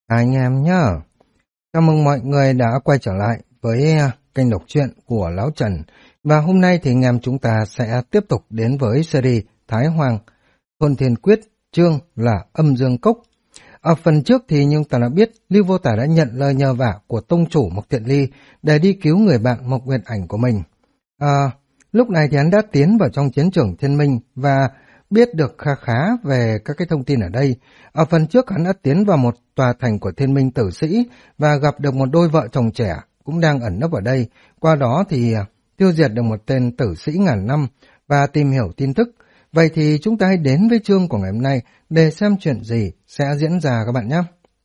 Anh em nhá, chào mừng mọi người đã quay trở lại với kênh đọc truyện của Lão Trần. Và hôm nay thì anh em chúng ta sẽ tiếp tục đến với series Thái Hoàng Thuần Thiên Quyết, chương là Âm Dương Cốc. Ở phần trước thì chúng ta đã biết Lưu Vô Tả đã nhận lời nhờ vả của tông chủ Mộc Thiện Ly để đi cứu người bạn Mộc Nguyệt Ảnh của mình. Lúc này thì hắn đã tiến vào trong chiến trường Thiên Minh và biết được khá khá về các cái thông tin ở đây. Ở phần trước hắn đã tiến vào một tòa thành của Thiên Minh tử sĩ và gặp được một đôi vợ chồng trẻ cũng đang ẩn nấp ở đây. Qua đó thì tiêu diệt được một tên tử sĩ ngàn năm và tìm hiểu tin tức. Vậy thì chúng ta hãy đến với chương của ngày hôm nay để xem chuyện gì sẽ diễn ra các bạn nhé.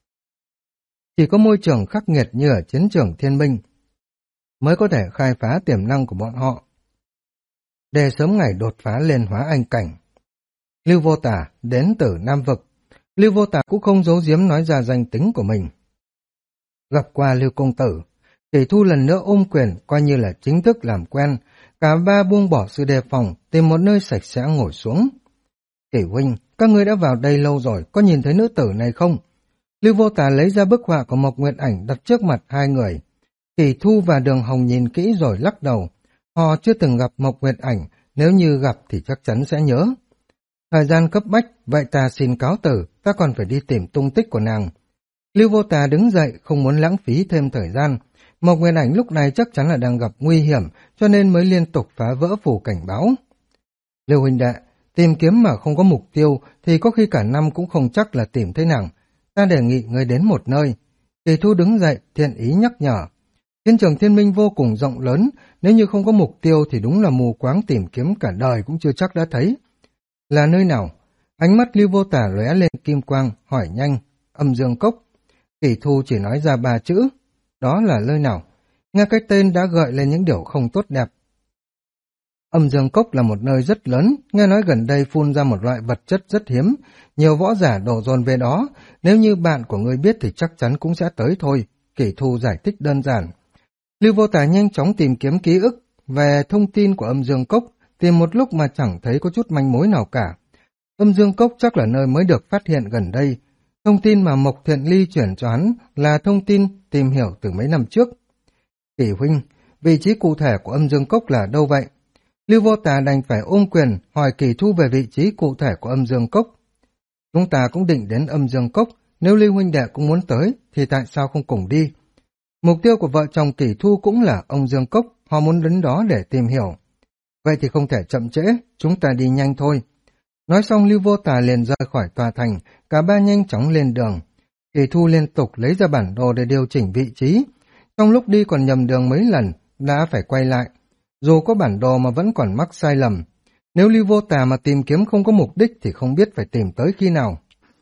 Chỉ có môi trường khắc nghiệt như ở chiến trường Thiên Minh mới có thể khai phá tiềm năng của bọn họ để sớm ngày đột phá lên hóa anh cảnh. Lưu Vô Tả đến từ Nam Vực. Lưu Vô Tả cũng không giấu giếm nói ra danh tính của mình. Gặp qua Lưu Công Tử, Kỷ Thu lần nữa ôm quyền coi như là chính thức làm quen. Cả ba buông bỏ sự đề phòng, tìm một nơi sạch sẽ ngồi xuống. Kỷ huynh, các ngươi đã vào đây lâu rồi, có nhìn thấy nữ tử này không? Lưu Vô Tả lấy ra bức họa của Mộc Nguyệt Ảnh đặt trước mặt hai người. Kỷ Thu và Đường Hồng nhìn kỹ rồi lắc đầu. Họ chưa từng gặp Mộc Nguyệt Ảnh, nếu như gặp thì chắc chắn sẽ nhớ. Thời gian cấp bách, vậy ta xin cáo từ, ta còn phải đi tìm tung tích của nàng. Lưu Vô Tà đứng dậy, không muốn lãng phí thêm thời gian. Mộc Nguyên Ảnh lúc này chắc chắn là đang gặp nguy hiểm, cho nên mới liên tục phá vỡ phủ cảnh báo. Lưu huynh đệ, tìm kiếm mà không có mục tiêu thì có khi cả năm cũng không chắc là tìm thấy nàng. Ta đề nghị người đến một nơi. Kỳ Thu đứng dậy, thiện ý nhắc nhở. Chiến trường Thiên Minh vô cùng rộng lớn, nếu như không có mục tiêu thì đúng là mù quáng tìm kiếm cả đời cũng chưa chắc đã thấy. Là nơi nào? Ánh mắt Lưu Vô Tả lóe lên kim quang, hỏi nhanh. Âm Dương Cốc. Kỷ Thu chỉ nói ra 3 chữ. Đó là nơi nào? Nghe cái tên đã gợi lên những điều không tốt đẹp. Âm Dương Cốc là một nơi rất lớn, nghe nói gần đây phun ra một loại vật chất rất hiếm. Nhiều võ giả đổ dồn về đó, nếu như bạn của người biết thì chắc chắn cũng sẽ tới thôi. Kỷ Thu giải thích đơn giản. Lưu Vô Tả nhanh chóng tìm kiếm ký ức về thông tin của Âm Dương Cốc, tìm một lúc mà chẳng thấy có chút manh mối nào cả. Âm Dương Cốc chắc là nơi mới được phát hiện gần đây. Thông tin mà Mộc Thiện Ly chuyển cho hắn là thông tin tìm hiểu từ mấy năm trước. Kỷ huynh, vị trí cụ thể của Âm Dương Cốc là đâu vậy? Lưu Vô Tà đành phải ôm quyền hỏi Kỷ Thu về vị trí cụ thể của Âm Dương Cốc. Chúng ta cũng định đến Âm Dương Cốc, nếu Lưu huynh đệ cũng muốn tới thì tại sao không cùng đi? Mục tiêu của vợ chồng Kỷ Thu cũng là Âm Dương Cốc, họ muốn đến đó để tìm hiểu. Vậy thì không thể chậm trễ, chúng ta đi nhanh thôi. Nói xong Lưu Vô Tà liền rời khỏi tòa thành, cả ba nhanh chóng lên đường. Kỷ Thu liên tục lấy ra bản đồ để điều chỉnh vị trí. Trong lúc đi còn nhầm đường mấy lần, đã phải quay lại. Dù có bản đồ mà vẫn còn mắc sai lầm. Nếu Lưu Vô Tà mà tìm kiếm không có mục đích thì không biết phải tìm tới khi nào.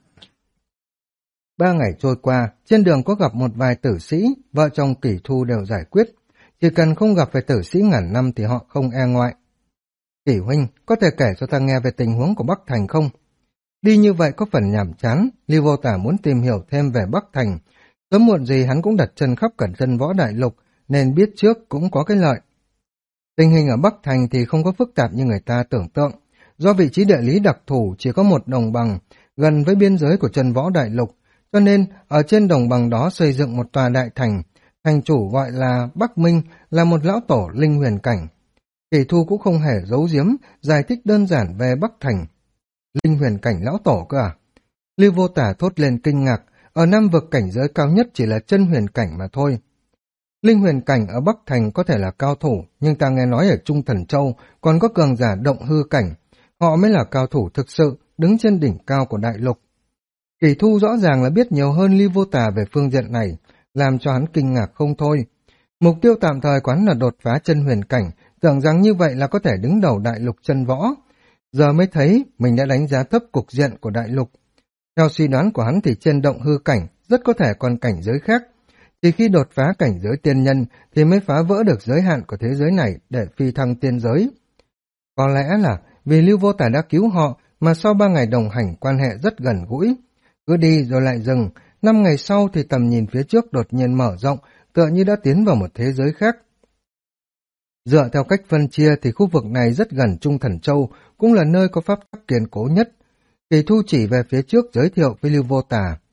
3 ngày trôi qua, trên đường có gặp một vài tử sĩ, vợ chồng Kỷ Thu đều giải quyết. Chỉ cần không gặp phải tử sĩ ngàn năm thì họ không e ngại. Kỷ huynh, có thể kể cho ta nghe về tình huống của Bắc Thành không? Đi như vậy có phần nhàm chán, Lưu Vô Tả muốn tìm hiểu thêm về Bắc Thành. Sớm muộn gì hắn cũng đặt chân khắp cẩn dân võ đại lục, nên biết trước cũng có cái lợi. Tình hình ở Bắc Thành thì không có phức tạp như người ta tưởng tượng. Do vị trí địa lý đặc thù chỉ có một đồng bằng, gần với biên giới của chân võ đại lục, cho nên ở trên đồng bằng đó xây dựng một tòa đại thành. Thành chủ gọi là Bắc Minh, là một lão tổ linh huyền cảnh. Kỷ Thu cũng không hề giấu giếm, giải thích đơn giản về Bắc Thành. Linh huyền cảnh lão tổ cơ à? Lưu Vô Tả thốt lên kinh ngạc, ở Nam Vực cảnh giới cao nhất chỉ là chân huyền cảnh mà thôi. Linh huyền cảnh ở Bắc Thành có thể là cao thủ, nhưng ta nghe nói ở Trung Thần Châu còn có cường giả động hư cảnh. Họ mới là cao thủ thực sự, đứng trên đỉnh cao của đại lục. Kỷ Thu rõ ràng là biết nhiều hơn Lưu Vô Tả về phương diện này, làm cho hắn kinh ngạc không thôi. Mục tiêu tạm thời quán là đột phá chân huyền cảnh, tưởng rằng như vậy là có thể đứng đầu đại lục chân võ. Giờ mới thấy mình đã đánh giá thấp cục diện của đại lục. Theo suy đoán của hắn thì trên động hư cảnh rất có thể còn cảnh giới khác. Chỉ khi đột phá cảnh giới tiên nhân thì mới phá vỡ được giới hạn của thế giới này để phi thăng tiên giới. Có lẽ là vì Lưu Vô Tả đã cứu họ mà sau 3 ngày đồng hành quan hệ rất gần gũi. Cứ đi rồi lại dừng, 5 ngày sau thì tầm nhìn phía trước đột nhiên mở rộng, tựa như đã tiến vào một thế giới khác. Dựa theo cách phân chia thì khu vực này rất gần Trung Thần Châu, cũng là nơi có pháp tắc kiên cố nhất. Kỳ Thu chỉ về phía trước giới thiệu với Lưu Vô Tả.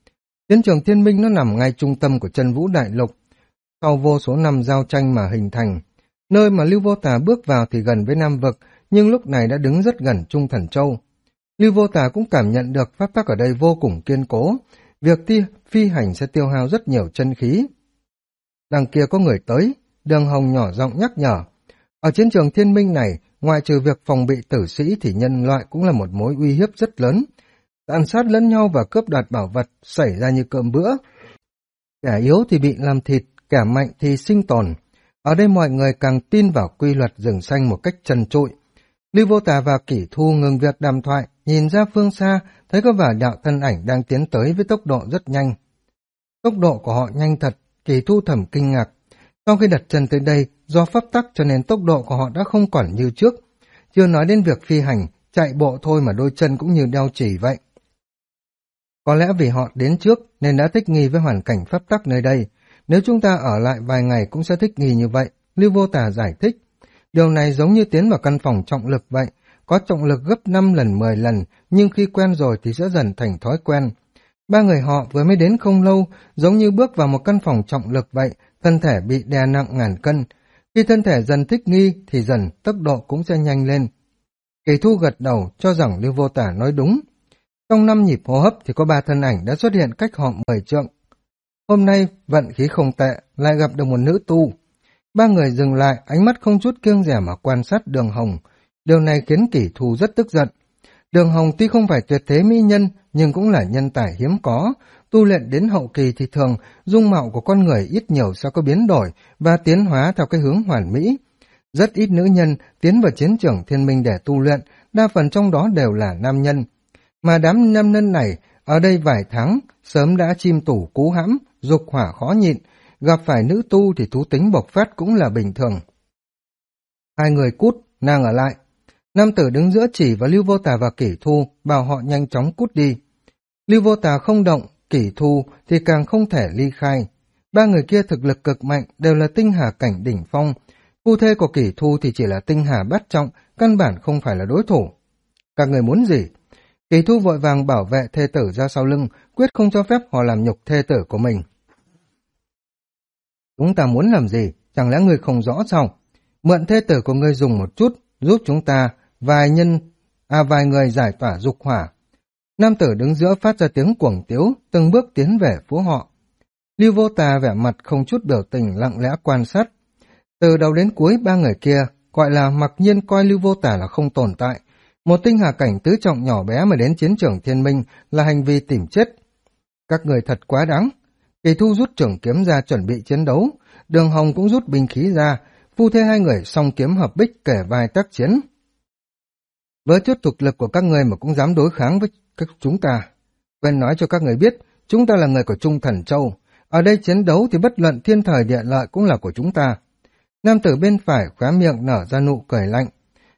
Chiến trường Thiên Minh nó nằm ngay trung tâm của Chân Vũ Đại Lục, sau vô số năm giao tranh mà hình thành. Nơi mà Lưu Vô Tà bước vào thì gần với Nam Vực, nhưng lúc này đã đứng rất gần Trung Thần Châu. Lưu Vô Tà cũng cảm nhận được pháp tắc ở đây vô cùng kiên cố, việc phi hành sẽ tiêu hao rất nhiều chân khí. Đằng kia có người tới, Đường Hồng nhỏ giọng nhắc nhở. Ở chiến trường Thiên Minh này, ngoại trừ việc phòng bị tử sĩ thì nhân loại cũng là một mối uy hiếp rất lớn. Tàn sát lẫn nhau và cướp đoạt bảo vật xảy ra như cơm bữa. Kẻ yếu thì bị làm thịt, kẻ mạnh thì sinh tồn. Ở đây mọi người càng tin vào quy luật rừng xanh một cách trần trụi. Lưu Vô Tà và Kỷ Thu ngừng việc đàm thoại, nhìn ra phương xa, thấy có vài đạo thân ảnh đang tiến tới với tốc độ rất nhanh. Tốc độ của họ nhanh thật, Kỷ Thu thầm kinh ngạc. Sau khi đặt chân tới đây, do pháp tắc cho nên tốc độ của họ đã không còn như trước. Chưa nói đến việc phi hành, chạy bộ thôi mà đôi chân cũng như đeo chỉ vậy. Có lẽ vì họ đến trước nên đã thích nghi với hoàn cảnh pháp tắc nơi đây. Nếu chúng ta ở lại vài ngày cũng sẽ thích nghi như vậy, Lưu Vô Tà giải thích. Điều này giống như tiến vào căn phòng trọng lực vậy, có trọng lực gấp 5 lần 10 lần, nhưng khi quen rồi thì sẽ dần thành thói quen. Ba người họ vừa mới đến không lâu, giống như bước vào một căn phòng trọng lực vậy, thân thể bị đè nặng ngàn cân. Khi thân thể dần thích nghi thì dần tốc độ cũng sẽ nhanh lên. Kỳ Thu gật đầu cho rằng Lưu Vô Tà nói đúng. Trong 5 nhịp hô hấp thì có 3 thân ảnh đã xuất hiện cách họ 10 trượng. Hôm nay vận khí không tệ, lại gặp được một nữ tu. Ba người dừng lại, ánh mắt không chút kiêng dè mà quan sát Đường Hồng. Điều này khiến Kỷ Thu rất tức giận. Đường Hồng tuy không phải tuyệt thế mỹ nhân, nhưng cũng là nhân tài hiếm có. Tu luyện đến hậu kỳ thì thường, dung mạo của con người ít nhiều sẽ có biến đổi và tiến hóa theo cái hướng hoàn mỹ. Rất ít nữ nhân tiến vào chiến trường Thiên Minh để tu luyện, đa phần trong đó đều là nam nhân. Mà đám nam nhân này, ở đây vài tháng, sớm đã chim tủ cú hãm, dục hỏa khó nhịn, gặp phải nữ tu thì thú tính bộc phát cũng là bình thường. Hai người cút, nàng ở lại. Nam tử đứng giữa chỉ vào Lưu Vô Tà và Kỷ Thu, bảo họ nhanh chóng cút đi. Lưu Vô Tà không động, Kỷ Thu thì càng không thể ly khai. Ba người kia thực lực cực mạnh, đều là tinh hà cảnh đỉnh phong. Phu thê của Kỷ Thu thì chỉ là tinh hà bát trọng, căn bản không phải là đối thủ. Các người muốn gì? Kỷ Thu vội vàng bảo vệ thê tử ra sau lưng, quyết không cho phép họ làm nhục thê tử của mình. Chúng ta muốn làm gì? Chẳng lẽ người không rõ sao? Mượn thê tử của người dùng một chút, giúp chúng ta vài người giải tỏa dục hỏa. Nam tử đứng giữa phát ra tiếng cuồng tiếu, từng bước tiến về phía họ. Lưu Vô Tà vẻ mặt không chút biểu tình lặng lẽ quan sát. Từ đầu đến cuối ba người kia, gọi là mặc nhiên coi Lưu Vô Tà là không tồn tại. Một tinh hà cảnh tứ trọng nhỏ bé mà đến chiến trường Thiên Minh là hành vi tìm chết. Các người thật quá đáng. Kỳ Thu rút trường kiếm ra chuẩn bị chiến đấu, Đường Hồng cũng rút binh khí ra, phu thê hai người song kiếm hợp bích kể vai tác chiến. Với chút thực lực của các người mà cũng dám đối kháng với chúng ta. Quên nói cho các người biết, chúng ta là người của Trung Thần Châu. Ở đây chiến đấu thì bất luận thiên thời địa lợi cũng là của chúng ta. Nam tử bên phải khóe miệng nở ra nụ cười lạnh.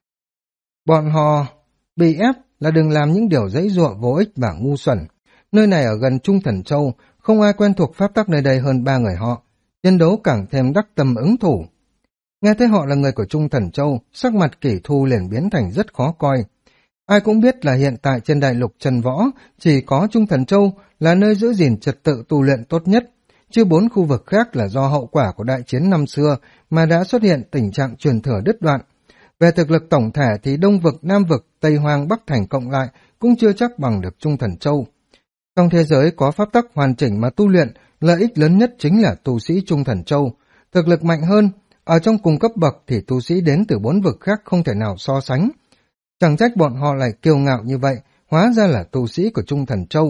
Bọn họ bị ép là đừng làm những điều dãy dụa vô ích và ngu xuẩn. Nơi này ở gần Trung Thần Châu, không ai quen thuộc pháp tắc nơi đây hơn ba người họ. Chiến đấu càng thêm đắc tâm ứng thủ. Nghe thấy họ là người của Trung Thần Châu, sắc mặt Kỷ Thu liền biến thành rất khó coi. Ai cũng biết là hiện tại trên đại lục Trần Võ, chỉ có Trung Thần Châu là nơi giữ gìn trật tự tu luyện tốt nhất, chứ 4 khu vực khác là do hậu quả của đại chiến năm xưa mà đã xuất hiện tình trạng truyền thừa đứt đoạn. Về thực lực tổng thể thì Đông Vực, Nam Vực, Tây Hoang, Bắc Thành cộng lại cũng chưa chắc bằng được Trung Thần Châu. Trong thế giới có pháp tắc hoàn chỉnh mà tu luyện, lợi ích lớn nhất chính là tu sĩ Trung Thần Châu. Thực lực mạnh hơn, ở trong cùng cấp bậc thì tu sĩ đến từ 4 vực khác không thể nào so sánh. Chẳng trách bọn họ lại kiêu ngạo như vậy, hóa ra là tu sĩ của Trung Thần Châu.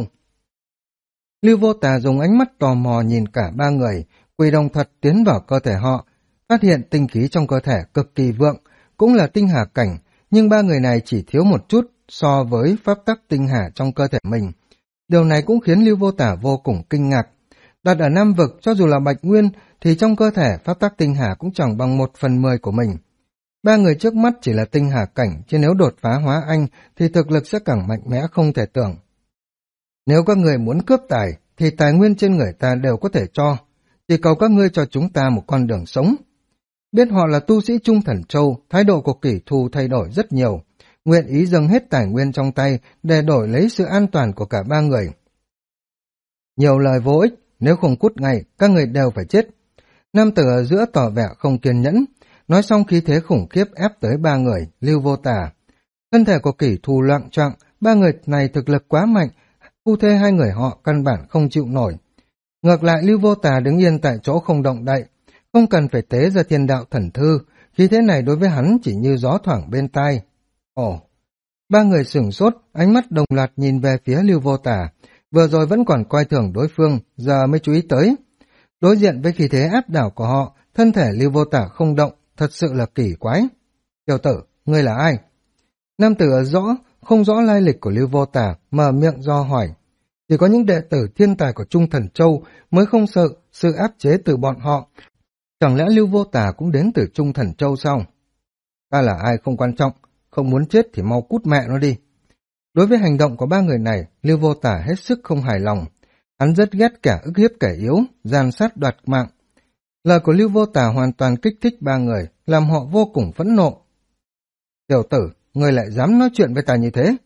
Lưu Vô Tà dùng ánh mắt tò mò nhìn cả ba người, quỷ đồng thuật tiến vào cơ thể họ, phát hiện tinh khí trong cơ thể cực kỳ vượng, cũng là tinh hà cảnh, nhưng ba người này chỉ thiếu một chút so với pháp tắc tinh hà trong cơ thể mình. Điều này cũng khiến Lưu Vô Tà vô cùng kinh ngạc. Đặt ở Nam Vực, cho dù là Bạch Nguyên, thì trong cơ thể pháp tắc tinh hà cũng chẳng bằng 1/10 của mình. Ba người trước mắt chỉ là tinh hà cảnh, chứ nếu đột phá hóa anh thì thực lực sẽ càng mạnh mẽ không thể tưởng. Nếu các người muốn cướp tài, thì tài nguyên trên người ta đều có thể cho. Chỉ cầu các ngươi cho chúng ta một con đường sống. Biết họ là tu sĩ Trung Thần Châu, thái độ của Kỷ Thu thay đổi rất nhiều. Nguyện ý dâng hết tài nguyên trong tay để đổi lấy sự an toàn của cả ba người. Nhiều lời vô ích, nếu không cút ngay, các người đều phải chết. Nam tử ở giữa tỏ vẻ không kiên nhẫn, nói xong khí thế khủng khiếp ép tới ba người, Lưu Vô Tà. Thân thể của Kỷ Thu loạng choạng, ba người này thực lực quá mạnh, phu thê hai người họ căn bản không chịu nổi. Ngược lại Lưu Vô Tà đứng yên tại chỗ không động đậy, không cần phải tế ra thiên đạo thần thư, khí thế này đối với hắn chỉ như gió thoảng bên tai. Ồ! Ba người sửng sốt, ánh mắt đồng loạt nhìn về phía Lưu Vô Tà, vừa rồi vẫn còn coi thường đối phương, giờ mới chú ý tới. Đối diện với khí thế áp đảo của họ, thân thể Lưu Vô Tà không động, thật sự là kỳ quái. Tiểu tử, ngươi là ai? Nam tử ở không rõ lai lịch của Lưu Vô Tà, mở miệng do hỏi. Chỉ có những đệ tử thiên tài của Trung Thần Châu mới không sợ sự áp chế từ bọn họ. Chẳng lẽ Lưu Vô Tà cũng đến từ Trung Thần Châu sao? Ta là ai không quan trọng, không muốn chết thì mau cút mẹ nó đi. Đối với hành động của ba người này, Lưu Vô Tà hết sức không hài lòng. Hắn rất ghét kẻ ức hiếp kẻ yếu, gian sát đoạt mạng. Lời của Lưu Vô Tà hoàn toàn kích thích ba người, làm họ vô cùng phẫn nộ. Tiểu tử, ngươi lại dám nói chuyện với ta như thế?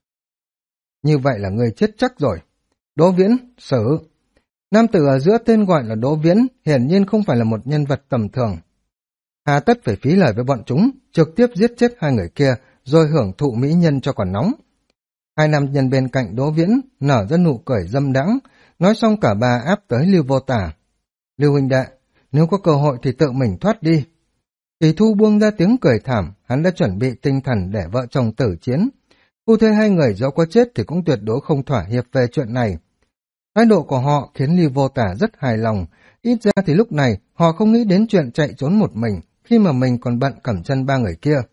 Như vậy là ngươi chết chắc rồi. Đỗ Viễn, xử. Nam tử ở giữa tên gọi là Đỗ Viễn, hiển nhiên không phải là một nhân vật tầm thường. Hà tất phải phí lời với bọn chúng, trực tiếp giết chết hai người kia, rồi hưởng thụ mỹ nhân cho còn nóng. Hai nam nhân bên cạnh Đỗ Viễn nở ra nụ cười dâm đãng, nói xong cả ba áp tới Lưu Vô Tà. Lưu huynh đệ, nếu có cơ hội thì tự mình thoát đi. Kỳ Thu buông ra tiếng cười thảm, hắn đã chuẩn bị tinh thần để vợ chồng tử chiến. Phu thê hai người dẫu có chết thì cũng tuyệt đối không thỏa hiệp về chuyện này. Thái độ của họ khiến Lưu Vô Tà rất hài lòng, ít ra thì lúc này họ không nghĩ đến chuyện chạy trốn một mình khi mà mình còn bận cầm chân ba người kia.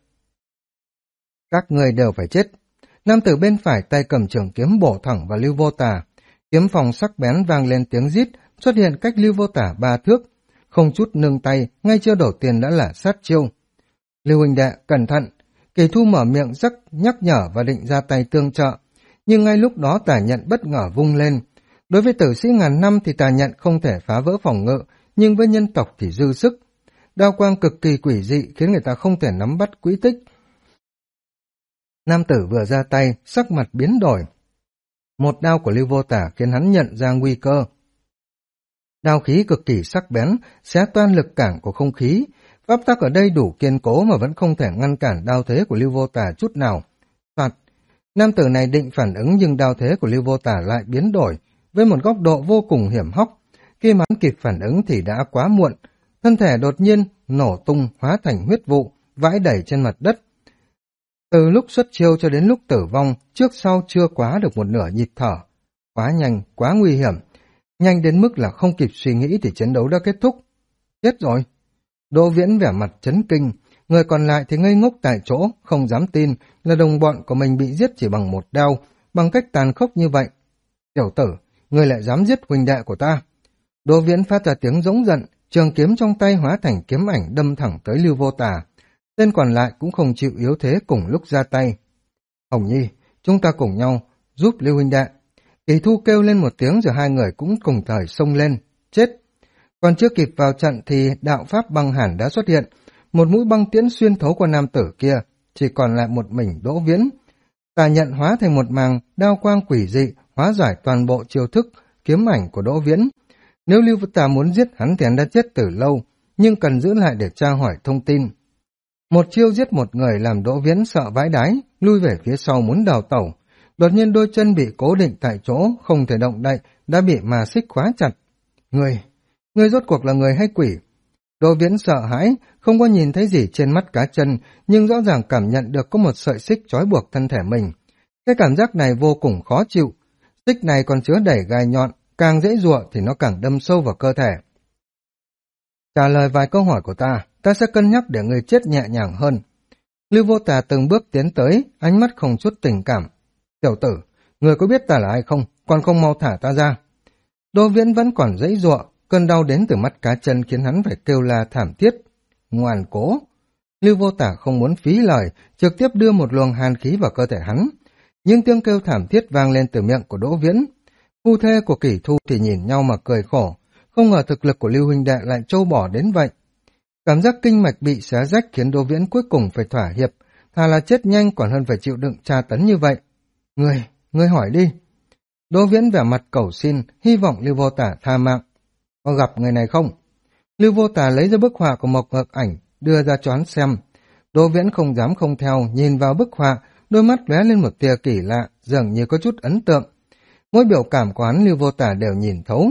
Các người đều phải chết. Nam tử bên phải tay cầm trường kiếm bổ thẳng vào Lưu Vô Tà. Kiếm phòng sắc bén vang lên tiếng rít, xuất hiện cách Lưu Vô Tà 3 thước. Không chút nương tay, ngay chiêu đầu tiên đã là sát chiêu. Lưu huynh đệ, cẩn thận. Kỳ Thu mở miệng nhắc nhở và định ra tay tương trợ. Nhưng ngay lúc đó tà nhận bất ngờ vung lên. Đối với tử sĩ ngàn năm thì tà nhận không thể phá vỡ phòng ngự, nhưng với nhân tộc thì dư sức. Đao quang cực kỳ quỷ dị khiến người ta không thể nắm bắt quỹ tích. Nam tử vừa ra tay, sắc mặt biến đổi. Một đao của Lưu Vô Tà khiến hắn nhận ra nguy cơ. Đao khí cực kỳ sắc bén, xé toan lực cản của không khí. Pháp tắc ở đây đủ kiên cố mà vẫn không thể ngăn cản đao thế của Lưu Vô Tà chút nào. Phạt! Nam tử này định phản ứng nhưng đao thế của Lưu Vô Tà lại biến đổi, với một góc độ vô cùng hiểm hóc. Khi mà hắn kịp phản ứng thì đã quá muộn. Thân thể đột nhiên nổ tung hóa thành huyết vụ, vãi đẩy trên mặt đất. Từ lúc xuất chiêu cho đến lúc tử vong, trước sau chưa quá được một nửa nhịp thở. Quá nhanh, quá nguy hiểm. Nhanh đến mức là không kịp suy nghĩ thì chiến đấu đã kết thúc. Chết rồi. Đỗ Viễn vẻ mặt chấn kinh, người còn lại thì ngây ngốc tại chỗ, không dám tin là đồng bọn của mình bị giết chỉ bằng một đao, bằng cách tàn khốc như vậy. Tiểu tử, người lại dám giết huynh đệ của ta. Đỗ Viễn phát ra tiếng giống giận, trường kiếm trong tay hóa thành kiếm ảnh đâm thẳng tới Lưu Vô Tà. Tên còn lại cũng không chịu yếu thế cùng lúc ra tay. Hồng Nhi, chúng ta cùng nhau, giúp Lưu huynh đệ. Kỳ Thu kêu lên một tiếng rồi hai người cũng cùng thời xông lên, chết. Còn chưa kịp vào trận thì đạo pháp băng hàn đã xuất hiện, một mũi băng tiễn xuyên thấu qua nam tử kia, chỉ còn lại một mình Đỗ Viễn. Tà nhận hóa thành một màng đao quang quỷ dị, hóa giải toàn bộ chiêu thức, kiếm ảnh của Đỗ Viễn. Nếu Lưu Tà muốn giết hắn thì hắn đã chết từ lâu, nhưng cần giữ lại để tra hỏi thông tin. Một chiêu giết một người làm Đỗ Viễn sợ vãi đái, lui về phía sau muốn đào tẩu. Đột nhiên đôi chân bị cố định tại chỗ, không thể động đậy, đã bị mà xích khóa chặt. Ngươi rốt cuộc là người hay quỷ? Đỗ Viễn sợ hãi, không có nhìn thấy gì trên mắt cá chân, nhưng rõ ràng cảm nhận được có một sợi xích trói buộc thân thể mình. Cái cảm giác này vô cùng khó chịu. Xích này còn chứa đầy gai nhọn, càng dễ dụa thì nó càng đâm sâu vào cơ thể. Trả lời vài câu hỏi của ta sẽ cân nhắc để người chết nhẹ nhàng hơn. Lưu Vô Tà từng bước tiến tới, ánh mắt không chút tình cảm. Tiểu tử, người có biết ta là ai không, còn không mau thả ta ra. Đỗ Viễn vẫn còn dãy giụa, cơn đau đến từ mắt cá chân khiến hắn phải kêu la thảm thiết. Ngoan cố. Lưu Vô Tà không muốn phí lời, trực tiếp đưa một luồng hàn khí vào cơ thể hắn. Nhưng tiếng kêu thảm thiết vang lên từ miệng của Đỗ Viễn. Phu thê của Kỷ Thu thì nhìn nhau mà cười khổ, không ngờ thực lực của Lưu huynh đệ lại trâu bỏ đến vậy. Cảm giác kinh mạch bị xé rách khiến Đỗ Viễn cuối cùng phải thỏa hiệp, thà là chết nhanh còn hơn phải chịu đựng tra tấn như vậy. Ngươi hỏi đi. Đỗ Viễn vẻ mặt cầu xin, hy vọng Lưu Vô Tả tha mạng. Có gặp người này không? Lưu Vô Tả lấy ra bức họa của Mộc Ngược Ảnh, đưa ra cho hắn xem. Đỗ Viễn không dám không theo, nhìn vào bức họa, đôi mắt lóe lên một tia kỳ lạ, dường như có chút ấn tượng. Mỗi biểu cảm của hắn Lưu Vô Tả đều nhìn thấu.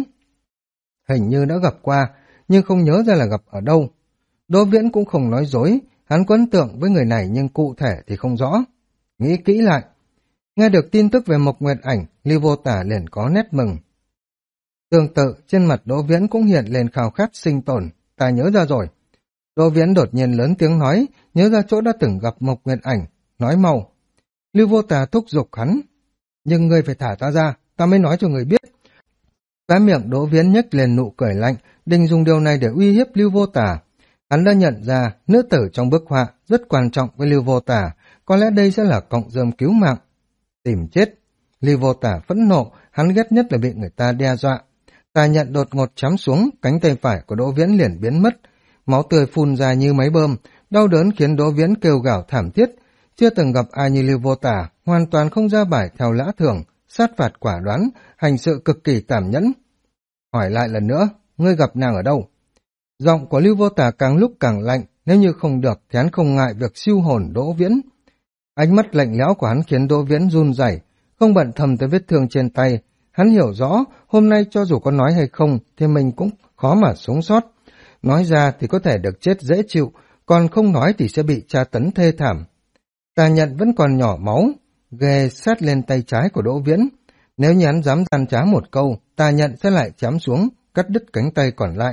Hình như đã gặp qua, nhưng không nhớ ra là gặp ở đâu. Đỗ Viễn cũng không nói dối, hắn có ấn tượng với người này nhưng cụ thể thì không rõ. Nghĩ kỹ lại, nghe được tin tức về Mộc Nguyệt Ảnh, Lưu Vô Tả liền có nét mừng. Tương tự, trên mặt Đỗ Viễn cũng hiện lên khao khát sinh tồn, ta nhớ ra rồi. Đỗ Viễn đột nhiên lớn tiếng nói, nhớ ra chỗ đã từng gặp Mộc Nguyệt Ảnh, nói mau. Lưu Vô Tả thúc giục hắn, nhưng ngươi phải thả ta ra, ta mới nói cho người biết. Cái miệng Đỗ Viễn nhếch lên nụ cười lạnh, định dùng điều này để uy hiếp Lưu Vô Tả. Hắn đã nhận ra nữ tử trong bức họa rất quan trọng với Lưu Vô Tả, có lẽ đây sẽ là cọng rơm cứu mạng. Tìm chết. Lưu Vô Tả phẫn nộ, hắn ghét nhất là bị người ta đe dọa. Tà nhận đột ngột chém xuống, cánh tay phải của Đỗ Viễn liền biến mất. Máu tươi phun ra như máy bơm, đau đớn khiến Đỗ Viễn kêu gào thảm thiết. Chưa từng gặp ai như Lưu Vô Tả, hoàn toàn không ra bài theo lẽ thường, sát phạt quả đoán, hành sự cực kỳ tàn nhẫn. Hỏi lại lần nữa, ngươi gặp nàng ở đâu? Giọng của Lưu Vô Tả càng lúc càng lạnh, nếu như không được thì hắn không ngại việc siêu hồn Đỗ Viễn. Ánh mắt lạnh lẽo của hắn khiến Đỗ Viễn run rẩy, không bận tâm tới vết thương trên tay. Hắn hiểu rõ, hôm nay cho dù có nói hay không thì mình cũng khó mà sống sót. Nói ra thì có thể được chết dễ chịu, còn không nói thì sẽ bị tra tấn thê thảm. Tà nhận vẫn còn nhỏ máu, ghê sát lên tay trái của Đỗ Viễn. Nếu như hắn dám gian trá một câu, tà nhận sẽ lại chém xuống, cắt đứt cánh tay còn lại.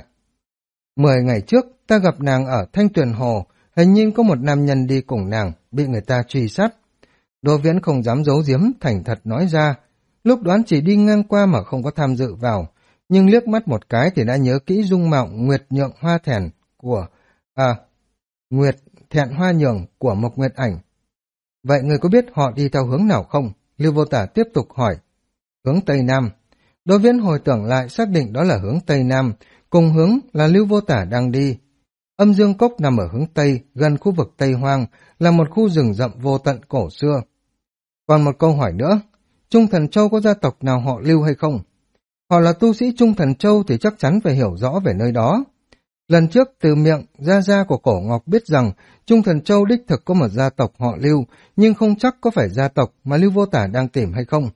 10 ngày trước, ta gặp nàng ở Thanh Tuyền Hồ, hình như có một nam nhân đi cùng nàng, bị người ta truy sát. Đỗ Viễn không dám giấu giếm, thành thật nói ra. Lúc đoán chỉ đi ngang qua mà không có tham dự vào, nhưng liếc mắt một cái thì đã nhớ kỹ dung mạo Nguyệt Nhượng Hoa Thèn của... Nguyệt Thẹn Hoa Nhường của Mộc Nguyệt Ảnh. Vậy người có biết họ đi theo hướng nào không? Lưu Vô Tả tiếp tục hỏi. Hướng Tây Nam. Đỗ Viễn hồi tưởng lại xác định đó là hướng Tây Nam, cùng hướng là Lưu Vô Tả đang đi. Âm Dương Cốc nằm ở hướng Tây, gần khu vực Tây Hoang, là một khu rừng rậm vô tận cổ xưa. Còn một câu hỏi nữa, Trung Thần Châu có gia tộc nào họ Lưu hay không? Họ là tu sĩ Trung Thần Châu thì chắc chắn phải hiểu rõ về nơi đó. Lần trước từ miệng gia của Cổ Ngọc biết rằng Trung Thần Châu đích thực có một gia tộc họ Lưu, nhưng không chắc có phải gia tộc mà Lưu Vô Tả đang tìm hay không.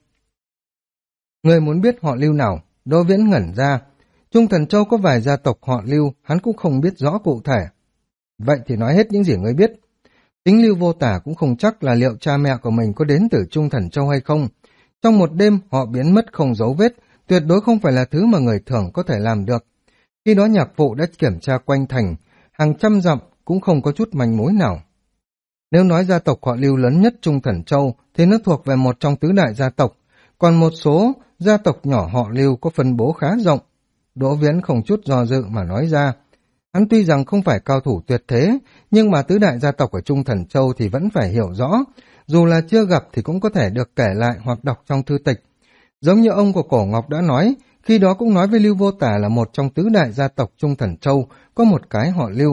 Người muốn biết họ Lưu nào? Đỗ Viễn ngẩn ra. Trung Thần Châu có vài gia tộc họ Lưu, hắn cũng không biết rõ cụ thể. Vậy thì nói hết những gì ngươi biết. Chính Lưu Vô Tả cũng không chắc là liệu cha mẹ của mình có đến từ Trung Thần Châu hay không. Trong một đêm họ biến mất không dấu vết, tuyệt đối không phải là thứ mà người thường có thể làm được. Khi đó nhạc phụ đã kiểm tra quanh thành, hàng trăm dặm cũng không có chút manh mối nào. Nếu nói gia tộc họ Lưu lớn nhất Trung Thần Châu thì nó thuộc về một trong tứ đại gia tộc, còn một số gia tộc nhỏ họ Lưu có phân bố khá rộng. Đỗ Viễn không chút do dự mà nói ra. Hắn tuy rằng không phải cao thủ tuyệt thế, nhưng mà tứ đại gia tộc ở Trung Thần Châu thì vẫn phải hiểu rõ, dù là chưa gặp thì cũng có thể được kể lại hoặc đọc trong thư tịch. Giống như ông của Cổ Ngọc đã nói, khi đó cũng nói với Lưu Vô Tả là một trong tứ đại gia tộc Trung Thần Châu, có một cái họ Lưu.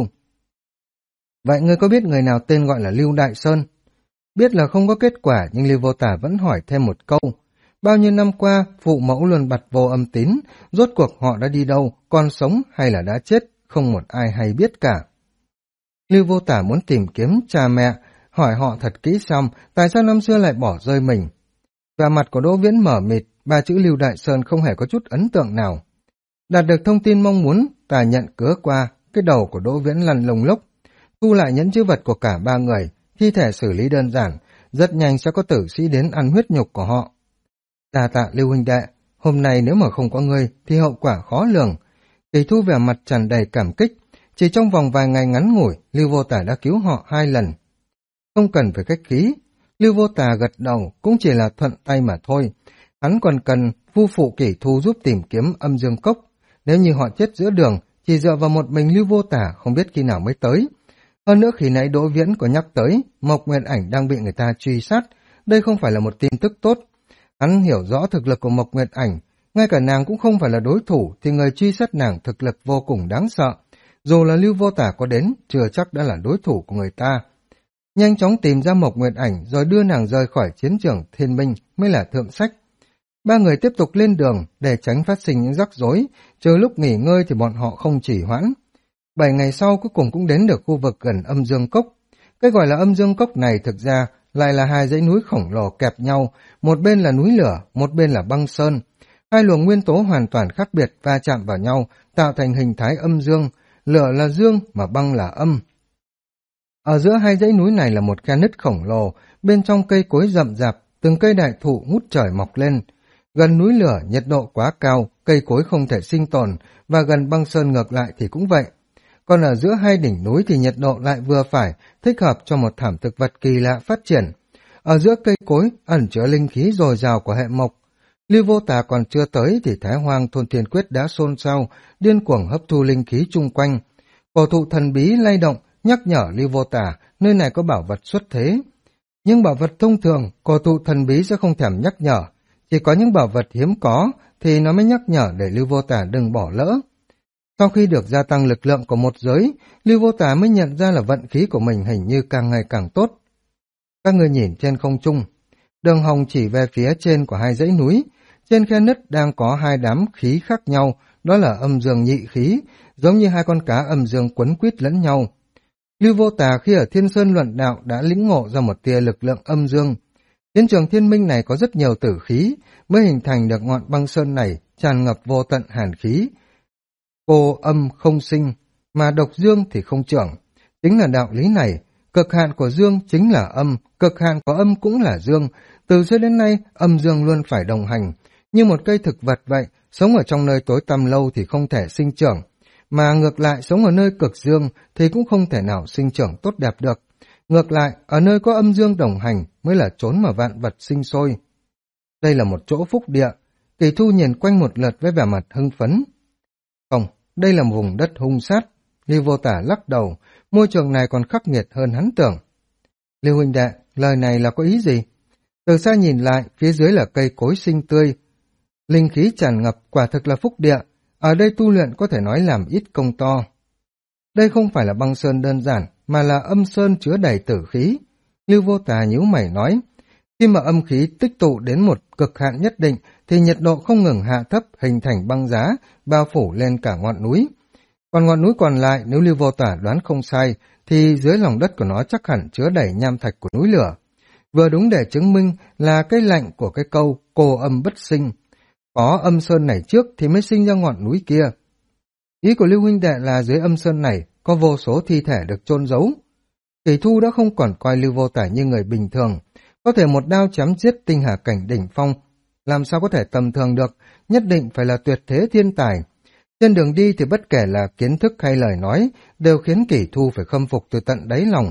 Vậy ngươi có biết người nào tên gọi là Lưu Đại Sơn? Biết là không có kết quả, nhưng Lưu Vô Tả vẫn hỏi thêm một câu. Bao nhiêu năm qua, phụ mẫu luôn bặt vô âm tín, rốt cuộc họ đã đi đâu, còn sống hay là đã chết, không một ai hay biết cả. Lưu Vô Tả muốn tìm kiếm cha mẹ, hỏi họ thật kỹ xong, tại sao năm xưa lại bỏ rơi mình. Và mặt của Đỗ Viễn mở mịt, ba chữ Lưu Đại Sơn không hề có chút ấn tượng nào. Đạt được thông tin mong muốn, Tà nhận cứa qua, cái đầu của Đỗ Viễn lăn lông lốc, thu lại nhẫn chữ vật của cả ba người, thi thể xử lý đơn giản, rất nhanh sẽ có tử sĩ đến ăn huyết nhục của họ. Tạ Lưu huynh đệ, hôm nay nếu mà không có ngươi thì hậu quả khó lường. Kỳ Thu vẻ mặt tràn đầy cảm kích, chỉ trong vòng vài ngày ngắn ngủi, Lưu Vô Tả đã cứu họ 2 lần. Không cần phải khách khí, Lưu Vô Tả gật đầu cũng chỉ là thuận tay mà thôi. Hắn còn cần phu phụ Kỳ Thu giúp tìm kiếm Âm Dương Cốc. Nếu như họ chết giữa đường, chỉ dựa vào một mình Lưu Vô Tả không biết khi nào mới tới. Hơn nữa khi nãy Đỗ Viễn có nhắc tới, Mộc Nguyệt Ảnh đang bị người ta truy sát, đây không phải là một tin tức tốt. Hắn hiểu rõ thực lực của Mộc Nguyệt Ảnh, ngay cả nàng cũng không phải là đối thủ thì người truy sát nàng thực lực vô cùng đáng sợ. Dù là Lưu Vô Tả có đến, chưa chắc đã là đối thủ của người ta. Nhanh chóng tìm ra Mộc Nguyệt Ảnh rồi đưa nàng rời khỏi chiến trường Thiên Minh mới là thượng sách. Ba người tiếp tục lên đường để tránh phát sinh những rắc rối, trừ lúc nghỉ ngơi thì bọn họ không trì hoãn. 7 ngày sau cuối cùng cũng đến được khu vực gần âm dương cốc. Cái gọi là âm dương cốc này thực ra lại là hai dãy núi khổng lồ kẹp nhau, một bên là núi lửa, một bên là băng sơn. Hai luồng nguyên tố hoàn toàn khác biệt va chạm vào nhau, tạo thành hình thái âm dương, lửa là dương mà băng là âm. Ở giữa hai dãy núi này là một khe nứt khổng lồ, bên trong cây cối rậm rạp, từng cây đại thụ ngút trời mọc lên. Gần núi lửa nhiệt độ quá cao, cây cối không thể sinh tồn, và gần băng sơn ngược lại thì cũng vậy. Còn ở giữa hai đỉnh núi thì nhiệt độ lại vừa phải, thích hợp cho một thảm thực vật kỳ lạ phát triển. Ở giữa cây cối ẩn chứa linh khí dồi dào của hệ mộc. Lưu Vô Tà còn chưa tới thì Thái Hoang thôn Thiên Quyết đã xôn xao, điên cuồng hấp thu linh khí chung quanh. Cổ thụ thần bí lay động, nhắc nhở Lưu Vô Tà nơi này có bảo vật xuất thế. Nhưng bảo vật thông thường, cổ thụ thần bí sẽ không thèm nhắc nhở. Chỉ có những bảo vật hiếm có thì nó mới nhắc nhở để Lưu Vô Tà đừng bỏ lỡ. Sau khi được gia tăng lực lượng của một giới, Lưu Vô Tà mới nhận ra là vận khí của mình hình như càng ngày càng tốt. Các người nhìn trên không trung, Đường Hồng chỉ về phía trên của hai dãy núi. Trên khe nứt đang có hai đám khí khác nhau, đó là âm dương nhị khí, giống như hai con cá âm dương quấn quýt lẫn nhau. Lưu Vô Tà khi ở Thiên Sơn luận đạo đã lĩnh ngộ ra một tia lực lượng âm dương. Chiến trường thiên minh này có rất nhiều tử khí, mới hình thành được ngọn băng sơn này tràn ngập vô tận hàn khí. Cô âm không sinh, mà độc dương thì không trưởng. Chính là đạo lý này, cực hạn của dương chính là âm, cực hạn của âm cũng là dương. Từ xưa đến nay, âm dương luôn phải đồng hành. Như một cây thực vật vậy, sống ở trong nơi tối tăm lâu thì không thể sinh trưởng. Mà ngược lại, sống ở nơi cực dương thì cũng không thể nào sinh trưởng tốt đẹp được. Ngược lại, ở nơi có âm dương đồng hành mới là chốn mà vạn vật sinh sôi. Đây là một chỗ phúc địa. Kỳ Thu nhìn quanh một lượt với vẻ mặt hưng phấn. Không, đây là một vùng đất hung sát. Lưu Vô Tả lắc đầu, môi trường này còn khắc nghiệt hơn hắn tưởng. Lưu huynh đệ, lời này là có ý gì? Từ xa nhìn lại, phía dưới là cây cối xinh tươi. Linh khí tràn ngập, quả thực là phúc địa. Ở đây tu luyện có thể nói làm ít công to. Đây không phải là băng sơn đơn giản, mà là âm sơn chứa đầy tử khí. Lưu Vô Tà nhíu mày nói, khi mà âm khí tích tụ đến một cực hạn nhất định, thì nhiệt độ không ngừng hạ thấp hình thành băng giá, bao phủ lên cả ngọn núi. Còn ngọn núi còn lại, nếu Lưu Vô Tà đoán không sai, thì dưới lòng đất của nó chắc hẳn chứa đầy nham thạch của núi lửa. Vừa đúng để chứng minh là cái lạnh của cái câu cô âm bất sinh. Có âm sơn này trước thì mới sinh ra ngọn núi kia. Ý của Lưu huynh đệ là dưới âm sơn này có vô số thi thể được chôn giấu. Kỳ Thu đã không còn coi Lưu Vô Tả như người bình thường. Có thể một đao chém giết tinh hà cảnh đỉnh phong, làm sao có thể tầm thường được, nhất định phải là tuyệt thế thiên tài. Trên đường đi thì bất kể là kiến thức hay lời nói, đều khiến Kỳ Thu phải khâm phục từ tận đáy lòng.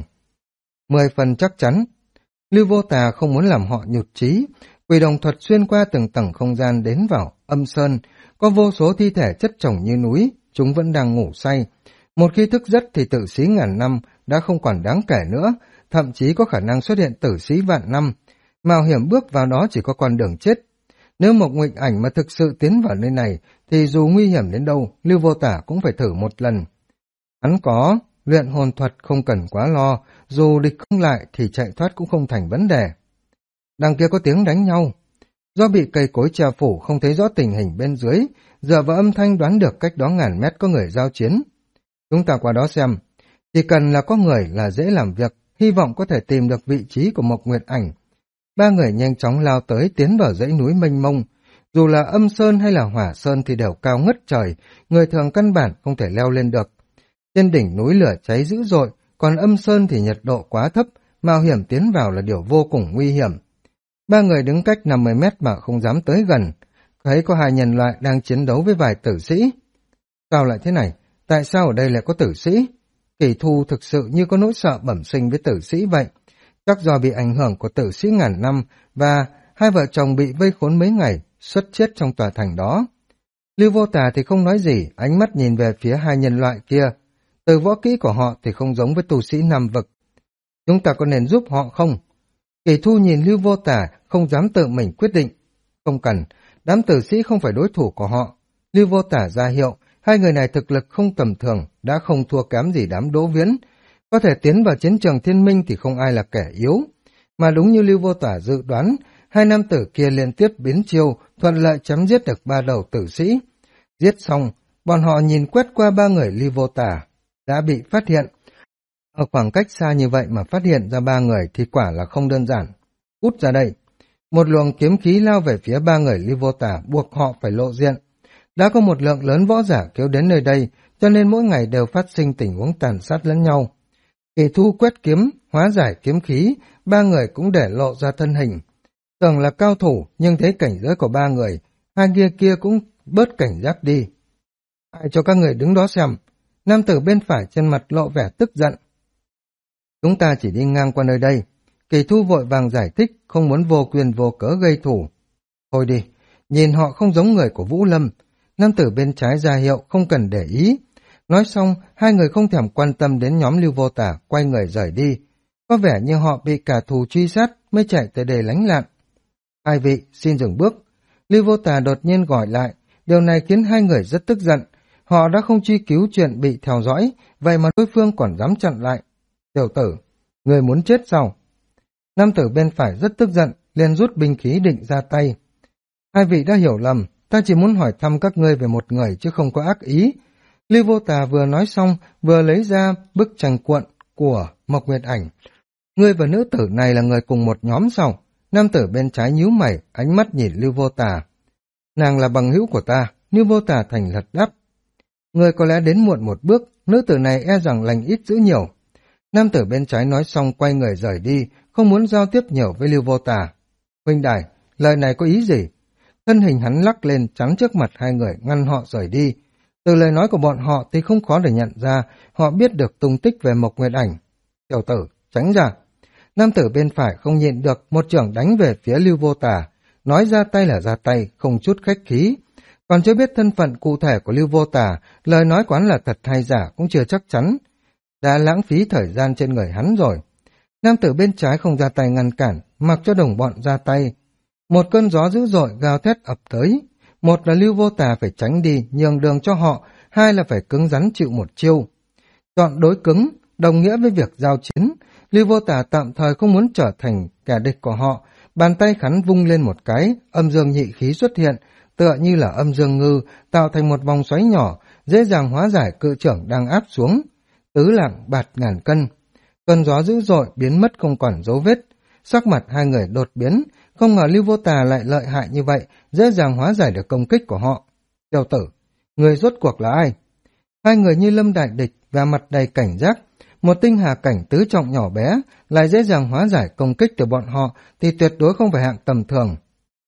10 phần chắc chắn, Lưu Vô Tà không muốn làm họ nhụt chí. Quỷ đồng thuật xuyên qua từng tầng không gian đến vào âm sơn, có vô số thi thể chất chồng như núi, chúng vẫn đang ngủ say. Một khi thức giấc thì tử sĩ ngàn năm đã không còn đáng kể nữa, thậm chí có khả năng xuất hiện tử sĩ vạn năm. Mạo hiểm bước vào đó chỉ có con đường chết. Nếu Mộc Nghịch Ảnh mà thực sự tiến vào nơi này, thì dù nguy hiểm đến đâu, Lưu Vô Tả cũng phải thử một lần. Hắn có luyện hồn thuật không cần quá lo, dù địch không lại thì chạy thoát cũng không thành vấn đề. Đằng kia có tiếng đánh nhau. Do bị cây cối che phủ không thấy rõ tình hình bên dưới, dựa vào âm thanh đoán được cách đó ngàn mét có người giao chiến. Chúng ta qua đó xem. Chỉ cần là có người là dễ làm việc, hy vọng có thể tìm được vị trí của Mộc Nguyệt Ảnh. Ba người nhanh chóng lao tới tiến vào dãy núi mênh mông. Dù là âm sơn hay là hỏa sơn thì đều cao ngất trời, người thường căn bản không thể leo lên được. Trên đỉnh núi lửa cháy dữ dội, còn âm sơn thì nhiệt độ quá thấp, mạo hiểm tiến vào là điều vô cùng nguy hiểm. Ba người đứng cách 50 mét mà không dám tới gần. Thấy có hai nhân loại đang chiến đấu với vài tử sĩ. Sao lại thế này? Tại sao ở đây lại có tử sĩ? Kỳ Thu thực sự như có nỗi sợ bẩm sinh với tử sĩ vậy. Chắc do bị ảnh hưởng của tử sĩ ngàn năm và hai vợ chồng bị vây khốn mấy ngày, xuất chết trong tòa thành đó. Lưu Vô Tà thì không nói gì, ánh mắt nhìn về phía hai nhân loại kia. Từ võ kỹ của họ thì không giống với tu sĩ Nam Vực. Chúng ta có nên giúp họ không? Kỳ Thu nhìn Lưu Vô Tà, không dám tự mình quyết định. Không cần, đám tử sĩ không phải đối thủ của họ. Lưu Vô Tà ra hiệu, hai người này thực lực không tầm thường, đã không thua kém gì đám Đỗ Viễn. Có thể tiến vào chiến trường thiên minh thì không ai là kẻ yếu. Mà đúng như Lưu Vô Tà dự đoán, hai nam tử kia liên tiếp biến chiêu, thuận lợi chém giết được 3 đầu tử sĩ. Giết xong, bọn họ nhìn quét qua 3 người Ly Vô Tả, đã bị phát hiện. Ở khoảng cách xa như vậy mà phát hiện ra 3 người thì quả là không đơn giản. Cút ra đây! Một luồng kiếm khí lao về phía 3 người Ly Vô Tả, buộc họ phải lộ diện. Đã có một lượng lớn võ giả kéo đến nơi đây, cho nên mỗi ngày đều phát sinh tình huống tàn sát lẫn nhau. Kỳ thu quét kiếm, hóa giải kiếm khí, 3 người cũng để lộ ra thân hình. Tưởng là cao thủ, nhưng thấy cảnh giới của 3 người, hai kia cũng bớt cảnh giác đi. Ai cho các người đứng đó xem. Nam tử bên phải trên mặt lộ vẻ tức giận. Chúng ta chỉ đi ngang qua nơi đây. Kỳ thu vội vàng giải thích, không muốn vô quyền vô cớ gây thủ. Thôi đi, nhìn họ không giống người của Vũ Lâm. Nam tử bên trái ra hiệu không cần để ý. Nói xong, hai người không thèm quan tâm đến nhóm Lưu Vô Tả, quay người rời đi. Có vẻ như họ bị cả thù truy sát mới chạy tới đây lánh lạn. Hai vị, xin dừng bước. Lưu Vô Tả đột nhiên gọi lại. Điều này khiến hai người rất tức giận. Họ đã không truy cứu chuyện bị theo dõi, vậy mà đối phương còn dám chặn lại. Tiểu tử, người muốn chết sao? Nam tử bên phải rất tức giận, liền rút binh khí định ra tay. Hai vị đã hiểu lầm, ta chỉ muốn hỏi thăm các ngươi về một người chứ không có ác ý. Lưu Vô Tà vừa nói xong, vừa lấy ra bức tranh cuộn của Mộc Nguyệt Ảnh. Ngươi và nữ tử này là người cùng một nhóm sao? Nam tử bên trái nhíu mày, ánh mắt nhìn Lưu Vô Tà. Nàng là bằng hữu của ta, Lưu Vô Tà thành thật đáp. Ngươi có lẽ đến muộn một bước, nữ tử này e rằng lành ít dữ nhiều. Nam tử bên trái nói xong quay người rời đi, không muốn giao tiếp nhiều với Lưu Vô Tà. Huynh đài, lời này có ý gì? Thân hình hắn lắc lên chắn trước mặt hai người ngăn họ rời đi. Từ lời nói của bọn họ thì không khó để nhận ra họ biết được tung tích về Mộc Nguyệt Ảnh. Tiểu tử, tránh ra. Nam tử bên phải không nhịn được một chưởng đánh về phía Lưu Vô Tà, nói ra tay là ra tay, không chút khách khí. Còn chưa biết thân phận cụ thể của Lưu Vô Tà, lời nói quán là thật hay giả cũng chưa chắc chắn. Đã lãng phí thời gian trên người hắn rồi. Nam tử bên trái không ra tay ngăn cản, mặc cho đồng bọn ra tay. Một cơn gió dữ dội gào thét ập tới. Một là Lưu Vô Tà phải tránh đi, nhường đường cho họ, hai là phải cứng rắn chịu một chiêu. Chọn đối cứng, đồng nghĩa với việc giao chiến. Lưu Vô Tà tạm thời không muốn trở thành kẻ địch của họ. Bàn tay khắn vung lên một cái, âm dương nhị khí xuất hiện, tựa như là âm dương ngư, tạo thành một vòng xoáy nhỏ, dễ dàng hóa giải cự trưởng đang áp xuống. Tứ lạng bạt ngàn cân. Cơn gió dữ dội biến mất không còn dấu vết. Sắc mặt hai người đột biến, không ngờ Lưu Vô Tà lại lợi hại như vậy, dễ dàng hóa giải được công kích của họ. Tiểu tử, người rốt cuộc là ai? Hai người như lâm đại địch và mặt đầy cảnh giác. Một tinh hà cảnh tứ trọng nhỏ bé lại dễ dàng hóa giải công kích từ bọn họ thì tuyệt đối không phải hạng tầm thường.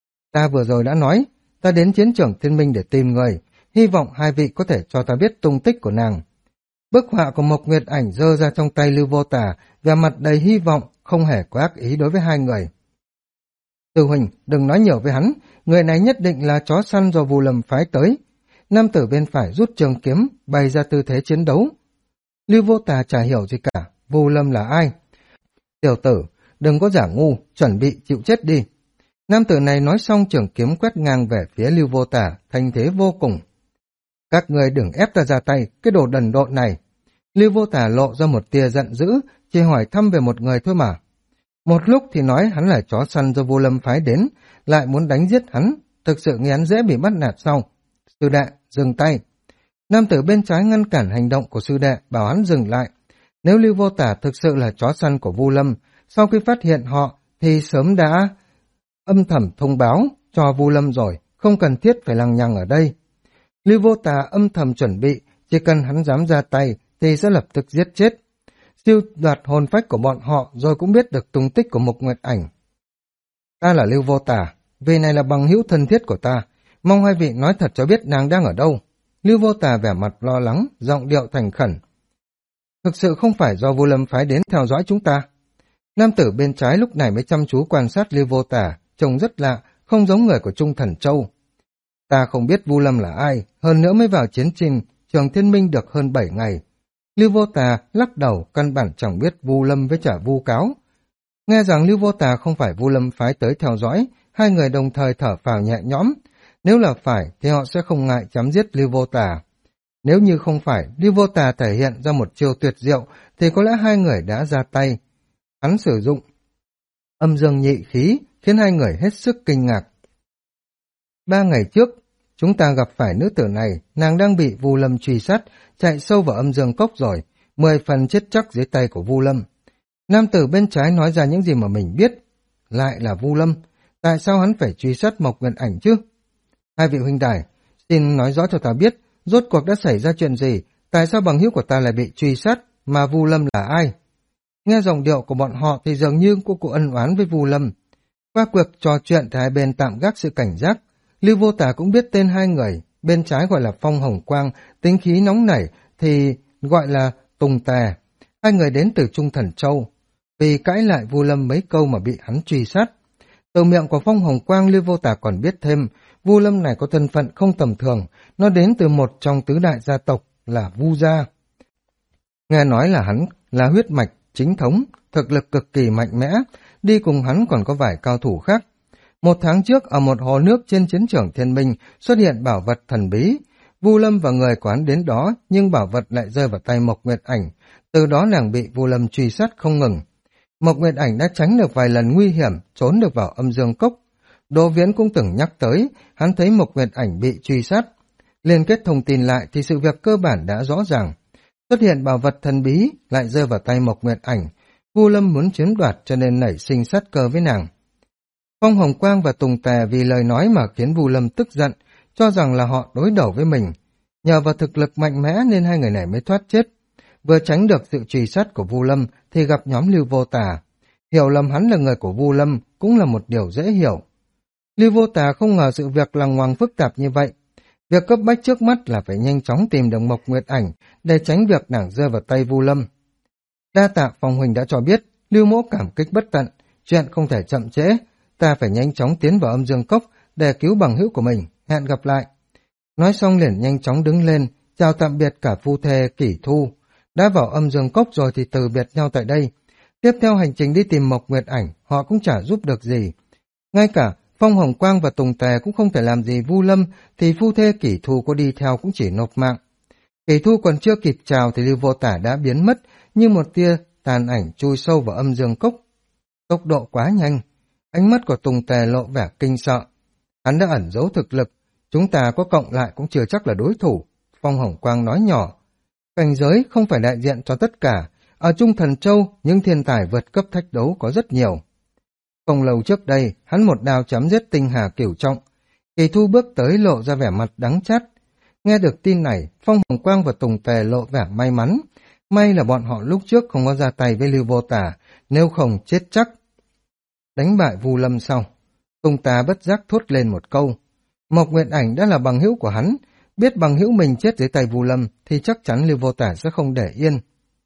Ta vừa rồi đã nói, ta đến chiến trường Thiên Minh để tìm người, hy vọng hai vị có thể cho ta biết tung tích của nàng. Bức họa của Mộc Nguyệt Ảnh giơ ra trong tay Lưu Vô Tà và mặt đầy hy vọng, không hề có ác ý đối với hai người. Sư huynh, đừng nói nhiều với hắn, người này nhất định là chó săn do Vu Lâm phái tới. Nam tử bên phải rút trường kiếm, bày ra tư thế chiến đấu. Lưu Vô Tà chả hiểu gì cả, Vu Lâm là ai? Tiểu tử, đừng có giả ngu, chuẩn bị chịu chết đi. Nam tử này nói xong trường kiếm quét ngang về phía Lưu Vô Tà, thanh thế vô cùng. Các người đừng ép ta ra tay, cái đồ đần độn này. Lưu Vô Tà lộ ra một tia giận dữ, chỉ hỏi thăm về một người thôi mà. Một lúc thì nói hắn là chó săn do Vu Lâm phái đến, lại muốn đánh giết hắn, thực sự nghe hắn dễ bị bắt nạt sau. Sư đệ, dừng tay. Nam tử bên trái ngăn cản hành động của sư đệ, bảo hắn dừng lại. Nếu Lưu Vô Tà thực sự là chó săn của Vu Lâm, sau khi phát hiện họ thì sớm đã âm thầm thông báo cho Vu Lâm rồi, không cần thiết phải lằng nhằng ở đây. Lưu Vô Tà âm thầm chuẩn bị, chỉ cần hắn dám ra tay thì sẽ lập tức giết chết. Siêu đoạt hồn phách của bọn họ rồi cũng biết được tung tích của Mộc Nguyệt Ảnh. Ta là Lưu Vô Tà, vì này là bằng hữu thân thiết của ta, mong hai vị nói thật cho biết nàng đang ở đâu. Lưu Vô Tà vẻ mặt lo lắng, giọng điệu thành khẩn. Thực sự không phải do Vu Lâm phái đến theo dõi chúng ta. Nam tử bên trái lúc này mới chăm chú quan sát Lưu Vô Tà, trông rất lạ, không giống người của Trung Thần Châu. Ta không biết Vu Lâm là ai, hơn nữa mới vào chiến trình trường Thiên Minh được hơn 7 ngày. Lưu Vô Tà lắc đầu, căn bản chẳng biết Vu Lâm với trả vu cáo. Nghe rằng Lưu Vô Tà không phải Vu Lâm phái tới theo dõi, hai người đồng thời thở phào nhẹ nhõm. Nếu là phải thì họ sẽ không ngại chém giết Lưu Vô Tà. Nếu như không phải, Lưu Vô Tà thể hiện ra một chiêu tuyệt diệu thì có lẽ hai người đã ra tay. Hắn sử dụng âm dương nhị khí, khiến hai người hết sức kinh ngạc. 3 ngày trước, chúng ta gặp phải nữ tử này, nàng đang bị Vu Lâm truy sát, chạy sâu vào âm dương cốc rồi, 10 phần chết chắc dưới tay của Vu Lâm. Nam tử bên trái nói ra những gì mà mình biết, lại là Vu Lâm, tại sao hắn phải truy sát Mộc Nguyệt Ảnh chứ? Hai vị huynh đài, xin nói rõ cho ta biết, rốt cuộc đã xảy ra chuyện gì, tại sao bằng hữu của ta lại bị truy sát, mà Vu Lâm là ai? Nghe giọng điệu của bọn họ thì dường như có cuộc ân oán với Vu Lâm. Qua cuộc trò chuyện thì hai bên tạm gác sự cảnh giác. Lưu Vô Tà cũng biết tên hai người, bên trái gọi là Phong Hồng Quang, tính khí nóng nảy thì gọi là Tùng Tè. Hai người đến từ Trung Thần Châu, vì cãi lại Vu Lâm mấy câu mà bị hắn truy sát. Từ miệng của Phong Hồng Quang, Lưu Vô Tà còn biết thêm, Vu Lâm này có thân phận không tầm thường, nó đến từ một trong tứ đại gia tộc là Vu gia. Nghe nói là hắn là huyết mạch chính thống, thực lực cực kỳ mạnh mẽ, đi cùng hắn còn có vài cao thủ khác. 1 tháng trước, ở một hồ nước trên chiến trường Thiên Minh xuất hiện bảo vật thần bí. Vu Lâm và người của hắn đến đó, nhưng bảo vật lại rơi vào tay Mộc Nguyệt Ảnh. Từ đó nàng bị Vu Lâm truy sát không ngừng. Mộc Nguyệt Ảnh đã tránh được vài lần nguy hiểm, trốn được vào âm dương cốc. Đỗ Viễn cũng từng nhắc tới, hắn thấy Mộc Nguyệt Ảnh bị truy sát. Liên kết thông tin lại thì sự việc cơ bản đã rõ ràng. Xuất hiện bảo vật thần bí lại rơi vào tay Mộc Nguyệt Ảnh. Vu Lâm muốn chiếm đoạt cho nên nảy sinh sát cơ với nàng. Phong Hồng Quang và Tùng Tè vì lời nói mà khiến Vu Lâm tức giận, cho rằng là họ đối đầu với mình. Nhờ vào thực lực mạnh mẽ nên hai người này mới thoát chết. Vừa tránh được sự truy sát của Vu Lâm thì gặp nhóm Lưu Vô Tà. Hiểu lầm hắn là người của Vu Lâm cũng là một điều dễ hiểu. Lưu Vô Tà không ngờ sự việc lằng ngoằng phức tạp như vậy. Việc cấp bách trước mắt là phải nhanh chóng tìm được Mộc Nguyệt Ảnh để tránh việc nàng rơi vào tay Vu Lâm. Đa tạ Phong huynh đã cho biết, Lưu mỗ cảm kích bất tận, chuyện không thể chậm trễ, ta phải nhanh chóng tiến vào âm dương cốc để cứu bằng hữu của mình, hẹn gặp lại. Nói xong liền nhanh chóng đứng lên, chào tạm biệt cả phu thê Kỷ Thu. Đã vào âm dương cốc rồi thì từ biệt nhau tại đây. Tiếp theo hành trình đi tìm Mộc Nguyệt Ảnh, họ cũng chả giúp được gì. Ngay cả Phong Hồng Quang và Tùng Tè cũng không thể làm gì Vu Lâm, thì phu thê Kỷ Thu có đi theo cũng chỉ nộp mạng. Kỷ Thu còn chưa kịp chào thì Lưu Vô Tả đã biến mất, như một tia tàn ảnh chui sâu vào âm dương cốc. Tốc độ quá nhanh, ánh mắt của Tùng Tè lộ vẻ kinh sợ. Hắn đã ẩn giấu thực lực, chúng ta có cộng lại cũng chưa chắc là đối thủ. Phong Hồng Quang nói nhỏ, cảnh giới không phải đại diện cho tất cả. Ở Trung Thần Châu, những thiên tài vượt cấp thách đấu có rất nhiều. Không lâu trước đây, hắn một đao chém giết Tinh Hà Cửu Trọng. Kỳ Thu bước tới lộ ra vẻ mặt đắng chát. Nghe được tin này, Phong Hồng Quang và Tùng Tề lộ vẻ may mắn. May là bọn họ lúc trước không có ra tay với Lưu Vô Tả, nếu không chết chắc. Đánh bại Vu Lâm sau, Tùng Tà bất giác thốt lên một câu. Mộc Nguyệt Ảnh đã là bằng hữu của hắn, biết bằng hữu mình chết dưới tay Vu Lâm thì chắc chắn Lưu Vô Tả sẽ không để yên.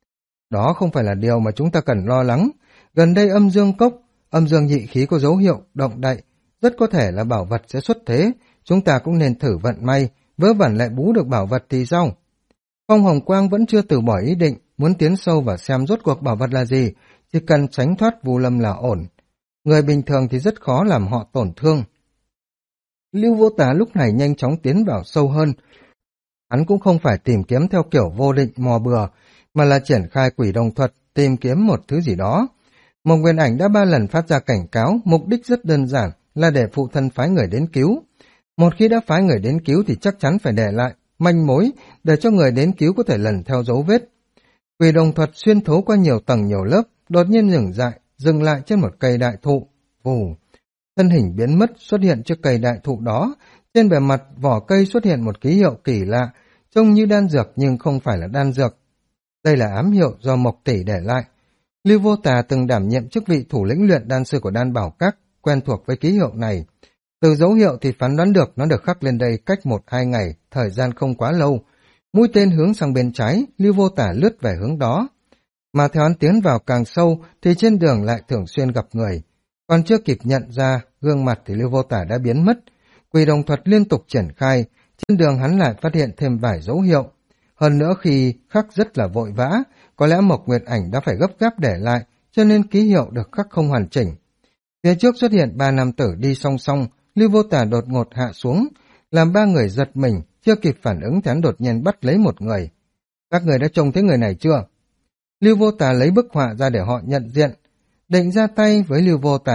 Đó không phải là điều mà chúng ta cần lo lắng. Gần đây âm dương cốc, âm dương nhị khí có dấu hiệu động đậy, rất có thể là bảo vật sẽ xuất thế, chúng ta cũng nên thử vận may, vớ vẩn lại bú được bảo vật thì sao? Phong Hồng Quang vẫn chưa từ bỏ ý định, muốn tiến sâu và xem rốt cuộc bảo vật là gì, chỉ cần tránh thoát Vu Lâm là ổn. Người bình thường thì rất khó làm họ tổn thương. Lưu Vô Tả lúc này nhanh chóng tiến vào sâu hơn. Hắn cũng không phải tìm kiếm theo kiểu vô định mò bừa, mà là triển khai quỷ đồng thuật, tìm kiếm một thứ gì đó. Mộc Nguyệt Ảnh đã 3 lần phát ra cảnh cáo, mục đích rất đơn giản là để phụ thân phái người đến cứu. Một khi đã phái người đến cứu thì chắc chắn phải để lại manh mối để cho người đến cứu có thể lần theo dấu vết. Quỷ đồng thuật xuyên thấu qua nhiều tầng nhiều lớp, đột nhiên dừng lại trên một cây đại thụ. Vù, thân hình biến mất xuất hiện trước cây đại thụ đó, trên bề mặt vỏ cây xuất hiện một ký hiệu kỳ lạ, trông như đan dược nhưng không phải là đan dược. Đây là ám hiệu do Mộc tỷ để lại. Lưu Vô Tà từng đảm nhiệm chức vị thủ lĩnh luyện đan sư của Đan Bảo Các, quen thuộc với ký hiệu này. Từ dấu hiệu thì phán đoán được nó được khắc lên đây cách 1-2 ngày, thời gian không quá lâu. Mũi tên hướng sang bên trái, Lưu Vô Tà lướt về hướng đó. Mà theo hắn tiến vào càng sâu thì trên đường lại thường xuyên gặp người. Còn chưa kịp nhận ra gương mặt thì Lưu Vô Tả đã biến mất. Quỷ đồng thuật liên tục triển khai, trên đường hắn lại phát hiện thêm vài dấu hiệu. Hơn nữa khi khắc rất là vội vã, có lẽ Mộc Nguyệt Ảnh đã phải gấp gáp để lại, cho nên ký hiệu được khắc không hoàn chỉnh. Phía trước xuất hiện 3 nam tử đi song song, Lưu Vô Tả đột ngột hạ xuống, làm 3 người giật mình, chưa kịp phản ứng thì hắn đột nhiên bắt lấy một người. Các người đã trông thấy người này chưa? Lưu Vô Tả lấy bức họa ra để họ nhận diện. Định ra tay với Lưu Vô Tả,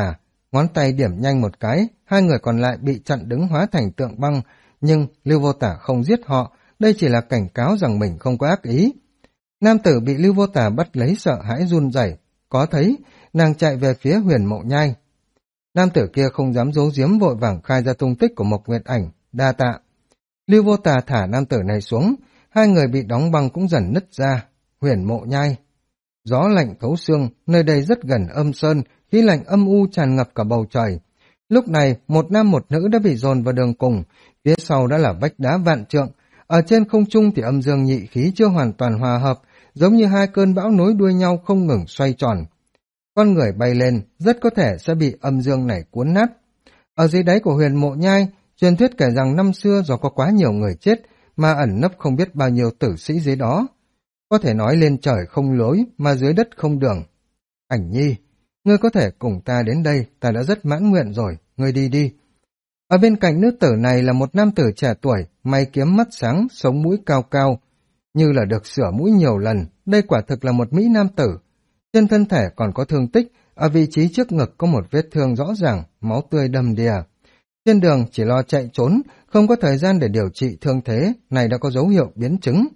ngón tay điểm nhanh một cái, hai người còn lại bị chặn đứng hóa thành tượng băng, nhưng Lưu Vô Tả không giết họ, đây chỉ là cảnh cáo rằng mình không có ác ý. Nam tử bị Lưu Vô Tả bắt lấy sợ hãi run rẩy, có thấy, nàng chạy về phía Huyền Mộ Nhai. Nam tử kia không dám giấu giếm vội vàng khai ra tung tích của Mộc Nguyệt Ảnh, đa tạ. Lưu Vô Tả thả nam tử này xuống, hai người bị đóng băng cũng dần nứt ra. Huyền Mộ Nhai. Gió lạnh thấu xương, nơi đây rất gần âm sơn, khí lạnh âm u tràn ngập cả bầu trời. Lúc này, một nam một nữ đã bị dồn vào đường cùng, phía sau đã là vách đá vạn trượng. Ở trên không trung thì âm dương nhị khí chưa hoàn toàn hòa hợp, giống như hai cơn bão nối đuôi nhau không ngừng xoay tròn. Con người bay lên, rất có thể sẽ bị âm dương này cuốn nát. Ở dưới đáy của Huyền Mộ Nhai, truyền thuyết kể rằng năm xưa do có quá nhiều người chết mà ẩn nấp không biết bao nhiêu tử sĩ dưới đó. Có thể nói lên trời không lối mà dưới đất không đường. Ảnh Nhi, ngươi có thể cùng ta đến đây, ta đã rất mãn nguyện rồi, ngươi đi đi. Ở bên cạnh nữ tử này là một nam tử trẻ tuổi, mày kiếm mắt sáng, sống mũi cao cao, như là được sửa mũi nhiều lần, đây quả thực là một mỹ nam tử. Trên thân thể còn có thương tích, ở vị trí trước ngực có một vết thương rõ ràng, máu tươi đầm đìa. Trên đường chỉ lo chạy trốn, không có thời gian để điều trị thương thế, này đã có dấu hiệu biến chứng.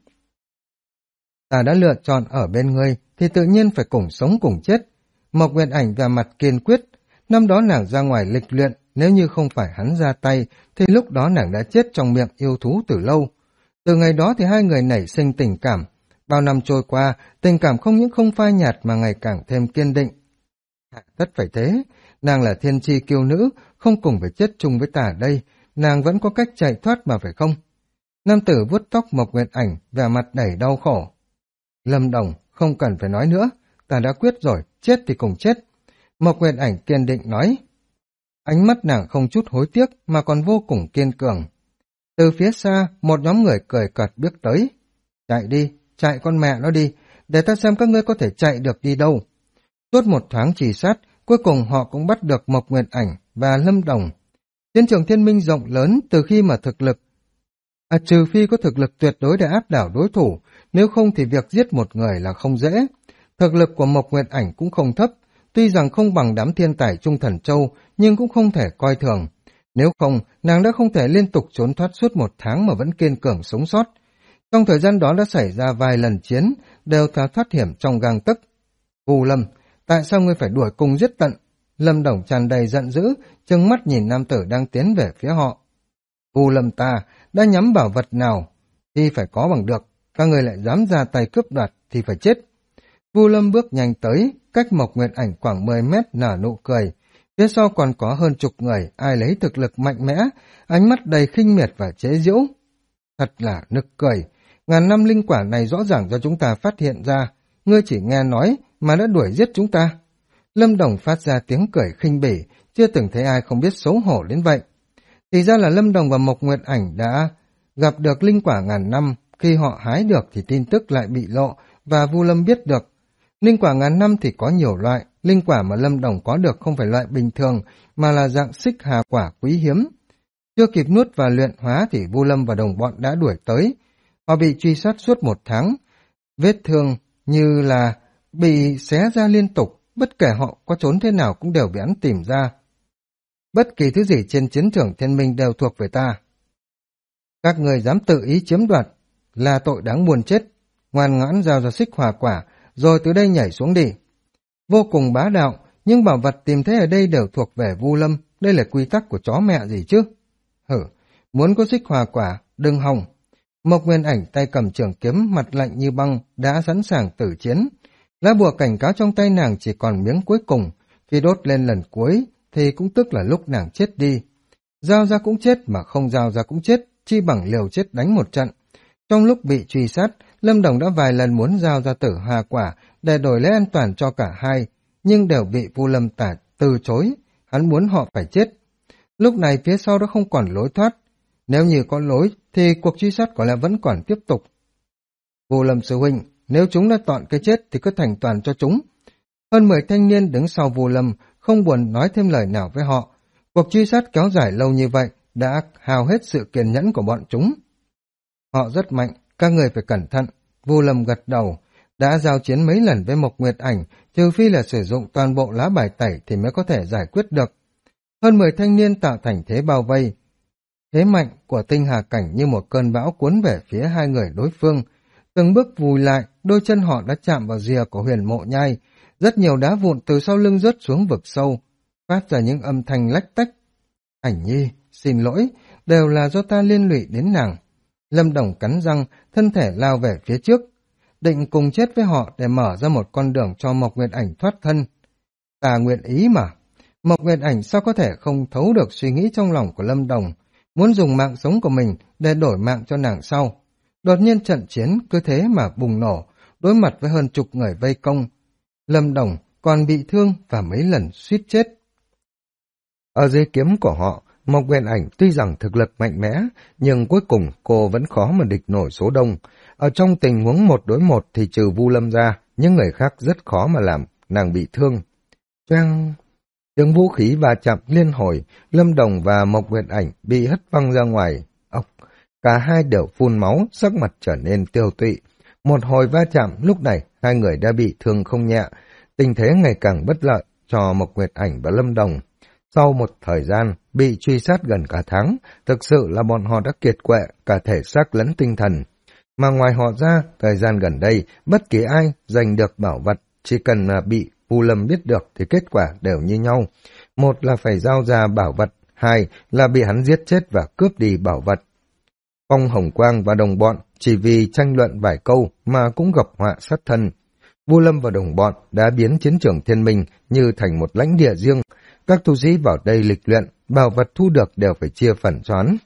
Ta đã lựa chọn ở bên ngươi, thì tự nhiên phải cùng sống cùng chết. Mộc Nguyệt Ảnh và mặt kiên quyết, năm đó nàng ra ngoài lịch luyện, nếu như không phải hắn ra tay, thì lúc đó nàng đã chết trong miệng yêu thú từ lâu. Từ ngày đó thì hai người nảy sinh tình cảm. Bao năm trôi qua, tình cảm không những không phai nhạt mà ngày càng thêm kiên định. Tất phải thế, nàng là thiên tri kiêu nữ, không cùng phải chết chung với ta ở đây, nàng vẫn có cách chạy thoát mà phải không? Nam tử vuốt tóc Mộc Nguyệt Ảnh, vẻ mặt đầy đau khổ. Lâm Đồng, không cần phải nói nữa, ta đã quyết rồi, chết thì cùng chết. Mộc Nguyệt Ảnh kiên định nói. Ánh mắt nàng không chút hối tiếc mà còn vô cùng kiên cường. Từ phía xa, một nhóm người cười cợt bước tới. Chạy đi, chạy con mẹ nó đi, để ta xem các ngươi có thể chạy được đi đâu. Suốt một thoáng trì sát, cuối cùng họ cũng bắt được Mộc Nguyệt Ảnh và Lâm Đồng. Chiến trường thiên minh rộng lớn từ khi mà thực lực, trừ phi có thực lực tuyệt đối để áp đảo đối thủ, nếu không thì việc giết một người là không dễ. Thực lực của Mộc Nguyệt Ảnh cũng không thấp, tuy rằng không bằng đám thiên tài Trung Thần Châu, nhưng cũng không thể coi thường. Nếu không, nàng đã không thể liên tục trốn thoát suốt một tháng mà vẫn kiên cường sống sót. Trong thời gian đó đã xảy ra vài lần chiến, đều thoát hiểm trong gang tấc. Vu Lâm, tại sao ngươi phải đuổi cùng giết tận? Lâm Đồng tràn đầy giận dữ, trừng mắt nhìn nam tử đang tiến về phía họ. Vu Lâm ta đã nhắm bảo vật nào thì phải có bằng được, các ngươi lại dám ra tay cướp đoạt thì phải chết. Vu Lâm bước nhanh tới, cách Mộc Nguyệt Ảnh khoảng 10 mét nở nụ cười. Phía sau còn có hơn chục người, ai lấy thực lực mạnh mẽ, ánh mắt đầy khinh miệt và chế giễu. Thật là nực cười, ngàn năm linh quả này rõ ràng do chúng ta phát hiện ra, ngươi chỉ nghe nói mà đã đuổi giết chúng ta. Lâm Đồng phát ra tiếng cười khinh bỉ, chưa từng thấy ai không biết xấu hổ đến vậy. Thì ra là Lâm Đồng và Mộc Nguyệt Ảnh đã gặp được linh quả ngàn năm, khi họ hái được thì tin tức lại bị lộ và Vu Lâm biết được. Linh quả ngàn năm thì có nhiều loại, linh quả mà Lâm Đồng có được không phải loại bình thường mà là dạng xích hà quả quý hiếm. Chưa kịp nuốt và luyện hóa thì Vu Lâm và đồng bọn đã đuổi tới. Họ bị truy sát suốt một tháng, vết thương như là bị xé ra liên tục, bất kể họ có trốn thế nào cũng đều bị hắn tìm ra. Bất kỳ thứ gì trên chiến trường thiên minh đều thuộc về ta. Các người dám tự ý chiếm đoạt là tội đáng buồn chết, ngoan ngoãn giao ra xích hỏa quả, rồi từ đây nhảy xuống đi. Vô cùng bá đạo, nhưng bảo vật tìm thấy ở đây đều thuộc về Vu Lâm, đây là quy tắc của chó mẹ gì chứ? Muốn có xích hỏa quả, đừng hòng. Mộc Nguyên Ảnh tay cầm trường kiếm, mặt lạnh như băng, đã sẵn sàng tử chiến. Lá bùa cảnh cáo trong tay nàng chỉ còn miếng cuối cùng, khi đốt lên lần cuối thì cũng tức là lúc nàng chết đi. Giao ra cũng chết mà không giao ra cũng chết, chi bằng liều chết đánh một trận. Trong lúc bị truy sát, Lâm Đồng đã vài lần muốn giao ra tử hà quả để đổi lấy an toàn cho cả hai, nhưng đều bị Vu Lâm từ chối, hắn muốn họ phải chết. Lúc này phía sau đã không còn lối thoát, nếu như có lối thì cuộc truy sát có lẽ vẫn còn tiếp tục. Vu Lâm sư huynh, nếu chúng đã chọn cái chết thì cứ thành toàn cho chúng. Hơn 10 thanh niên đứng sau Vu Lâm không buồn nói thêm lời nào với họ. Cuộc truy sát kéo dài lâu như vậy đã hao hết sự kiên nhẫn của bọn chúng. Họ rất mạnh, các người phải cẩn thận. Vu Lâm gật đầu, đã giao chiến mấy lần với Mộc Nguyệt Ảnh, trừ phi là sử dụng toàn bộ lá bài tẩy thì mới có thể giải quyết được. Hơn 10 thanh niên tạo thành thế bao vây. Thế mạnh của tinh hà cảnh như một cơn bão cuốn về phía hai người đối phương. Từng bước vùi lại, đôi chân họ đã chạm vào rìa của Huyền Mộ Nhai. Rất nhiều đá vụn từ sau lưng rớt xuống vực sâu, phát ra những âm thanh lách tách. Ảnh Nhi, xin lỗi, đều là do ta liên lụy đến nàng. Lâm Đồng cắn răng, thân thể lao về phía trước, định cùng chết với họ để mở ra một con đường cho Mộc Nguyệt Ảnh thoát thân. Ta nguyện ý mà. Mộc Nguyệt Ảnh sao có thể không thấu được suy nghĩ trong lòng của Lâm Đồng, muốn dùng mạng sống của mình để đổi mạng cho nàng sau. Đột nhiên trận chiến cứ thế mà bùng nổ, đối mặt với hơn chục người vây công. Lâm Đồng còn bị thương và mấy lần suýt chết. Ở dưới kiếm của họ, Mộc Nguyệt Ảnh tuy rằng thực lực mạnh mẽ, nhưng cuối cùng cô vẫn khó mà địch nổi số đông. Ở trong tình huống 1 đối 1 thì trừ Vu Lâm ra, những người khác rất khó mà làm nàng bị thương. Choang! Tiếng vũ khí va chạm liên hồi, Lâm Đồng và Mộc Nguyệt Ảnh bị hất văng ra ngoài. Ốc! Cả hai đều phun máu, sắc mặt trở nên tiêu tụy. Một hồi va chạm, lúc này hai người đã bị thương không nhẹ. Tình thế ngày càng bất lợi cho Mộc Nguyệt Ảnh và Lâm Đồng. Sau một thời gian bị truy sát gần cả tháng, thực sự là bọn họ đã kiệt quệ cả thể xác lẫn tinh thần. Mà ngoài họ ra, thời gian gần đây, bất kỳ ai giành được bảo vật, chỉ cần bị Vu Lâm biết được thì kết quả đều như nhau. Một là phải giao ra bảo vật, hai là bị hắn giết chết và cướp đi bảo vật. Phong Hồng Quang và đồng bọn chỉ vì tranh luận vài câu mà cũng gặp họa sát thân. Vu Lâm và đồng bọn đã biến chiến trường Thiên Minh như thành một lãnh địa riêng. Các tu sĩ vào đây lịch luyện, bảo vật thu được đều phải chia phần cho hắn.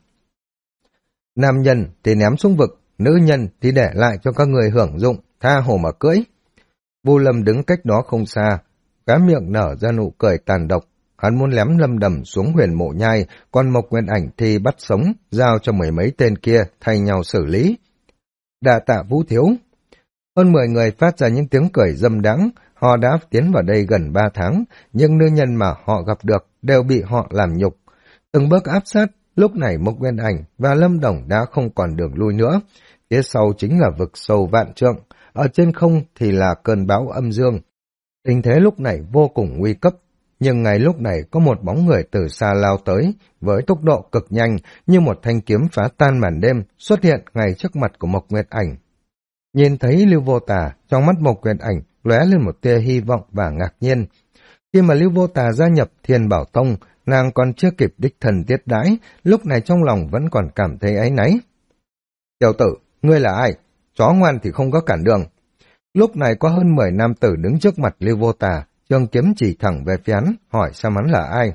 Nam nhân thì ném xuống vực, nữ nhân thì để lại cho các người hưởng dụng, tha hồ mà cưỡi. Vu Lâm đứng cách đó không xa, cá miệng nở ra nụ cười tàn độc. Hắn muốn ném Lâm Đầm xuống Huyền Mộ Nhai, còn Mộc Nguyệt Ảnh thì bắt sống, giao cho mười mấy tên kia thay nhau xử lý. Đa tạ Vũ thiếu. Hơn 10 người phát ra những tiếng cười dâm đãng. Họ đã tiến vào đây gần 3 tháng, nhưng nữ nhân mà họ gặp được đều bị họ làm nhục. Từng bước áp sát, lúc này Mộc Nguyệt Ảnh và Lâm Đồng đã không còn đường lui nữa. Phía sau chính là vực sâu vạn trượng, ở trên không thì là cơn bão âm dương. Tình thế lúc này vô cùng nguy cấp, nhưng ngay lúc này có một bóng người từ xa lao tới, với tốc độ cực nhanh như một thanh kiếm phá tan màn đêm xuất hiện ngay trước mặt của Mộc Nguyệt Ảnh. Nhìn thấy Lưu Vô Tà, trong mắt Mộc Nguyệt Ảnh lóe lên một tia hy vọng và ngạc nhiên. Khi mà Lưu Vô Tà gia nhập Thiên Bảo Tông, nàng còn chưa kịp đích thần tiết đãi, lúc này trong lòng vẫn còn cảm thấy áy náy. Tiểu tử, ngươi là ai? Chó ngoan thì không có cản đường. Lúc này có hơn 10 nam tử đứng trước mặt Lưu Vô Tà, trường kiếm chỉ thẳng về phía hắn, hỏi xem hắn là ai.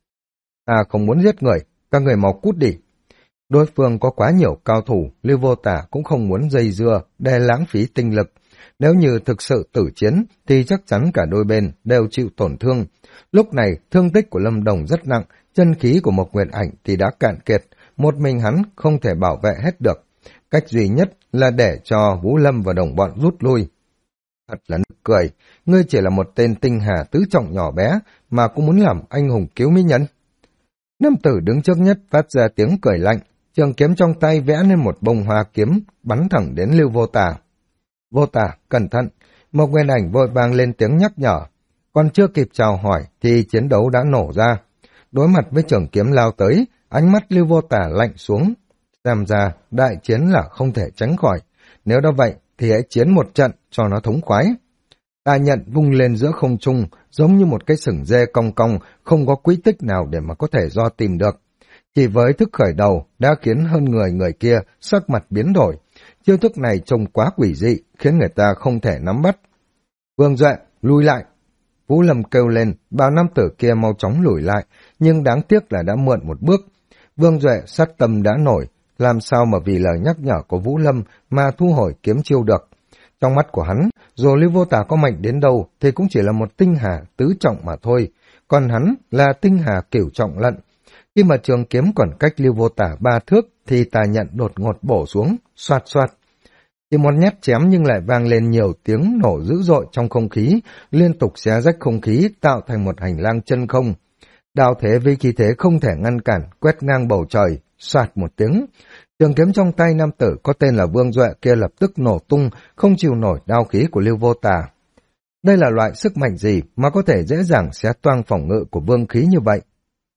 Ta không muốn giết người, các người mau cút đi. Đối phương có quá nhiều cao thủ, Lưu Vô Tà cũng không muốn dây dưa để lãng phí tinh lực. Nếu như thực sự tử chiến thì chắc chắn cả đôi bên đều chịu tổn thương. Lúc này thương tích của Lâm Đồng rất nặng, chân khí của Mộc Nguyệt Ảnh thì đã cạn kiệt, một mình hắn không thể bảo vệ hết được. Cách duy nhất là để cho Vũ Lâm và đồng bọn rút lui. Thật là nực cười, ngươi chỉ là một tên tinh hà tứ trọng nhỏ bé mà cũng muốn làm anh hùng cứu mỹ nhân. Nam tử đứng trước nhất phát ra tiếng cười lạnh, trường kiếm trong tay vẽ lên một bông hoa kiếm, bắn thẳng đến Lưu Vô Tà. Vô Tà, cẩn thận! Mộc Nguyệt Ảnh vội vàng lên tiếng nhắc nhở. Còn chưa kịp chào hỏi thì chiến đấu đã nổ ra. Đối mặt với trường kiếm lao tới, ánh mắt Lưu Vô Tà lạnh xuống. Xem ra đại chiến là không thể tránh khỏi. Nếu đã vậy thì hãy chiến một trận cho nó thống khoái. Tà nhận vung lên giữa không trung, giống như một cái sừng dê cong cong, không có quỹ tích nào để mà có thể do tìm được. Chỉ với thức khởi đầu đã khiến hơn người kia sắc mặt biến đổi. Chiêu thức này trông quá quỷ dị, khiến người ta không thể nắm bắt. Vương Duệ, lùi lại! Vũ Lâm kêu lên, bảo nam tử kia mau chóng lùi lại, nhưng đáng tiếc là đã muộn một bước. Vương Duệ sát tâm đã nổi, làm sao mà vì lời nhắc nhở của Vũ Lâm mà thu hồi kiếm chiêu được. Trong mắt của hắn, dù Lưu Vô Tà có mạnh đến đâu thì cũng chỉ là một tinh hà tứ trọng mà thôi, còn hắn là tinh hà cửu trọng lận. Khi mà trường kiếm còn cách Lưu Vô Tà 3 thước thì Tà nhận đột ngột bổ xuống, xoạt xoạt. Chỉ một nhát chém nhưng lại vang lên nhiều tiếng nổ dữ dội trong không khí, liên tục xé rách không khí tạo thành một hành lang chân không. Đao thế với khí thế không thể ngăn cản, quét ngang bầu trời, xoạt một tiếng. Trường kiếm trong tay nam tử có tên là Vương Duệ kia lập tức nổ tung, không chịu nổi đao khí của Lưu Vô Tà. Đây là loại sức mạnh gì mà có thể dễ dàng xé toang phòng ngự của vương khí như vậy?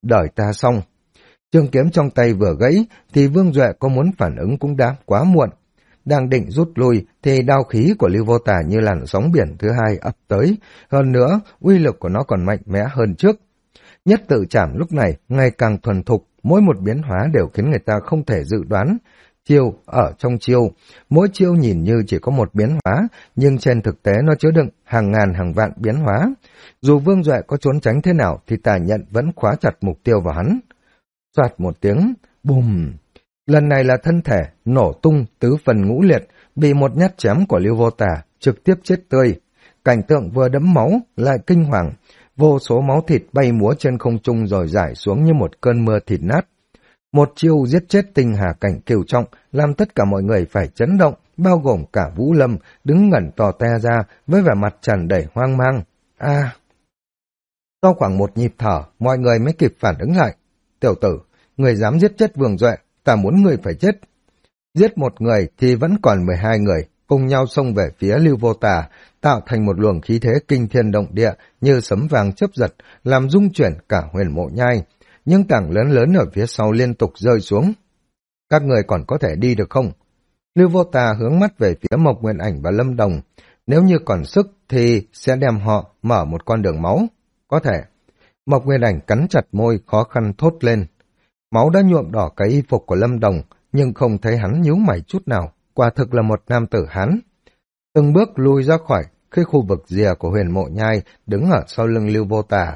Đời ta xong. Trường kiếm trong tay vừa gãy, thì Vương Duệ có muốn phản ứng cũng đã quá muộn. Đang định rút lui, thì đao khí của Lưu Vô Tà như làn sóng biển thứ hai ập tới. Hơn nữa, uy lực của nó còn mạnh mẽ hơn trước. Nhất tự trảm lúc này ngày càng thuần thục, mỗi một biến hóa đều khiến người ta không thể dự đoán. Chiêu ở trong chiêu, mỗi chiêu nhìn như chỉ có một biến hóa, nhưng trên thực tế nó chứa đựng hàng ngàn hàng vạn biến hóa. Dù Vương Duệ có trốn tránh thế nào thì Tà Nhận vẫn khóa chặt mục tiêu vào hắn. Soạt một tiếng, bùm! Lần này là thân thể nổ tung tứ phần ngũ liệt, bị một nhát chém của Lưu Vô Tà trực tiếp chết tươi. Cảnh tượng vừa đẫm máu lại kinh hoàng, vô số máu thịt bay múa trên không trung rồi rải xuống như một cơn mưa thịt nát. Một chiêu giết chết Tinh Hà cảnh cửu trọng, làm tất cả mọi người phải chấn động, bao gồm cả Vũ Lâm, đứng ngẩn tò te ra với vẻ mặt tràn đầy hoang mang. Sau khoảng một nhịp thở, mọi người mới kịp phản ứng lại. Tiểu tử, người dám giết chết Vương Duệ, ta muốn người phải chết. Giết một người thì vẫn còn 12 người, cùng nhau xông về phía Lưu Vô Tà, tạo thành một luồng khí thế kinh thiên động địa như sấm vàng chớp giật, làm rung chuyển cả Huyền Mộ Nhai. Nhưng tảng lớn lớn ở phía sau liên tục rơi xuống. Các người còn có thể đi được không? Lưu Vô Tà hướng mắt về phía Mộc Nguyên Ảnh và Lâm Đồng. Nếu như còn sức thì sẽ đem họ mở một con đường máu. Có thể. Mộc Nguyên Ảnh cắn chặt môi, khó khăn thốt lên. Máu đã nhuộm đỏ cái y phục của Lâm Đồng, nhưng không thấy hắn nhíu mày chút nào. Quả thực là một nam tử Hán. Từng bước lùi ra khỏi khi khu vực rìa của Huyền Mộ Nhai đứng ở sau lưng Lưu Vô Tà.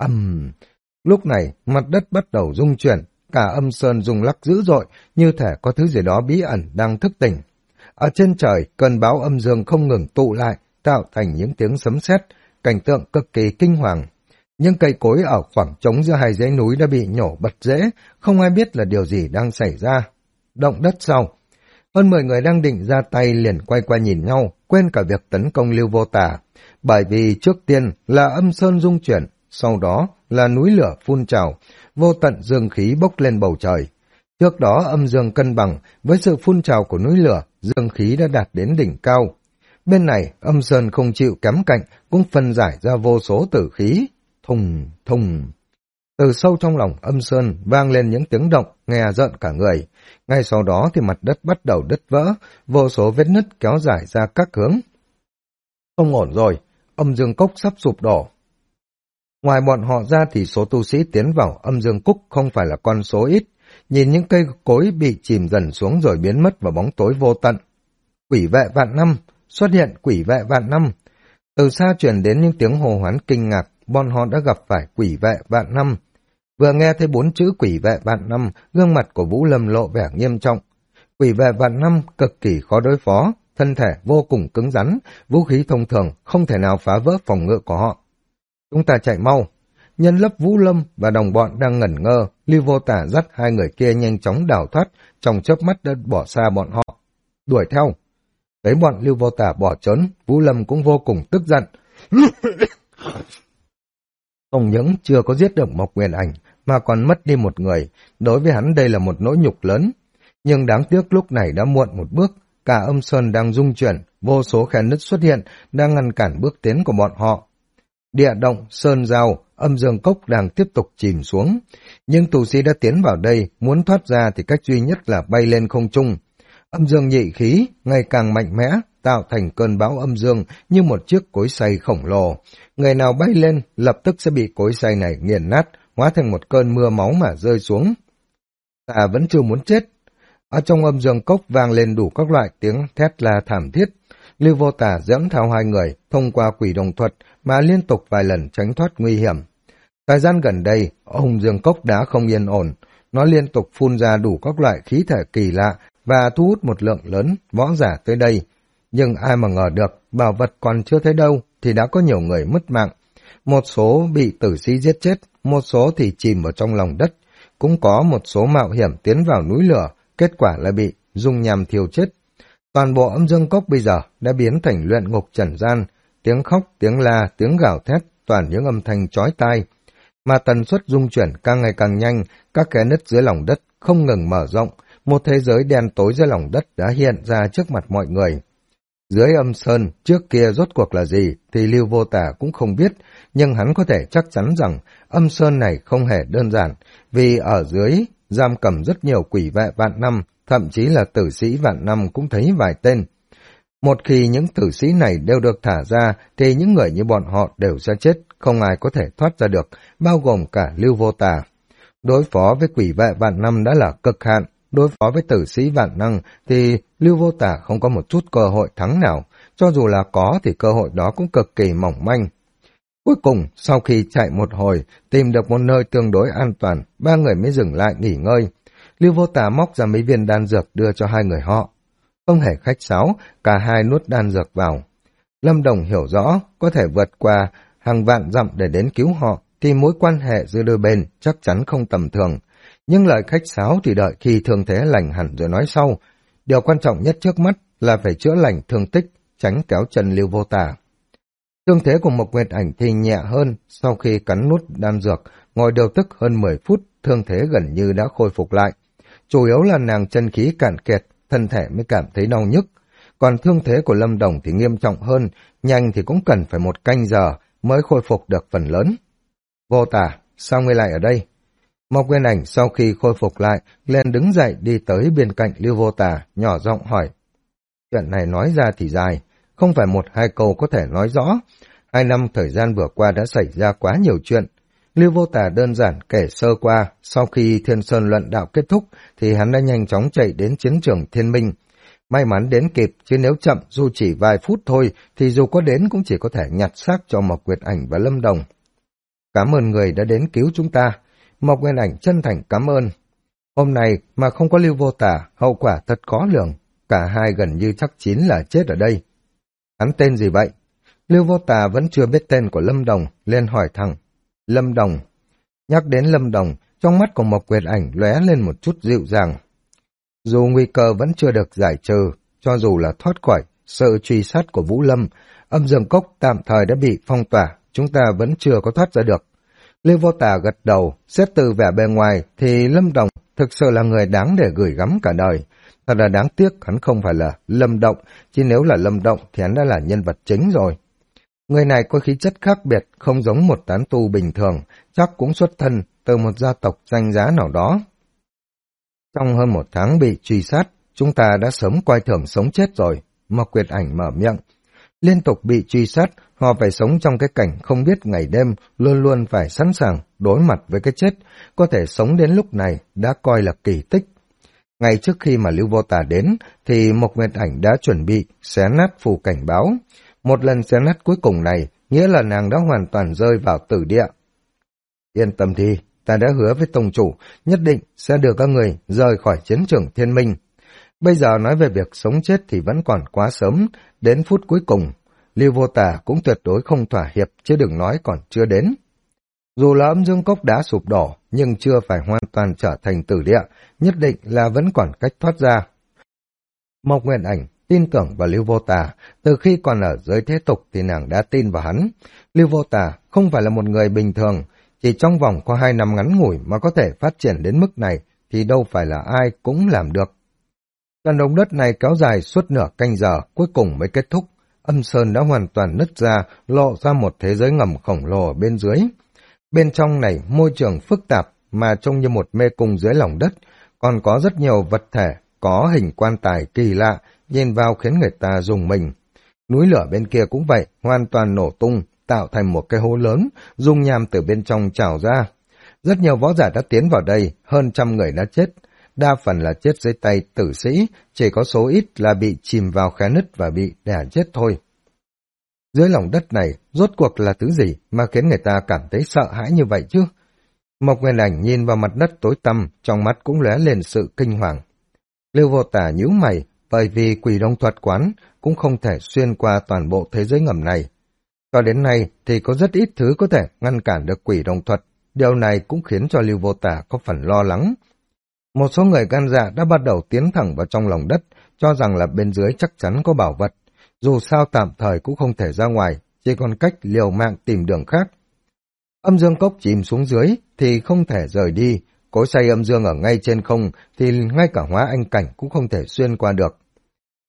Lúc này, mặt đất bắt đầu rung chuyển, cả âm sơn rung lắc dữ dội, như thể có thứ gì đó bí ẩn đang thức tỉnh. Ở trên trời, cơn bão âm dương không ngừng tụ lại, tạo thành những tiếng sấm sét, cảnh tượng cực kỳ kinh hoàng. Những cây cối ở khoảng trống giữa hai dãy núi đã bị nhổ bật rễ, không ai biết là điều gì đang xảy ra. Động đất sau. Hơn 10 người đang định ra tay liền quay qua nhìn nhau, quên cả việc tấn công Lưu Vô Tà. Bởi vì trước tiên là âm sơn rung chuyển, sau đó là núi lửa phun trào, vô tận dương khí bốc lên bầu trời. Trước đó âm dương cân bằng, với sự phun trào của núi lửa, dương khí đã đạt đến đỉnh cao. Bên này, âm sơn không chịu kém cạnh, cũng phân giải ra vô số tử khí. Thùng, thùng. Từ sâu trong lòng âm sơn vang lên những tiếng động, nghe rợn cả người. Ngay sau đó thì mặt đất bắt đầu đứt vỡ, vô số vết nứt kéo dài ra các hướng. Không ổn rồi, âm dương cốc sắp sụp đổ. Ngoài bọn họ ra thì số tu sĩ tiến vào âm dương cốc không phải là con số ít. Nhìn những cây cối bị chìm dần xuống rồi biến mất vào bóng tối vô tận. Quỷ vệ vạn năm, xuất hiện quỷ vệ vạn năm. Từ xa truyền đến những tiếng hô hoán kinh ngạc, bọn họ đã gặp phải quỷ vệ vạn năm. Vừa nghe thấy 4 chữ quỷ vệ vạn năm, gương mặt của Vũ Lâm lộ vẻ nghiêm trọng. Quỷ vệ vạn năm cực kỳ khó đối phó, thân thể vô cùng cứng rắn, vũ khí thông thường không thể nào phá vỡ phòng ngự của họ. Chúng ta chạy mau. Nhân lấp Vũ Lâm và đồng bọn đang ngẩn ngơ, Lưu Vô Tà dắt hai người kia nhanh chóng đào thoát, trong chớp mắt đã bỏ xa bọn họ. Đuổi theo. Thấy bọn Lưu Vô Tà bỏ trốn, Vũ Lâm cũng vô cùng tức giận. Không những chưa có giết được Mộc Nguyên Ảnh, mà còn mất đi một người, đối với hắn đây là một nỗi nhục lớn. Nhưng đáng tiếc lúc này đã muộn một bước, cả âm sơn đang rung chuyển, vô số khe nứt xuất hiện, đang ngăn cản bước tiến của bọn họ. Địa động, sơn giao, âm dương cốc đang tiếp tục chìm xuống. Nhưng tù sĩ đã tiến vào đây, muốn thoát ra thì cách duy nhất là bay lên không trung. Âm dương nhị khí, ngày càng mạnh mẽ, tạo thành cơn bão âm dương như một chiếc cối xay khổng lồ. Người nào bay lên, lập tức sẽ bị cối xay này nghiền nát, hóa thành một cơn mưa máu mà rơi xuống. Ta vẫn chưa muốn chết. Ở trong âm dương cốc vang lên đủ các loại tiếng thét la thảm thiết. Lưu Vô Tà dẫn theo hai người, thông qua quỷ đồng thuật mà liên tục vài lần tránh thoát nguy hiểm. Thời gian gần đây, âm dương cốc đã không yên ổn. Nó liên tục phun ra đủ các loại khí thể kỳ lạ và thu hút một lượng lớn võ giả tới đây. Nhưng ai mà ngờ được, bảo vật còn chưa thấy đâu thì đã có nhiều người mất mạng. Một số bị tử sĩ giết chết, một số thì chìm ở trong lòng đất. Cũng có một số mạo hiểm tiến vào núi lửa, kết quả là bị dung nham thiêu chết. Toàn bộ âm dương cốc bây giờ đã biến thành luyện ngục trần gian, tiếng khóc, tiếng la, tiếng gào thét, toàn những âm thanh chói tai. Mà tần suất dung chuyển càng ngày càng nhanh, các kẽ nứt dưới lòng đất không ngừng mở rộng, một thế giới đen tối dưới lòng đất đã hiện ra trước mặt mọi người. Dưới âm sơn, trước kia rốt cuộc là gì thì Lưu Vô Tả cũng không biết, nhưng hắn có thể chắc chắn rằng âm sơn này không hề đơn giản, vì ở dưới giam cầm rất nhiều quỷ vệ vạn năm, thậm chí là tử sĩ vạn năm cũng thấy vài tên. Một khi những tử sĩ này đều được thả ra, thì những người như bọn họ đều sẽ chết, không ai có thể thoát ra được, bao gồm cả Lưu Vô Tả. Đối phó với quỷ vệ vạn năm đã là cực hạn, đối phó với tử sĩ vạn năng thì Lưu Vô Tả không có một chút cơ hội thắng nào, cho dù là có thì cơ hội đó cũng cực kỳ mỏng manh. Cuối cùng, sau khi chạy một hồi, tìm được một nơi tương đối an toàn, ba người mới dừng lại nghỉ ngơi. Lưu Vô Tả móc ra mấy viên đan dược đưa cho hai người họ. Không hề khách sáo, cả hai nuốt đan dược vào. Lâm Đồng hiểu rõ, có thể vượt qua hàng vạn dặm để đến cứu họ, thì mối quan hệ giữa đôi bên chắc chắn không tầm thường. Nhưng lời khách sáo thì đợi khi thương thế lành hẳn rồi nói sau. Điều quan trọng nhất trước mắt là phải chữa lành thương tích, tránh kéo chân Lưu Vô Tả. Thương thế của Mộc Nguyệt Ảnh thì nhẹ hơn, sau khi cắn nút đan dược, ngồi điều tức hơn 10 phút, thương thế gần như đã khôi phục lại. Chủ yếu là nàng chân khí cạn kiệt, thân thể mới cảm thấy đau nhức. Còn thương thế của Lâm Đồng thì nghiêm trọng hơn, nhanh thì cũng cần phải 1 canh giờ mới khôi phục được phần lớn. Vô Tả, sao ngươi lại ở đây? Mộc Nguyên Ảnh sau khi khôi phục lại, liền đứng dậy đi tới bên cạnh Lưu Vô Tả, nhỏ giọng hỏi. Chuyện này nói ra thì dài, không phải 1-2 câu có thể nói rõ. 2 năm thời gian vừa qua đã xảy ra quá nhiều chuyện. Lưu Vô Tả đơn giản kể sơ qua, sau khi Thiên Sơn luận đạo kết thúc thì hắn đã nhanh chóng chạy đến chiến trường Thiên Minh. May mắn đến kịp, chứ nếu chậm dù chỉ vài phút thôi thì dù có đến cũng chỉ có thể nhặt xác cho Mộc Nguyệt Ảnh và Lâm Đồng. Cảm ơn người đã đến cứu chúng ta. Mộc Nguyên Ảnh chân thành cảm ơn. Hôm nay mà không có Lưu Vô Tả, hậu quả thật khó lường. Cả hai gần như chắc chín là chết ở đây. Hắn tên gì vậy? Lưu Vô Tả vẫn chưa biết tên của Lâm Đồng, liền hỏi thẳng. Lâm Đồng. Nhắc đến Lâm Đồng, trong mắt của Mộc Nguyệt Ảnh lóe lên một chút dịu dàng. Dù nguy cơ vẫn chưa được giải trừ, cho dù là thoát khỏi sự truy sát của Vũ Lâm, âm dương cốc tạm thời đã bị phong tỏa, chúng ta vẫn chưa có thoát ra được. Lưu Vô Tả gật đầu, xét từ vẻ bề ngoài thì Lâm Đồng thực sự là người đáng để gửi gắm cả đời. Thật là đáng tiếc hắn không phải là Lâm Động, chứ nếu là Lâm Động thì hắn đã là nhân vật chính rồi. Người này có khí chất khác biệt, không giống một tán tu bình thường, chắc cũng xuất thân từ một gia tộc danh giá nào đó. Trong hơn 1 tháng bị truy sát, chúng ta đã sớm coi thường sống chết rồi. Mộc Nguyệt Ảnh mở miệng. Liên tục bị truy sát, họ phải sống trong cái cảnh không biết ngày đêm, luôn luôn phải sẵn sàng đối mặt với cái chết, có thể sống đến lúc này đã coi là kỳ tích. Ngay trước khi mà Lưu Vô Tả đến, thì Mộc Nguyệt Ảnh đã chuẩn bị xé nát phù cảnh báo. Một lần xé nát cuối cùng này, nghĩa là nàng đã hoàn toàn rơi vào tử địa. Yên tâm đi, ta đã hứa với tông chủ, nhất định sẽ đưa các người rời khỏi chiến trường Thiên Minh. Bây giờ nói về việc sống chết thì vẫn còn quá sớm, đến phút cuối cùng, Lưu Vô Tả cũng tuyệt đối không thỏa hiệp, chứ đừng nói còn chưa đến. Dù là âm dương cốc đã sụp đổ, nhưng chưa phải hoàn toàn trở thành tử địa, nhất định là vẫn còn cách thoát ra. Mộc Nguyệt Ảnh tin tưởng vào Lưu Vô Tả, từ khi còn ở giới thế tục thì nàng đã tin vào hắn. Lưu Vô Tả không phải là một người bình thường, chỉ trong vòng có 2 năm ngắn ngủi mà có thể phát triển đến mức này thì đâu phải là ai cũng làm được. Trận động đất này kéo dài suốt nửa canh giờ, cuối cùng mới kết thúc. Âm sơn đã hoàn toàn nứt ra, lộ ra một thế giới ngầm khổng lồ ở bên dưới. Bên trong này môi trường phức tạp mà trông như một mê cung dưới lòng đất, còn có rất nhiều vật thể, có hình quan tài kỳ lạ, nhìn vào khiến người ta rùng mình. Núi lửa bên kia cũng vậy, hoàn toàn nổ tung, tạo thành một cái hố lớn, dung nham từ bên trong trào ra. Rất nhiều võ giả đã tiến vào đây, hơn 100 người đã chết. Đa phần là chết dưới tay tử sĩ, chỉ có số ít là bị chìm vào khe nứt và bị đè chết thôi. Dưới lòng đất này, rốt cuộc là thứ gì mà khiến người ta cảm thấy sợ hãi như vậy chứ? Mộc Nguyên Ảnh nhìn vào mặt đất tối tăm, trong mắt cũng lóe lên sự kinh hoàng. Lưu Vô Tả nhíu mày, bởi vì quỷ đông thuật quán cũng không thể xuyên qua toàn bộ thế giới ngầm này. Cho đến nay thì có rất ít thứ có thể ngăn cản được quỷ đồng thuật, điều này cũng khiến cho Lưu Vô Tả có phần lo lắng. Một số người gan dạ đã bắt đầu tiến thẳng vào trong lòng đất, cho rằng là bên dưới chắc chắn có bảo vật. Dù sao tạm thời cũng không thể ra ngoài, chỉ còn cách liều mạng tìm đường khác. Âm dương cốc chìm xuống dưới thì không thể rời đi, cối xay âm dương ở ngay trên không thì ngay cả hóa anh cảnh cũng không thể xuyên qua được.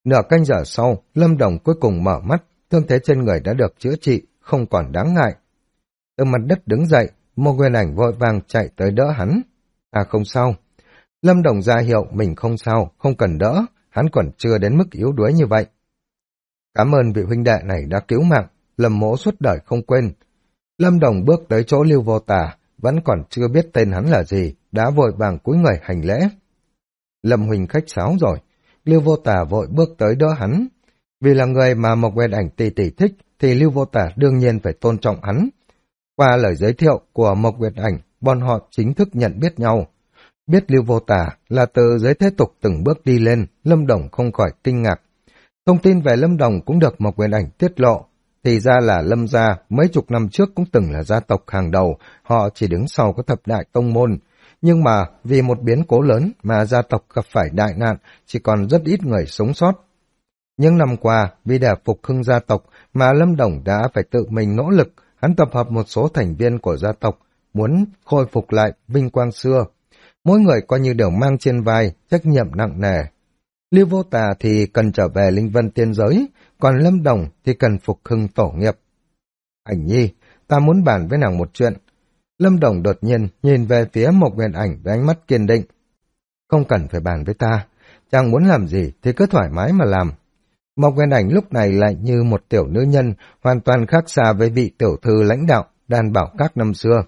Nửa canh giờ sau, Lâm Đồng cuối cùng mở mắt, thương thế trên người đã được chữa trị, không còn đáng ngại. Từ mặt đất đứng dậy, một nguyên ảnh vội vàng chạy tới đỡ hắn. À không sao. Lâm Đồng ra hiệu mình không sao, không cần đỡ, hắn còn chưa đến mức yếu đuối như vậy. Cảm ơn vị huynh đệ này đã cứu mạng, Lâm mỗ suốt đời không quên. Lâm Đồng bước tới chỗ Lưu Vô Tà, vẫn còn chưa biết tên hắn là gì, đã vội vàng cúi người hành lễ. Lâm huynh khách sáo rồi, Lưu Vô Tà vội bước tới đỡ hắn. Vì là người mà Mộc Nguyên Ảnh tỷ tỷ thích, thì Lưu Vô Tà đương nhiên phải tôn trọng hắn. Qua lời giới thiệu của Mộc Nguyệt Ảnh, bọn họ chính thức nhận biết nhau. Biết Lưu Vô Tà là từ giới thế tục từng bước đi lên, Lâm Đồng không khỏi kinh ngạc. Thông tin về Lâm Đồng cũng được Mộc Nguyệt Ảnh tiết lộ. Thì ra là Lâm gia mấy chục năm trước cũng từng là gia tộc hàng đầu, họ chỉ đứng sau có thập đại tông môn. Nhưng mà vì một biến cố lớn mà gia tộc gặp phải đại nạn, chỉ còn rất ít người sống sót. Những năm qua, vì để phục hưng gia tộc mà Lâm Đồng đã phải tự mình nỗ lực, hắn tập hợp một số thành viên của gia tộc, muốn khôi phục lại vinh quang xưa. Mỗi người coi như đều mang trên vai trách nhiệm nặng nề. Lưu Vô Tà thì cần trở về Linh Vân Tiên Giới, còn Lâm Đồng thì cần phục hưng tổ nghiệp. Ảnh nhi, ta muốn bàn với nàng một chuyện. Lâm Đồng đột nhiên nhìn về phía Mộc Nguyên Ảnh với ánh mắt kiên định. Không cần phải bàn với ta, chàng muốn làm gì thì cứ thoải mái mà làm. Mộc Nguyên Ảnh lúc này lại như một tiểu nữ nhân, hoàn toàn khác xa với vị tiểu thư lãnh đạo, đàn bảo các năm xưa.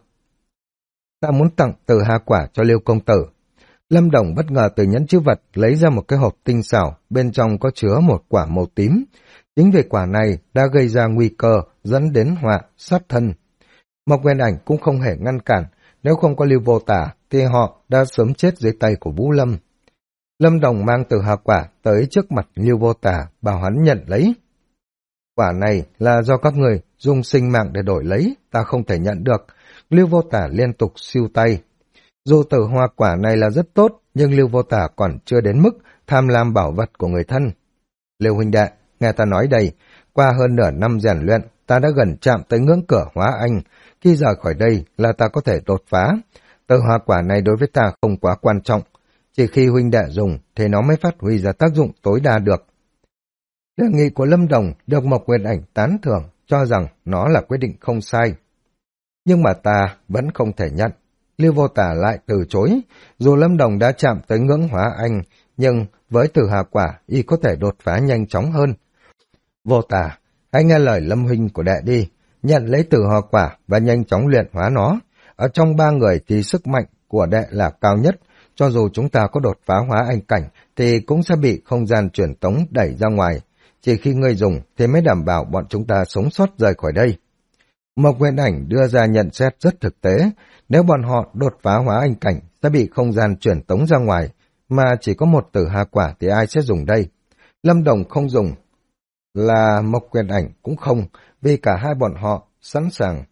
Ta muốn tặng từ hà quả cho Liêu công tử. Lâm Đồng bất ngờ từ nhẫn chữ vật lấy ra một cái hộp tinh xảo, bên trong có chứa một quả màu tím. Chính vì quả này đã gây ra nguy cơ, dẫn đến họa, sát thân. Mộc Nguyên Ảnh cũng không hề ngăn cản, nếu không có Lưu Vô Tà thì họ đã sớm chết dưới tay của Vũ Lâm. Lâm Đồng mang từ hà quả tới trước mặt Lưu Vô Tà, bảo hắn nhận lấy. Quả này là do các người dùng sinh mạng để đổi lấy, ta không thể nhận được. Lưu Vô Tà liên tục siêu tay. Dù tử hoa quả này là rất tốt, nhưng Lưu Vô Tà còn chưa đến mức tham lam bảo vật của người thân. Lưu huynh đệ, nghe ta nói đây, qua hơn nửa năm rèn luyện, ta đã gần chạm tới ngưỡng cửa hóa anh. Khi rời khỏi đây là ta có thể đột phá. Tử hoa quả này đối với ta không quá quan trọng. Chỉ khi huynh đệ dùng thì nó mới phát huy ra tác dụng tối đa được. Đề nghị của Lâm Đồng được Mộc Nguyên Ảnh tán thưởng, cho rằng nó là quyết định không sai. Nhưng mà ta vẫn không thể nhận. Lưu Vô Tà lại từ chối. Dù Lâm Đồng đã chạm tới ngưỡng hóa anh, nhưng với từ hà quả y có thể đột phá nhanh chóng hơn. Vô Tà, hãy nghe lời Lâm huynh của đệ đi, nhận lấy từ hà quả và nhanh chóng luyện hóa nó. Ở trong ba người thì sức mạnh của đệ là cao nhất. Cho dù chúng ta có đột phá hóa anh cảnh thì cũng sẽ bị không gian truyền tống đẩy ra ngoài. Chỉ khi ngươi dùng thì mới đảm bảo bọn chúng ta sống sót rời khỏi đây. Mộc Nguyên Ảnh đưa ra nhận xét rất thực tế. Nếu bọn họ đột phá hóa anh cảnh sẽ bị không gian truyền tống ra ngoài, mà chỉ có một tử hà quả thì ai sẽ dùng đây? Lâm Đồng không dùng, là Mộc Nguyên Ảnh cũng không, vì cả hai bọn họ sẵn sàng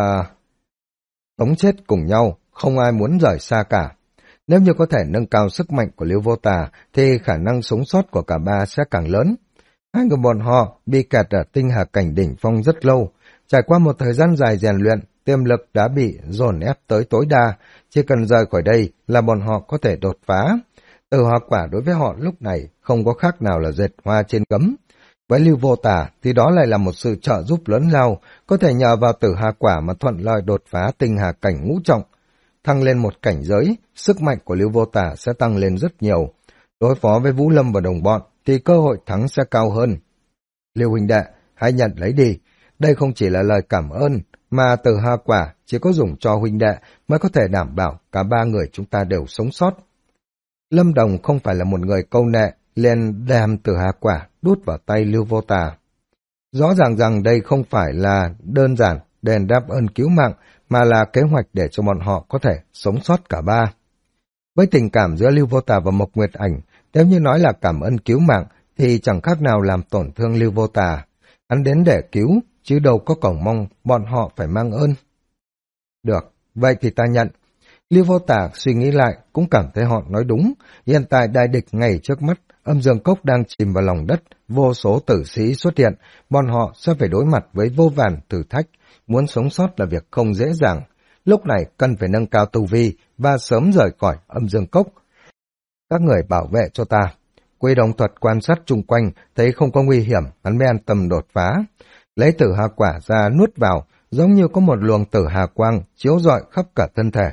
tống chết cùng nhau, không ai muốn rời xa cả. Nếu như có thể nâng cao sức mạnh của Lưu Vô Tà, thì khả năng sống sót của cả ba sẽ càng lớn. Hai người bọn họ bị kẹt ở tinh hà cảnh đỉnh phong rất lâu, trải qua một thời gian dài rèn luyện, tiềm lực đã bị dồn ép tới tối đa, chỉ cần rời khỏi đây là bọn họ có thể đột phá. Tử hoa quả đối với họ lúc này không có khác nào là dệt hoa trên gấm. Với Lưu Vô Tà thì đó lại là một sự trợ giúp lớn lao, có thể nhờ vào tử hà quả mà thuận lợi đột phá tinh hà cảnh ngũ trọng. Thăng lên một cảnh giới, sức mạnh của Lưu Vô Tà sẽ tăng lên rất nhiều. Đối phó với Vũ Lâm và đồng bọn thì cơ hội thắng sẽ cao hơn. Lưu huynh đệ, hãy nhận lấy đi. Đây không chỉ là lời cảm ơn, mà từ hà quả chỉ có dùng cho huynh đệ mới có thể đảm bảo cả ba người chúng ta đều sống sót. Lâm Đồng không phải là một người câu nệ, liền đem từ hà quả đút vào tay Lưu Vô Tà. Rõ ràng rằng đây không phải là đơn giản đền đáp ơn cứu mạng, mà là kế hoạch để cho bọn họ có thể sống sót cả ba. Với tình cảm giữa Lưu Vô Tà và Mộc Nguyệt Ảnh, nếu như nói là cảm ơn cứu mạng, thì chẳng khác nào làm tổn thương Lưu Vô Tà. Hắn đến để cứu, chứ đâu có cầu mong bọn họ phải mang ơn. Được, vậy thì ta nhận. Lưu Vô Tà suy nghĩ lại, cũng cảm thấy họ nói đúng. Hiện tại đại địch ngay trước mắt, Âm Dương Cốc đang chìm vào lòng đất, vô số tử sĩ xuất hiện, bọn họ sẽ phải đối mặt với vô vàn thử thách. Muốn sống sót là việc không dễ dàng. Lúc này cần phải nâng cao tu vi và sớm rời khỏi Âm Dương Cốc. Các người bảo vệ cho ta. Quy Đồng thuật quan sát chung quanh, thấy không có nguy hiểm, hắn mới an tâm đột phá. Lấy tử hà quả ra nuốt vào, giống như có một luồng tử hà quang chiếu rọi khắp cả thân thể.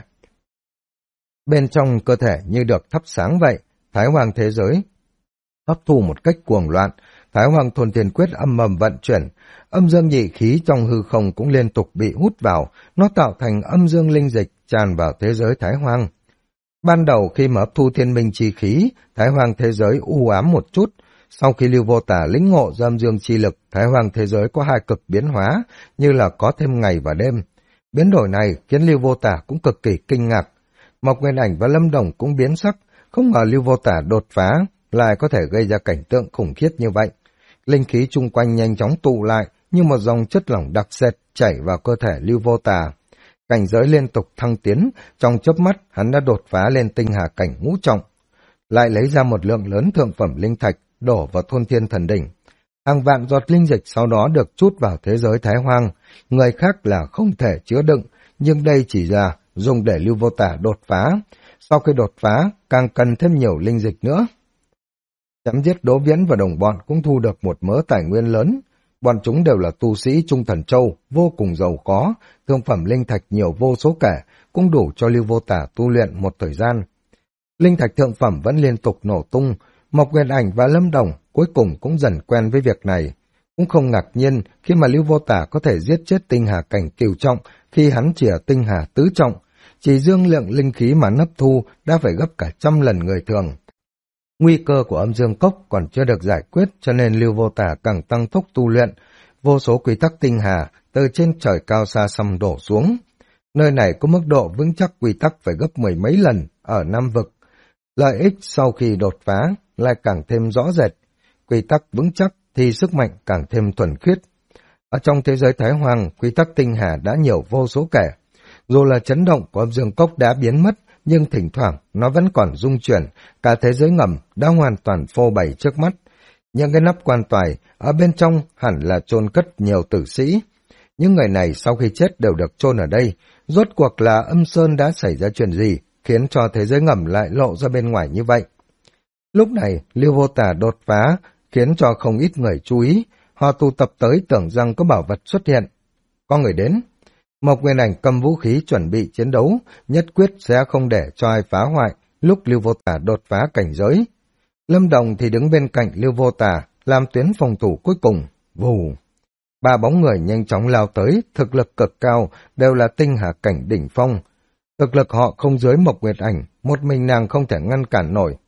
Bên trong cơ thể như được thắp sáng vậy, Thái Hoàng thế giới hấp thu một cách cuồng loạn. Thái Hoàng Thôn Thiên Quyết âm ầm vận chuyển, âm dương nhị khí trong hư không cũng liên tục bị hút vào, nó tạo thành âm dương linh dịch tràn vào thế giới Thái Hoàng. Ban đầu khi mà hấp thu thiên minh chi khí, Thái Hoàng thế giới u ám một chút. Sau khi Lưu Vô Tả lĩnh ngộ ra âm dương chi lực, Thái Hoàng thế giới có hai cực biến hóa, như là có thêm ngày và đêm. Biến đổi này khiến Lưu Vô Tả cũng cực kỳ kinh ngạc. Mộc Nguyên Ảnh và Lâm Đồng cũng biến sắc, không ngờ Lưu Vô Tả đột phá lại có thể gây ra cảnh tượng khủng khiếp như vậy. Linh khí chung quanh nhanh chóng tụ lại như một dòng chất lỏng đặc sệt chảy vào cơ thể Lưu Vô Tả. Cảnh giới liên tục thăng tiến, trong chớp mắt hắn đã đột phá lên tinh hà cảnh ngũ trọng. Lại lấy ra một lượng lớn thượng phẩm linh thạch đổ vào Thôn Thiên Thần Đỉnh. Hàng vạn giọt linh dịch sau đó được trút vào thế giới Thái Hoang, người khác là không thể chứa đựng, nhưng đây chỉ là dùng để Lưu Vô Tả đột phá. Sau khi đột phá, càng cần thêm nhiều linh dịch nữa. Chém giết Đỗ Viễn và đồng bọn cũng thu được một mớ tài nguyên lớn. Bọn chúng đều là tu sĩ Trung Thần Châu, vô cùng giàu có, thương phẩm linh thạch nhiều vô số kể, cũng đủ cho Lưu Vô Tả tu luyện một thời gian. Linh thạch thượng phẩm vẫn liên tục nổ tung, Mộc Nguyên Ảnh và Lâm Đồng cuối cùng cũng dần quen với việc này. Cũng không ngạc nhiên khi mà Lưu Vô Tả có thể giết chết tinh hà cảnh cửu trọng khi hắn chỉ ở tinh hà tứ trọng. Chỉ dương lượng linh khí mà hấp thu đã phải gấp cả 100 lần người thường. Nguy cơ của âm dương cốc còn chưa được giải quyết cho nên Lưu Vô Tả càng tăng tốc tu luyện. Vô số quy tắc tinh hà từ trên trời cao xa xăm đổ xuống. Nơi này có mức độ vững chắc quy tắc phải gấp 10 mấy lần ở Nam Vực. Lợi ích sau khi đột phá lại càng thêm rõ rệt. Quy tắc vững chắc thì sức mạnh càng thêm thuần khiết. Ở trong thế giới Thái Hoàng, quy tắc tinh hà đã nhiều vô số kể. Dù là chấn động của âm dương cốc đã biến mất, nhưng thỉnh thoảng nó vẫn còn rung chuyển, cả thế giới ngầm đã hoàn toàn phô bày trước mắt. Những cái nắp quan tài ở bên trong hẳn là chôn cất nhiều tử sĩ. Những người này sau khi chết đều được chôn ở đây. Rốt cuộc là âm sơn đã xảy ra chuyện gì, khiến cho thế giới ngầm lại lộ ra bên ngoài như vậy. Lúc này, Lưu Vô Tả đột phá, khiến cho không ít người chú ý. Họ tụ tập tới tưởng rằng có bảo vật xuất hiện. Có người đến. Mộc Nguyên Ảnh cầm vũ khí chuẩn bị chiến đấu, nhất quyết sẽ không để cho ai phá hoại lúc Lưu Vô Tả đột phá cảnh giới. Lâm Đồng thì đứng bên cạnh Lưu Vô Tả, làm tuyến phòng thủ cuối cùng. Vù! Ba bóng người nhanh chóng lao tới, thực lực cực cao, đều là tinh hà cảnh đỉnh phong. Thực lực họ không dưới Mộc Nguyệt Ảnh, một mình nàng không thể ngăn cản nổi.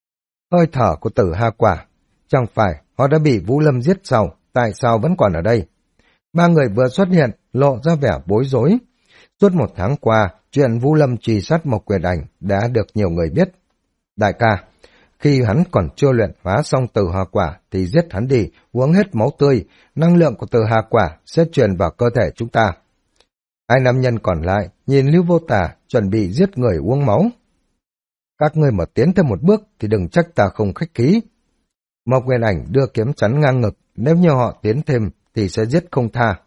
Hơi thở của tử hà quả, chẳng phải họ đã bị Vũ Lâm giết sao, tại sao vẫn còn ở đây? Ba người vừa xuất hiện, lộ ra vẻ bối rối. Suốt một tháng qua, chuyện Vũ Lâm truy sát Mộc Nguyệt Ảnh đã được nhiều người biết. Đại ca, khi hắn còn chưa luyện hóa xong tử hà quả thì giết hắn đi, uống hết máu tươi, năng lượng của tử hà quả sẽ truyền vào cơ thể chúng ta. Hai nam nhân còn lại nhìn Lưu Vô Tả chuẩn bị giết người uống máu. Các ngươi mà tiến thêm một bước thì đừng trách ta không khách khí. Mộc Nguyên Ảnh đưa kiếm chắn ngang ngực, nếu như họ tiến thêm thì sẽ giết không tha.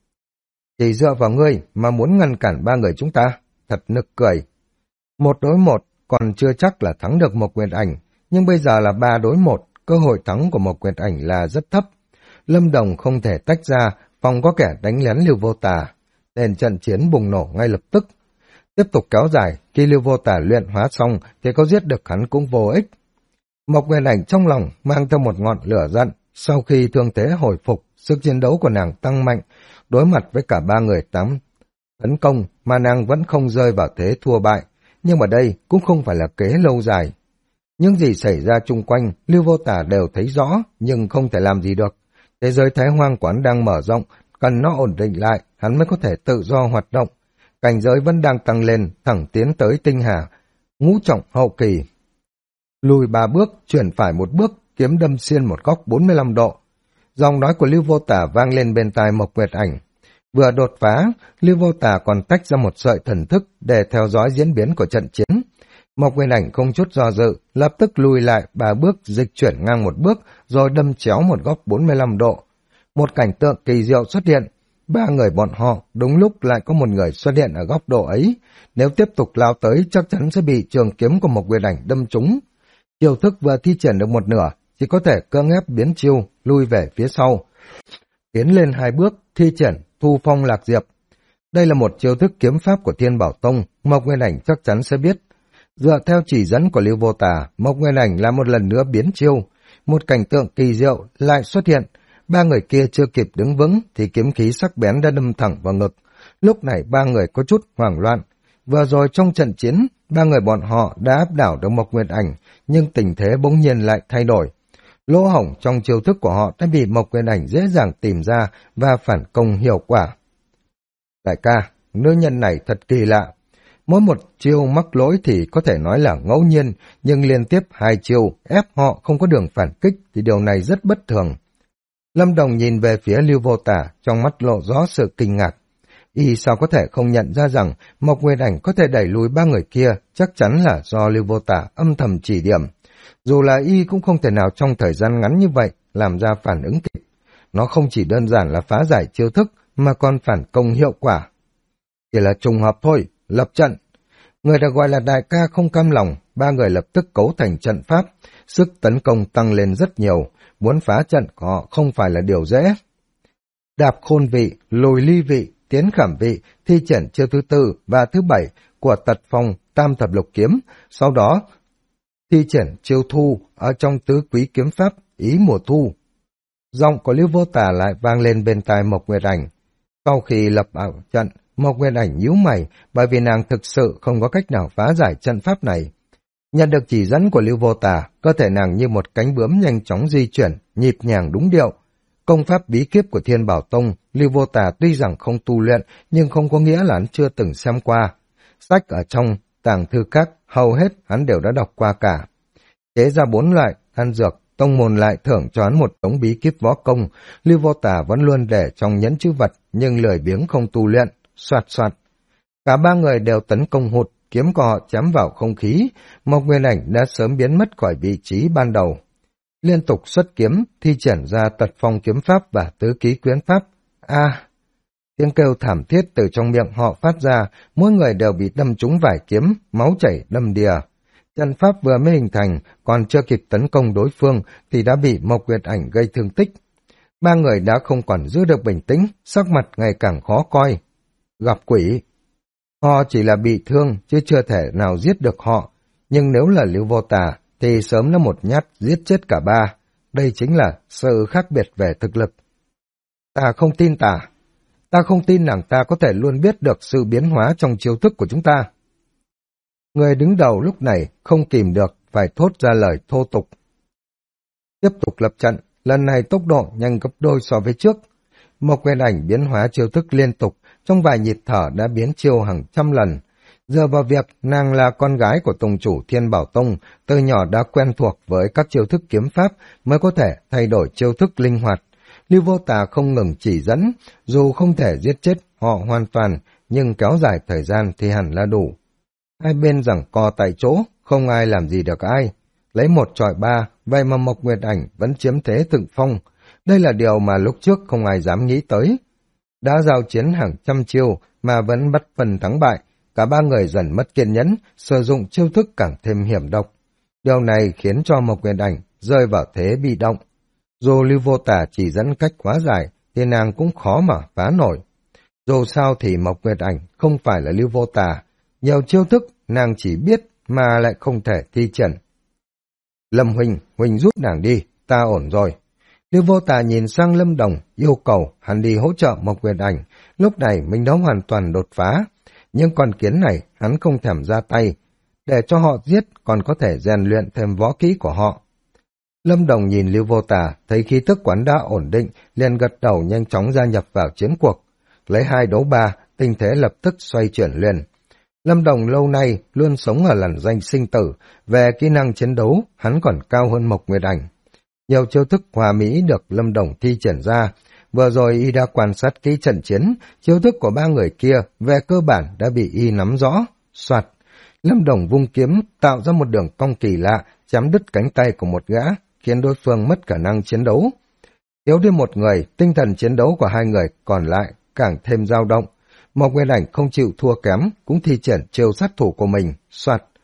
Chỉ dựa vào ngươi mà muốn ngăn cản ba người chúng ta, thật nực cười. 1 đối 1 còn chưa chắc là thắng được Mộc Nguyệt Ảnh, nhưng bây giờ là 3 đối 1, cơ hội thắng của Mộc Nguyệt Ảnh là rất thấp. Lâm Đồng không thể tách ra, phòng có kẻ đánh lén Lưu Vô Tả, nên trận chiến bùng nổ ngay lập tức. Tiếp tục kéo dài, khi Lưu Vô Tả luyện hóa xong thì có giết được hắn cũng vô ích. Mộc Nguyệt Ảnh trong lòng mang theo một ngọn lửa giận, sau khi thương thế hồi phục, sức chiến đấu của nàng tăng mạnh, đối mặt với cả ba người tấn công mà nàng vẫn không rơi vào thế thua bại, nhưng mà đây cũng không phải là kế lâu dài. Những gì xảy ra chung quanh, Lưu Vô Tả đều thấy rõ, nhưng không thể làm gì được. Thế giới Thái Hoang quán đang mở rộng, cần nó ổn định lại, hắn mới có thể tự do hoạt động. Cảnh giới vẫn đang tăng lên, thẳng tiến tới tinh hà, ngũ trọng hậu kỳ. Lùi 3 bước, chuyển phải 1 bước, kiếm đâm xuyên một góc 45 độ. Giọng nói của Lưu Vô Tả vang lên bên tai Mộc Nguyệt Ảnh. Vừa đột phá, Lưu Vô Tả còn tách ra một sợi thần thức để theo dõi diễn biến của trận chiến. Mộc Nguyệt Ảnh không chút do dự, lập tức lùi lại 3 bước, dịch chuyển ngang 1 bước, rồi đâm chéo một góc 45 độ. Một cảnh tượng kỳ diệu xuất hiện. 3 người bọn họ đúng lúc lại có một người xuất hiện ở góc độ ấy. Nếu tiếp tục lao tới chắc chắn sẽ bị trường kiếm của Mộc Nguyệt Ảnh đâm trúng. Chiêu thức vừa thi triển được một nửa, chỉ có thể cưỡng ép biến chiêu, lui về phía sau. Tiến lên 2 bước, thi triển, thu phong lạc diệp. Đây là một chiêu thức kiếm pháp của Thiên Bảo Tông, Mộc Nguyên Ảnh chắc chắn sẽ biết. Dựa theo chỉ dẫn của Lưu Vô Tà, Mộc Nguyên Ảnh là một lần nữa biến chiêu. Một cảnh tượng kỳ diệu lại xuất hiện. 3 người kia chưa kịp đứng vững thì kiếm khí sắc bén đã đâm thẳng vào ngực. Lúc này 3 người có chút hoảng loạn. Vừa rồi trong trận chiến, 3 người bọn họ đã áp đảo được Mộc Nguyên Ảnh, nhưng tình thế bỗng nhiên lại thay đổi. Lỗ hổng trong chiêu thức của họ đã bị Mộc Nguyên Ảnh dễ dàng tìm ra và phản công hiệu quả. Đại ca, nữ nhân này thật kỳ lạ. Mỗi một chiêu mắc lỗi thì có thể nói là ngẫu nhiên, nhưng liên tiếp 2 chiêu ép họ không có đường phản kích thì điều này rất bất thường. Lâm Đồng nhìn về phía Lưu Vô Tả, trong mắt lộ rõ sự kinh ngạc. Y sao có thể không nhận ra rằng Mộc Nguyên Ảnh có thể đẩy lùi 3 người kia, chắc chắn là do Lưu Vô Tả âm thầm chỉ điểm. Dù là Y cũng không thể nào trong thời gian ngắn như vậy làm ra phản ứng kịp. Nó không chỉ đơn giản là phá giải chiêu thức mà còn phản công hiệu quả. Chỉ là trùng hợp thôi, lập trận. Người được gọi là đại ca không cam lòng, 3 người lập tức cấu thành trận pháp, sức tấn công tăng lên rất nhiều, muốn phá trận của họ không phải là điều dễ. Đạp khôn vị, lùi ly vị, tiến khảm vị, thi triển chiêu thứ 4 và thứ 7 của tật phong tam thập lục kiếm, sau đó thi triển chiêu thu ở trong tứ quý kiếm pháp ý mùa thu. Giọng của Lưu Vô Tà lại vang lên bên tai Mộc Nguyệt Ảnh. Sau khi lập ảo trận, Mộc Nguyệt Ảnh nhíu mày bởi vì nàng thực sự không có cách nào phá giải trận pháp này. Nhận được chỉ dẫn của Lưu Vô Tà, cơ thể nàng như một cánh bướm nhanh chóng di chuyển, nhịp nhàng đúng điệu. Công pháp bí kíp của Thiên Bảo Tông, Lưu Vô Tà tuy rằng không tu luyện nhưng không có nghĩa là hắn chưa từng xem qua. Sách ở trong tàng thư các hầu hết hắn đều đã đọc qua cả. Chế ra 4 loại ăn dược, tông môn lại thưởng cho hắn một đống bí kíp võ công. Lưu Vô Tà vẫn luôn để trong nhẫn chữ vật nhưng lười biếng không tu luyện. Soạt soạt. Cả 3 người đều tấn công hụt, kiếm của họ chém vào không khí. Mộc Nguyên Ảnh đã sớm biến mất khỏi vị trí ban đầu. Liên tục xuất kiếm, thi triển ra tật phong kiếm pháp và tứ ký quyến pháp. Tiếng kêu thảm thiết từ trong miệng họ phát ra, mỗi người đều bị đâm trúng vài kiếm, máu chảy đầm đìa. Trận pháp vừa mới hình thành, còn chưa kịp tấn công đối phương thì đã bị Mộc Nguyệt Ảnh gây thương tích. 3 người đã không còn giữ được bình tĩnh, sắc mặt ngày càng khó coi. Gặp quỷ. Họ chỉ là bị thương, chứ chưa thể nào giết được họ. Nhưng nếu là Lưu Vô Tà, thì sớm đã một nhát giết chết cả 3. Đây chính là sự khác biệt về thực lực. Ta không tin ta không tin nàng ta có thể luôn biết được sự biến hóa trong chiêu thức của chúng ta. Người đứng đầu lúc này không kìm được, phải thốt ra lời thô tục. Tiếp tục lập trận, lần này tốc độ nhanh gấp đôi so với trước. Mộc Nguyên Ảnh biến hóa chiêu thức liên tục, trong vài nhịp thở đã biến chiêu hàng trăm lần. Giờ vào việc nàng là con gái của tông chủ Thiên Bảo Tông, từ nhỏ đã quen thuộc với các chiêu thức kiếm pháp mới có thể thay đổi chiêu thức linh hoạt. Lưu Vô Tà không ngừng chỉ dẫn, dù không thể giết chết họ hoàn toàn, nhưng kéo dài thời gian thì hẳn là đủ. Hai bên giằng co tại chỗ, không ai làm gì được ai. Lấy 1 chọi 3, vậy mà Mộc Nguyệt Ảnh vẫn chiếm thế thượng phong. Đây là điều mà lúc trước không ai dám nghĩ tới. Đã giao chiến hàng trăm chiêu mà vẫn bất phần thắng bại, cả 3 người dần mất kiên nhẫn, sử dụng chiêu thức càng thêm hiểm độc. Điều này khiến cho Mộc Nguyệt Ảnh rơi vào thế bị động. Dù Lưu Vô Tà chỉ dẫn cách hóa giải, thì nàng cũng khó mà phá nổi. Dù sao thì Mộc Nguyệt Ảnh không phải là Lưu Vô Tà, nhiều chiêu thức nàng chỉ biết mà lại không thể thi triển. Lâm Huynh giúp nàng đi, ta ổn rồi. Lưu Vô Tà nhìn sang Lâm Đồng, yêu cầu hắn đi hỗ trợ Mộc Nguyệt Ảnh. Lúc này mình đã hoàn toàn đột phá, nhưng con kiến này hắn không thèm ra tay, để cho họ giết còn có thể rèn luyện thêm võ kỹ của họ. Lâm Đồng nhìn Lưu Vô Tà, thấy khí tức quán đã ổn định, liền gật đầu nhanh chóng gia nhập vào chiến cuộc. Lấy 2 đấu 3, tình thế lập tức xoay chuyển liền. Lâm Đồng lâu nay luôn sống ở lằn danh sinh tử, về kỹ năng chiến đấu hắn còn cao hơn Mộc Nguyệt Ảnh. Nhiều chiêu thức hòa mỹ được Lâm Đồng thi triển ra. Vừa rồi y đã quan sát kỹ trận chiến, chiêu thức của 3 người kia về cơ bản đã bị y nắm rõ. Soạt, Lâm Đồng vung kiếm tạo ra một đường cong kỳ lạ, chém đứt cánh tay của một gã, khiến đối phương mất khả năng chiến đấu. Yếu đi một người, tinh thần chiến đấu của 2 người còn lại càng thêm dao động. Mộc Nguyên Ảnh không chịu thua kém, cũng thi triển chiêu sát thủ của mình. Soạt,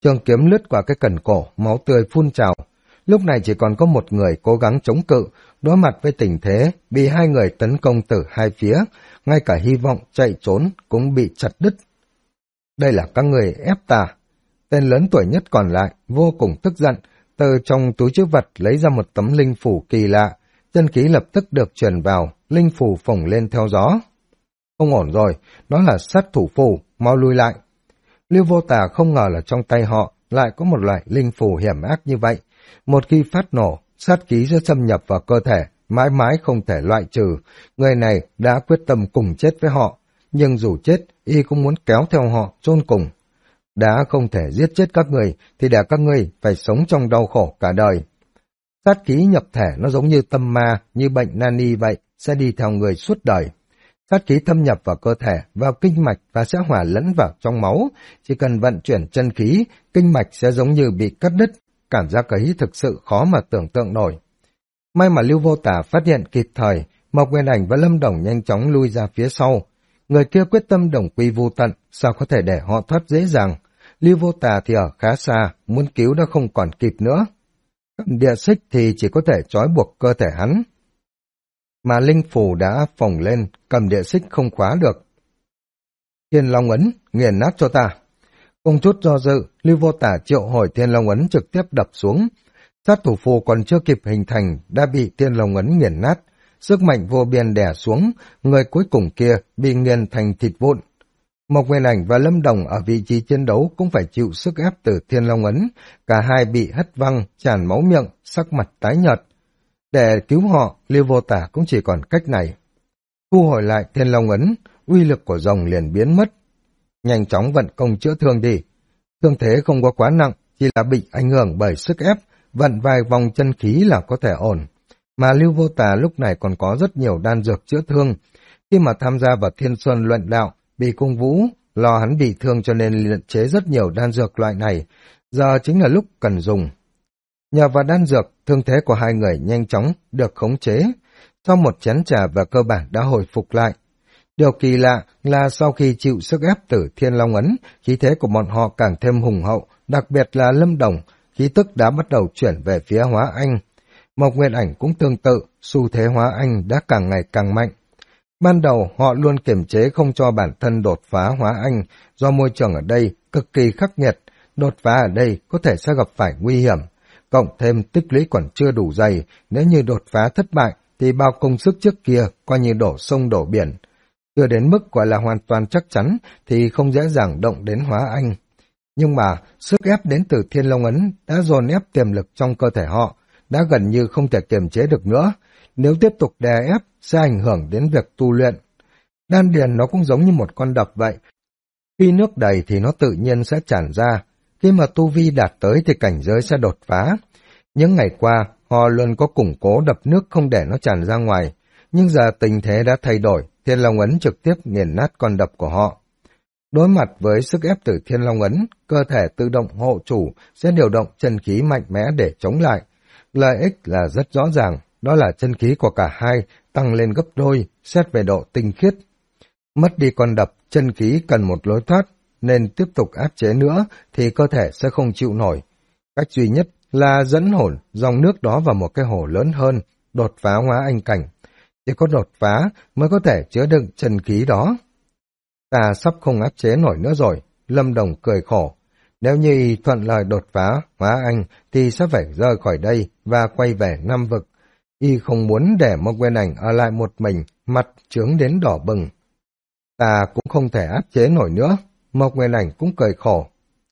Trường kiếm lướt qua cái cần cổ, máu tươi phun trào. Lúc này chỉ còn có một người cố gắng chống cự, đối mặt với tình thế, bị hai người tấn công từ hai phía, ngay cả hy vọng chạy trốn cũng bị chặt đứt. Đây là các người ép ta. Tên lớn tuổi nhất còn lại, vô cùng tức giận, từ trong túi trữ vật lấy ra một tấm linh phủ kỳ lạ, chân khí lập tức được truyền vào, linh phủ phồng lên theo gió. Không ổn rồi, đó là sát thủ phù, mau lui lại. Lưu Vô Tà không ngờ là trong tay họ lại có một loại linh phù hiểm ác như vậy. Một khi phát nổ, sát khí sẽ xâm nhập vào cơ thể, mãi mãi không thể loại trừ. Người này đã quyết tâm cùng chết với họ, nhưng dù chết, y cũng muốn kéo theo họ chôn cùng. Đã không thể giết chết các người, thì để các ngươi phải sống trong đau khổ cả đời. Sát khí nhập thể nó giống như tâm ma, như bệnh nani vậy, sẽ đi theo người suốt đời. Sát khí thâm nhập vào cơ thể, vào kinh mạch và sẽ hòa lẫn vào trong máu. Chỉ cần vận chuyển chân khí, kinh mạch sẽ giống như bị cắt đứt. Cảm giác ấy thực sự khó mà tưởng tượng nổi. May mà Lưu Vô Tà phát hiện kịp thời, Mộc Nguyên Ảnh và Lâm Đồng nhanh chóng lui ra phía sau. Người kia quyết tâm đồng quy vu tận, sao có thể để họ thoát dễ dàng. Lưu Vô Tà thì ở khá xa, muốn cứu đã không còn kịp nữa. Địa xích thì chỉ có thể trói buộc cơ thể hắn. Mà linh phù đã phồng lên, cầm địa xích không khóa được. Thiên Long Ấn, nghiền nát cho ta. Không chút do dự, Lưu Vô Tà triệu hồi Thiên Long Ấn trực tiếp đập xuống. Sát thủ phù còn chưa kịp hình thành, đã bị Thiên Long Ấn nghiền nát. Sức mạnh vô biên đè xuống, người cuối cùng kia bị nghiền thành thịt vụn. Mộc Nguyên Ảnh và Lâm Đồng ở vị trí chiến đấu cũng phải chịu sức ép từ Thiên Long Ấn. Cả hai bị hất văng, tràn máu miệng, sắc mặt tái nhợt. Để cứu họ, Lưu Vô Tà cũng chỉ còn cách này. Thu hồi lại Thiên Long Ấn, uy lực của rồng liền biến mất. Nhanh chóng vận công chữa thương đi. Thương thế không có quá nặng, chỉ là bị ảnh hưởng bởi sức ép, vận vài vòng chân khí là có thể ổn. Mà Lưu Vô Tà lúc này còn có rất nhiều đan dược chữa thương. Khi mà tham gia vào Thiên Xuân luận đạo, bị Cung Vũ lo hắn bị thương cho nên luyện chế rất nhiều đan dược loại này. Giờ chính là lúc cần dùng. Nhờ vào đan dược, thương thế của hai người nhanh chóng được khống chế. Sau một chén trà và cơ bản đã hồi phục lại. Điều kỳ lạ là sau khi chịu sức ép từ Thiên Long Ấn, khí thế của bọn họ càng thêm hùng hậu, đặc biệt là Lâm Đồng, khí tức đã bắt đầu chuyển về phía Hóa Anh. Mộc Nguyên Ảnh cũng tương tự, xu thế Hóa Anh đã càng ngày càng mạnh. Ban đầu họ luôn kiềm chế không cho bản thân đột phá Hóa Anh, do môi trường ở đây cực kỳ khắc nghiệt, đột phá ở đây có thể sẽ gặp phải nguy hiểm. Cộng thêm tích lũy còn chưa đủ dày, nếu như đột phá thất bại thì bao công sức trước kia coi như đổ sông đổ biển. Chưa đến mức gọi là hoàn toàn chắc chắn thì không dễ dàng động đến Hóa Anh. Nhưng mà sức ép đến từ Thiên Long Ấn đã dồn ép tiềm lực trong cơ thể họ, đã gần như không thể kiềm chế được nữa. Nếu tiếp tục đè ép sẽ ảnh hưởng đến việc tu luyện. Đan điền nó cũng giống như một con đập vậy. Khi nước đầy thì nó tự nhiên sẽ tràn ra. Khi mà tu vi đạt tới thì cảnh giới sẽ đột phá. Những ngày qua, họ luôn có củng cố đập nước không để nó tràn ra ngoài. Nhưng giờ tình thế đã thay đổi, Thiên Long Ấn trực tiếp nghiền nát con đập của họ. Đối mặt với sức ép từ Thiên Long Ấn, cơ thể tự động hộ chủ sẽ điều động chân khí mạnh mẽ để chống lại. Lợi ích là rất rõ ràng, đó là chân khí của cả hai tăng lên gấp đôi, xét về độ tinh khiết. Mất đi con đập, chân khí cần một lối thoát, nên tiếp tục áp chế nữa thì cơ thể sẽ không chịu nổi. Cách duy nhất là dẫn hồn dòng nước đó vào một cái hồ lớn hơn, đột phá Hóa Anh cảnh. Chỉ có đột phá mới có thể chứa đựng chân khí đó. Ta sắp không áp chế nổi nữa rồi, Lâm Đồng cười khổ. Nếu như thuận lợi đột phá Hóa Anh thì sẽ phải rời khỏi đây và quay về Nam Vực. Y không muốn để Mộc Nguyên Ảnh ở lại một mình, mặt trướng đến đỏ bừng. Ta cũng không thể áp chế nổi nữa, Mộc Nguyên Ảnh cũng cười khổ.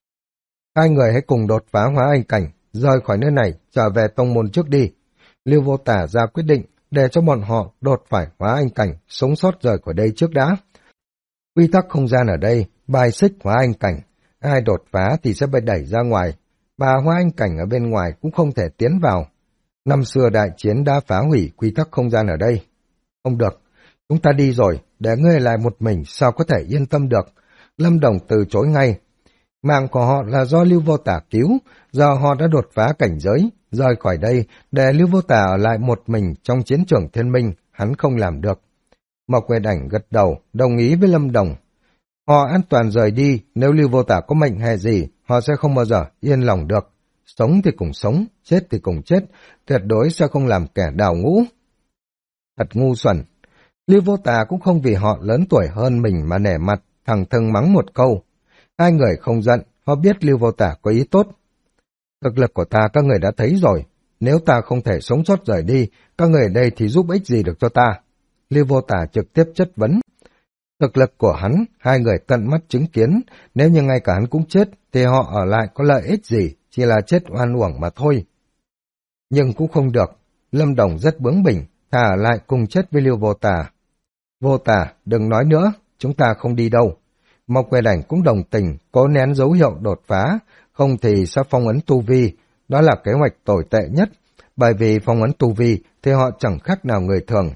Hai người hãy cùng đột phá Hóa Anh cảnh, rời khỏi nơi này, trở về tông môn trước đi. Lưu Vô Tà ra quyết định để cho bọn họ đột phải Hóa Anh cảnh, sống sót rời khỏi đây trước đã. Quy tắc không gian ở đây, bài xích Hóa Anh cảnh, ai đột phá thì sẽ bị đẩy ra ngoài, và Hóa Anh cảnh ở bên ngoài cũng không thể tiến vào. Năm xưa đại chiến đã phá hủy quy tắc không gian ở đây. Không được, chúng ta đi rồi, để ngươi lại một mình sao có thể yên tâm được. Lâm Đồng từ chối ngay. Mạng của họ là do Lưu Vô Tà cứu, giờ họ đã đột phá cảnh giới, rời khỏi đây, để Lưu Vô Tà ở lại một mình trong chiến trường thiên minh, hắn không làm được. Mộc Nguyên Ảnh gật đầu, đồng ý với Lâm Đồng. Họ an toàn rời đi, nếu Lưu Vô Tả có mệnh hệ gì, họ sẽ không bao giờ yên lòng được. Sống thì cùng sống, chết thì cùng chết, tuyệt đối sẽ không làm kẻ đào ngũ. Thật ngu xuẩn. Lưu Vô Tả cũng không vì họ lớn tuổi hơn mình mà nể mặt, thẳng thừng mắng một câu. Hai người không giận, họ biết Lưu Vô Tả có ý tốt. Thực lực của ta các người đã thấy rồi, nếu ta không thể sống sót rời đi, các người ở đây thì giúp ích gì được cho ta? Lưu Vô Tả trực tiếp chất vấn. Thực lực của hắn, hai người tận mắt chứng kiến, nếu như ngay cả hắn cũng chết, thì họ ở lại có lợi ích gì, chỉ là chết oan uổng mà thôi. Nhưng cũng không được, Lâm Đồng rất bướng bỉnh, thà ở lại cùng chết với Lưu Vô Tả. Vô Tả, đừng nói nữa, chúng ta không đi đâu. Mộc Nguyệt Ảnh cũng đồng tình, cố nén dấu hiệu đột phá, không thì sẽ phong ấn tu vi, đó là kế hoạch tồi tệ nhất, bởi vì phong ấn tu vi thì họ chẳng khác nào người thường.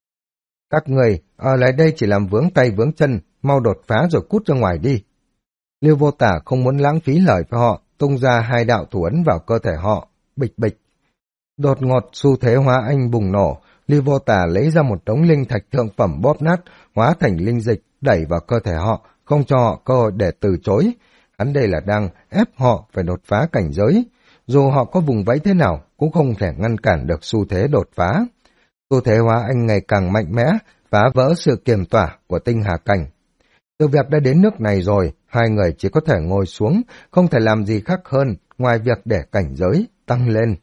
Các người ở lại đây chỉ làm vướng tay vướng chân, mau đột phá rồi cút ra ngoài đi. Lưu Vô Tả không muốn lãng phí lời với họ, tung ra hai đạo thủ ấn vào cơ thể họ, bịch bịch. Đột ngột xu thế hóa anh bùng nổ, Lưu Vô Tả lấy ra một đống linh thạch thượng phẩm bóp nát, hóa thành linh dịch, đẩy vào cơ thể họ, không cho họ cơ hội để từ chối. Hắn đây là đang ép họ phải đột phá cảnh giới. Dù họ có vùng vẫy thế nào, cũng không thể ngăn cản được xu thế đột phá. Xu thế hóa anh ngày càng mạnh mẽ, phá vỡ sự kiềm tỏa của tinh hà cảnh. Sự việc đã đến nước này rồi, hai người chỉ có thể ngồi xuống, không thể làm gì khác hơn ngoài việc để cảnh giới tăng lên.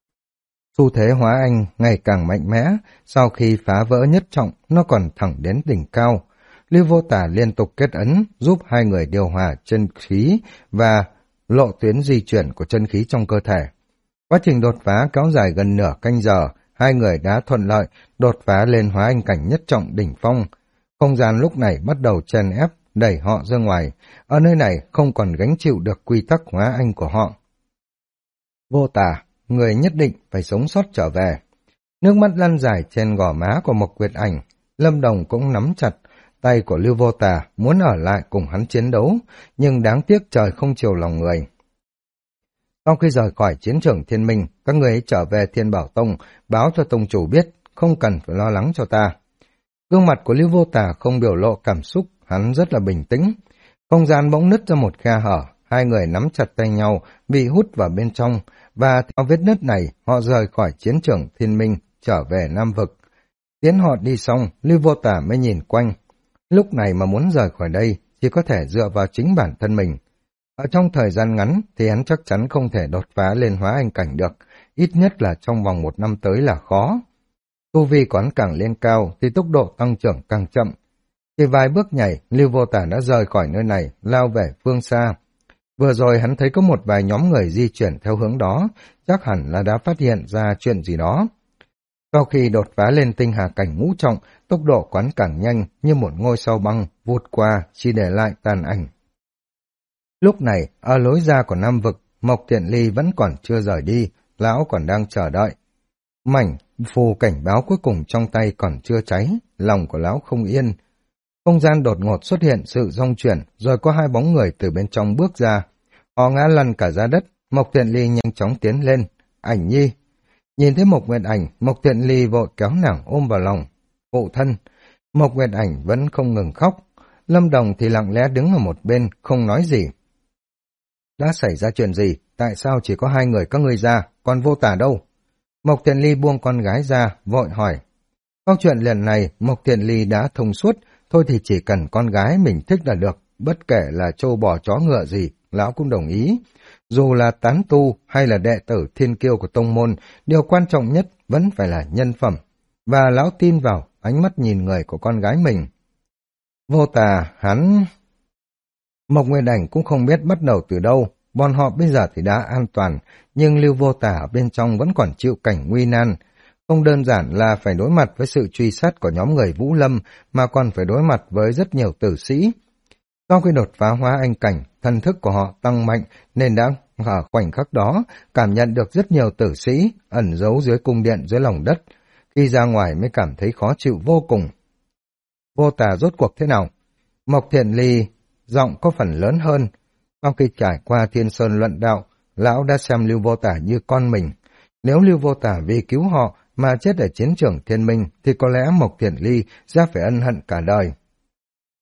Xu thế hóa anh ngày càng mạnh mẽ, sau khi phá vỡ nhất trọng, nó còn thẳng đến đỉnh cao. Lưu Vô Tả liên tục kết ấn, giúp hai người điều hòa chân khí và lộ tuyến di chuyển của chân khí trong cơ thể. Quá trình đột phá kéo dài gần nửa canh giờ, hai người đã thuận lợi đột phá lên hóa anh cảnh nhất trọng đỉnh phong. Không gian lúc này bắt đầu chèn ép, đẩy họ ra ngoài. Ở nơi này không còn gánh chịu được quy tắc hóa anh của họ. Vô Tả, người nhất định phải sống sót trở về. Nước mắt lăn dài trên gò má của Mộc Nguyệt Ảnh. Lâm Đồng cũng nắm chặt tay của Lưu Vô Tả, muốn ở lại cùng hắn chiến đấu, nhưng đáng tiếc trời không chiều lòng người. Sau khi rời khỏi chiến trường Thiên Minh, các người ấy trở về Thiên Bảo Tông, báo cho tông chủ biết, không cần phải lo lắng cho ta. Gương mặt của Lưu Vô Tả không biểu lộ cảm xúc, hắn rất là bình tĩnh. Không gian bỗng nứt ra một khe hở, hai người nắm chặt tay nhau, bị hút vào bên trong, và theo vết nứt này, họ rời khỏi chiến trường Thiên Minh, trở về Nam Vực. Tiến họ đi xong, Lưu Vô Tả mới nhìn quanh. Lúc này mà muốn rời khỏi đây, chỉ có thể dựa vào chính bản thân mình. Ở trong thời gian ngắn thì hắn chắc chắn không thể đột phá lên hóa anh cảnh được, ít nhất là trong vòng 1 năm tới là khó. Tu vi của hắn càng lên cao thì tốc độ tăng trưởng càng chậm. Chỉ vài bước nhảy, Lưu Vô Tả đã rời khỏi nơi này, lao về phương xa. Vừa rồi hắn thấy có một vài nhóm người di chuyển theo hướng đó, chắc hẳn là đã phát hiện ra chuyện gì đó. Sau khi đột phá lên tinh hà cảnh ngũ trọng, tốc độ quán càng nhanh như một ngôi sao băng, vụt qua, chỉ để lại tàn ảnh. Lúc này, ở lối ra của Nam Vực, Mộc Thiện Ly vẫn còn chưa rời đi, lão còn đang chờ đợi. Mảnh phù cảnh báo cuối cùng trong tay còn chưa cháy, lòng của lão không yên. Không gian đột ngột xuất hiện sự rong chuyển, rồi có hai bóng người từ bên trong bước ra. Họ ngã lăn cả ra đất, Mộc Thiện Ly nhanh chóng tiến lên. Ảnh nhi! Nhìn thấy Mộc Nguyệt Ảnh, Mộc Thiện Ly vội kéo nàng ôm vào lòng. Phụ thân! Mộc Nguyệt Ảnh vẫn không ngừng khóc. Lâm Đồng thì lặng lẽ đứng ở một bên, không nói gì. Đã xảy ra chuyện gì? Tại sao chỉ có hai người các ngươi ra, còn Vô Tả đâu? Mộc Thiện Ly buông con gái ra, vội hỏi. Câu chuyện lần này, Mộc Thiện Ly đã thông suốt, thôi thì chỉ cần con gái mình thích là được, bất kể là trâu bò chó ngựa gì, lão cũng đồng ý. Dù là tán tu hay là đệ tử thiên kiêu của tông môn, điều quan trọng nhất vẫn phải là nhân phẩm. Và lão tin vào ánh mắt nhìn người của con gái mình. Vô Tả, hắn... Mộc Nguyên Ảnh cũng không biết bắt đầu từ đâu, bọn họ bây giờ thì đã an toàn, nhưng Lưu Vô Tả ở bên trong vẫn còn chịu cảnh nguy nan. Không đơn giản là phải đối mặt với sự truy sát của nhóm người Vũ Lâm, mà còn phải đối mặt với rất nhiều tử sĩ. Sau khi đột phá hóa anh cảnh, thần thức của họ tăng mạnh nên đã ở khoảnh khắc đó cảm nhận được rất nhiều tử sĩ ẩn giấu dưới cung điện dưới lòng đất. Khi ra ngoài mới cảm thấy khó chịu vô cùng. Vô Tả rốt cuộc thế nào? Mộc Thiện Ly giọng có phần lớn hơn. Sau khi trải qua Thiên Sơn luận đạo, lão đã xem Lưu Vô Tả như con mình. Nếu Lưu Vô Tả vì cứu họ mà chết ở chiến trường Thiên Minh thì có lẽ Mộc Thiện Ly ra phải ân hận cả đời.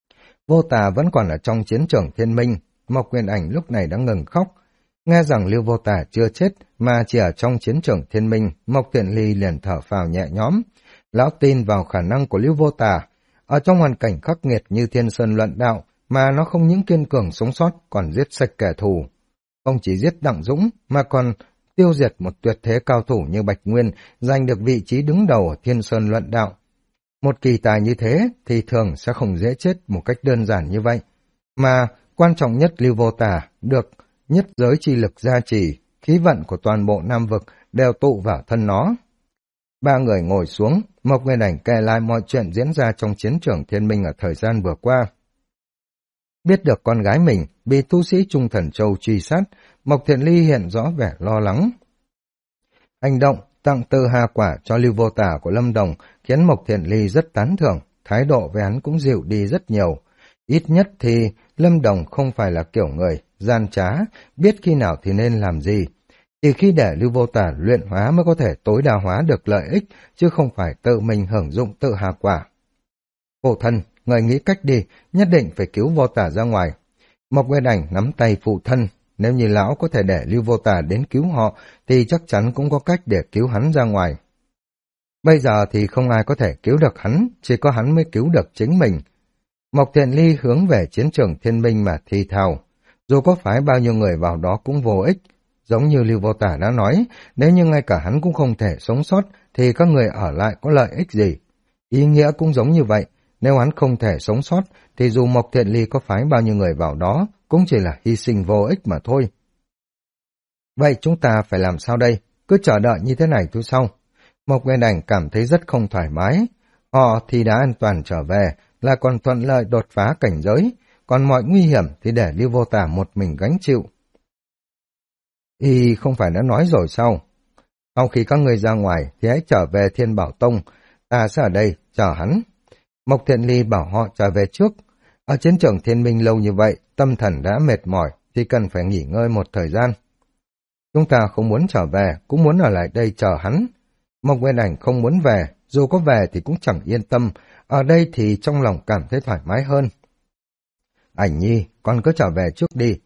Vô Tà vẫn còn ở trong chiến trường Thiên Minh, Mộc Nguyên Ảnh lúc này đã ngừng khóc. Nghe rằng Lưu Vô Tà chưa chết mà chỉ ở trong chiến trường Thiên Minh, Mộc Thiện Ly liền thở phào nhẹ nhõm. Lão tin vào khả năng của Lưu Vô Tà. Ở trong hoàn cảnh khắc nghiệt như Thiên Sơn luận đạo mà nó không những kiên cường sống sót còn giết sạch kẻ thù. Không chỉ giết Đặng Dũng mà còn tiêu diệt một tuyệt thế cao thủ như Bạch Nguyên, giành được vị trí đứng đầu ở Thiên Sơn luận đạo. Một kỳ tài như thế thì thường sẽ không dễ chết một cách đơn giản như vậy. Mà quan trọng nhất, Lưu Vô Tà được nhất giới chi lực gia trì, khí vận của toàn bộ Nam Vực đều tụ vào thân nó. Ba người ngồi xuống, Mộc Nguyên Ảnh kể lại mọi chuyện diễn ra trong chiến trường Thiên Minh ở thời gian vừa qua. Biết được con gái mình bị tu sĩ Trung Thần Châu truy sát, Mộc Thiện Ly hiện rõ vẻ lo lắng. Hành động tặng Tư Hà Quả cho Lưu Vô Tà của Lâm Đồng khiến Mộc Thiện Ly rất tán thưởng, thái độ với hắn cũng dịu đi rất nhiều. Ít nhất thì Lâm Đồng không phải là kiểu người gian trá, biết khi nào thì nên làm gì. Chỉ khi để Lưu Vô Tà luyện hóa mới có thể tối đa hóa được lợi ích, chứ không phải tự mình hưởng dụng Tự Hà Quả. Phụ thân, người nghĩ cách đi, nhất định phải cứu Vô Tà ra ngoài. Mộc Nguyên Ảnh nắm tay phụ thân, nếu như lão có thể để Lưu Vô Tà đến cứu họ, thì chắc chắn cũng có cách để cứu hắn ra ngoài. Bây giờ thì không ai có thể cứu được hắn, chỉ có hắn mới cứu được chính mình. Mộc Thiện Ly hướng về chiến trường Thiên Minh mà thì thào. Dù có phải bao nhiêu người vào đó cũng vô ích. Giống như Lưu Vô Tà đã nói, nếu như ngay cả hắn cũng không thể sống sót, thì các người ở lại có lợi ích gì? Ý nghĩa cũng giống như vậy, nếu hắn không thể sống sót, thì dù Mộc Thiện Ly có phái bao nhiêu người vào đó, cũng chỉ là hy sinh vô ích mà thôi. Vậy chúng ta phải làm sao đây? Cứ chờ đợi như thế này thôi sao? Mộc Nguyên Ảnh cảm thấy rất không thoải mái. Họ thì đã an toàn trở về, là còn thuận lợi đột phá cảnh giới, còn mọi nguy hiểm thì để Lưu Vô Tà một mình gánh chịu. Y không phải đã nói rồi sao? Sau khi các người ra ngoài thì hãy trở về Thiên Bảo Tông, ta sẽ ở đây chờ hắn. Mộc Thiện Ly bảo họ trở về trước. Ở chiến trường Thiên Minh lâu như vậy, tâm thần đã mệt mỏi thì cần phải nghỉ ngơi một thời gian. Chúng ta không muốn trở về, cũng muốn ở lại đây chờ hắn. Mộc Nguyên Ảnh không muốn về, dù có về thì cũng chẳng yên tâm, ở đây thì trong lòng cảm thấy thoải mái hơn. Ảnh Nhi, con cứ trở về trước đi.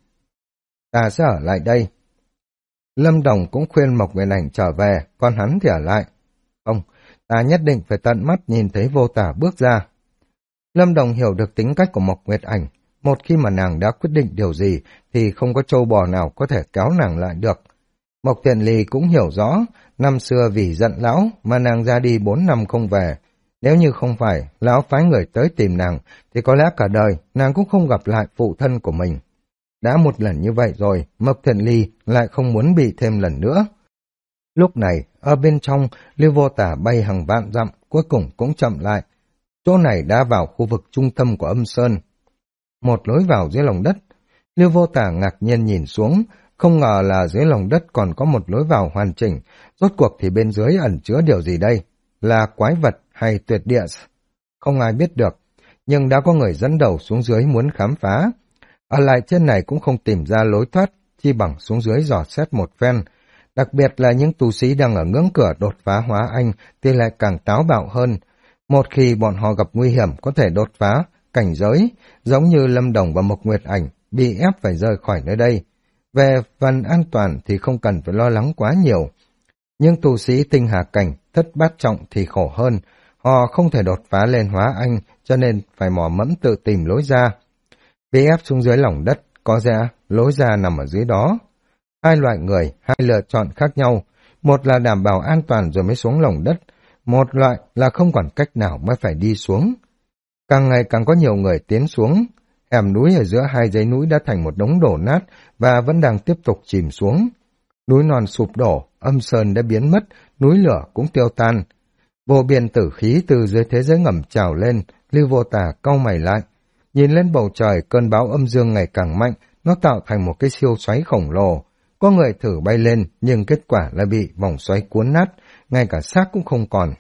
Ta sẽ ở lại đây. Lâm Đồng cũng khuyên Mộc Nguyên Ảnh trở về, còn hắn thì ở lại. Không, ta nhất định phải tận mắt nhìn thấy Vô Tà bước ra. Lâm Đồng hiểu được tính cách của Mộc Nguyệt Ảnh. Một khi mà nàng đã quyết định điều gì thì không có trâu bò nào có thể kéo nàng lại được. Mộc Thiện Ly cũng hiểu rõ, năm xưa vì giận lão mà nàng ra đi 4 năm không về. Nếu như không phải lão phái người tới tìm nàng thì có lẽ cả đời nàng cũng không gặp lại phụ thân của mình. Đã một lần như vậy rồi, Mộc Thiện Ly lại không muốn bị thêm lần nữa. Lúc này, ở bên trong, Lưu Vô Tà bay hàng vạn dặm, cuối cùng cũng chậm lại. Chỗ này đã vào khu vực trung tâm của Âm Sơn. Một lối vào dưới lòng đất. Lưu Vô Tà ngạc nhiên nhìn xuống, không ngờ là dưới lòng đất còn có một lối vào hoàn chỉnh. Rốt cuộc thì bên dưới ẩn chứa điều gì đây? Là quái vật hay tuyệt địa? Không ai biết được, nhưng đã có người dẫn đầu xuống dưới muốn khám phá. Ở lại trên này cũng không tìm ra lối thoát, chi bằng xuống dưới dò xét một phen. Đặc biệt là những tu sĩ đang ở ngưỡng cửa đột phá hóa anh thì lại càng táo bạo hơn. Một khi bọn họ gặp nguy hiểm có thể đột phá cảnh giới, giống như Lâm Đồng và Mộc Nguyệt Ảnh bị ép phải rời khỏi nơi đây. Về phần an toàn thì không cần phải lo lắng quá nhiều. Nhưng tu sĩ tinh hà cảnh thất bát trọng thì khổ hơn, họ không thể đột phá lên hóa anh cho nên phải mò mẫm tự tìm lối ra. Bị ép xuống dưới lòng đất, có lẽ lối ra nằm ở dưới đó. Hai loại người, hai lựa chọn khác nhau, một là đảm bảo an toàn rồi mới xuống lòng đất, một loại là không còn cách nào mới phải đi xuống. Càng ngày càng có nhiều người tiến xuống, hẻm núi ở giữa hai dãy núi đã thành một đống đổ nát và vẫn đang tiếp tục chìm xuống. Núi non sụp đổ, âm sơn đã biến mất, núi lửa cũng tiêu tan. Vô biên tử khí từ dưới thế giới ngầm trào lên, Lưu Vô Tà cau mày lại. Nhìn lên bầu trời, cơn bão âm dương ngày càng mạnh, nó tạo thành một cái siêu xoáy khổng lồ. Có người thử bay lên, nhưng kết quả là bị vòng xoáy cuốn nát, ngay cả xác cũng không còn.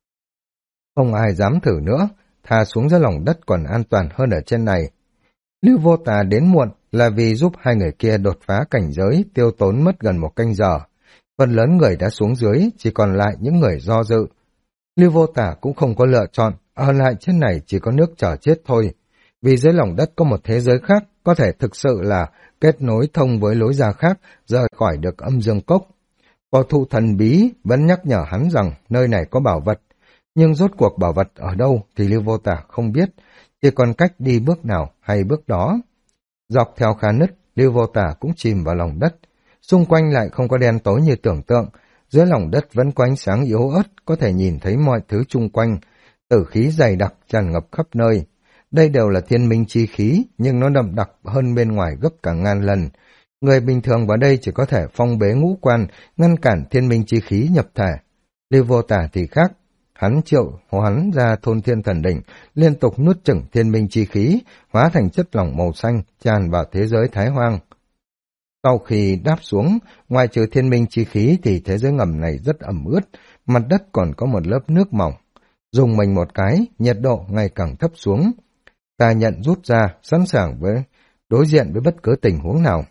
Không ai dám thử nữa, thà xuống dưới lòng đất còn an toàn hơn ở trên này. Lưu Vô Tà đến muộn là vì giúp hai người kia đột phá cảnh giới, tiêu tốn mất gần 1 canh giờ. Phần lớn người đã xuống dưới, chỉ còn lại những người do dự. Lưu Vô Tà cũng không có lựa chọn, ở lại trên này chỉ có nước chờ chết thôi. vì dưới lòng đất có một thế giới khác, có thể thực sự là kết nối thông với lối ra khác, rời khỏi được âm dương cốc. Cổ thụ thần bí vẫn nhắc nhở hắn rằng nơi này có bảo vật, nhưng rốt cuộc bảo vật ở đâu thì Lưu Vô Tả không biết, chỉ còn cách đi bước nào hay bước đó. Dọc theo khe nứt, Lưu Vô Tả cũng chìm vào lòng đất, xung quanh lại không có đen tối như tưởng tượng, dưới lòng đất vẫn có ánh sáng yếu ớt, có thể nhìn thấy mọi thứ chung quanh, tử khí dày đặc tràn ngập khắp nơi. Đây đều là thiên minh chi khí, nhưng nó đậm đặc hơn bên ngoài gấp cả ngàn lần. Người bình thường vào đây chỉ có thể phong bế ngũ quan, ngăn cản thiên minh chi khí nhập thể. Lưu Vô Tả thì khác, hắn triệu hoán ra thôn thiên thần đỉnh, liên tục nuốt chửng thiên minh chi khí, hóa thành chất lỏng màu xanh, tràn vào thế giới Thái Hoang. Sau khi đáp xuống, ngoài trừ thiên minh chi khí thì thế giới ngầm này rất ẩm ướt, mặt đất còn có một lớp nước mỏng. Dùng mình một cái, nhiệt độ ngày càng thấp xuống. Ta nhận rút ra, sẵn sàng với đối diện với bất cứ tình huống nào.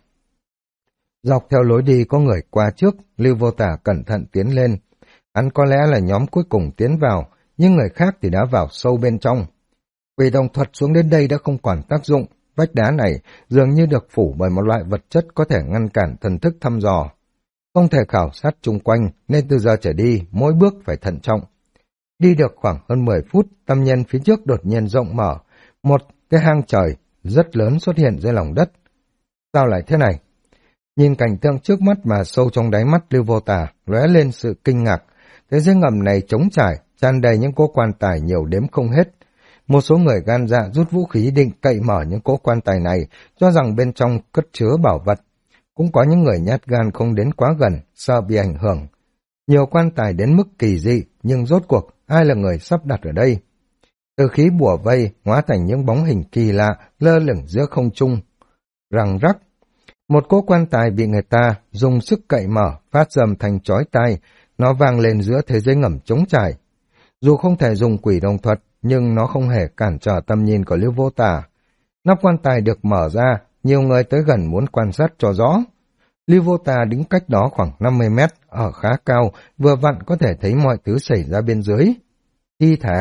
Dọc theo lối đi có người qua trước, Lưu Vô Tả cẩn thận tiến lên. Hắn có lẽ là nhóm cuối cùng tiến vào, nhưng người khác thì đã vào sâu bên trong. Quỷ đồng thuật xuống đến đây đã không còn tác dụng, vách đá này dường như được phủ bởi một loại vật chất có thể ngăn cản thần thức thăm dò. Không thể khảo sát chung quanh, nên từ giờ trở đi, mỗi bước phải thận trọng. Đi được khoảng hơn 10 phút, tầm nhìn phía trước đột nhiên rộng mở, một cái hang trời rất lớn xuất hiện dưới lòng đất. Sao lại thế này? Nhìn cảnh tượng trước mắt mà sâu trong đáy mắt Lưu Vô Tả lóe lên sự kinh ngạc. Thế giới ngầm này trống trải, tràn đầy những cỗ quan tài nhiều đếm không hết. Một số người gan dạ rút vũ khí định cậy mở những cỗ quan tài này, cho rằng bên trong cất chứa bảo vật. Cũng có những người nhát gan không đến quá gần, sợ bị ảnh hưởng. Nhiều quan tài đến mức kỳ dị, nhưng rốt cuộc ai là người sắp đặt ở đây? Từ khí bùa vây hóa thành những bóng hình kỳ lạ lơ lửng giữa không trung. Răng rắc, một cỗ quan tài bị người ta dùng sức cậy mở, phát ra âm thanh chói tai, nó vang lên giữa thế giới ngầm trống trải. Dù không thể dùng quỷ đồng thuật, nhưng nó không hề cản trở tầm nhìn của Lưu Vô Tả. Nắp quan tài được mở ra, nhiều người tới gần muốn quan sát cho rõ. Lưu Vô Tả đứng cách đó khoảng 50 mét, ở khá cao, vừa vặn có thể thấy mọi thứ xảy ra bên dưới. Thi thể.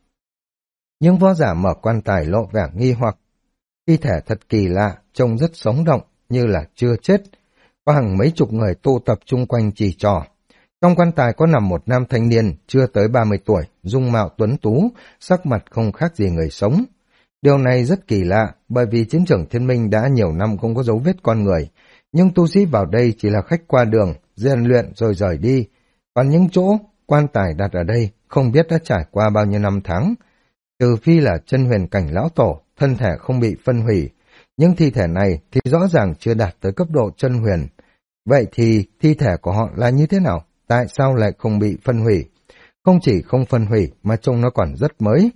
Nhưng võ giả mở quan tài lộ vẻ nghi hoặc. Thi thể thật kỳ lạ, trông rất sống động, như là chưa chết. Có hàng mấy chục người tụ tập chung quanh chỉ trò. Trong quan tài có nằm một nam thanh niên, chưa tới 30 tuổi, dung mạo tuấn tú, sắc mặt không khác gì người sống. Điều này rất kỳ lạ, bởi vì chiến trường Thiên Minh đã nhiều năm không có dấu vết con người, nhưng tu sĩ vào đây chỉ là khách qua đường, rèn luyện rồi rời đi. Còn những chỗ quan tài đặt ở đây không biết đã trải qua bao nhiêu năm tháng. Trừ phi là chân huyền cảnh lão tổ, thân thể không bị phân hủy, nhưng thi thể này thì rõ ràng chưa đạt tới cấp độ chân huyền. Vậy thì thi thể của họ là như thế nào? Tại sao lại không bị phân hủy? Không chỉ không phân hủy mà trông nó còn rất mới.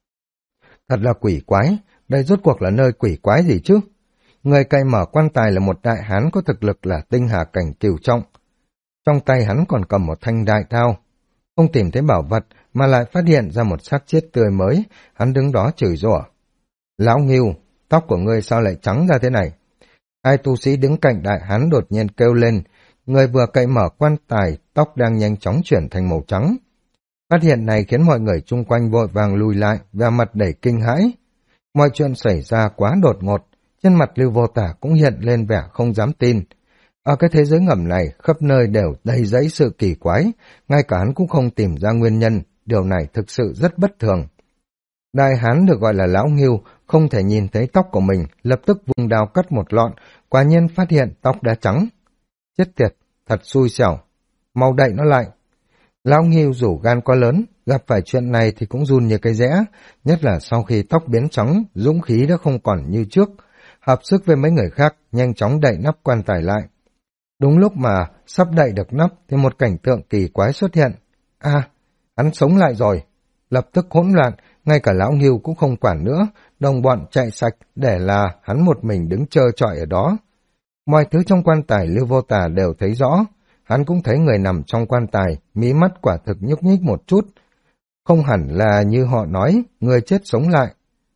Thật là quỷ quái, đây rốt cuộc là nơi quỷ quái gì chứ? Người cày mở quan tài là một đại hán có thực lực là tinh hà cảnh cửu trọng. Trong tay hắn còn cầm một thanh đại thao. Không tìm thấy bảo vật mà lại phát hiện ra một xác chết tươi mới, hắn đứng đó chửi rủa. Lão Ngưu, tóc của ngươi sao lại trắng ra thế này? Hai tu sĩ đứng cạnh đại hán đột nhiên kêu lên, người vừa cậy mở quan tài, tóc đang nhanh chóng chuyển thành màu trắng. Phát hiện này khiến mọi người chung quanh vội vàng lùi lại, vẻ mặt đầy kinh hãi. Mọi chuyện xảy ra quá đột ngột, trên mặt Lưu Vô Tả cũng hiện lên vẻ không dám tin. Ở cái thế giới ngầm này, khắp nơi đều đầy dẫy sự kỳ quái, ngay cả hắn cũng không tìm ra nguyên nhân, điều này thực sự rất bất thường. Đại hán được gọi là Lão Ngưu, không thể nhìn thấy tóc của mình, lập tức vùng đao cắt một lọn, quả nhiên phát hiện tóc đã trắng. Chết tiệt, thật xui xẻo, mau đậy nó lại. Lão Ngưu rủ gan quá lớn, gặp phải chuyện này thì cũng run như cây rẽ, nhất là sau khi tóc biến trắng, dũng khí đã không còn như trước. Hợp sức với mấy người khác, nhanh chóng đậy nắp quan tài lại. Đúng lúc mà sắp đậy được nắp thì một cảnh tượng kỳ quái xuất hiện. À, hắn sống lại rồi. Lập tức hỗn loạn, ngay cả Lão Ngưu cũng không quản nữa, đồng bọn chạy sạch để là hắn một mình đứng trơ trọi ở đó. Mọi thứ trong quan tài Lưu Vô Tả đều thấy rõ, hắn cũng thấy người nằm trong quan tài, mí mắt quả thực nhúc nhích một chút. Không hẳn là như họ nói, người chết sống lại.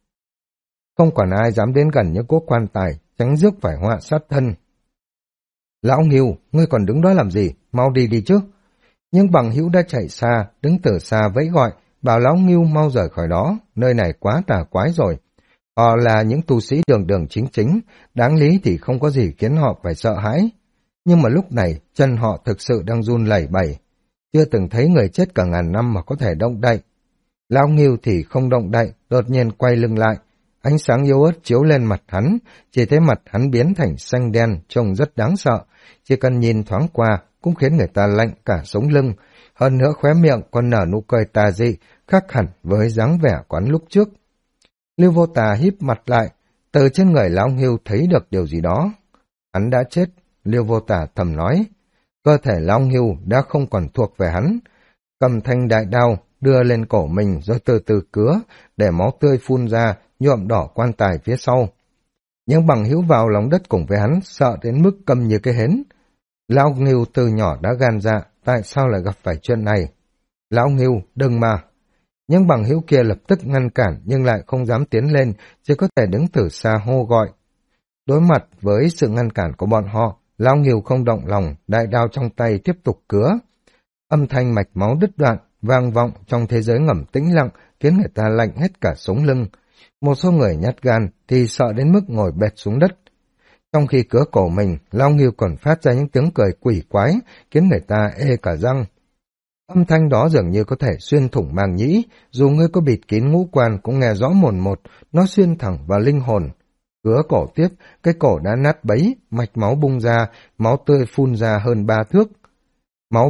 Không còn ai dám đến gần những cố quan tài, tránh rước phải họa sát thân. Lão Ngưu, ngươi còn đứng đó làm gì? Mau đi đi chứ. Nhưng bằng hữu đã chạy xa, đứng từ xa vẫy gọi, bảo Lão Ngưu mau rời khỏi đó, nơi này quá tà quái rồi. Họ là những tu sĩ đường đường chính chính, đáng lý thì không có gì khiến họ phải sợ hãi. Nhưng mà lúc này, chân họ thực sự đang run lẩy bẩy. Chưa từng thấy người chết cả ngàn năm mà có thể động đậy. Lão Ngưu thì không động đậy, đột nhiên quay lưng lại. Ánh sáng yếu ớt chiếu lên mặt hắn, chỉ thấy mặt hắn biến thành xanh đen, trông rất đáng sợ. Chỉ cần nhìn thoáng qua cũng khiến người ta lạnh cả sống lưng. Hơn nữa khóe miệng còn nở nụ cười tà dị, khác hẳn với dáng vẻ quán lúc trước. Lưu Vô Tà híp mặt lại, từ trên người Lão Ngưu thấy được điều gì đó. Hắn đã chết, Lưu Vô Tà thầm nói. Cơ thể Lão Ngưu đã không còn thuộc về hắn. Cầm thanh đại đao, đưa lên cổ mình rồi từ từ cứa, để máu tươi phun ra, nhuộm đỏ quan tài phía sau. Nhưng bằng hữu vào lòng đất cùng với hắn, sợ đến mức câm như cái hến. Lão Ngưu từ nhỏ đã gan dạ, tại sao lại gặp phải chuyện này? Lão Ngưu, đừng mà! Nhưng bằng hữu kia lập tức ngăn cản nhưng lại không dám tiến lên, chỉ có thể đứng từ xa hô gọi. Đối mặt với sự ngăn cản của bọn họ, Lão Ngưu không động lòng, đại đao trong tay tiếp tục cứa. Âm thanh mạch máu đứt đoạn, vang vọng trong thế giới ngầm tĩnh lặng, khiến người ta lạnh hết cả sống lưng. Một số người nhát gan thì sợ đến mức ngồi bệt xuống đất. Trong khi cứa cổ mình, Lão Ngưu còn phát ra những tiếng cười quỷ quái, khiến người ta ê cả răng. Âm thanh đó dường như có thể xuyên thủng màng nhĩ, dù ngươi có bịt kín ngũ quan cũng nghe rõ mồn một, nó xuyên thẳng vào linh hồn. Cứa cổ tiếp, cái cổ đã nát bấy, mạch máu bung ra, máu tươi phun ra hơn 3 thước. Máu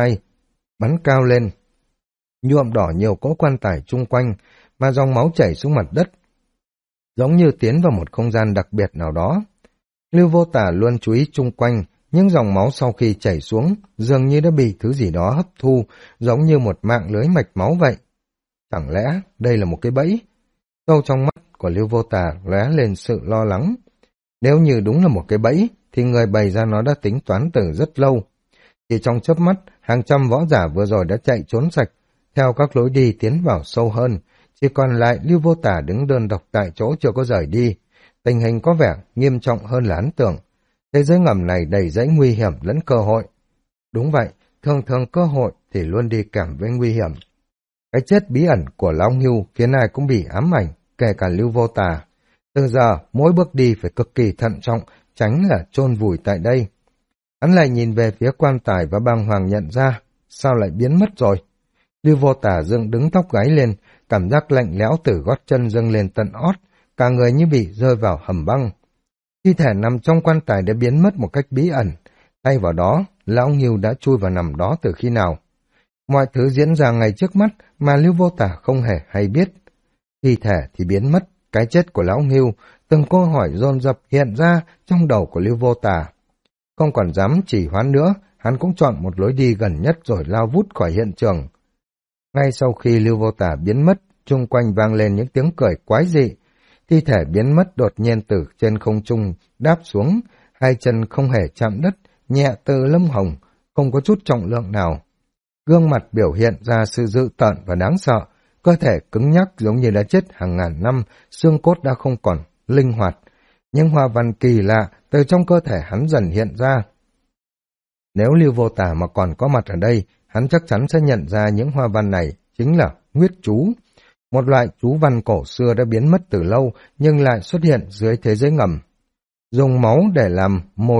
bắn cao lên, nhuộm đỏ nhiều cỗ quan tài chung quanh, mà dòng máu chảy xuống mặt đất, giống như tiến vào một không gian đặc biệt nào đó. Lưu Vô Tà luôn chú ý chung quanh, những dòng máu sau khi chảy xuống, dường như đã bị thứ gì đó hấp thu, giống như một mạng lưới mạch máu vậy. Chẳng lẽ đây là một cái bẫy? Sâu trong mắt của Lưu Vô Tà lóe lên sự lo lắng. Nếu như đúng là một cái bẫy, thì người bày ra nó đã tính toán từ rất lâu. Chỉ trong chớp mắt, hàng trăm võ giả vừa rồi đã chạy trốn sạch, theo các lối đi tiến vào sâu hơn, chỉ còn lại Lưu Vô Tà đứng đơn độc tại chỗ chưa có rời đi. Tình hình có vẻ nghiêm trọng hơn là ấn tượng. Thế giới ngầm này đầy rẫy nguy hiểm lẫn cơ hội. Đúng vậy, thường thường cơ hội thì luôn đi kèm với nguy hiểm. Cái chết bí ẩn của Lão Ngưu khiến ai cũng bị ám ảnh, kể cả Lưu Vô Tà. Từ giờ, mỗi bước đi phải cực kỳ thận trọng, tránh là chôn vùi tại đây. Hắn lại nhìn về phía quan tài và bàng hoàng nhận ra, sao lại biến mất rồi? Lưu Vô Tà dựng đứng tóc gáy lên, cảm giác lạnh lẽo từ gót chân dâng lên tận ót, cả người như bị rơi vào hầm băng. Thi thể nằm trong quan tài đã biến mất một cách bí ẩn, thay vào đó, Lão Ngưu đã chui vào nằm đó từ khi nào. Mọi thứ diễn ra ngay trước mắt mà Lưu Vô Tà không hề hay biết. Thi thể thì biến mất, cái chết của Lão Ngưu, từng câu hỏi dồn dập hiện ra trong đầu của Lưu Vô Tà. Không còn dám chỉ hoãn nữa, hắn cũng chọn một lối đi gần nhất rồi lao vút khỏi hiện trường. Ngay sau khi Lưu Vô Tà biến mất, chung quanh vang lên những tiếng cười quái dị. Thi thể biến mất đột nhiên từ trên không trung, đáp xuống, hai chân không hề chạm đất, nhẹ từ lông hồng, không có chút trọng lượng nào. Gương mặt biểu hiện ra sự dữ tợn và đáng sợ, cơ thể cứng nhắc giống như đã chết hàng ngàn năm, xương cốt đã không còn linh hoạt. Nhưng hoa văn kỳ lạ từ trong cơ thể hắn dần hiện ra. Nếu Lưu Vô Tà mà còn có mặt ở đây, hắn chắc chắn sẽ nhận ra những hoa văn này chính là huyết chú. Một loại chú văn cổ xưa đã biến mất từ lâu nhưng lại xuất hiện dưới thế giới ngầm. Dùng máu để làm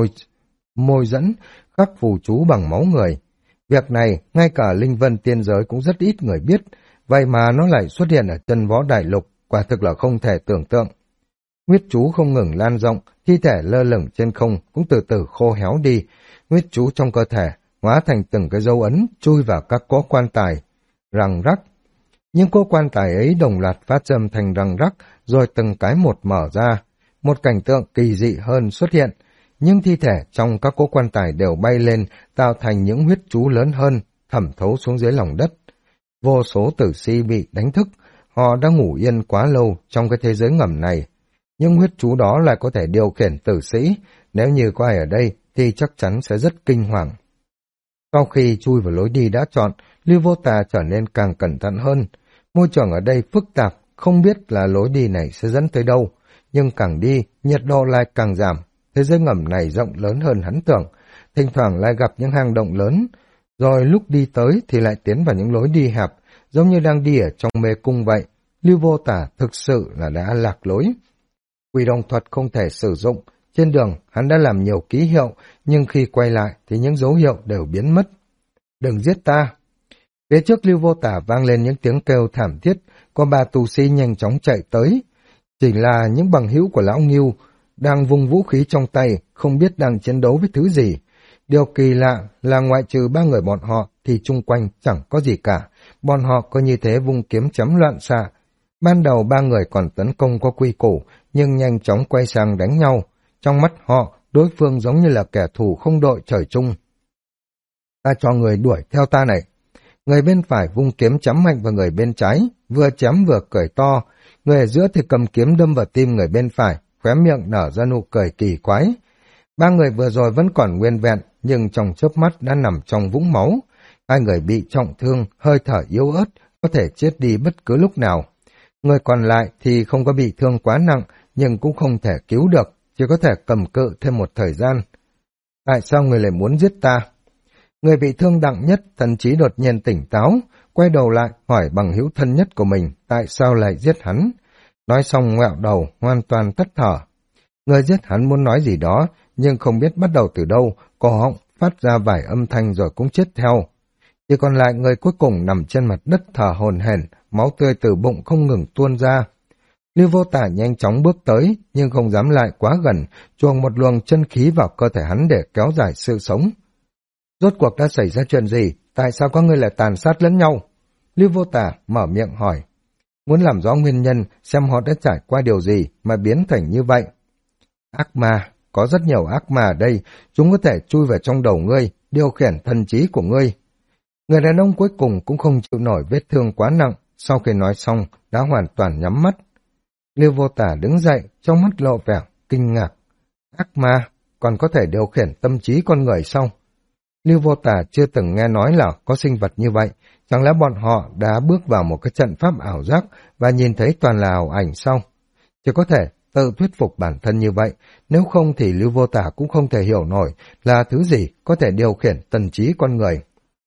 môi dẫn, khắc phù chú bằng máu người. Việc này, ngay cả linh vân tiên giới cũng rất ít người biết, vậy mà nó lại xuất hiện ở chân võ đại lục, quả thực là không thể tưởng tượng. Huyết chú không ngừng lan rộng, thi thể lơ lửng trên không cũng từ từ khô héo đi, huyết chú trong cơ thể hóa thành từng cái dấu ấn chui vào các cỗ quan tài, răng rắc. Nhưng cỗ quan tài ấy đồng loạt phát âm thành răng rắc, rồi từng cái một mở ra. Một cảnh tượng kỳ dị hơn xuất hiện, nhưng thi thể trong các cỗ quan tài đều bay lên, tạo thành những huyết chú lớn hơn, thẩm thấu xuống dưới lòng đất. Vô số tử sĩ bị đánh thức, họ đã ngủ yên quá lâu trong cái thế giới ngầm này. Nhưng huyết chú đó lại có thể điều khiển tử sĩ, nếu như có ai ở đây thì chắc chắn sẽ rất kinh hoàng. Sau khi chui vào lối đi đã chọn, Lưu Vô Tà trở nên càng cẩn thận hơn. Môi trường ở đây phức tạp, không biết là lối đi này sẽ dẫn tới đâu, nhưng càng đi, nhiệt độ lại càng giảm. Thế giới ngầm này rộng lớn hơn hắn tưởng, thỉnh thoảng lại gặp những hang động lớn, rồi lúc đi tới thì lại tiến vào những lối đi hẹp, giống như đang đi ở trong mê cung vậy. Lưu Vô Tả thực sự là đã lạc lối. Quỷ đồng thuật không thể sử dụng, trên đường hắn đã làm nhiều ký hiệu, nhưng khi quay lại thì những dấu hiệu đều biến mất. Đừng giết ta! Phía trước Lưu Vô Tả vang lên những tiếng kêu thảm thiết, có 3 tù sĩ nhanh chóng chạy tới. Chỉ là những bằng hữu của lão Ngưu đang vung vũ khí trong tay, không biết đang chiến đấu với thứ gì. Điều kỳ lạ là ngoại trừ 3 người bọn họ thì chung quanh chẳng có gì cả. Bọn họ có như thế vung kiếm chém loạn xạ. Ban đầu 3 người còn tấn công có quy củ, nhưng nhanh chóng quay sang đánh nhau. Trong mắt họ, đối phương giống như là kẻ thù không đội trời chung. Ta cho người đuổi theo ta này. Người bên phải vung kiếm chém mạnh vào người bên trái, vừa chém vừa cười to. Người ở giữa thì cầm kiếm đâm vào tim người bên phải, khóe miệng nở ra nụ cười kỳ quái. 3 người vừa rồi vẫn còn nguyên vẹn, nhưng trong chớp mắt đã nằm trong vũng máu. 2 người bị trọng thương, hơi thở yếu ớt, có thể chết đi bất cứ lúc nào. Người còn lại thì không có bị thương quá nặng, nhưng cũng không thể cứu được, chỉ có thể cầm cự thêm một thời gian. Tại sao người lại muốn giết ta? Người bị thương nặng nhất, thần trí đột nhiên tỉnh táo, quay đầu lại hỏi bằng hữu thân nhất của mình tại sao lại giết hắn. Nói xong ngoẹo đầu, hoàn toàn tắt thở. Người giết hắn muốn nói gì đó, nhưng không biết bắt đầu từ đâu, cổ họng phát ra vài âm thanh rồi cũng chết theo. Chỉ còn lại người cuối cùng nằm trên mặt đất thở hổn hển, máu tươi từ bụng không ngừng tuôn ra. Lưu Vô Tả nhanh chóng bước tới, nhưng không dám lại quá gần, chuồng một luồng chân khí vào cơ thể hắn để kéo dài sự sống. Rốt cuộc đã xảy ra chuyện gì? Tại sao có người lại tàn sát lẫn nhau? Lưu Vô Tả mở miệng hỏi. Muốn làm rõ nguyên nhân, xem họ đã trải qua điều gì mà biến thành như vậy. Ác ma, có rất nhiều ác ma ở đây, chúng có thể chui vào trong đầu ngươi, điều khiển thần trí của ngươi. Người đàn ông cuối cùng cũng không chịu nổi vết thương quá nặng, sau khi nói xong, đã hoàn toàn nhắm mắt. Lưu Vô Tả đứng dậy, trong mắt lộ vẻ kinh ngạc. Ác ma, còn có thể điều khiển tâm trí con người sao? Lưu Vô Tả chưa từng nghe nói là có sinh vật như vậy, chẳng lẽ bọn họ đã bước vào một cái trận pháp ảo giác và nhìn thấy toàn là ảo ảnh sao? Chỉ có thể tự thuyết phục bản thân như vậy, nếu không thì Lưu Vô Tả cũng không thể hiểu nổi là thứ gì có thể điều khiển tâm trí con người.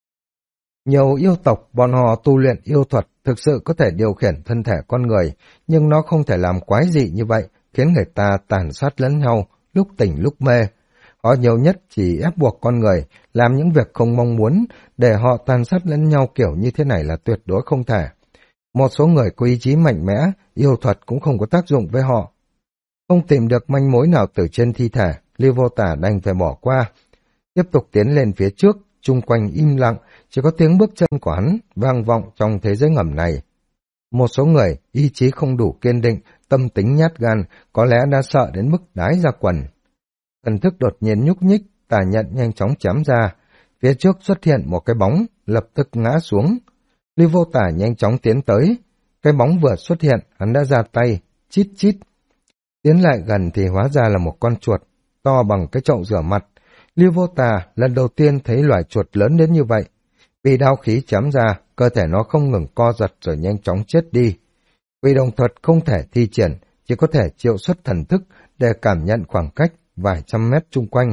Nhiều yêu tộc, bọn họ tu luyện yêu thuật thực sự có thể điều khiển thân thể con người, nhưng nó không thể làm quái dị như vậy, khiến người ta tàn sát lẫn nhau, lúc tỉnh lúc mê. Họ nhiều nhất chỉ ép buộc con người làm những việc không mong muốn, để họ tàn sát lẫn nhau kiểu như thế này là tuyệt đối không thể. Một số người có ý chí mạnh mẽ, yêu thuật cũng không có tác dụng với họ. Không tìm được manh mối nào từ trên thi thể, Lưu Vô Tả đành phải bỏ qua. Tiếp tục tiến lên phía trước, chung quanh im lặng, chỉ có tiếng bước chân của hắn vang vọng trong thế giới ngầm này. Một số người ý chí không đủ kiên định, tâm tính nhát gan, có lẽ đã sợ đến mức đái ra quần. Thần thức đột nhiên nhúc nhích, Tà Nhận nhanh chóng chém ra. Phía trước xuất hiện một cái bóng, lập tức ngã xuống. Lưu Vô Tả nhanh chóng tiến tới. Cái bóng vừa xuất hiện, hắn đã ra tay, chít chít. Tiến lại gần thì hóa ra là một con chuột, to bằng cái chậu rửa mặt. Lưu Vô Tả lần đầu tiên thấy loài chuột lớn đến như vậy. Vì đao khí chém ra, cơ thể nó không ngừng co giật rồi nhanh chóng chết đi. Vì đồng thuật không thể thi triển, chỉ có thể triệu xuất thần thức để cảm nhận khoảng cách vài trăm mét chung quanh.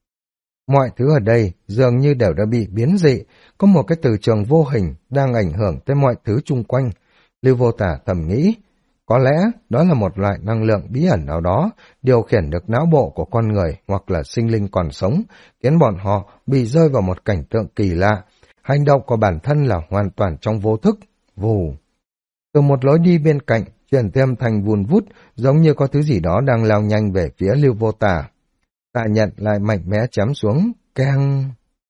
Mọi thứ ở đây dường như đều đã bị biến dị, có một cái từ trường vô hình đang ảnh hưởng tới mọi thứ chung quanh. Lưu Vô Tả thầm nghĩ, có lẽ đó là một loại năng lượng bí ẩn nào đó, điều khiển được não bộ của con người hoặc là sinh linh còn sống, khiến bọn họ bị rơi vào một cảnh tượng kỳ lạ. Hành động của bản thân là hoàn toàn trong vô thức, vù. Từ một lối đi bên cạnh, chuyển thêm thành vùn vút, giống như có thứ gì đó đang lao nhanh về phía Lưu Vô Tả. Tà Nhận lại mạnh mẽ chém xuống, keng.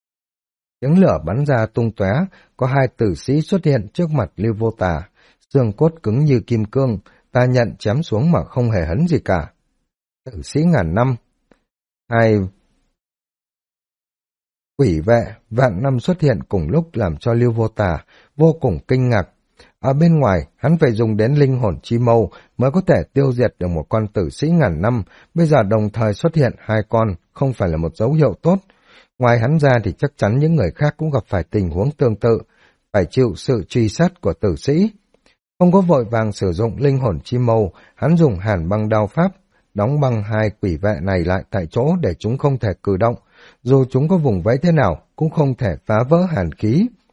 Tiếng lửa bắn ra tung tóe, có 2 tử sĩ xuất hiện trước mặt Lưu Vô Tả, xương cốt cứng như kim cương, Tà Nhận chém xuống mà không hề hấn gì cả. Tử sĩ ngàn năm. 2 quỷ vệ vạn năm xuất hiện cùng lúc làm cho Lưu Vô Tả vô cùng kinh ngạc. Ở bên ngoài, hắn phải dùng đến linh hồn chi mâu mới có thể tiêu diệt được một con tử sĩ ngàn năm, bây giờ đồng thời xuất hiện 2 con, không phải là một dấu hiệu tốt. Ngoài hắn ra thì chắc chắn những người khác cũng gặp phải tình huống tương tự, phải chịu sự truy sát của tử sĩ. Không có vội vàng sử dụng linh hồn chi mâu, hắn dùng hàn băng đao pháp, đóng băng 2 quỷ vệ này lại tại chỗ để chúng không thể cử động, dù chúng có vùng vẫy thế nào cũng không thể phá vỡ hàn khí.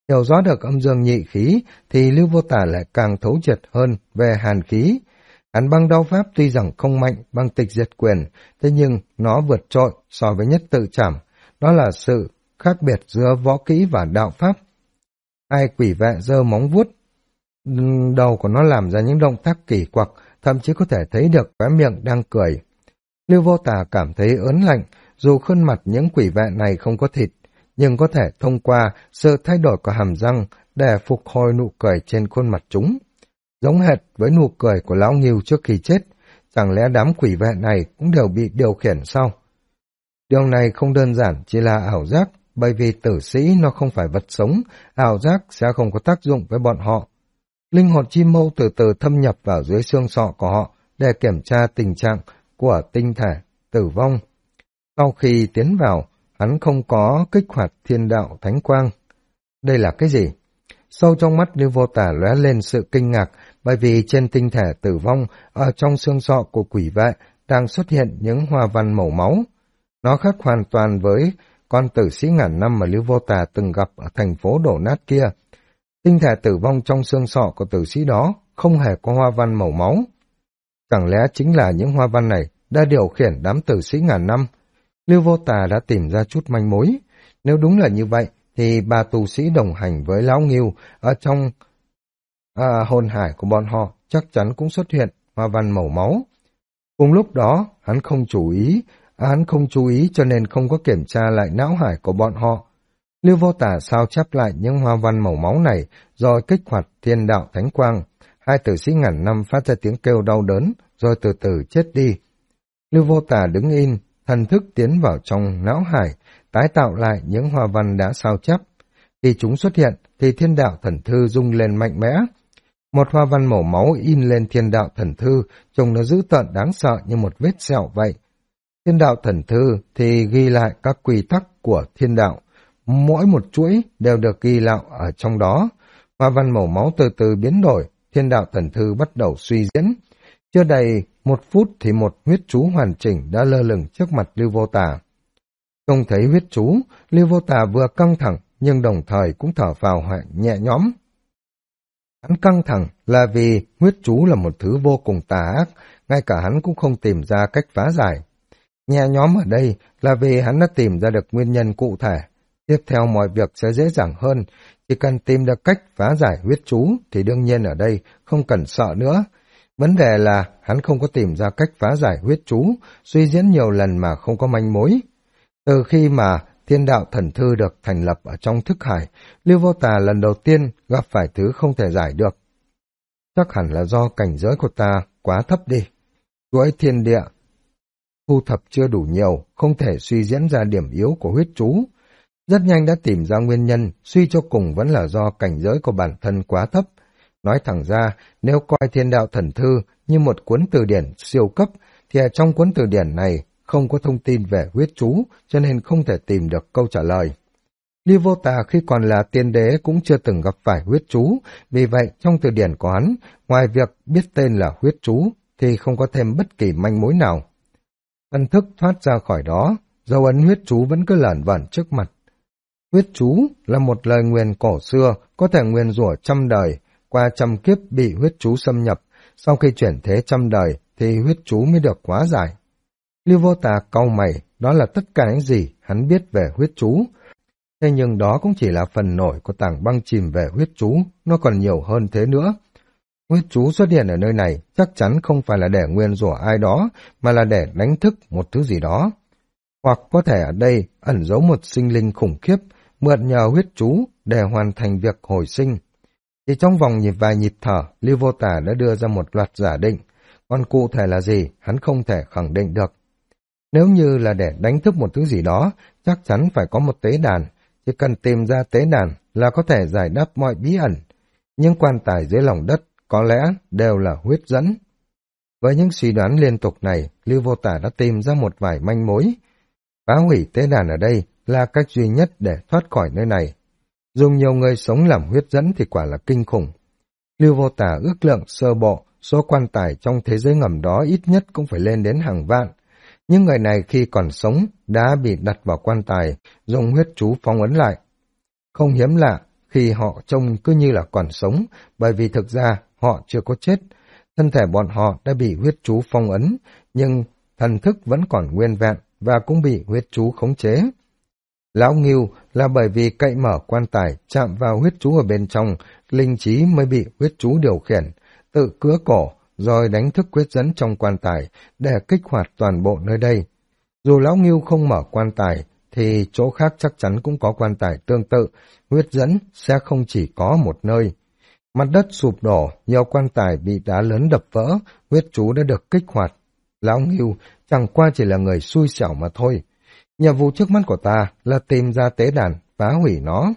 Hiểu rõ được âm dương nhị khí thì Lưu Vô Tả lại càng thấu triệt hơn về hàn khí. Hàn băng đao pháp tuy rằng không mạnh bằng tịch diệt quyền, thế nhưng nó vượt trội so với nhất tự trảm. Đó là sự khác biệt giữa võ kỹ và đạo pháp. Hai quỷ vệ giơ móng vuốt, đầu của nó làm ra những động tác kỳ quặc, thậm chí có thể thấy được khóe miệng đang cười. Lưu Vô Tả cảm thấy ớn lạnh, dù khuôn mặt những quỷ vệ này không có thịt, nhưng có thể thông qua sự thay đổi của hàm răng để phục hồi nụ cười trên khuôn mặt chúng. Giống hệt với nụ cười của lão Ngưu trước khi chết, chẳng lẽ đám quỷ vệ này cũng đều bị điều khiển sao? Điều này không đơn giản chỉ là ảo giác, bởi vì tử sĩ nó không phải vật sống, ảo giác sẽ không có tác dụng với bọn họ. Linh hồn chim mâu từ từ thâm nhập vào dưới xương sọ của họ để kiểm tra tình trạng của tinh thể tử vong. Sau khi tiến vào, hắn không có kích hoạt thiên đạo thánh quang. Đây là cái gì? Sâu trong mắt Lưu Vô Tả lóe lên sự kinh ngạc, bởi vì trên tinh thể tử vong, ở trong xương sọ của quỷ vệ, đang xuất hiện những hoa văn màu máu. Nó khác hoàn toàn với con tử sĩ ngàn năm mà Lưu Vô Tả từng gặp ở thành phố đổ nát kia. Tinh thể tử vong trong xương sọ của tử sĩ đó không hề có hoa văn màu máu. Chẳng lẽ chính là những hoa văn này đã điều khiển đám tử sĩ ngàn năm? Lưu Vô Tả đã tìm ra chút manh mối. Nếu đúng là như vậy, thì ba tu sĩ đồng hành với Lão Ngưu ở trong hồn hải của bọn họ chắc chắn cũng xuất hiện hoa văn màu máu. Cùng lúc đó, hắn không chú ý cho nên không có kiểm tra lại não hải của bọn họ. Lưu Vô Tả sao chép lại những hoa văn màu máu này, rồi kích hoạt thiên đạo thánh quang. Hai tử sĩ ngàn năm phát ra tiếng kêu đau đớn, rồi từ từ chết đi. Lưu Vô Tả đứng yên, thần thức tiến vào trong não hải, tái tạo lại những hoa văn đã sao chép. Khi chúng xuất hiện, thì thiên đạo thần thư rung lên mạnh mẽ. Một hoa văn màu máu in lên thiên đạo thần thư, trông nó dữ tợn đáng sợ như một vết sẹo vậy. Thiên đạo thần thư thì ghi lại các quy tắc của thiên đạo. Mỗi một chuỗi đều được ghi lại ở trong đó. Hoa văn màu máu từ từ biến đổi, thiên đạo thần thư bắt đầu suy diễn. Chưa đầy 1 phút thì một huyết chú hoàn chỉnh đã lơ lửng trước mặt Lưu Vô Tả. Không thấy huyết chú, Lưu Vô Tả vừa căng thẳng nhưng đồng thời cũng thở phào nhẹ nhõm. Hắn căng thẳng là vì huyết chú là một thứ vô cùng tà ác, ngay cả hắn cũng không tìm ra cách phá giải. Nhẹ nhõm ở đây là vì hắn đã tìm ra được nguyên nhân cụ thể. Tiếp theo mọi việc sẽ dễ dàng hơn, chỉ cần tìm được cách phá giải huyết chú thì đương nhiên ở đây không cần sợ nữa. Vấn đề là hắn không có tìm ra cách phá giải huyết chú, suy diễn nhiều lần mà không có manh mối. Từ khi mà thiên đạo thần thư được thành lập ở trong thức hải, Lưu Vô Tả lần đầu tiên gặp phải thứ không thể giải được. Chắc hẳn là do cảnh giới của ta quá thấp đi. Chuỗi thiên địa thu thập chưa đủ nhiều, không thể suy diễn ra điểm yếu của huyết chú. Rất nhanh đã tìm ra nguyên nhân, suy cho cùng vẫn là do cảnh giới của bản thân quá thấp. Nói thẳng ra, nếu coi thiên đạo thần thư như một cuốn từ điển siêu cấp, thì ở trong cuốn từ điển này không có thông tin về huyết chú, cho nên không thể tìm được câu trả lời. Lưu Vô Tả khi còn là tiên đế cũng chưa từng gặp phải huyết chú, vì vậy trong từ điển của hắn, ngoài việc biết tên là huyết chú, thì không có thêm bất kỳ manh mối nào. Thần thức thoát ra khỏi đó, dấu ấn huyết chú vẫn cứ lởn vởn trước mặt. Huyết chú là một lời nguyền cổ xưa, có thể nguyền rủa 100 đời, qua 100 kiếp bị huyết chú xâm nhập, sau khi chuyển thế 100 đời thì huyết chú mới được hóa giải. Lưu Vô Tả cau mày, đó là tất cả những gì hắn biết về huyết chú. Thế nhưng đó cũng chỉ là phần nổi của tảng băng chìm về huyết chú, nó còn nhiều hơn thế nữa. Huyết chú xuất hiện ở nơi này chắc chắn không phải là để nguyền rủa ai đó, mà là để đánh thức một thứ gì đó. Hoặc có thể ở đây ẩn giấu một sinh linh khủng khiếp, mượn nhờ huyết chú để hoàn thành việc hồi sinh. Chỉ trong vòng vài nhịp thở, Lưu Vô Tả đã đưa ra một loạt giả định, còn cụ thể là gì hắn không thể khẳng định được. Nếu như là để đánh thức một thứ gì đó, chắc chắn phải có một tế đàn, chỉ cần tìm ra tế đàn là có thể giải đáp mọi bí ẩn. Nhưng quan tài dưới lòng đất có lẽ đều là huyết dẫn. Với những suy đoán liên tục này, Lưu Vô Tả đã tìm ra một vài manh mối. Phá hủy tế đàn ở đây là cách duy nhất để thoát khỏi nơi này. Dùng nhiều người sống làm huyết dẫn thì quả là kinh khủng. Lưu Vô Tả ước lượng sơ bộ, số quan tài trong thế giới ngầm đó ít nhất cũng phải lên đến hàng vạn. Những người này khi còn sống đã bị đặt vào quan tài, dùng huyết chú phong ấn lại. Không hiếm lạ, khi họ trông cứ như là còn sống, bởi vì thực ra họ chưa có chết. Thân thể bọn họ đã bị huyết chú phong ấn, nhưng thần thức vẫn còn nguyên vẹn và cũng bị huyết chú khống chế. Lão Ngưu là bởi vì cậy mở quan tài chạm vào huyết chú ở bên trong, linh trí mới bị huyết chú điều khiển, tự cứa cổ rồi đánh thức huyết dẫn trong quan tài để kích hoạt toàn bộ nơi đây. Dù Lão Ngưu không mở quan tài thì chỗ khác chắc chắn cũng có quan tài tương tự, huyết dẫn sẽ không chỉ có một nơi. Mặt đất sụp đổ, nhiều quan tài bị đá lớn đập vỡ, huyết chú đã được kích hoạt. Lão Ngưu chẳng qua chỉ là người xui xẻo mà thôi. Nhiệm vụ trước mắt của ta là tìm ra tế đàn, phá hủy nó.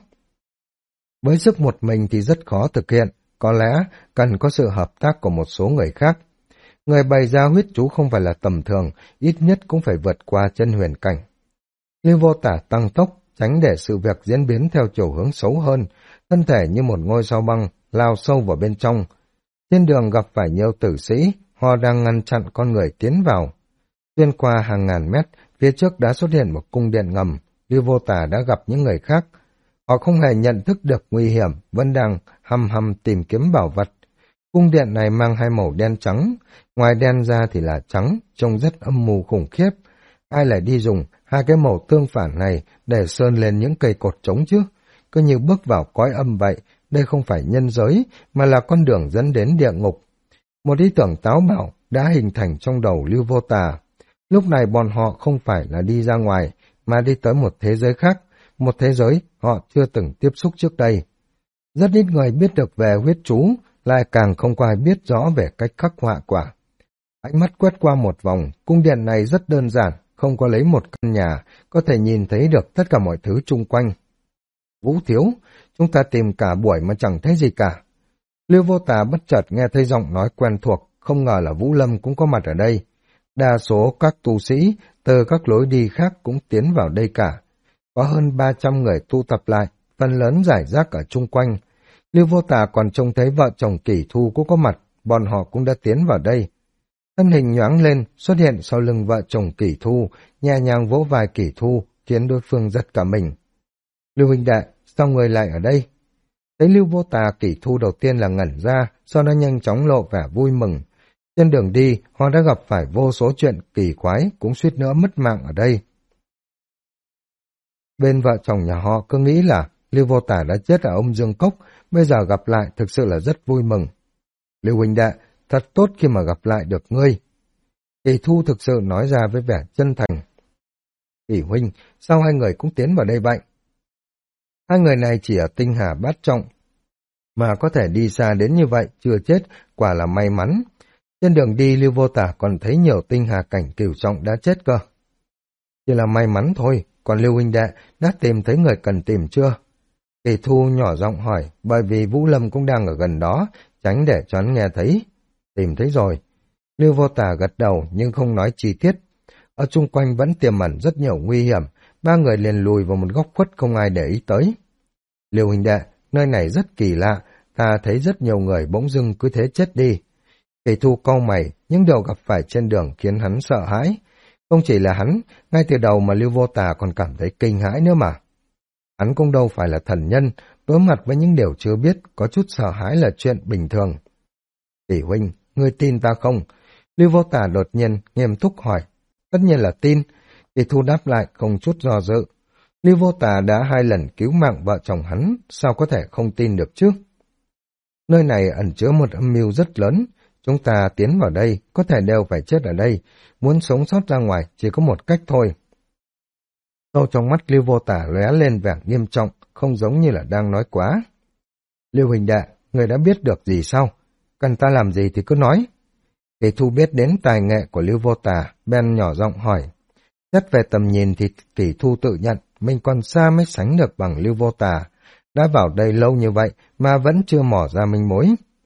Với sức một mình thì rất khó thực hiện, có lẽ cần có sự hợp tác của một số người khác. Người bày ra huyết chú không phải là tầm thường, ít nhất cũng phải vượt qua chân huyền cảnh. Lưu Vô Tả tăng tốc, tránh để sự việc diễn biến theo chiều hướng xấu hơn, thân thể như một ngôi sao băng lao sâu vào bên trong. Trên đường gặp phải nhiều tử sĩ, họ đang ngăn chặn con người tiến vào. Xuyên qua hàng ngàn mét, phía trước đã xuất hiện một cung điện ngầm, Lưu Vô Tả đã gặp những người khác. Họ không hề nhận thức được nguy hiểm, vẫn đang hăm tìm kiếm bảo vật. Cung điện này mang hai màu đen trắng, ngoài đen ra thì là trắng, trông rất âm mưu khủng khiếp. Ai lại đi dùng hai cái màu tương phản này để sơn lên những cây cột trống chứ? Cứ như bước vào cõi âm vậy, đây không phải nhân giới, mà là con đường dẫn đến địa ngục. Một ý tưởng táo bạo đã hình thành trong đầu Lưu Vô Tà. Lúc này bọn họ không phải là đi ra ngoài, mà đi tới một thế giới khác, một thế giới họ chưa từng tiếp xúc trước đây. Rất ít người biết được về huyết chú, lại càng không có ai biết rõ về cách khắc họa quả. Ánh mắt quét qua một vòng, cung điện này rất đơn giản, không có lấy một căn nhà, có thể nhìn thấy được tất cả mọi thứ chung quanh. Vũ thiếu, chúng ta tìm cả buổi mà chẳng thấy gì cả. Lưu Vô Tà bất chợt nghe thấy giọng nói quen thuộc, không ngờ là Vũ Lâm cũng có mặt ở đây. Đa số các tu sĩ từ các lối đi khác cũng tiến vào đây cả. Có hơn 300 người tu tập lại, phần lớn rải rác ở chung quanh. Lưu Vô Tà còn trông thấy vợ chồng Kỷ Thu cũng có mặt, bọn họ cũng đã tiến vào đây. Thân hình nhoáng lên, xuất hiện sau lưng vợ chồng Kỷ Thu, nhẹ nhàng vỗ vai Kỷ Thu, khiến đối phương giật cả mình. Lưu huynh đệ, sao người lại ở đây? Thấy Lưu Vô Tà, Kỷ Thu đầu tiên là ngẩn ra, sau đó nhanh chóng lộ vẻ vui mừng. Trên đường đi, họ đã gặp phải vô số chuyện kỳ quái, cũng suýt nữa mất mạng ở đây. Bên vợ chồng nhà họ cứ nghĩ là Lưu Vô Tả đã chết ở ông Dương Cốc, bây giờ gặp lại thực sự là rất vui mừng. Lưu huynh đệ, thật tốt khi mà gặp lại được ngươi. Kỳ Thu thực sự nói ra với vẻ chân thành. Kỳ huynh, sao hai người cũng tiến vào đây vậy? Hai người này chỉ ở tinh hà bát trọng, mà có thể đi xa đến như vậy, chưa chết, quả là may mắn. Trên đường đi Lưu Vô Tả còn thấy nhiều tinh hà cảnh cửu trọng đã chết cơ. Chỉ là may mắn thôi, còn Lưu huynh đệ đã tìm thấy người cần tìm chưa? Kỳ Thu nhỏ giọng hỏi, bởi vì Vũ Lâm cũng đang ở gần đó, tránh để cho hắn nghe thấy. Tìm thấy rồi. Lưu Vô Tả gật đầu nhưng không nói chi tiết. Ở chung quanh vẫn tiềm ẩn rất nhiều nguy hiểm, ba người liền lùi vào một góc khuất không ai để ý tới. Lưu huynh đệ, nơi này rất kỳ lạ, ta thấy rất nhiều người bỗng dưng cứ thế chết đi. Kỳ Thu cau mày, những điều gặp phải trên đường khiến hắn sợ hãi. Không chỉ là hắn, ngay từ đầu mà Lưu Vô Tà còn cảm thấy kinh hãi nữa mà. Hắn cũng đâu phải là thần nhân, đối mặt với những điều chưa biết, có chút sợ hãi là chuyện bình thường. Tỷ huynh, ngươi tin ta không? Lưu Vô Tà đột nhiên nghiêm túc hỏi. Tất nhiên là tin. Kỳ Thu đáp lại không chút do dự. Lưu Vô Tà đã 2 lần cứu mạng vợ chồng hắn, sao có thể không tin được chứ? Nơi này ẩn chứa một âm mưu rất lớn. Chúng ta tiến vào đây, có thể đều phải chết ở đây. Muốn sống sót ra ngoài chỉ có một cách thôi. Sâu trong mắt Lưu Vô Tả lóe lên vẻ nghiêm trọng, không giống như là đang nói quá. Lưu huynh đệ, người đã biết được gì sao? Cần ta làm gì thì cứ nói. Kỳ Thu biết đến tài nghệ của Lưu Vô Tả, Ben nhỏ giọng hỏi. Xét về tầm nhìn thì Kỳ Thu tự nhận mình còn xa mới sánh được bằng Lưu Vô Tả. Đã vào đây lâu như vậy mà vẫn chưa mỏ ra manh mối.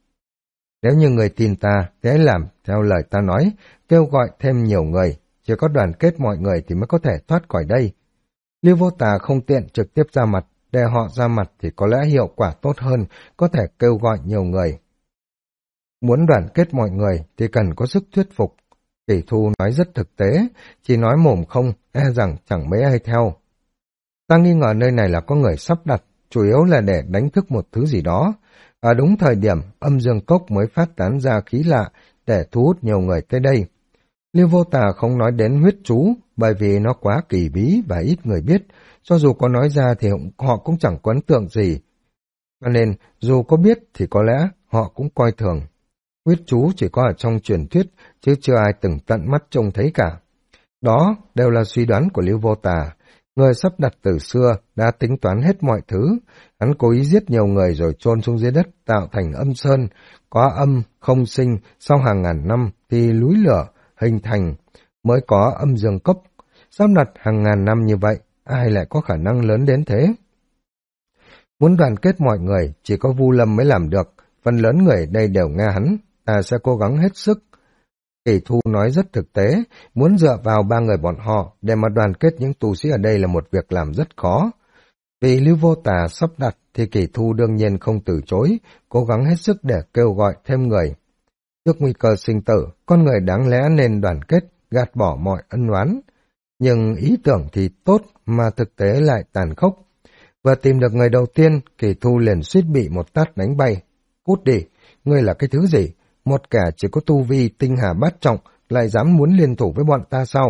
Nếu như người tin ta, thì hãy làm theo lời ta nói, kêu gọi thêm nhiều người, chỉ có đoàn kết mọi người thì mới có thể thoát khỏi đây. Lưu Vô Tà không tiện trực tiếp ra mặt, để họ ra mặt thì có lẽ hiệu quả tốt hơn, có thể kêu gọi nhiều người. Muốn đoàn kết mọi người thì cần có sức thuyết phục. Kỳ Thu nói rất thực tế, chỉ nói mồm không, e rằng chẳng mấy ai theo. Ta nghi ngờ nơi này là có người sắp đặt, chủ yếu là để đánh thức một thứ gì đó. Ở đúng thời điểm, âm dương cốc mới phát tán ra khí lạ để thu hút nhiều người tới đây. Lưu Vô Tà không nói đến huyết chú, bởi vì nó quá kỳ bí và ít người biết, cho dù có nói ra thì họ cũng chẳng có ấn tượng gì. Cho nên, dù có biết thì có lẽ họ cũng coi thường. Huyết chú chỉ có ở trong truyền thuyết, chứ chưa ai từng tận mắt trông thấy cả. Đó đều là suy đoán của Lưu Vô Tà. Người sắp đặt từ xưa đã tính toán hết mọi thứ. Hắn cố ý giết nhiều người rồi chôn xuống dưới đất tạo thành âm sơn. Có âm không sinh, sau hàng ngàn năm thì núi lửa hình thành mới có âm dương cốc. Sắp đặt hàng ngàn năm như vậy, ai lại có khả năng lớn đến thế? Muốn đoàn kết mọi người, chỉ có Vu Lâm mới làm được. Phần lớn người ở đây đều nghe hắn, ta sẽ cố gắng hết sức. Kỷ Thu nói rất thực tế, muốn dựa vào ba người bọn họ để mà đoàn kết những tu sĩ ở đây là một việc làm rất khó. Vì Lưu Vô Tà sắp đặt thì Kỷ Thu đương nhiên không từ chối, cố gắng hết sức để kêu gọi thêm người. Trước nguy cơ sinh tử, con người đáng lẽ nên đoàn kết, gạt bỏ mọi ân oán. Nhưng ý tưởng thì tốt mà thực tế lại tàn khốc. Vừa tìm được người đầu tiên, Kỷ Thu liền suýt bị một tát đánh bay. Cút đi, ngươi là cái thứ gì? Một kẻ chỉ có tu vi tinh hà bát trọng lại dám muốn liên thủ với bọn ta sao?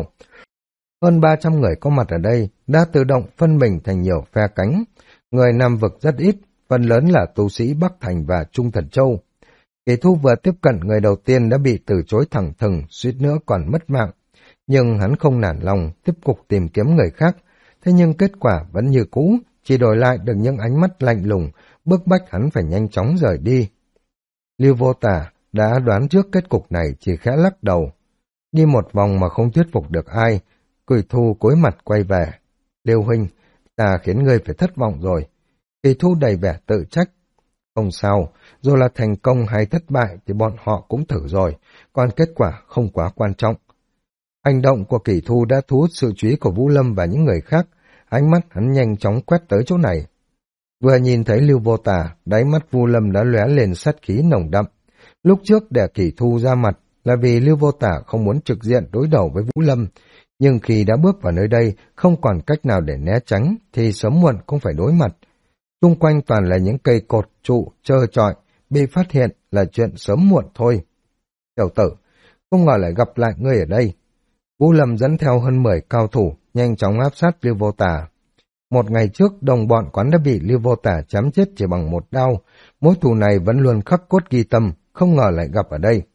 Hơn 300 người có mặt ở đây đã tự động phân mình thành nhiều phe cánh. Người Nam Vực rất ít, phần lớn là tu sĩ Bắc Thành và Trung Thần Châu. Kỷ Thu vừa tiếp cận người đầu tiên đã bị từ chối thẳng thừng, suýt nữa còn mất mạng. Nhưng hắn không nản lòng, tiếp tục tìm kiếm người khác. Thế nhưng kết quả vẫn như cũ, chỉ đổi lại được những ánh mắt lạnh lùng, bức bách hắn phải nhanh chóng rời đi. Lưu Vô Tà đã đoán trước kết cục này, chỉ khẽ lắc đầu. Đi một vòng mà không thuyết phục được ai, Kỷ Thu cúi mặt quay về. Lưu huynh, ta khiến ngươi phải thất vọng rồi. Kỷ Thu đầy vẻ tự trách. Không sao, dù là thành công hay thất bại thì bọn họ cũng thử rồi, còn kết quả không quá quan trọng. Hành động của Kỷ Thu đã thu hút sự chú ý của Vũ Lâm và những người khác, ánh mắt hắn nhanh chóng quét tới chỗ này. Vừa nhìn thấy Lưu Vô Tà, đáy mắt Vu Lâm đã lóe lên sát khí nồng đậm. Lúc trước để Kỷ Thu ra mặt là vì Lưu Vô Tà không muốn trực diện đối đầu với Vũ Lâm, nhưng khi đã bước vào nơi đây không còn cách nào để né tránh thì sớm muộn cũng phải đối mặt. Xung quanh toàn là những cây cột trụ trơ trọi, bị phát hiện là chuyện sớm muộn thôi. Tiểu tử, không ngờ lại gặp lại ngươi ở đây. Vũ Lâm dẫn theo hơn 10 cao thủ nhanh chóng áp sát Lưu Vô Tà. Một ngày trước, đồng bọn quán đã bị Lưu Vô Tà chém chết chỉ bằng một đao. Mối thù này vẫn luôn khắc cốt ghi tâm, không ngờ lại gặp ở đây.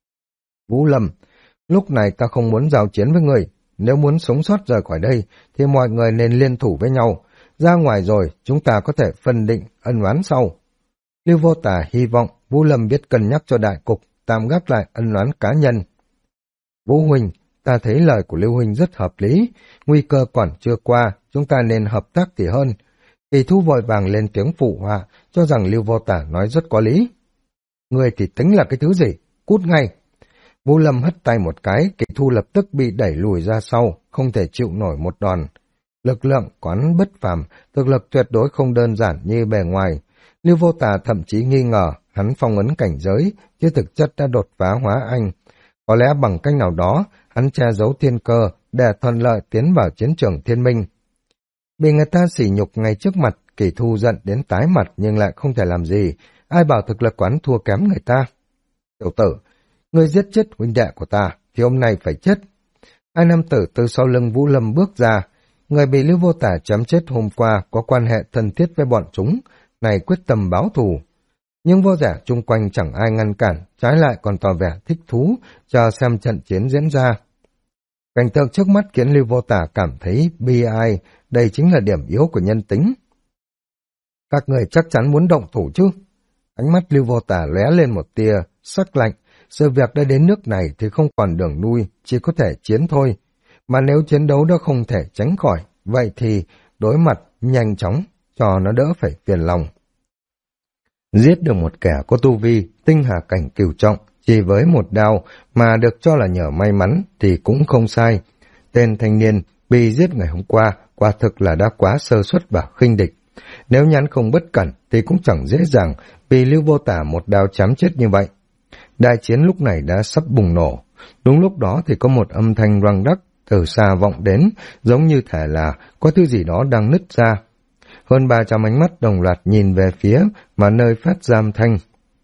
Vũ Lâm, lúc này ta không muốn giao chiến với người. Nếu muốn sống sót rời khỏi đây, thì mọi người nên liên thủ với nhau. Ra ngoài rồi, chúng ta có thể phân định ân oán sau. Lưu Vô Tà hy vọng Vũ Lâm biết cân nhắc cho đại cục, tạm gác lại ân oán cá nhân. Vũ huynh, ta thấy lời của Lưu huynh rất hợp lý, nguy cơ còn chưa qua, chúng ta nên hợp tác thì hơn. Kỷ Thu vội vàng lên tiếng phụ họa, cho rằng Lưu Vô Tà nói rất có lý. Người thì tính là cái thứ gì? Cút ngay! Vũ Lâm hất tay một cái, Kỷ Thu lập tức bị đẩy lùi ra sau, không thể chịu nổi một đòn. Lực lượng quán bất phàm, thực lực tuyệt đối không đơn giản như bề ngoài. Lưu Vô Tà thậm chí nghi ngờ hắn phong ấn cảnh giới, chứ thực chất đã đột phá hóa anh. Có lẽ bằng cách nào đó, hắn che giấu thiên cơ để thuận lợi tiến vào chiến trường thiên minh. Bị người ta sỉ nhục ngay trước mặt, Kỷ Thu giận đến tái mặt nhưng lại không thể làm gì. Ai bảo thực lực quán thua kém người ta? Tiểu tử, ngươi giết chết huynh đệ của ta, thì hôm nay phải chết. Hai nam tử từ sau lưng Vũ Lâm bước ra. Người bị Lưu Vô Tà chém chết hôm qua có quan hệ thân thiết với bọn chúng, này quyết tâm báo thù. Nhưng vô giả chung quanh chẳng ai ngăn cản, trái lại còn tỏ vẻ thích thú, chờ xem trận chiến diễn ra. Cảnh tượng trước mắt khiến Lưu Vô Tà cảm thấy bi ai, đây chính là điểm yếu của nhân tính. Các người chắc chắn muốn động thủ chứ? Ánh mắt Lưu Vô Tà lóe lên một tia, sắc lạnh, sự việc đã đến nước này thì không còn đường lui, chỉ có thể chiến thôi. Mà nếu chiến đấu đã không thể tránh khỏi, vậy thì đối mặt nhanh chóng, cho nó đỡ phải phiền lòng. Giết được một kẻ có tu vi, tinh hà cảnh cửu trọng, chỉ với một đao mà được cho là nhờ may mắn thì cũng không sai. Tên thanh niên bị giết ngày hôm qua, quả thực là đã quá sơ suất và khinh địch. Nếu nhắn không bất cẩn thì cũng chẳng dễ dàng vì Lưu Vô Tà một đao chém chết như vậy. Đại chiến lúc này đã sắp bùng nổ. Đúng lúc đó thì có một âm thanh răng rắc từ xa vọng đến, giống như thể là có thứ gì đó đang nứt ra. Hơn 300 ánh mắt đồng loạt nhìn về phía mà nơi phát ra âm thanh.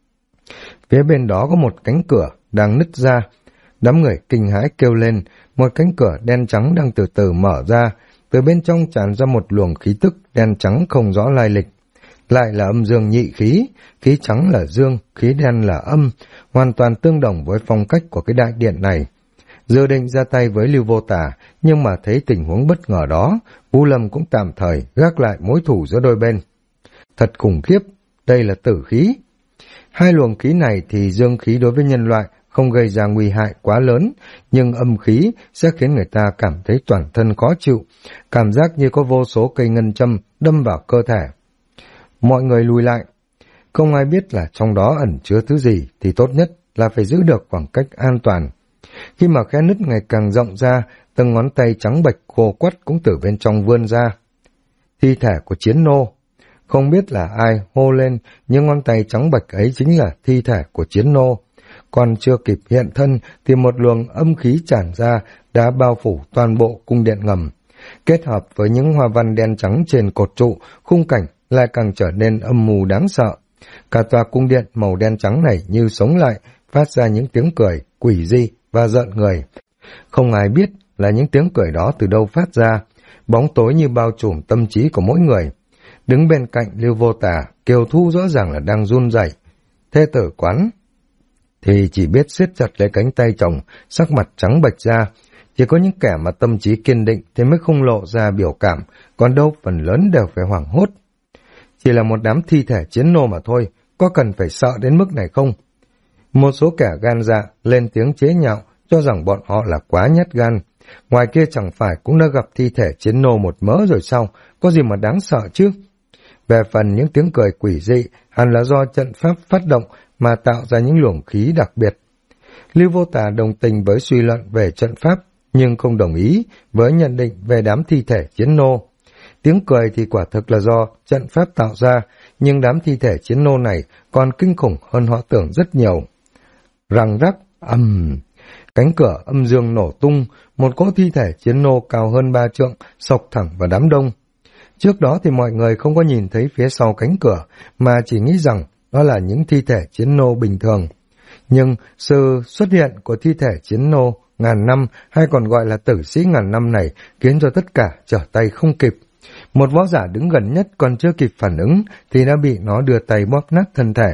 Phía bên đó có một cánh cửa đang nứt ra. Đám người kinh hãi kêu lên, một cánh cửa đen trắng đang từ từ mở ra, từ bên trong tràn ra một luồng khí tức đen trắng không rõ lai lịch. Lại là âm dương nhị khí, khí trắng là dương, khí đen là âm, hoàn toàn tương đồng với phong cách của cái đại điện này. Dự định ra tay với Lưu Vô Tà, nhưng mà thấy tình huống bất ngờ đó, Vu Lâm cũng tạm thời gác lại mối thù giữa đôi bên. Thật khủng khiếp, đây là tử khí. Hai luồng khí này thì dương khí đối với nhân loại không gây ra nguy hại quá lớn, nhưng âm khí sẽ khiến người ta cảm thấy toàn thân khó chịu, cảm giác như có vô số cây ngân châm đâm vào cơ thể. Mọi người lùi lại. Không ai biết là trong đó ẩn chứa thứ gì thì tốt nhất là phải giữ được khoảng cách an toàn. Khi mà khe nứt ngày càng rộng ra, từng ngón tay trắng bệch khô quắt cũng từ bên trong vươn ra. Thi thể của chiến nô. Không biết là ai hô lên, nhưng ngón tay trắng bệch ấy chính là thi thể của chiến nô. Còn chưa kịp hiện thân thì một luồng âm khí tràn ra đã bao phủ toàn bộ cung điện ngầm. Kết hợp với những hoa văn đen trắng trên cột trụ, khung cảnh lại càng trở nên âm mù đáng sợ. Cả tòa cung điện màu đen trắng này như sống lại, phát ra những tiếng cười quỷ dị và giận người. Không ai biết là những tiếng cười đó từ đâu phát ra, bóng tối như bao trùm tâm trí của mỗi người. Đứng bên cạnh Lưu Vô Tà, Kiều Thu rõ ràng là đang run rẩy. Thê tử Quán thì chỉ biết siết chặt lấy cánh tay chồng, sắc mặt trắng bệch ra. Chỉ có những kẻ mà tâm trí kiên định thì mới không lộ ra biểu cảm, còn đâu phần lớn đều phải hoảng hốt. Chỉ là một đám thi thể chiến nô mà thôi, có cần phải sợ đến mức này không? Một số kẻ gan dạ lên tiếng chế nhạo, cho rằng bọn họ là quá nhát gan. Ngoài kia chẳng phải cũng đã gặp thi thể chiến nô một mớ rồi sao, có gì mà đáng sợ chứ? Về phần những tiếng cười quỷ dị, hẳn là do trận pháp phát động mà tạo ra những luồng khí đặc biệt. Lưu Vô Tà đồng tình với suy luận về trận pháp, nhưng không đồng ý với nhận định về đám thi thể chiến nô. Tiếng cười thì quả thực là do trận pháp tạo ra, nhưng đám thi thể chiến nô này còn kinh khủng hơn họ tưởng rất nhiều. Răng rắc, cánh cửa âm dương nổ tung, một cỗ thi thể chiến nô cao hơn 3 trượng xộc thẳng vào đám đông. Trước đó thì mọi người không có nhìn thấy phía sau cánh cửa, mà chỉ nghĩ rằng đó là những thi thể chiến nô bình thường. Nhưng sự xuất hiện của thi thể chiến nô ngàn năm, hay còn gọi là tử sĩ ngàn năm này, khiến cho tất cả trở tay không kịp. Một võ giả đứng gần nhất còn chưa kịp phản ứng thì đã bị nó đưa tay bóp nát thân thể.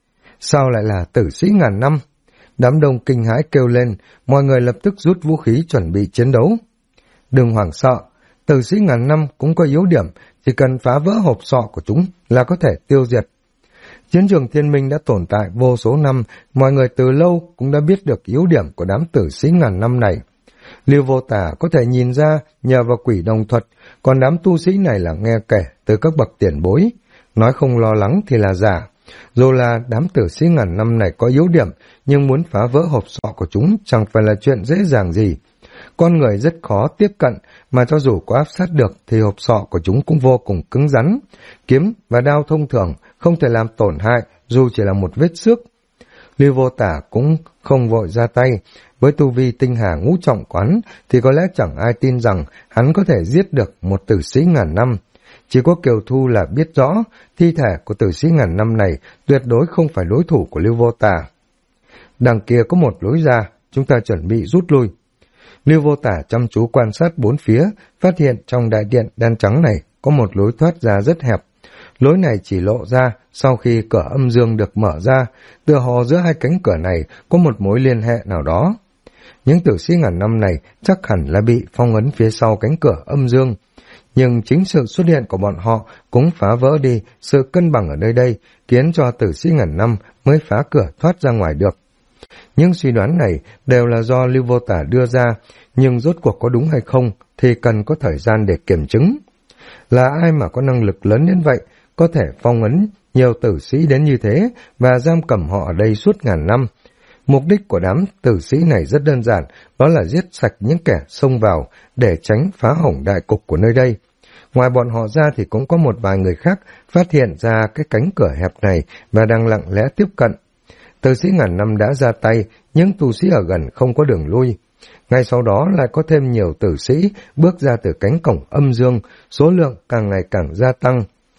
Sao lại là tử sĩ ngàn năm? Đám đông kinh hãi kêu lên, mọi người lập tức rút vũ khí chuẩn bị chiến đấu. Đừng hoảng sợ, tử sĩ ngàn năm cũng có yếu điểm, chỉ cần phá vỡ hộp sọ của chúng là có thể tiêu diệt. Chiến trường thiên minh đã tồn tại vô số năm, mọi người từ lâu cũng đã biết được yếu điểm của đám tử sĩ ngàn năm này. Lưu Vô Tà có thể nhìn ra nhờ vào quỷ đồng thuật, còn đám tu sĩ này là nghe kể từ các bậc tiền bối. Nói không lo lắng thì là giả. Dù là đám tử sĩ ngàn năm này có yếu điểm, nhưng muốn phá vỡ hộp sọ của chúng chẳng phải là chuyện dễ dàng gì. Con người rất khó tiếp cận, mà cho dù có áp sát được thì hộp sọ của chúng cũng vô cùng cứng rắn. Kiếm và đao thông thường không thể làm tổn hại dù chỉ là một vết xước. Lưu Vô Tà cũng không vội ra tay. Với tu vi tinh hà ngũ trọng quán thì có lẽ chẳng ai tin rằng hắn có thể giết được một tử sĩ ngàn năm. Chỉ có Kiều Thu là biết rõ thi thể của tử sĩ ngàn năm này tuyệt đối không phải đối thủ của Lưu Vô Tà. Đằng kia có một lối ra, chúng ta chuẩn bị rút lui. Lưu Vô Tà chăm chú quan sát bốn phía, phát hiện trong đại điện đen trắng này có một lối thoát ra rất hẹp. Lối này chỉ lộ ra sau khi cửa âm dương được mở ra, tựa hồ giữa hai cánh cửa này có một mối liên hệ nào đó. Những tử sĩ ngàn năm này chắc hẳn là bị phong ấn phía sau cánh cửa âm dương. Nhưng chính sự xuất hiện của bọn họ cũng phá vỡ đi sự cân bằng ở nơi đây, khiến cho tử sĩ ngàn năm mới phá cửa thoát ra ngoài được. Những suy đoán này đều là do Lưu Vô Tà đưa ra, nhưng rốt cuộc có đúng hay không thì cần có thời gian để kiểm chứng. Là ai mà có năng lực lớn đến vậy, có thể phong ấn nhiều tử sĩ đến như thế và giam cầm họ ở đây suốt ngàn năm? Mục đích của đám tử sĩ này rất đơn giản, đó là giết sạch những kẻ xông vào để tránh phá hỏng đại cục của nơi đây. Ngoài bọn họ ra thì cũng có một vài người khác phát hiện ra cái cánh cửa hẹp này và đang lặng lẽ tiếp cận. Tử sĩ ngàn năm đã ra tay, nhưng tu sĩ ở gần không có đường lui. Ngay sau đó lại có thêm nhiều tử sĩ bước ra từ cánh cổng âm dương, số lượng càng ngày càng gia tăng.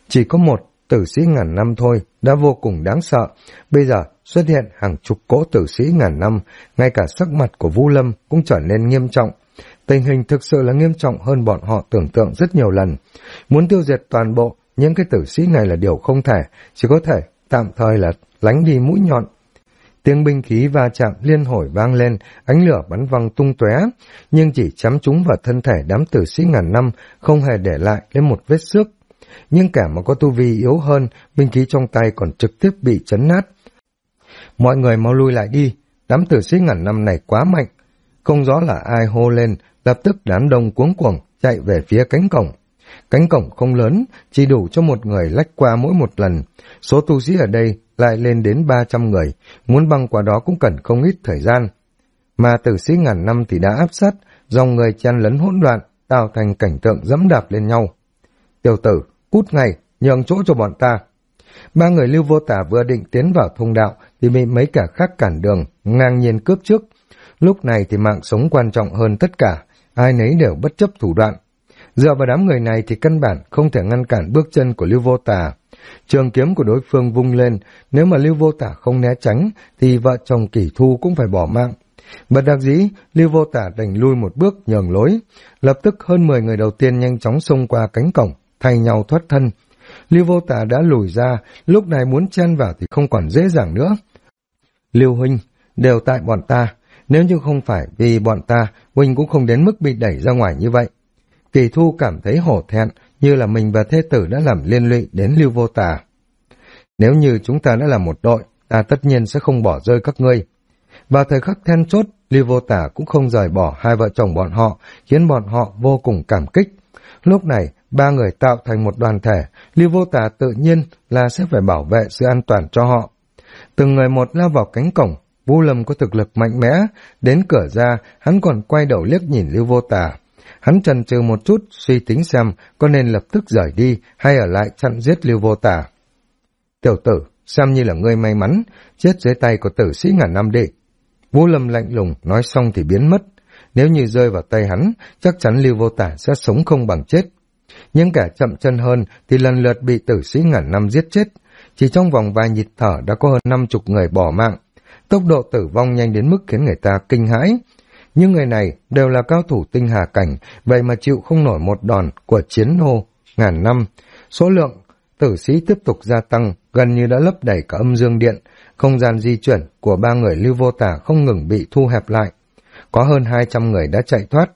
Chỉ có một tử sĩ ngàn năm thôi đã vô cùng đáng sợ, bây giờ xuất hiện hàng chục cỗ tử sĩ ngàn năm, ngay cả sắc mặt của Vu Lâm cũng trở nên nghiêm trọng. Tình hình thực sự là nghiêm trọng hơn bọn họ tưởng tượng rất nhiều lần. Muốn tiêu diệt toàn bộ những cái tử sĩ này là điều không thể, chỉ có thể tạm thời là lánh đi mũi nhọn. Tiếng binh khí va chạm liên hồi vang lên, ánh lửa bắn văng tung tóe, nhưng chỉ chém trúng vào thân thể đám tử sĩ ngàn năm, không hề để lại lên một vết xước. Nhưng cả mà có tu vi yếu hơn, binh khí trong tay còn trực tiếp bị chấn nát. Mọi người mau lui lại đi, đám tử sĩ ngàn năm này quá mạnh. Không rõ là ai hô lên, lập tức đám đông cuống cuồng chạy về phía cánh cổng. Cánh cổng không lớn, chỉ đủ cho một người lách qua mỗi một lần. Số tu sĩ ở đây lại lên đến 300 người, muốn băng qua đó cũng cần không ít thời gian. Mà tử sĩ ngàn năm thì đã áp sát, dòng người chen lấn hỗn loạn, tạo thành cảnh tượng dẫm đạp lên nhau. Tiểu tử, cút ngay, nhường chỗ cho bọn ta. Ba người Lưu Vô Tả vừa định tiến vào thông đạo thì bị mấy kẻ khác cản đường, ngang nhiên cướp trước. Lúc này thì mạng sống quan trọng hơn tất cả, ai nấy đều bất chấp thủ đoạn. Dựa vào đám người này thì căn bản không thể ngăn cản bước chân của Lưu Vô Tả. Trường kiếm của đối phương vung lên, nếu mà Lưu Vô Tả không né tránh thì vợ chồng Kỷ Thu cũng phải bỏ mạng. Bất đắc dĩ, Lưu Vô Tả đành lui một bước nhường lối. Lập tức hơn 10 người đầu tiên nhanh chóng xông qua cánh cổng, thay nhau thoát thân. Lưu Vô Tả đã lùi ra, lúc này muốn chen vào thì không còn dễ dàng nữa. Lưu huynh, đều tại bọn ta, nếu như không phải vì bọn ta, huynh cũng không đến mức bị đẩy ra ngoài như vậy. Kỳ Thu cảm thấy hổ thẹn, như là mình và thê tử đã làm liên lụy đến Lưu Vô Tả. Nếu như chúng ta đã là một đội, ta tất nhiên sẽ không bỏ rơi các ngươi. Vào thời khắc then chốt, Lưu Vô Tả cũng không rời bỏ hai vợ chồng bọn họ, khiến bọn họ vô cùng cảm kích. Lúc này, ba người tạo thành một đoàn thể, Lưu Vô Tả tự nhiên là sẽ phải bảo vệ sự an toàn cho họ. Từng người một lao vào cánh cổng, Vu Lâm có thực lực mạnh mẽ, đến cửa ra, hắn còn quay đầu liếc nhìn Lưu Vô Tả. Hắn chần chừ một chút, suy tính xem có nên lập tức rời đi hay ở lại chặn giết Lưu Vô Tả. Tiểu tử, xem như là ngươi may mắn, chết dưới tay của tử sĩ ngàn năm đi. Vu Lâm lạnh lùng, nói xong thì biến mất. Nếu như rơi vào tay hắn, chắc chắn Lưu Vô Tả sẽ sống không bằng chết. Nhưng kẻ chậm chân hơn thì lần lượt bị tử sĩ ngàn năm giết chết. Chỉ trong vòng vài nhịp thở đã có hơn 50 người bỏ mạng. Tốc độ tử vong nhanh đến mức khiến người ta kinh hãi. Nhưng người này đều là cao thủ tinh hà cảnh, vậy mà chịu không nổi một đòn của chiến nô ngàn năm. Số lượng tử sĩ tiếp tục gia tăng, gần như đã lấp đầy cả âm dương điện. Không gian di chuyển của ba người Lưu Vô Tả không ngừng bị thu hẹp lại. Có hơn 200 người đã chạy thoát.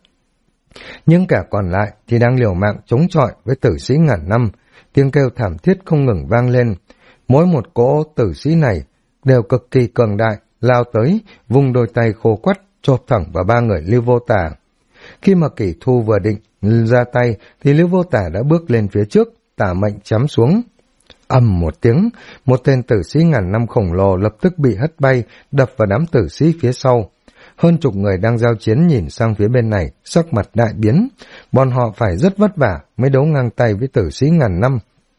Nhưng cả còn lại thì đang liều mạng chống chọi với tử sĩ ngàn năm. Tiếng kêu thảm thiết không ngừng vang lên. Mỗi một cỗ tử sĩ này đều cực kỳ cường đại, lao tới, vùng đôi tay khô quắt, chộp thẳng vào ba người Lưu Vô Tả. Khi mà Kỷ Thu vừa định ra tay thì Lưu Vô Tả đã bước lên phía trước, tả mệnh chém xuống. Ầm một tiếng, một tên tử sĩ ngàn năm khổng lồ lập tức bị hất bay, đập vào đám tử sĩ phía sau. Hơn chục người đang giao chiến nhìn sang phía bên này, sắc mặt đại biến. Bọn họ phải rất vất vả mới đấu ngang tay với tử sĩ ngàn năm.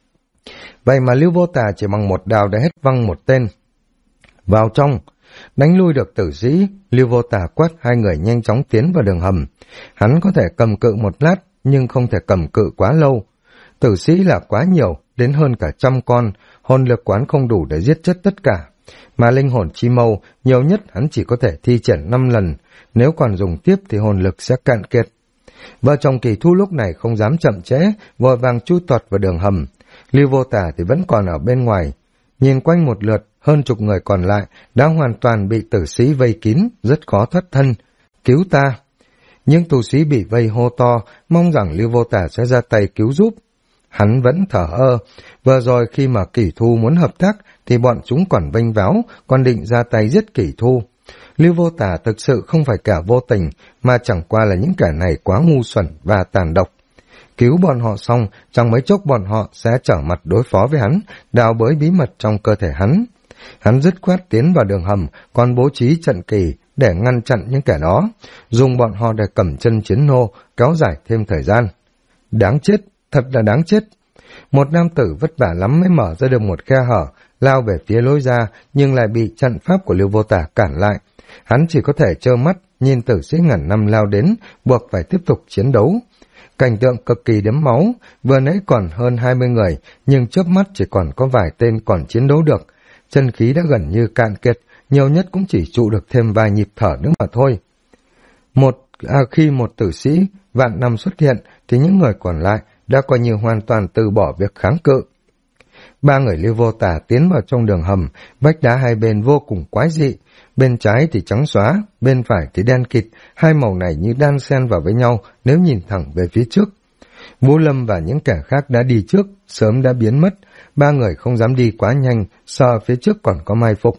Vậy mà Lưu Vô Tả chỉ bằng một đao đã hết văng một tên. Vào trong, đánh lui được tử sĩ, Lưu Vô Tả quát hai người nhanh chóng tiến vào đường hầm. Hắn có thể cầm cự một lát, nhưng không thể cầm cự quá lâu. Tử sĩ là quá nhiều, đến hơn cả 100 con, hồn lực quán không đủ để giết chết tất cả. Mà linh hồn chi mâu, nhiều nhất hắn chỉ có thể thi triển 5 lần, nếu còn dùng tiếp thì hồn lực sẽ cạn kiệt. Vợ chồng Kỳ Thu lúc này không dám chậm trễ, vội vàng chui toạt vào đường hầm. Lưu Vô Tả thì vẫn còn ở bên ngoài. Nhìn quanh một lượt, hơn chục người còn lại đã hoàn toàn bị tử sĩ vây kín, rất khó thoát thân. Cứu ta! Nhưng tù sĩ bị vây hô to, mong rằng Lưu Vô Tả sẽ ra tay cứu giúp. Hắn vẫn thở ơ, vừa rồi khi mà Kỷ Thu muốn hợp tác thì bọn chúng còn vênh váo, còn định ra tay giết Kỷ Thu. Lưu Vô Tả thực sự không phải kẻ vô tình, mà chẳng qua là những kẻ này quá ngu xuẩn và tàn độc. Cứu bọn họ xong, trong mấy chốc bọn họ sẽ trở mặt đối phó với hắn, đào bới bí mật trong cơ thể hắn. Hắn dứt khoát tiến vào đường hầm, còn bố trí trận kỳ để ngăn chặn những kẻ đó, dùng bọn họ để cầm chân chiến nô, kéo dài thêm thời gian. Đáng chết, thật là đáng chết. Một nam tử vất vả lắm mới mở ra được một khe hở, lao về phía lối ra, nhưng lại bị trận pháp của Lưu Vô Tả cản lại. Hắn chỉ có thể trơ mắt, nhìn tử sĩ ngàn năm lao đến, buộc phải tiếp tục chiến đấu. Cảnh tượng cực kỳ đẫm máu, vừa nãy còn hơn 20 người, nhưng chớp mắt chỉ còn có vài tên còn chiến đấu được. Chân khí đã gần như cạn kiệt, nhiều nhất cũng chỉ trụ được thêm vài nhịp thở nữa mà thôi. Khi một tử sĩ vạn năm xuất hiện, thì những người còn lại đã coi như hoàn toàn từ bỏ việc kháng cự. Ba người Lưu Vô Tả tiến vào trong đường hầm, vách đá hai bên vô cùng quái dị. Bên trái thì trắng xóa, bên phải thì đen kịt, hai màu này như đan xen vào với nhau nếu nhìn thẳng về phía trước. Vũ Lâm và những kẻ khác đã đi trước, sớm đã biến mất. Ba người không dám đi quá nhanh, sợ phía trước còn có mai phục.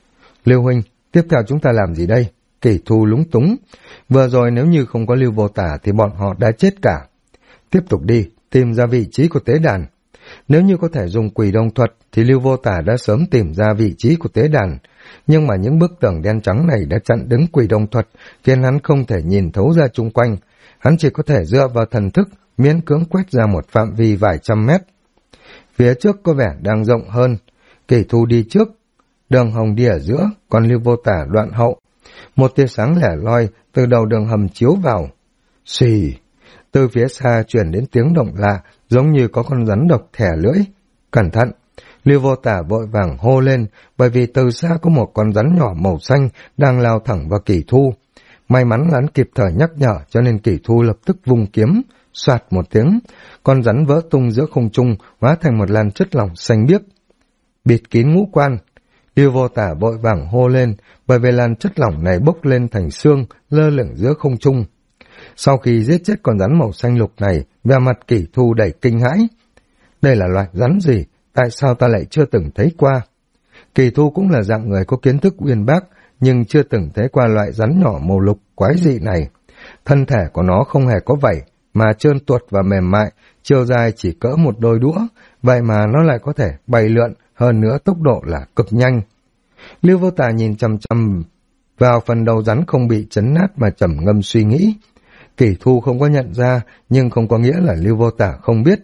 Lưu huynh, tiếp theo chúng ta làm gì đây? Kỷ Thu lúng túng. Vừa rồi nếu như không có Lưu Vô Tả thì bọn họ đã chết cả. Tiếp tục đi, tìm ra vị trí của tế đàn. Nếu như có thể dùng Quỷ Đồng thuật thì Lưu Vô Tả đã sớm tìm ra vị trí của tế đàn. Nhưng mà những bức tường đen trắng này đã chặn đứng Quỷ Đồng thuật, khiến hắn không thể nhìn thấu ra chung quanh. Hắn chỉ có thể dựa vào thần thức, miễn cưỡng quét ra một phạm vi vài trăm mét. Phía trước có vẻ đang rộng hơn. Kỷ Thu đi trước, Đường Hồng đi ở giữa, còn Lưu Vô Tả đoạn hậu. Một tia sáng lẻ loi từ đầu đường hầm chiếu vào. Xì! Từ phía xa truyền đến tiếng động lạ, giống như có con rắn độc thẻ lưỡi. Cẩn thận! Lưu Vô Tả vội vàng hô lên, bởi vì từ xa có một con rắn nhỏ màu xanh đang lao thẳng vào Kỷ Thu. May mắn hắn kịp thời nhắc nhở, cho nên Kỷ Thu lập tức vung kiếm, soạt một tiếng, con rắn vỡ tung giữa không trung, hóa thành một làn chất lỏng xanh biếc. Bịt kín ngũ quan! Lưu Vô Tả vội vàng hô lên, bởi vì làn chất lỏng này bốc lên thành xương, lơ lửng giữa không trung. Sau khi giết chết con rắn màu xanh lục này, vẻ mặt Kỷ Thu đầy kinh hãi. Đây là loại rắn gì? Tại sao ta lại chưa từng thấy qua? Kỷ Thu cũng là dạng người có kiến thức uyên bác, nhưng chưa từng thấy qua loại rắn nhỏ màu lục quái dị này. Thân thể của nó không hề có vảy, mà trơn tuột và mềm mại, chiều dài chỉ cỡ một đôi đũa, vậy mà nó lại có thể bay lượn, hơn nữa tốc độ là cực nhanh. Lưu Vô Tả nhìn chằm chằm vào phần đầu rắn không bị chấn nát mà trầm ngâm suy nghĩ. Kỷ Thu không có nhận ra, nhưng không có nghĩa là Lưu Vô Tả không biết.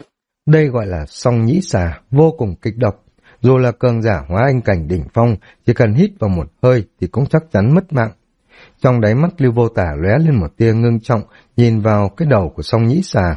Đây gọi là song nhĩ xà, vô cùng kịch độc. Dù là cường giả hóa anh cảnh đỉnh phong, chỉ cần hít vào một hơi thì cũng chắc chắn mất mạng. Trong đáy mắt Lưu Vô Tả lóe lên một tia ngưng trọng, nhìn vào cái đầu của song nhĩ xà.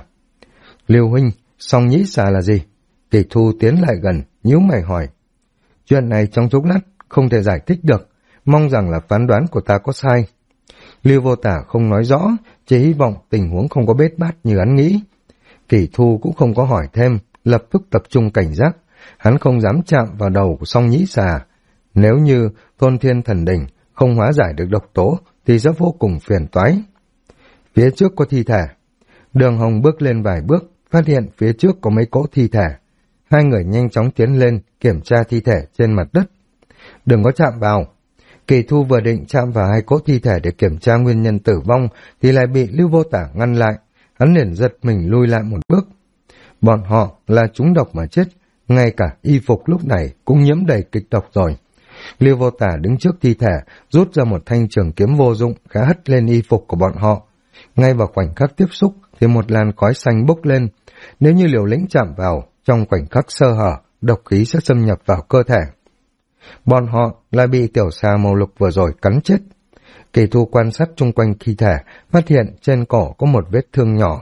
Lưu huynh, song nhĩ xà là gì? Kỷ Thu tiến lại gần, nhíu mày hỏi. Chuyện này trong chốc lát không thể giải thích được, mong rằng là phán đoán của ta có sai. Lưu Vô Tả không nói rõ, chỉ hy vọng tình huống không có bết bát như hắn nghĩ. Kỷ Thu cũng không có hỏi thêm, lập tức tập trung cảnh giác. Hắn không dám chạm vào đầu của song nhĩ xà. Nếu như Thôn Thiên Thần Đỉnh không hóa giải được độc tố thì sẽ vô cùng phiền toái. Phía trước có thi thể. Đường Hồng bước lên vài bước, phát hiện phía trước có mấy cỗ thi thể. Hai người nhanh chóng tiến lên, kiểm tra thi thể trên mặt đất. Đừng có chạm vào. Kỷ Thu vừa định chạm vào hai cỗ thi thể để kiểm tra nguyên nhân tử vong, thì lại bị Lưu Vô Tả ngăn lại. Hắn liền giật mình lui lại một bước. Bọn họ là trúng độc mà chết, ngay cả y phục lúc này cũng nhiễm đầy kịch độc rồi. Lưu Vô Tả đứng trước thi thể, rút ra một thanh trường kiếm vô dụng, khá hất lên y phục của bọn họ. Ngay vào khoảnh khắc tiếp xúc thì một làn khói xanh bốc lên. Nếu như liều lĩnh chạm vào, trong khoảnh khắc sơ hở, độc khí sẽ xâm nhập vào cơ thể. Bọn họ lại bị tiểu xà màu lục vừa rồi cắn chết. Kỷ Thu quan sát chung quanh thi thể, phát hiện trên cổ có một vết thương nhỏ.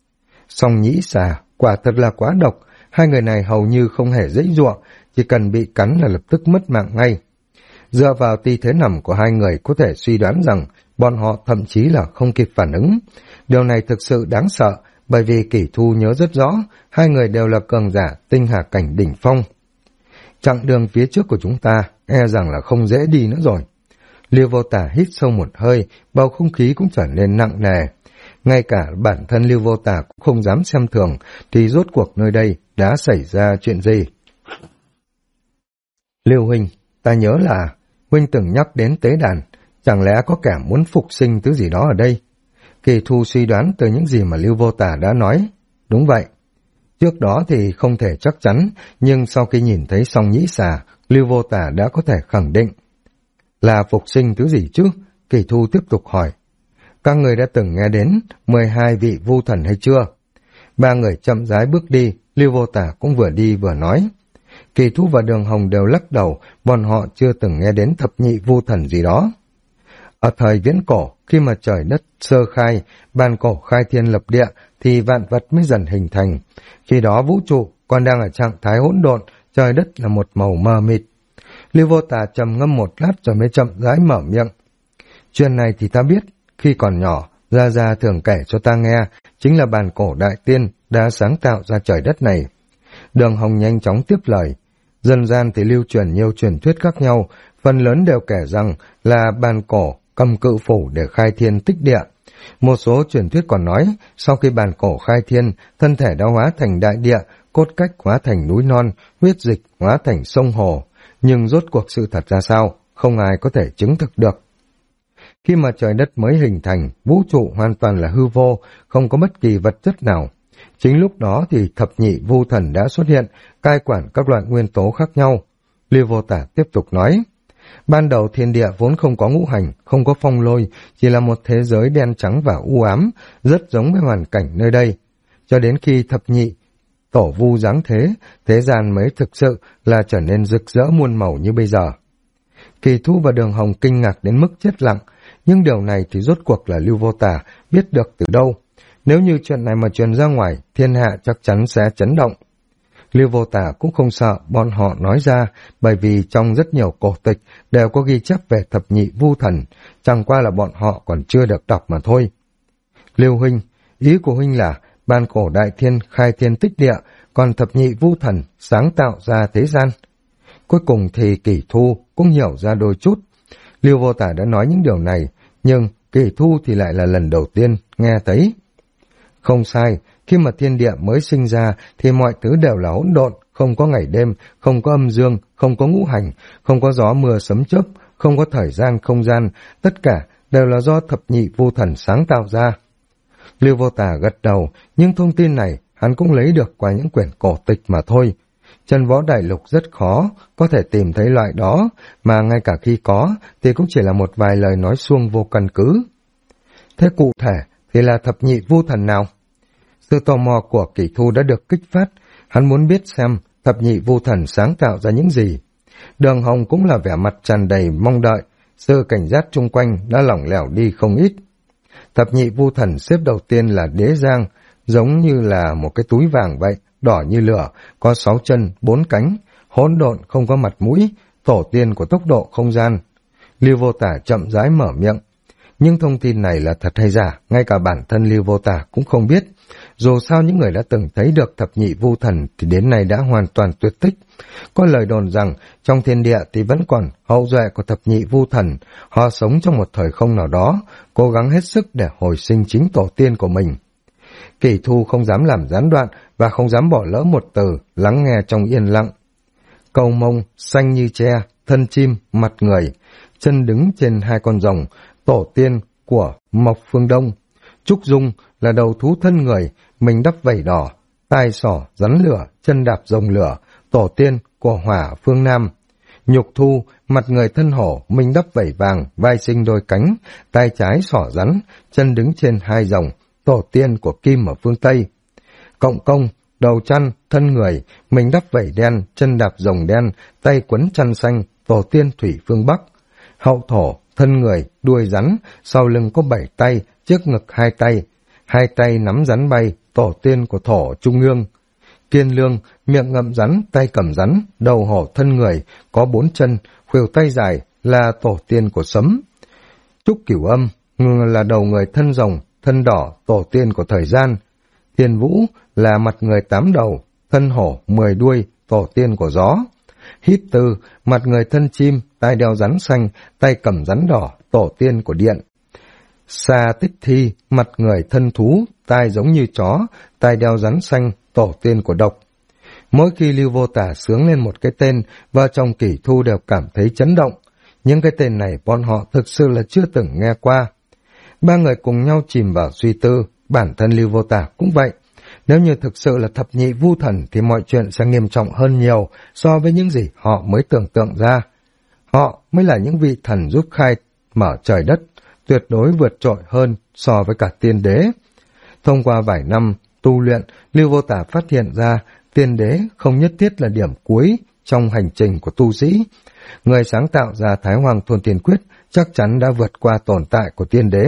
Song nhĩ xà, quả thật là quá độc, hai người này hầu như không hề giãy giụa, chỉ cần bị cắn là lập tức mất mạng ngay. Dựa vào tư thế nằm của hai người có thể suy đoán rằng bọn họ thậm chí là không kịp phản ứng. Điều này thực sự đáng sợ, bởi vì Kỷ Thu nhớ rất rõ, hai người đều là cường giả tinh hà cảnh đỉnh phong. Chặng đường phía trước của chúng ta e rằng là không dễ đi nữa rồi. Lưu Vô Tả hít sâu một hơi, bầu không khí cũng trở nên nặng nề. Ngay cả bản thân Lưu Vô Tả cũng không dám xem thường, thì rốt cuộc nơi đây đã xảy ra chuyện gì? Lưu huynh, ta nhớ là huynh từng nhắc đến tế đàn, chẳng lẽ có kẻ muốn phục sinh thứ gì đó ở đây? Kỷ Thu suy đoán từ những gì mà Lưu Vô Tả đã nói. Đúng vậy. Trước đó thì không thể chắc chắn, nhưng sau khi nhìn thấy song nhĩ xà, Lưu Vô Tả đã có thể khẳng định. Là phục sinh thứ gì chứ? Kỷ Thu tiếp tục hỏi. Các người đã từng nghe đến 12 vị vu thần hay chưa? Ba người chậm rãi bước đi, Lưu Vô Tả cũng vừa đi vừa nói. Kỷ Thu và Đường Hồng đều lắc đầu, bọn họ chưa từng nghe đến thập nhị vu thần gì đó. Ở thời viễn cổ, khi mà trời đất sơ khai, bàn cổ khai thiên lập địa thì vạn vật mới dần hình thành. Khi đó vũ trụ còn đang ở trạng thái hỗn độn, trời đất là một màu mờ mịt. Lưu Vô Tà trầm ngâm một lát rồi mới chậm rãi mở miệng. Chuyện này thì ta biết, khi còn nhỏ, Gia Gia thường kể cho ta nghe, chính là bàn cổ đại tiên đã sáng tạo ra trời đất này. Đường Hồng nhanh chóng tiếp lời. Dân gian thì lưu truyền nhiều truyền thuyết khác nhau, phần lớn đều kể rằng là bàn cổ cầm cự phủ để khai thiên tích địa. Một số truyền thuyết còn nói, sau khi bàn cổ khai thiên, thân thể đã hóa thành đại địa, cốt cách hóa thành núi non, huyết dịch hóa thành sông hồ. Nhưng rốt cuộc sự thật ra sao, không ai có thể chứng thực được. Khi mà trời đất mới hình thành, vũ trụ hoàn toàn là hư vô, không có bất kỳ vật chất nào. Chính lúc đó thì thập nhị vu thần đã xuất hiện, cai quản các loại nguyên tố khác nhau. Lưu Vô Tả tiếp tục nói, ban đầu thiên địa vốn không có ngũ hành, không có phong lôi, chỉ là một thế giới đen trắng và u ám, rất giống với hoàn cảnh nơi đây. Cho đến khi thập nhị tổ vu giáng thế, thế gian mới thực sự là trở nên rực rỡ muôn màu như bây giờ. Kỳ Thu và Đường Hồng kinh ngạc đến mức chết lặng, nhưng điều này thì rốt cuộc là Lưu Vô Tả biết được từ đâu. Nếu như chuyện này mà truyền ra ngoài, thiên hạ chắc chắn sẽ chấn động. Lưu Vô Tả cũng không sợ bọn họ nói ra, bởi vì trong rất nhiều cổ tịch đều có ghi chép về thập nhị vu thần, chẳng qua là bọn họ còn chưa được đọc mà thôi. Lưu huynh, ý của huynh là ban cổ đại thiên khai thiên tích địa, còn thập nhị vu thần sáng tạo ra thế gian. Cuối cùng thì Kỷ Thu cũng hiểu ra đôi chút. Lưu Vô Tả đã nói những điều này, nhưng Kỷ Thu thì lại là lần đầu tiên nghe thấy. Không sai, khi mà thiên địa mới sinh ra thì mọi thứ đều là hỗn độn, không có ngày đêm, không có âm dương, không có ngũ hành, không có gió mưa sấm chớp, không có thời gian, không gian, tất cả đều là do thập nhị vu thần sáng tạo ra. Lưu Vô Tả gật đầu, nhưng thông tin này hắn cũng lấy được qua những quyển cổ tịch mà thôi. Chân võ đại lục rất khó có thể tìm thấy loại đó, mà ngay cả khi có thì cũng chỉ là một vài lời nói suông vô căn cứ. Thế cụ thể thì là thập nhị vu thần nào? Sự tò mò của Kỷ Thu đã được kích phát, hắn muốn biết xem thập nhị vu thần sáng tạo ra những gì. Đường Hồng cũng là vẻ mặt tràn đầy mong đợi, sự cảnh giác chung quanh đã lỏng lẻo đi không ít. Thập nhị vu thần xếp đầu tiên là Đế Giang, giống như là một cái túi vàng vậy, đỏ như lửa, có 6 chân, 4 cánh, hỗn độn không có mặt mũi, tổ tiên của tốc độ không gian. Lưu Vô Tả chậm rãi mở miệng. Nhưng thông tin này là thật hay giả, ngay cả bản thân Lưu Vô Tả cũng không biết. Dù sao những người đã từng thấy được thập nhị vu thần thì đến nay đã hoàn toàn tuyệt tích. Có lời đồn rằng trong thiên địa thì vẫn còn hậu duệ của thập nhị vu thần, họ sống trong một thời không nào đó, cố gắng hết sức để hồi sinh chính tổ tiên của mình. Kỷ Thu không dám làm gián đoạn và không dám bỏ lỡ một từ, lắng nghe trong yên lặng. Cầu mông, xanh như tre, thân chim, mặt người, chân đứng trên 2 con rồng, tổ tiên của Mộc Phương Đông. Trúc Dung là đầu thú thân người, mình đắp vảy đỏ, tai sỏ, rắn lửa, chân đạp rồng lửa, tổ tiên của Hỏa Phương Nam. Nhục Thu, mặt người thân hổ, mình đắp vảy vàng, vai sinh đôi cánh, tai trái sỏ rắn, chân đứng trên 2 rồng, tổ tiên của Kim ở phương Tây. Cộng Công, đầu chăn, thân người, mình đắp vảy đen, chân đạp rồng đen, tay quấn chăn xanh, tổ tiên Thủy phương Bắc. Hậu Thổ, thân người, đuôi rắn, sau lưng có 7 tay, trước ngực 2 tay nắm rắn bay, tổ tiên của Thổ Trung ương. Kiên Lương, miệng ngậm rắn, tay cầm rắn, đầu hổ thân người, có 4 chân, khuỷu tay dài, là tổ tiên của Sấm. Trúc Cửu Âm, là đầu người thân rồng, thân đỏ, tổ tiên của thời gian. Thiên Vũ là mặt người 8 đầu, thân hổ 10 đuôi, tổ tiên của gió. Hít Tư, mặt người thân chim, tai đeo rắn xanh, tay cầm rắn đỏ, tổ tiên của điện. Sa Tích Thi, mặt người thân thú, tai giống như chó, tai đeo rắn xanh, tổ tiên của độc. Mỗi khi Lưu Vô Tả sướng lên một cái tên, vợ chồng Kỷ Thu đều cảm thấy chấn động. Những cái tên này bọn họ thực sự là chưa từng nghe qua. 3 người cùng nhau chìm vào suy tư, bản thân Lưu Vô Tả cũng vậy. Nếu như thực sự là thập nhị vu thần thì mọi chuyện sẽ nghiêm trọng hơn nhiều so với những gì họ mới tưởng tượng ra. Họ mới là những vị thần giúp khai mở trời đất, tuyệt đối vượt trội hơn so với cả tiên đế. Thông qua vài năm tu luyện, Lưu Vô Tả phát hiện ra tiên đế không nhất thiết là điểm cuối trong hành trình của tu sĩ. Người sáng tạo ra Thái Hoàng Thôn Tiên Quyết chắc chắn đã vượt qua tồn tại của tiên đế.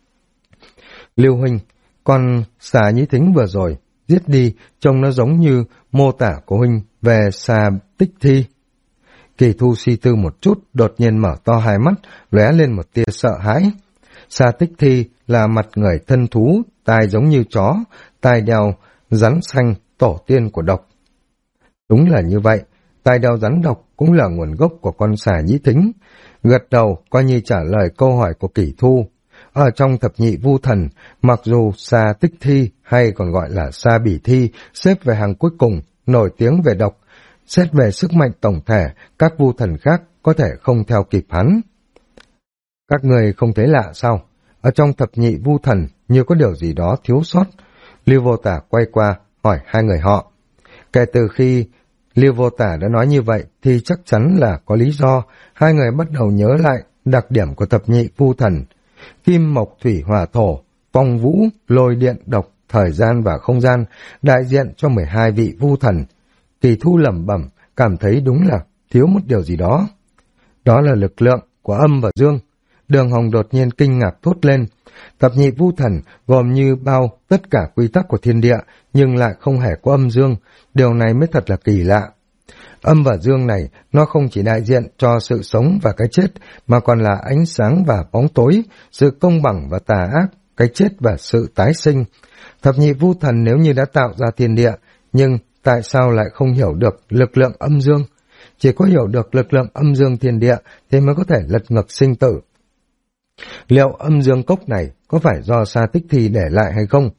Lưu huynh, con xà nhĩ thính vừa rồi giết đi, trông nó giống như mô tả của huynh về xà tích thi. Kỳ Thu suy tư một chút, đột nhiên mở to hai mắt, lóe lên một tia sợ hãi. Xà tích thi là mặt người thân thú, tai giống như chó, tai đeo rắn xanh, tổ tiên của độc. Đúng là như vậy, tai đeo rắn độc cũng là nguồn gốc của con xà nhĩ thính. Gật đầu coi như trả lời câu hỏi của Kỳ Thu. Ở trong thập nhị vu thần, mặc dù xà tích thi hay còn gọi là xà bỉ thi xếp về hàng cuối cùng, nổi tiếng về độc, xét về sức mạnh tổng thể, các vu thần khác có thể không theo kịp hắn. Các người không thấy lạ sao? Ở trong thập nhị vu thần như có điều gì đó thiếu sót. Lưu Vô Tả quay qua hỏi hai người họ. Kể từ khi Lưu Vô Tả đã nói như vậy thì chắc chắn là có lý do. Hai người bắt đầu nhớ lại đặc điểm của thập nhị vu thần: kim mộc thủy hỏa thổ, phong vũ, lôi điện độc, thời gian và không gian, đại diện cho 12 vị vu thần. Kỳ Thu lẩm bẩm, cảm thấy đúng là thiếu một điều gì đó. Đó là lực lượng của âm và dương. Đường Hồng đột nhiên kinh ngạc thốt lên. Thập nhị vu thần gồm như bao tất cả quy tắc của thiên địa, nhưng lại không hề có âm dương. Điều này mới thật là kỳ lạ. Âm và dương này, nó không chỉ đại diện cho sự sống và cái chết, mà còn là ánh sáng và bóng tối, sự công bằng và tà ác, cái chết và sự tái sinh. Thập nhị vu thần nếu như đã tạo ra thiên địa, nhưng tại sao lại không hiểu được lực lượng âm dương? Chỉ có hiểu được lực lượng âm dương thiên địa thì mới có thể lật ngược sinh tử. Liệu âm dương cốc này có phải do Sa Tích Thi để lại hay không?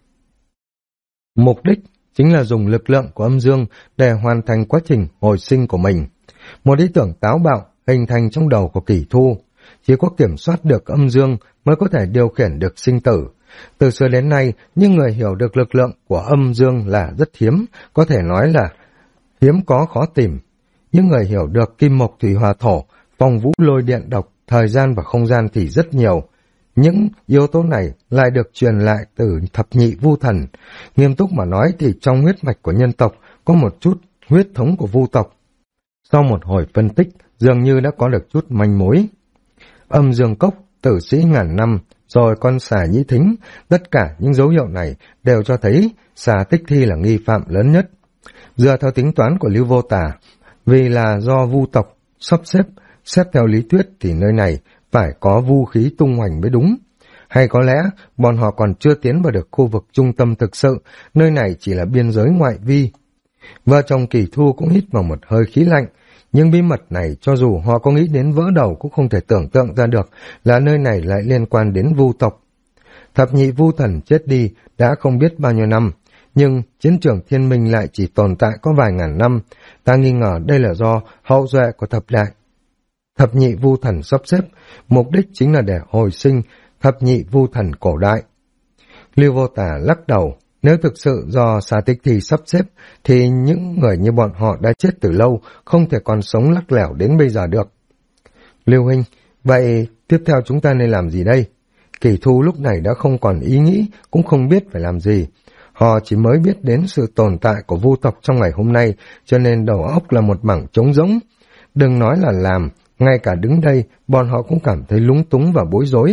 Mục đích chính là dùng lực lượng của âm dương để hoàn thành quá trình hồi sinh của mình. Một ý tưởng táo bạo hình thành trong đầu của Kỳ Thu. Chỉ có kiểm soát được âm dương mới có thể điều khiển được sinh tử. Từ xưa đến nay, những người hiểu được lực lượng của âm dương là rất hiếm, có thể nói là hiếm có khó tìm. Những người hiểu được kim mộc thủy hỏa thổ, phong vũ lôi điện độc, thời gian và không gian thì rất nhiều. Những yếu tố này lại được truyền lại từ thập nhị vu thần. Nghiêm túc mà nói thì trong huyết mạch của nhân tộc có một chút huyết thống của vu tộc. Sau một hồi phân tích, dường như đã có được chút manh mối. Âm dương cốc, tử sĩ ngàn năm, rồi con xà nhĩ thính, tất cả những dấu hiệu này đều cho thấy Xà Tích Thi là nghi phạm lớn nhất. Dựa theo tính toán của Lưu Vô Tả, vì là do vu tộc sắp xếp, xét theo lý thuyết thì nơi này phải có vu khí tung hoành mới đúng. Hay có lẽ bọn họ còn chưa tiến vào được khu vực trung tâm thực sự, nơi này chỉ là biên giới ngoại vi. Vợ chồng Kỳ Thu cũng hít vào một hơi khí lạnh, nhưng bí mật này cho dù họ có nghĩ đến vỡ đầu cũng không thể tưởng tượng ra được là nơi này lại liên quan đến vu tộc. Thập nhị vu thần chết đi đã không biết bao nhiêu năm, nhưng chiến trường thiên minh lại chỉ tồn tại có vài ngàn năm. Ta nghi ngờ đây là do hậu duệ của thập nhị vu thần sắp xếp, mục đích chính là để hồi sinh thập nhị vu thần cổ đại. Lưu Vô Tả lắc đầu, nếu thực sự do Xà Tích Thi sắp xếp thì những người như bọn họ đã chết từ lâu, không thể còn sống lắc lẻo đến bây giờ được. Lưu huynh, vậy tiếp theo chúng ta nên làm gì đây? Kỳ Thu lúc này đã không còn ý nghĩ, cũng không biết phải làm gì. Họ chỉ mới biết đến sự tồn tại của vu tộc trong ngày hôm nay, cho nên đầu óc là một mảng trống rỗng. Đừng nói là làm, ngay cả đứng đây, bọn họ cũng cảm thấy lúng túng và bối rối.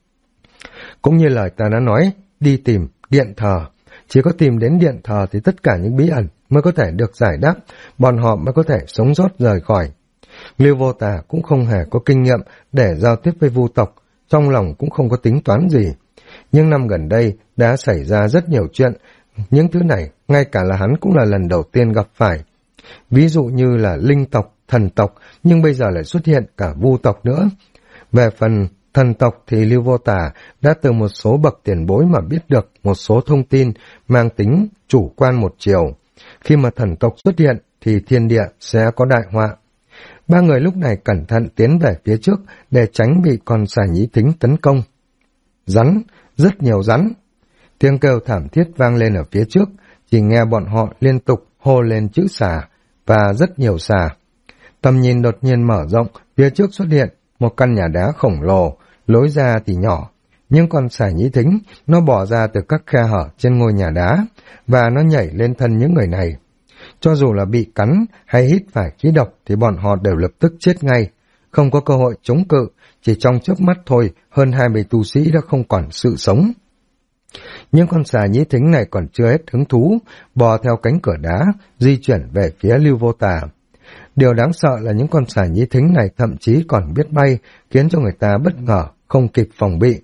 Cũng như lời ta đã nói, đi tìm điện thờ. Chỉ có tìm đến điện thờ thì tất cả những bí ẩn mới có thể được giải đáp, bọn họ mới có thể sống sót rời khỏi. Lưu Vô Tả cũng không hề có kinh nghiệm để giao tiếp với vu tộc, trong lòng cũng không có tính toán gì. Nhưng năm gần đây đã xảy ra rất nhiều chuyện, những thứ này ngay cả là hắn cũng là lần đầu tiên gặp phải. Ví dụ như là linh tộc, thần tộc, nhưng bây giờ lại xuất hiện cả vu tộc nữa. Về phần thần tộc thì Lưu Vô Tả đã từ một số bậc tiền bối mà biết được một số thông tin mang tính chủ quan một chiều. Khi mà thần tộc xuất hiện thì thiên địa sẽ có đại họa. Ba người lúc này cẩn thận tiến về phía trước để tránh bị con xà nhĩ thính tấn công. Rắn, rất nhiều rắn. Tiếng kêu thảm thiết vang lên ở phía trước, chỉ nghe bọn họ liên tục hô lên chữ xà và rất nhiều xà. Tầm nhìn đột nhiên mở rộng, phía trước xuất hiện một căn nhà đá khổng lồ, lối ra thì nhỏ, nhưng con xà nhĩ thính nó bỏ ra từ các khe hở trên ngôi nhà đá và nó nhảy lên thân những người này. Cho dù là bị cắn hay hít phải khí độc thì bọn họ đều lập tức chết ngay. không có cơ hội chống cự, chỉ trong chớp mắt thôi, hơn 20 tu sĩ đã không còn sự sống. Những con xà nhĩ thính này còn chưa hết hứng thú, bò theo cánh cửa đá, di chuyển về phía Lưu Vô Tà. Điều đáng sợ là những con xà nhĩ thính này thậm chí còn biết bay, khiến cho người ta bất ngờ, không kịp phòng bị.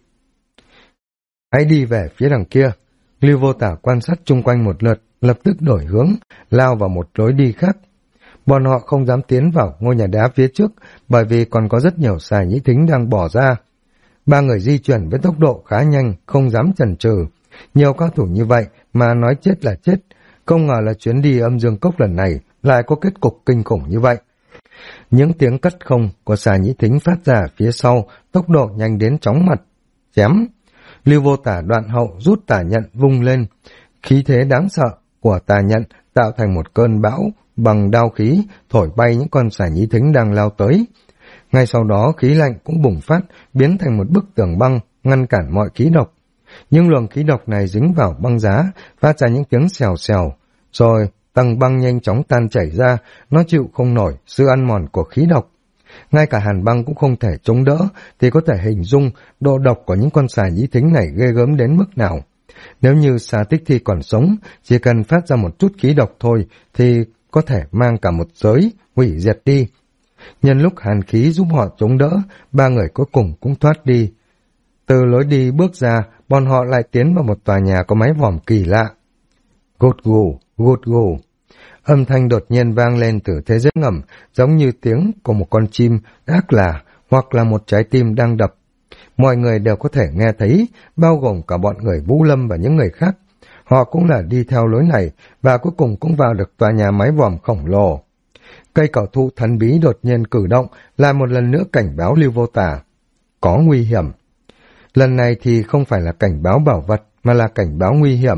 Hãy đi về phía đằng kia. Lưu Vô Tà quan sát chung quanh một lượt, lập tức đổi hướng, lao vào một lối đi khác. Bọn họ không dám tiến vào ngôi nhà đá phía trước, bởi vì còn có rất nhiều xà nhĩ thính đang bỏ ra. Ba người di chuyển với tốc độ khá nhanh, không dám chần chừ. Nhiều cao thủ như vậy mà nói chết là chết. Không ngờ là chuyến đi âm dương cốc lần này lại có kết cục kinh khủng như vậy. Những tiếng cắt không của xà nhĩ thính phát ra phía sau, tốc độ nhanh đến chóng mặt. Chém! Lưu Vô Tà đoạn hậu rút tà nhận vung lên. Khí thế đáng sợ của tà nhận tạo thành một cơn bão bằng đao khí, thổi bay những con xà nhĩ thính đang lao tới. Ngay sau đó khí lạnh cũng bùng phát, biến thành một bức tường băng, ngăn cản mọi khí độc. Những luồng khí độc này dính vào băng giá, phát ra những tiếng xèo xèo, rồi tầng băng nhanh chóng tan chảy ra, nó chịu không nổi sự ăn mòn của khí độc. Ngay cả hàn băng cũng không thể chống đỡ, thì có thể hình dung độ độc của những con xà nhĩ thính này ghê gớm đến mức nào. Nếu như xà tích thi còn sống, chỉ cần phát ra một chút khí độc thôi, thì có thể mang cả một giới, hủy diệt đi. Nhân lúc hàn khí giúp họ chống đỡ, ba người cuối cùng cũng thoát đi. Từ lối đi bước ra, bọn họ lại tiến vào một tòa nhà có mái vòm kỳ lạ. Gột gù, gột gù. Âm thanh đột nhiên vang lên từ thế giới ngầm, giống như tiếng của một con chim ác là, hoặc là một trái tim đang đập. Mọi người đều có thể nghe thấy, bao gồm cả bọn người Vũ Lâm và những người khác. Họ cũng là đi theo lối này, và cuối cùng cũng vào được tòa nhà mái vòm khổng lồ. Cây cỏ thụ thần bí đột nhiên cử động, lại một lần nữa cảnh báo Lưu Vô Tà. Có nguy hiểm. Lần này thì không phải là cảnh báo bảo vật, mà là cảnh báo nguy hiểm.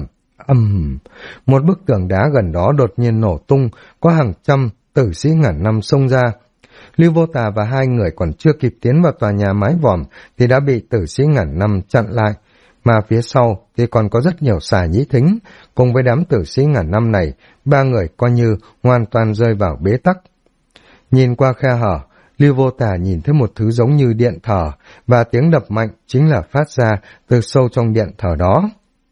Một bức tường đá gần đó đột nhiên nổ tung, có hàng trăm tử sĩ ngàn năm xông ra. Lưu Vô Tà và hai người còn chưa kịp tiến vào tòa nhà mái vòm thì đã bị tử sĩ ngàn năm chặn lại, mà phía sau thì còn có rất nhiều xà nhĩ thính. Cùng với đám tử sĩ ngàn năm này, ba người coi như hoàn toàn rơi vào bế tắc. Nhìn qua khe hở, Lưu Vô Tà nhìn thấy một thứ giống như điện thờ, và tiếng đập mạnh chính là phát ra từ sâu trong điện thờ đó.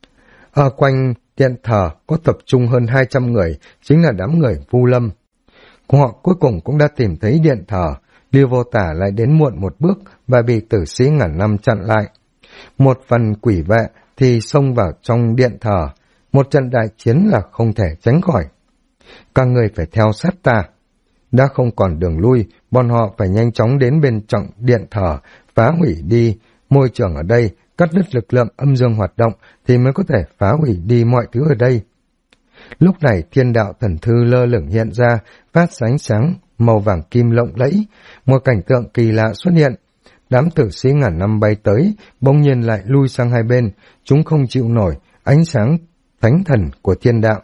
Ở quanh điện thờ có tập trung hơn 200 người, chính là đám người Vu Lâm. Họ cuối cùng cũng đã tìm thấy điện thờ. Lưu Vô Tà lại đến muộn một bước và bị tử sĩ ngàn năm chặn lại. Một phần quỷ vệ thì xông vào trong điện thờ. Một trận đại chiến là không thể tránh khỏi. Các người phải theo sát ta. Đã không còn đường lui, bọn họ phải nhanh chóng đến bên trong điện thờ, phá hủy đi môi trường ở đây, cắt đứt lực lượng âm dương hoạt động thì mới có thể phá hủy đi mọi thứ ở đây. Lúc này thiên đạo thần thư lơ lửng hiện ra, phát ánh sáng màu vàng kim lộng lẫy, một cảnh tượng kỳ lạ xuất hiện. Đám tử sĩ ngàn năm bay tới, bỗng nhiên lại lui sang hai bên, chúng không chịu nổi ánh sáng thánh thần của thiên đạo.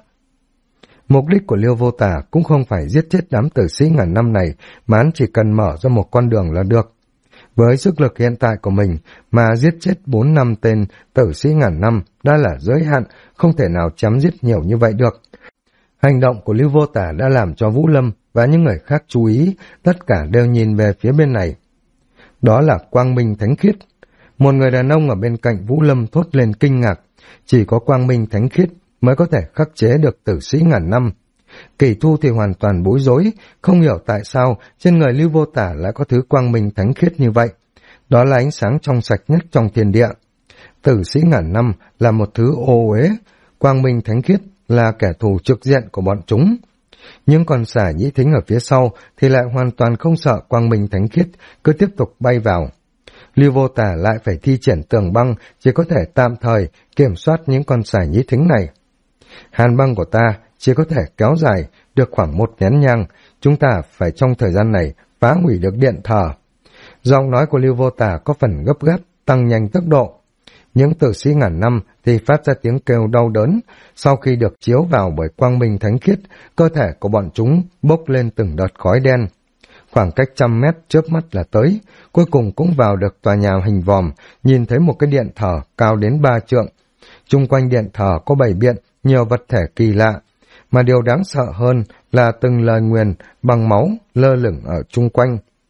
Mục đích của Lưu Vô Tà cũng không phải giết chết đám tử sĩ ngàn năm này, mà hắn chỉ cần mở ra một con đường là được. Với sức lực hiện tại của mình mà giết chết 4-5 tên tử sĩ ngàn năm đã là giới hạn, không thể nào chém giết nhiều như vậy được. Hành động của Lưu Vô Tà đã làm cho Vũ Lâm và những người khác chú ý, tất cả đều nhìn về phía bên này. Đó là Quang Minh Thánh Khiết. Một người đàn ông ở bên cạnh Vũ Lâm thốt lên kinh ngạc, chỉ có Quang Minh Thánh Khiết mới có thể khắc chế được tử sĩ ngàn năm. Kỷ Thu thì hoàn toàn bối rối, không hiểu tại sao trên người Lưu Vô Tà lại có thứ quang minh thánh khiết như vậy. Đó là ánh sáng trong sạch nhất trong thiên địa. Tử sĩ ngàn năm là một thứ ô uế, quang minh thánh khiết là kẻ thù trực diện của bọn chúng. Nhưng còn xà nhĩ thính ở phía sau thì lại hoàn toàn không sợ quang minh thánh khiết, cứ tiếp tục bay vào. Lưu Vô Tà lại phải thi triển tường băng, chỉ có thể tạm thời kiểm soát những con xà nhĩ thính này. Hàn băng của ta chỉ có thể kéo dài được khoảng 1 nén nhang, chúng ta phải trong thời gian này phá hủy được điện thờ. Giọng nói của Lưu Vô Tà có phần gấp gáp, tăng nhanh tốc độ. Những tử sĩ ngàn năm thì phát ra tiếng kêu đau đớn, sau khi được chiếu vào bởi quang minh thánh khiết, cơ thể của bọn chúng bốc lên từng đợt khói đen. Khoảng cách 100 mét chớp mắt là tới, cuối cùng cũng vào được tòa nhà hình vòm, nhìn thấy một cái điện thờ cao đến 3 trượng. Chung quanh điện thờ có bày biện nhiều vật thể kỳ lạ, mà điều đáng sợ hơn là từng lời nguyền bằng máu lơ lửng ở chung quanh.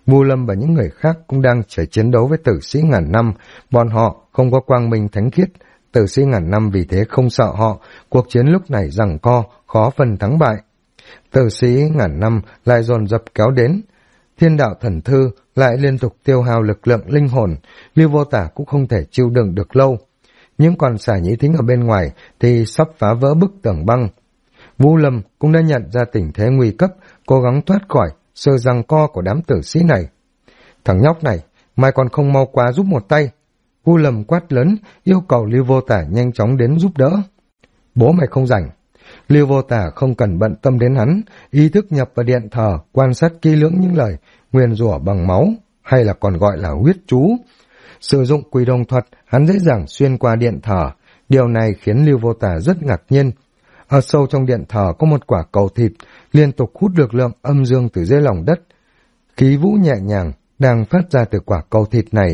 Vu Lâm và những người khác cũng đang phải chiến đấu với tử sĩ ngàn năm, bọn họ không có quang minh thánh khiết, tử sĩ ngàn năm vì thế không sợ họ, cuộc chiến lúc này giằng co, khó phân thắng bại. Tử sĩ ngàn năm lại dồn dập kéo đến, thiên đạo thần thư lại liên tục tiêu hao lực lượng linh hồn, Lưu Vô Tả cũng không thể chịu đựng được lâu. Những con xà nhĩ thính ở bên ngoài thì sắp phá vỡ bức tường băng. Vu Lâm cũng đã nhận ra tình thế nguy cấp, cố gắng thoát khỏi sự giằng co của đám tử sĩ này. Thằng nhóc này, mày còn không mau quá giúp một tay. Vu Lâm quát lớn, yêu cầu Lưu Vô Tả nhanh chóng đến giúp đỡ. Bố mày không rảnh. Lưu Vô Tả không cần bận tâm đến hắn, ý thức nhập vào điện thờ, quan sát kỹ lưỡng những lời nguyền rủa bằng máu, hay là còn gọi là huyết chú. Sử dụng quỷ đồng thuật, hắn dễ dàng xuyên qua điện thờ. Điều này khiến Lưu Vô Tả rất ngạc nhiên. Ở sâu trong điện thờ có một quả cầu thịt, liên tục hút lực lượng âm dương từ dưới lòng đất. Khí vũ nhẹ nhàng đang phát ra từ quả cầu thịt này.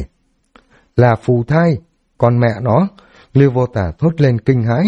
Là phù thai, con mẹ nó! Lưu Vô Tả thốt lên kinh hãi.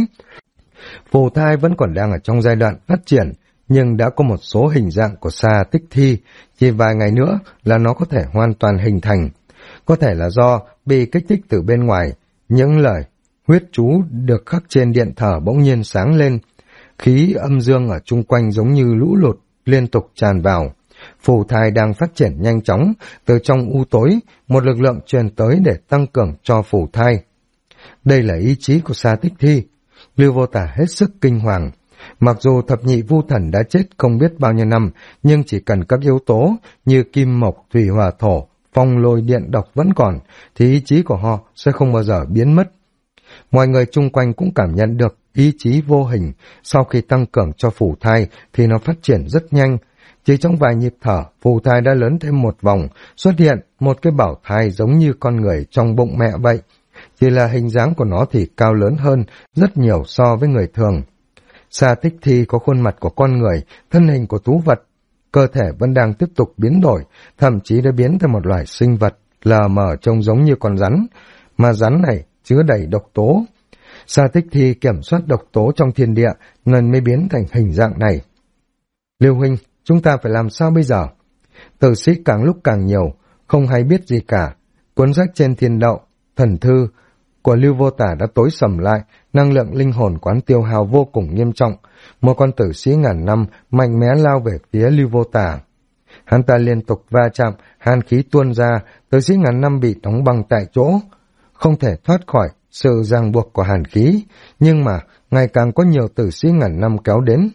Phù thai vẫn còn đang ở trong giai đoạn phát triển, nhưng đã có một số hình dạng của Sa Tích Thi, chỉ vài ngày nữa là nó có thể hoàn toàn hình thành. Có thể là do bị kích thích từ bên ngoài, những lời huyết chú được khắc trên điện thờ bỗng nhiên sáng lên. Khí âm dương ở chung quanh giống như lũ lụt liên tục tràn vào. Phù thai đang phát triển nhanh chóng, từ trong u tối, một lực lượng truyền tới để tăng cường cho phù thai. Đây là ý chí của Sa Tích Thi. Lưu Vô Tả hết sức kinh hoàng. Mặc dù thập nhị vu thần đã chết không biết bao nhiêu năm, nhưng chỉ cần các yếu tố như kim mộc, thủy hỏa thổ, phong lôi điện độc vẫn còn, thì ý chí của họ sẽ không bao giờ biến mất. Mọi người chung quanh cũng cảm nhận được ý chí vô hình, sau khi tăng cường cho phù thai thì nó phát triển rất nhanh. Chỉ trong vài nhịp thở, phù thai đã lớn thêm một vòng, xuất hiện một cái bảo thai giống như con người trong bụng mẹ vậy. Chỉ là hình dáng của nó thì cao lớn hơn rất nhiều so với người thường. Sa Tích Thi có khuôn mặt của con người, thân hình của thú vật. Cơ thể vẫn đang tiếp tục biến đổi, thậm chí đã biến thành một loài sinh vật, lờ mờ trông giống như con rắn, mà rắn này chứa đầy độc tố. Sa Tích Thi kiểm soát độc tố trong thiên địa nên mới biến thành hình dạng này. Lưu huynh, chúng ta phải làm sao bây giờ? Tử sĩ càng lúc càng nhiều, không hay biết gì cả. Cuốn sách trên thiên đậu, thần thư của Lưu Vô Tả đã tối sầm lại, năng lượng linh hồn quán tiêu hao vô cùng nghiêm trọng. Một con tử sĩ ngàn năm mạnh mẽ lao về phía Lưu Vô Tả. Hắn ta liên tục va chạm, hàn khí tuôn ra, tử sĩ ngàn năm bị đóng băng tại chỗ, không thể thoát khỏi sự ràng buộc của hàn khí. Nhưng mà ngày càng có nhiều tử sĩ ngàn năm kéo đến.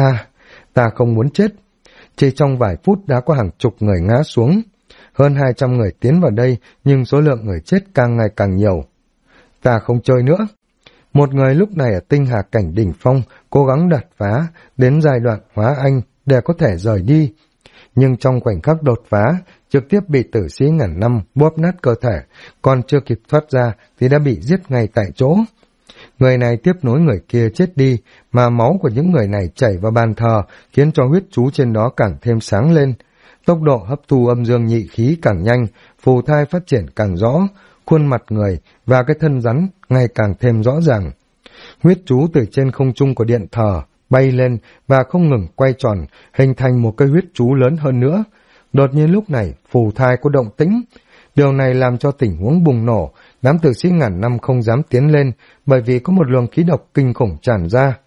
Ta không muốn chết. Chỉ trong vài phút đã có hàng chục người ngã xuống. Hơn 200 người tiến vào đây, nhưng số lượng người chết càng ngày càng nhiều. Ta không chơi nữa. Một người lúc này ở tinh hà cảnh đỉnh phong, cố gắng đột phá đến giai đoạn hóa anh để có thể rời đi. Nhưng trong khoảnh khắc đột phá, trực tiếp bị tử sĩ ngàn năm bóp nát cơ thể, còn chưa kịp thoát ra thì đã bị giết ngay tại chỗ. Người này tiếp nối người kia chết đi, mà máu của những người này chảy vào bàn thờ, khiến cho huyết chú trên đó càng thêm sáng lên. Tốc độ hấp thu âm dương nhị khí càng nhanh, phù thai phát triển càng rõ, khuôn mặt người và cái thân rắn ngày càng thêm rõ ràng. Huyết chú từ trên không trung của điện thờ bay lên và không ngừng quay tròn, hình thành một cái huyết chú lớn hơn nữa. Đột nhiên lúc này, phù thai có động tĩnh. Điều này làm cho tình huống bùng nổ, đám tử sĩ ngàn năm không dám tiến lên, bởi vì có một luồng khí độc kinh khủng tràn ra.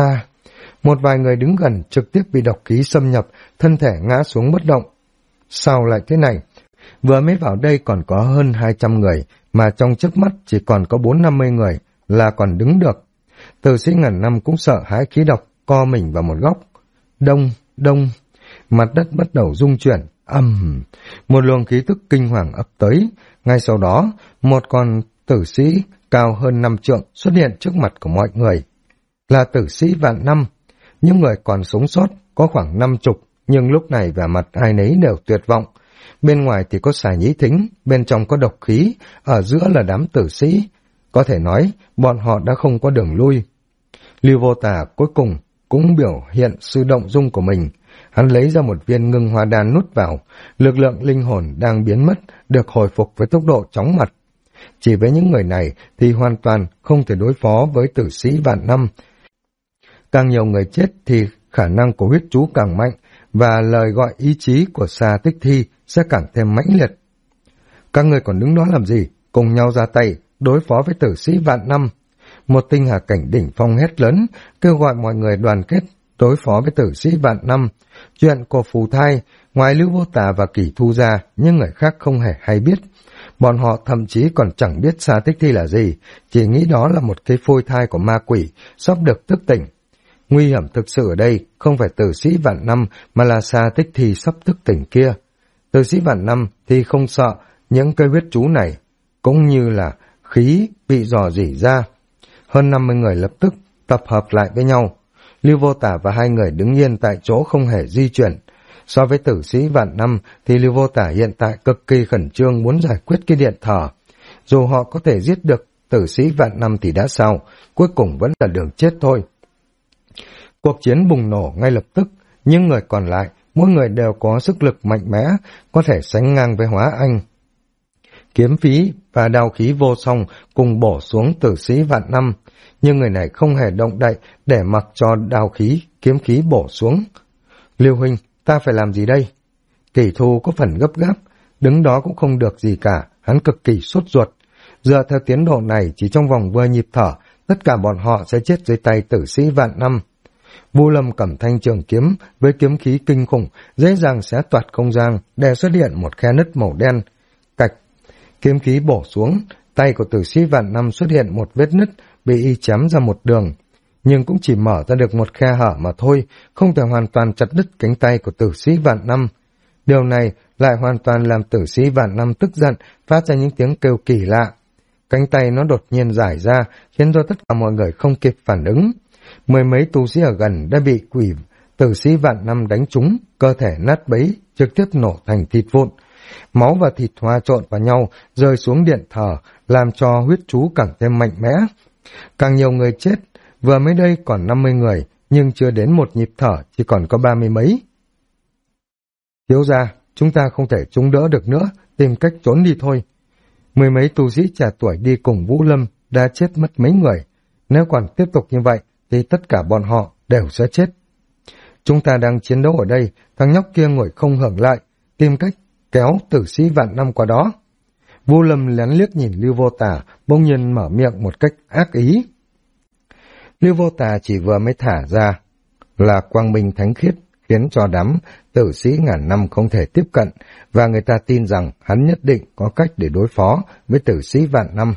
Một vài người đứng gần trực tiếp bị độc khí xâm nhập, thân thể ngã xuống bất động. Sao lại thế này? Vừa mới vào đây còn có hơn 200 người, mà trong chớp mắt chỉ còn có 450 người là còn đứng được. Tử sĩ ngàn năm cũng sợ hãi khí độc, co mình vào một góc. Đông, mặt đất bắt đầu rung chuyển. Một luồng khí tức kinh hoàng ập tới. Ngay sau đó, một con tử sĩ cao hơn 5 trượng xuất hiện trước mặt của mọi người. Là tử sĩ vạn năm. Những người còn sống sót có khoảng 50, nhưng lúc này vẻ mặt ai nấy đều tuyệt vọng. Bên ngoài thì có xà nhĩ thính, bên trong có độc khí, ở giữa là đám tử sĩ. Có thể nói, bọn họ đã không có đường lui. Lưu Vô Tả cuối cùng cũng biểu hiện sự động dung của mình. Hắn lấy ra một viên ngưng hoa đan nuốt vào, lực lượng linh hồn đang biến mất, được hồi phục với tốc độ chóng mặt. Chỉ với những người này thì hoàn toàn không thể đối phó với tử sĩ vạn năm. Càng nhiều người chết thì khả năng của huyết chú càng mạnh, và lời gọi ý chí của Sa Tích Thi sẽ càng thêm mãnh liệt. Các người còn đứng đó làm gì? Cùng nhau ra tay, đối phó với tử sĩ vạn năm. Một tinh hà cảnh đỉnh phong hét lớn, kêu gọi mọi người đoàn kết, đối phó với tử sĩ vạn năm. Chuyện của phù thai, ngoài Lưu Vô Tà và Kỷ Thu ra, nhưng người khác không hề hay biết. Bọn họ thậm chí còn chẳng biết Sa Tích Thi là gì, chỉ nghĩ đó là một cái phôi thai của ma quỷ, sắp được thức tỉnh. Nguy hiểm thực sự ở đây không phải tử sĩ vạn năm mà là Sa Tích Thi sắp thức tỉnh kia. Tử sĩ vạn năm thì không sợ những cây huyết chú này, cũng như là khí bị dò dỉ ra. Hơn 50 người lập tức tập hợp lại với nhau. Lưu Vô Tả và hai người đứng yên tại chỗ không hề di chuyển. So với tử sĩ vạn năm thì Lưu Vô Tả hiện tại cực kỳ khẩn trương muốn giải quyết cái điện thờ. Dù họ có thể giết được tử sĩ vạn năm thì đã sao, cuối cùng vẫn là đường chết thôi. Cuộc chiến bùng nổ ngay lập tức, nhưng người còn lại, mỗi người đều có sức lực mạnh mẽ, có thể sánh ngang với Hóa Anh. Kiếm phí và đao khí vô song cùng bổ xuống tử sĩ vạn năm, nhưng người này không hề động đậy để mặc cho đao khí, kiếm khí bổ xuống. Lưu huynh, ta phải làm gì đây? Kỷ Thu có phần gấp gáp, đứng đó cũng không được gì cả, hắn cực kỳ sốt ruột. Dựa theo tiến độ này, chỉ trong vòng vừa nhịp thở, tất cả bọn họ sẽ chết dưới tay tử sĩ vạn năm. Vu Lâm cầm thanh trường kiếm với kiếm khí kinh khủng, dễ dàng xé toạc không gian để xuất hiện một khe nứt màu đen. Cạch, kiếm khí bổ xuống, tay của tử sĩ vạn năm xuất hiện một vết nứt, bị y chém ra một đường, nhưng cũng chỉ mở ra được một khe hở mà thôi, không thể hoàn toàn chặt đứt cánh tay của tử sĩ vạn năm. Điều này lại hoàn toàn làm tử sĩ vạn năm tức giận, phát ra những tiếng kêu kỳ lạ. Cánh tay nó đột nhiên giải ra, khiến cho tất cả mọi người không kịp phản ứng. Mười mấy tu sĩ ở gần đã bị quỷ tử sĩ vạn năm đánh trúng, cơ thể nát bấy, trực tiếp nổ thành thịt vụn. Máu và thịt hòa trộn vào nhau, rơi xuống điện thờ, làm cho huyết chú càng thêm mạnh mẽ. Càng nhiều người chết, vừa mới đây còn 50 người, nhưng chưa đến một nhịp thở, chỉ còn có 30 mấy. Thiếu gia, chúng ta không thể chống đỡ được nữa, tìm cách trốn đi thôi. Mười mấy tu sĩ trẻ tuổi đi cùng Vũ Lâm đã chết mất mấy người. Nếu còn tiếp tục như vậy, thì tất cả bọn họ đều sẽ chết. Chúng ta đang chiến đấu ở đây, thằng nhóc kia ngồi không hưởng lại, tìm cách kéo tử sĩ vạn năm qua đó. Vu Lâm lén liếc nhìn Lưu Vô Tả, bỗng nhiên mở miệng một cách ác ý. Lưu Vô Tả chỉ vừa mới thả ra là quang minh thánh khiết, khiến cho đám tử sĩ ngàn năm không thể tiếp cận, và người ta tin rằng hắn nhất định có cách để đối phó với tử sĩ vạn năm.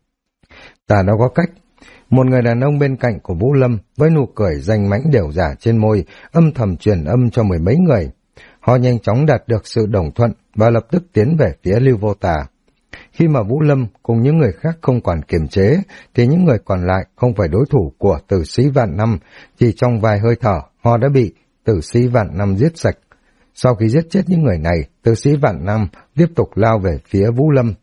Ta đã có cách. Một người đàn ông bên cạnh của Vũ Lâm với nụ cười danh mãnh đều giả trên môi, âm thầm truyền âm cho mười mấy người. Họ nhanh chóng đạt được sự đồng thuận và lập tức tiến về phía Lưu Vô Tả. Khi mà Vũ Lâm cùng những người khác không còn kiềm chế, thì những người còn lại không phải đối thủ của tử sĩ vạn năm, chỉ trong vài hơi thở họ đã bị tử sĩ vạn năm giết sạch. Sau khi giết chết những người này, tử sĩ vạn năm tiếp tục lao về phía Vũ Lâm.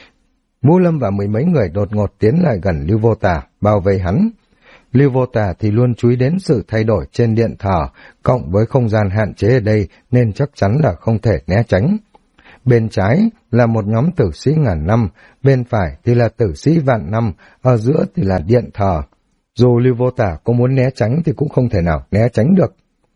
Vũ Lâm và mười mấy người đột ngột tiến lại gần Lưu Vô Tả, bao vây hắn. Lưu Vô Tả thì luôn chú ý đến sự thay đổi trên điện thờ, cộng với không gian hạn chế ở đây nên chắc chắn là không thể né tránh. Bên trái là một nhóm tử sĩ ngàn năm, bên phải thì là tử sĩ vạn năm, ở giữa thì là điện thờ. Dù Lưu Vô Tả có muốn né tránh thì cũng không thể nào né tránh được.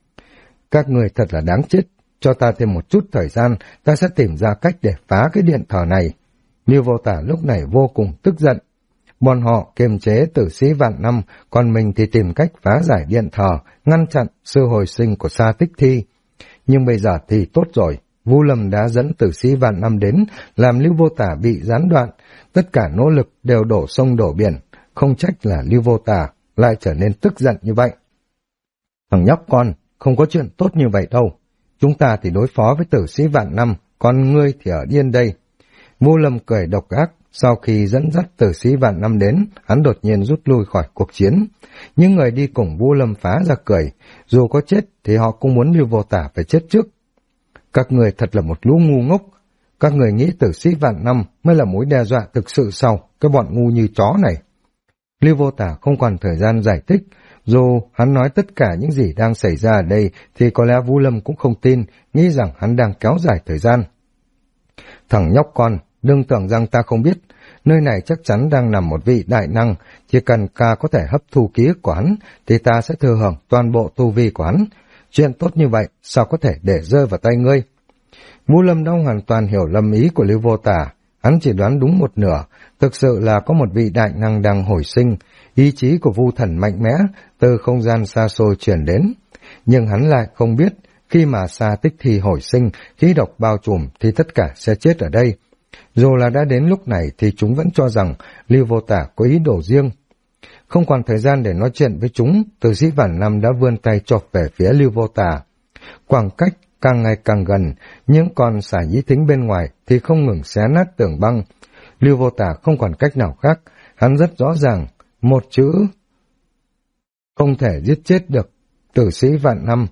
Các người thật là đáng chết, cho ta thêm một chút thời gian, ta sẽ tìm ra cách để phá cái điện thờ này. Lưu Vô Tả lúc này vô cùng tức giận. Bọn họ kiềm chế tử sĩ vạn năm, còn mình thì tìm cách phá giải điện thờ, ngăn chặn sự hồi sinh của Sa Tích Thi. Nhưng bây giờ thì tốt rồi, Vu Lâm đã dẫn tử sĩ vạn năm đến, làm Lưu Vô Tả bị gián đoạn, tất cả nỗ lực đều đổ sông đổ biển, không trách là Lưu Vô Tả lại trở nên tức giận như vậy. Thằng nhóc con, không có chuyện tốt như vậy đâu, chúng ta thì đối phó với tử sĩ vạn năm, còn ngươi thì ở yên đây. Vu Lâm cười độc ác, sau khi dẫn dắt tử sĩ vạn năm đến, hắn đột nhiên rút lui khỏi cuộc chiến. Những người đi cùng Vu Lâm phá ra cười, dù có chết thì họ cũng muốn Lưu Vô Tả phải chết trước. Các người thật là một lũ ngu ngốc, các người nghĩ tử sĩ vạn năm mới là mối đe dọa thực sự sao, cái bọn ngu như chó này. Lưu Vô Tả không còn thời gian giải thích, dù hắn nói tất cả những gì đang xảy ra ở đây thì có lẽ Vu Lâm cũng không tin, nghĩ rằng hắn đang kéo dài thời gian. Thằng nhóc con, đừng tưởng rằng ta không biết, nơi này chắc chắn đang nằm một vị đại năng, chỉ cần ca có thể hấp thu ký ức của hắn, thì ta sẽ thừa hưởng toàn bộ tu vi của hắn. chuyện tốt như vậy sao có thể để rơi vào tay ngươi? Vu Lâm đã hoàn toàn hiểu lầm ý của Lưu Vô Tả, hắn chỉ đoán đúng một nửa, thực sự là có một vị đại năng đang hồi sinh, ý chí của Vu Thần mạnh mẽ từ không gian xa xôi truyền đến. Nhưng hắn lại không biết, khi mà Sa Tích Thi hồi sinh, khí độc bao trùm thì tất cả sẽ chết ở đây. Dù là đã đến lúc này thì chúng vẫn cho rằng Lưu Vô Tả có ý đồ riêng. Không còn thời gian để nói chuyện với chúng, tử sĩ Vạn Năm đã vươn tay chộp về phía Lưu Vô Tả. Khoảng cách càng ngày càng gần, những con xà nhĩ thính bên ngoài thì không ngừng xé nát tường băng. Lưu Vô Tả không còn cách nào khác, hắn rất rõ ràng, một chữ không thể giết chết được tử sĩ Vạn Năm.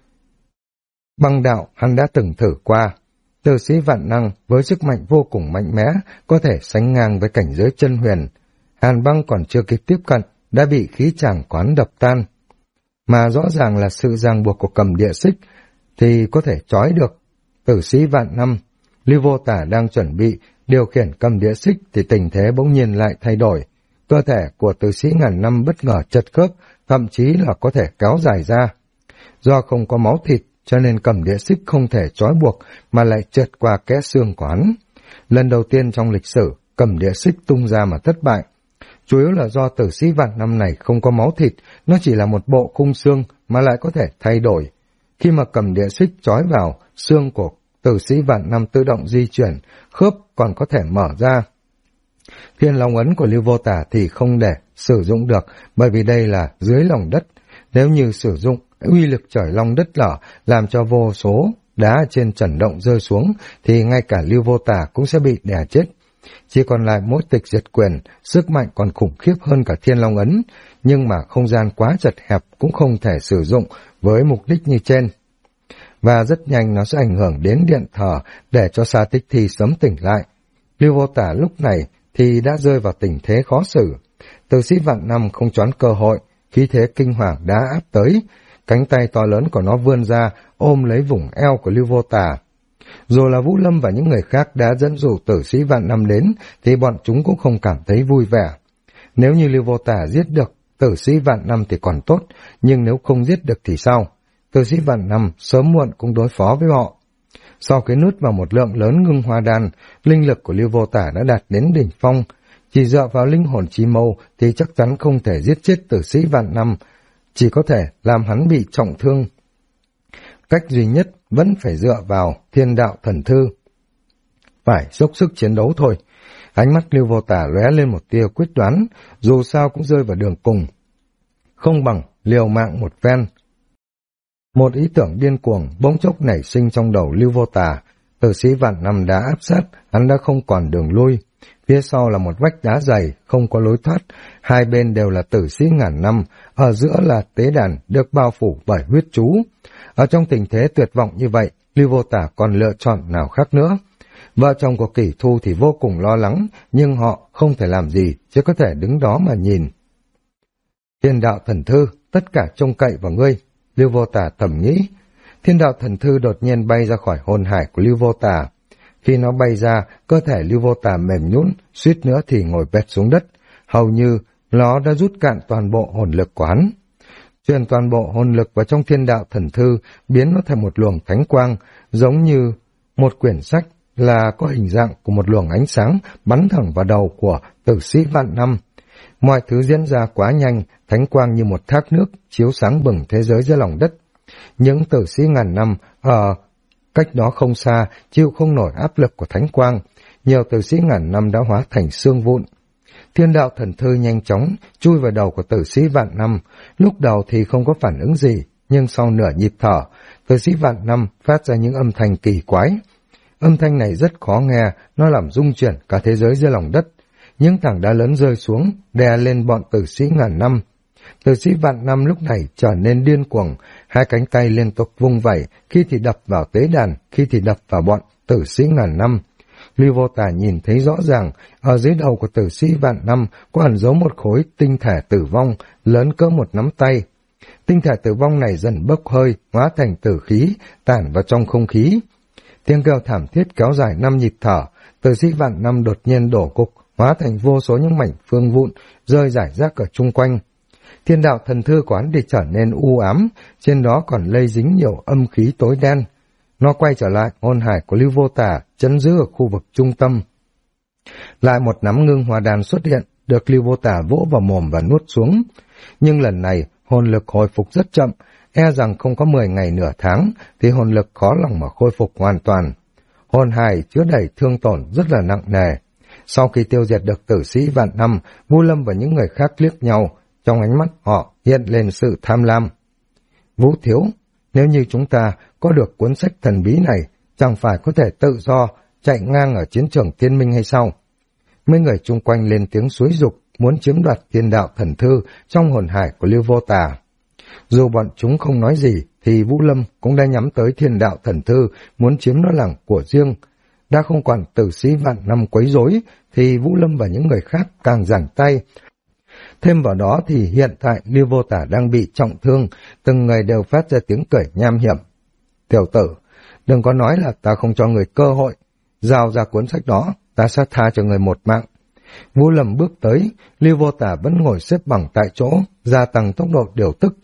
Băng đạo hắn đã từng thử qua, tử sĩ Vạn Năng với sức mạnh vô cùng mạnh mẽ, có thể sánh ngang với cảnh giới chân huyền. Hàn băng còn chưa kịp tiếp cận, đã bị khí tràng quán đập tan. Mà rõ ràng là sự ràng buộc của cầm địa xích thì có thể trói được tử sĩ Vạn Năm. Lưu Vô Tả đang chuẩn bị điều khiển cầm địa xích thì tình thế bỗng nhiên lại thay đổi. Cơ thể của tử sĩ ngàn năm bất ngờ chật khớp, thậm chí là có thể kéo dài ra. Do không có máu thịt, cho nên cầm địa xích không thể trói buộc mà lại trượt qua kẽ xương của hắn. Lần đầu tiên trong lịch sử, cầm địa xích tung ra mà thất bại. Chủ yếu là do tử sĩ Vạn Năm này không có máu thịt, nó chỉ là một bộ khung xương mà lại có thể thay đổi. Khi mà cầm địa xích trói vào, xương của tử sĩ Vạn Năm tự động di chuyển, khớp còn có thể mở ra. Thiên Long ấn của Lưu Vô Tả thì không để sử dụng được, bởi vì đây là dưới lòng đất. Nếu như sử dụng, uy lực trời long đất lở làm cho vô số đá trên trần động rơi xuống, thì ngay cả Lưu Vô Tả cũng sẽ bị đè chết. Chỉ còn lại mỗi tịch diệt quyền, sức mạnh còn khủng khiếp hơn cả Thiên Long ấn, nhưng mà không gian quá chật hẹp cũng không thể sử dụng với mục đích như trên. Và rất nhanh nó sẽ ảnh hưởng đến điện thờ để cho Sa Tích Thi sớm tỉnh lại. Lưu Vô Tả lúc này thì đã rơi vào tình thế khó xử. Tử sĩ Vạn Năm không choán cơ hội, khí thế kinh hoàng đã áp tới, cánh tay to lớn của nó vươn ra ôm lấy vùng eo của Lưu Vô Tả. Dù là Vũ Lâm và những người khác đã dẫn dụ tử sĩ Vạn Năm đến thì bọn chúng cũng không cảm thấy vui vẻ. Nếu như Lưu Vô Tả giết được tử sĩ Vạn Năm thì còn tốt, nhưng nếu không giết được thì sao? Tử sĩ Vạn Năm sớm muộn cũng đối phó với họ. Sau khi nuốt vào một lượng lớn ngưng hoa đan, linh lực của Lưu Vô Tả đã đạt đến đỉnh phong. Chỉ dựa vào linh hồn chi mâu thì chắc chắn không thể giết chết tử sĩ Vạn Năm, chỉ có thể làm hắn bị trọng thương. Cách duy nhất vẫn phải dựa vào Thiên Đạo Thần Thư. Phải dốc sức chiến đấu thôi. Ánh mắt Lưu Vô Tả lóe lên một tia quyết đoán, dù sao cũng rơi vào đường cùng. Không bằng liều mạng một phen. Một ý tưởng điên cuồng bỗng chốc nảy sinh trong đầu Lưu Vô Tả. Tử sĩ Vạn Năm đã áp sát, hắn đã không còn đường lui. Phía sau là một vách đá dày, không có lối thoát, hai bên đều là tử sĩ ngàn năm, ở giữa là tế đàn được bao phủ bởi huyết chú. Ở trong tình thế tuyệt vọng như vậy, Lưu Vô Tả còn lựa chọn nào khác nữa. Vợ chồng của Kỷ Thu thì vô cùng lo lắng, nhưng họ không thể làm gì, chỉ có thể đứng đó mà nhìn. Thiên Đạo Thần Thư, tất cả trông cậy vào ngươi, Lưu Vô Tả thầm nghĩ. Thiên Đạo Thần Thư đột nhiên bay ra khỏi hồn hải của Lưu Vô Tả. Khi nó bay ra, cơ thể Lưu Vô Tả mềm nhũn, suýt nữa thì ngồi bệt xuống đất. Hầu như nó đã rút cạn toàn bộ hồn lực của hắn. Truyền toàn bộ hồn lực vào trong Thiên Đạo Thần Thư, biến nó thành một luồng thánh quang, giống như một quyển sách là có hình dạng của một luồng ánh sáng bắn thẳng vào đầu của tử sĩ Vạn Năm. Mọi thứ diễn ra quá nhanh, thánh quang như một thác nước chiếu sáng bừng thế giới dưới lòng đất. Những tử sĩ ngàn năm ở cách đó không xa chịu không nổi áp lực của thánh quang, nhiều tử sĩ ngàn năm đã hóa thành xương vụn. Thiên Đạo Thần Thư nhanh chóng chui vào đầu của tử sĩ Vạn Năm, lúc đầu thì không có phản ứng gì, nhưng sau nửa nhịp thở, tử sĩ Vạn Năm phát ra những âm thanh kỳ quái. Âm thanh này rất khó nghe, nó làm rung chuyển cả thế giới dưới lòng đất. Những tảng đá lớn rơi xuống, đè lên bọn tử sĩ ngàn năm. Tử sĩ Vạn Năm lúc này trở nên điên cuồng, hai cánh tay liên tục vung vẩy, khi thì đập vào tế đàn, khi thì đập vào bọn tử sĩ ngàn năm. Lưu Vô Tả nhìn thấy rõ ràng, ở dưới đầu của tử sĩ Vạn Năm có ẩn giấu một khối tinh thể tử vong, lớn cỡ một nắm tay. Tinh thể tử vong này dần bốc hơi, hóa thành tử khí, tản vào trong không khí. Tiếng kêu thảm thiết kéo dài 5 nhịp thở, tử sĩ Vạn Năm đột nhiên đổ cục, hóa thành vô số những mảnh phương vụn, rơi rải rác ở chung quanh. Thiên đạo thần thư quán thì trở nên u ám, trên đó còn lây dính nhiều âm khí tối đen. Nó quay trở lại hồn hải của Lưu Vô Tả, trấn giữ ở khu vực trung tâm. Lại một nắm ngưng hoa đan xuất hiện, được Lưu Vô Tả vỗ vào mồm và nuốt xuống. Nhưng lần này, hồn lực hồi phục rất chậm, e rằng không có 10 ngày nửa tháng, thì hồn lực khó lòng mà khôi phục hoàn toàn. Hồn hải chứa đầy thương tổn rất là nặng nề. Sau khi tiêu diệt được tử sĩ vạn năm, Vu Lâm và những người khác liếc nhau, trong ánh mắt họ hiện lên sự tham lam. Vũ thiếu, nếu như chúng ta có được cuốn sách thần bí này, chẳng phải có thể tự do chạy ngang ở chiến trường Thiên Minh hay sao? Mấy người chung quanh lên tiếng xúi giục, muốn chiếm đoạt thiên đạo thần thư trong hồn hải của Lưu Vô Tả. Dù bọn chúng không nói gì, thì Vũ Lâm cũng đã nhắm tới thiên đạo thần thư, muốn chiếm nó làm của riêng. Đã không còn tử sĩ vạn năm quấy rối, thì Vũ Lâm và những người khác càng giằng tay. Thêm vào đó thì hiện tại Lưu Vô Tả đang bị trọng thương, từng người đều phát ra tiếng cười nham hiểm. Tiểu tử, đừng có nói là ta không cho người cơ hội, giao ra cuốn sách đó, ta sẽ tha cho người một mạng. Vũ Lâm bước tới, Lưu Vô Tả vẫn ngồi xếp bằng tại chỗ, gia tăng tốc độ điều tức.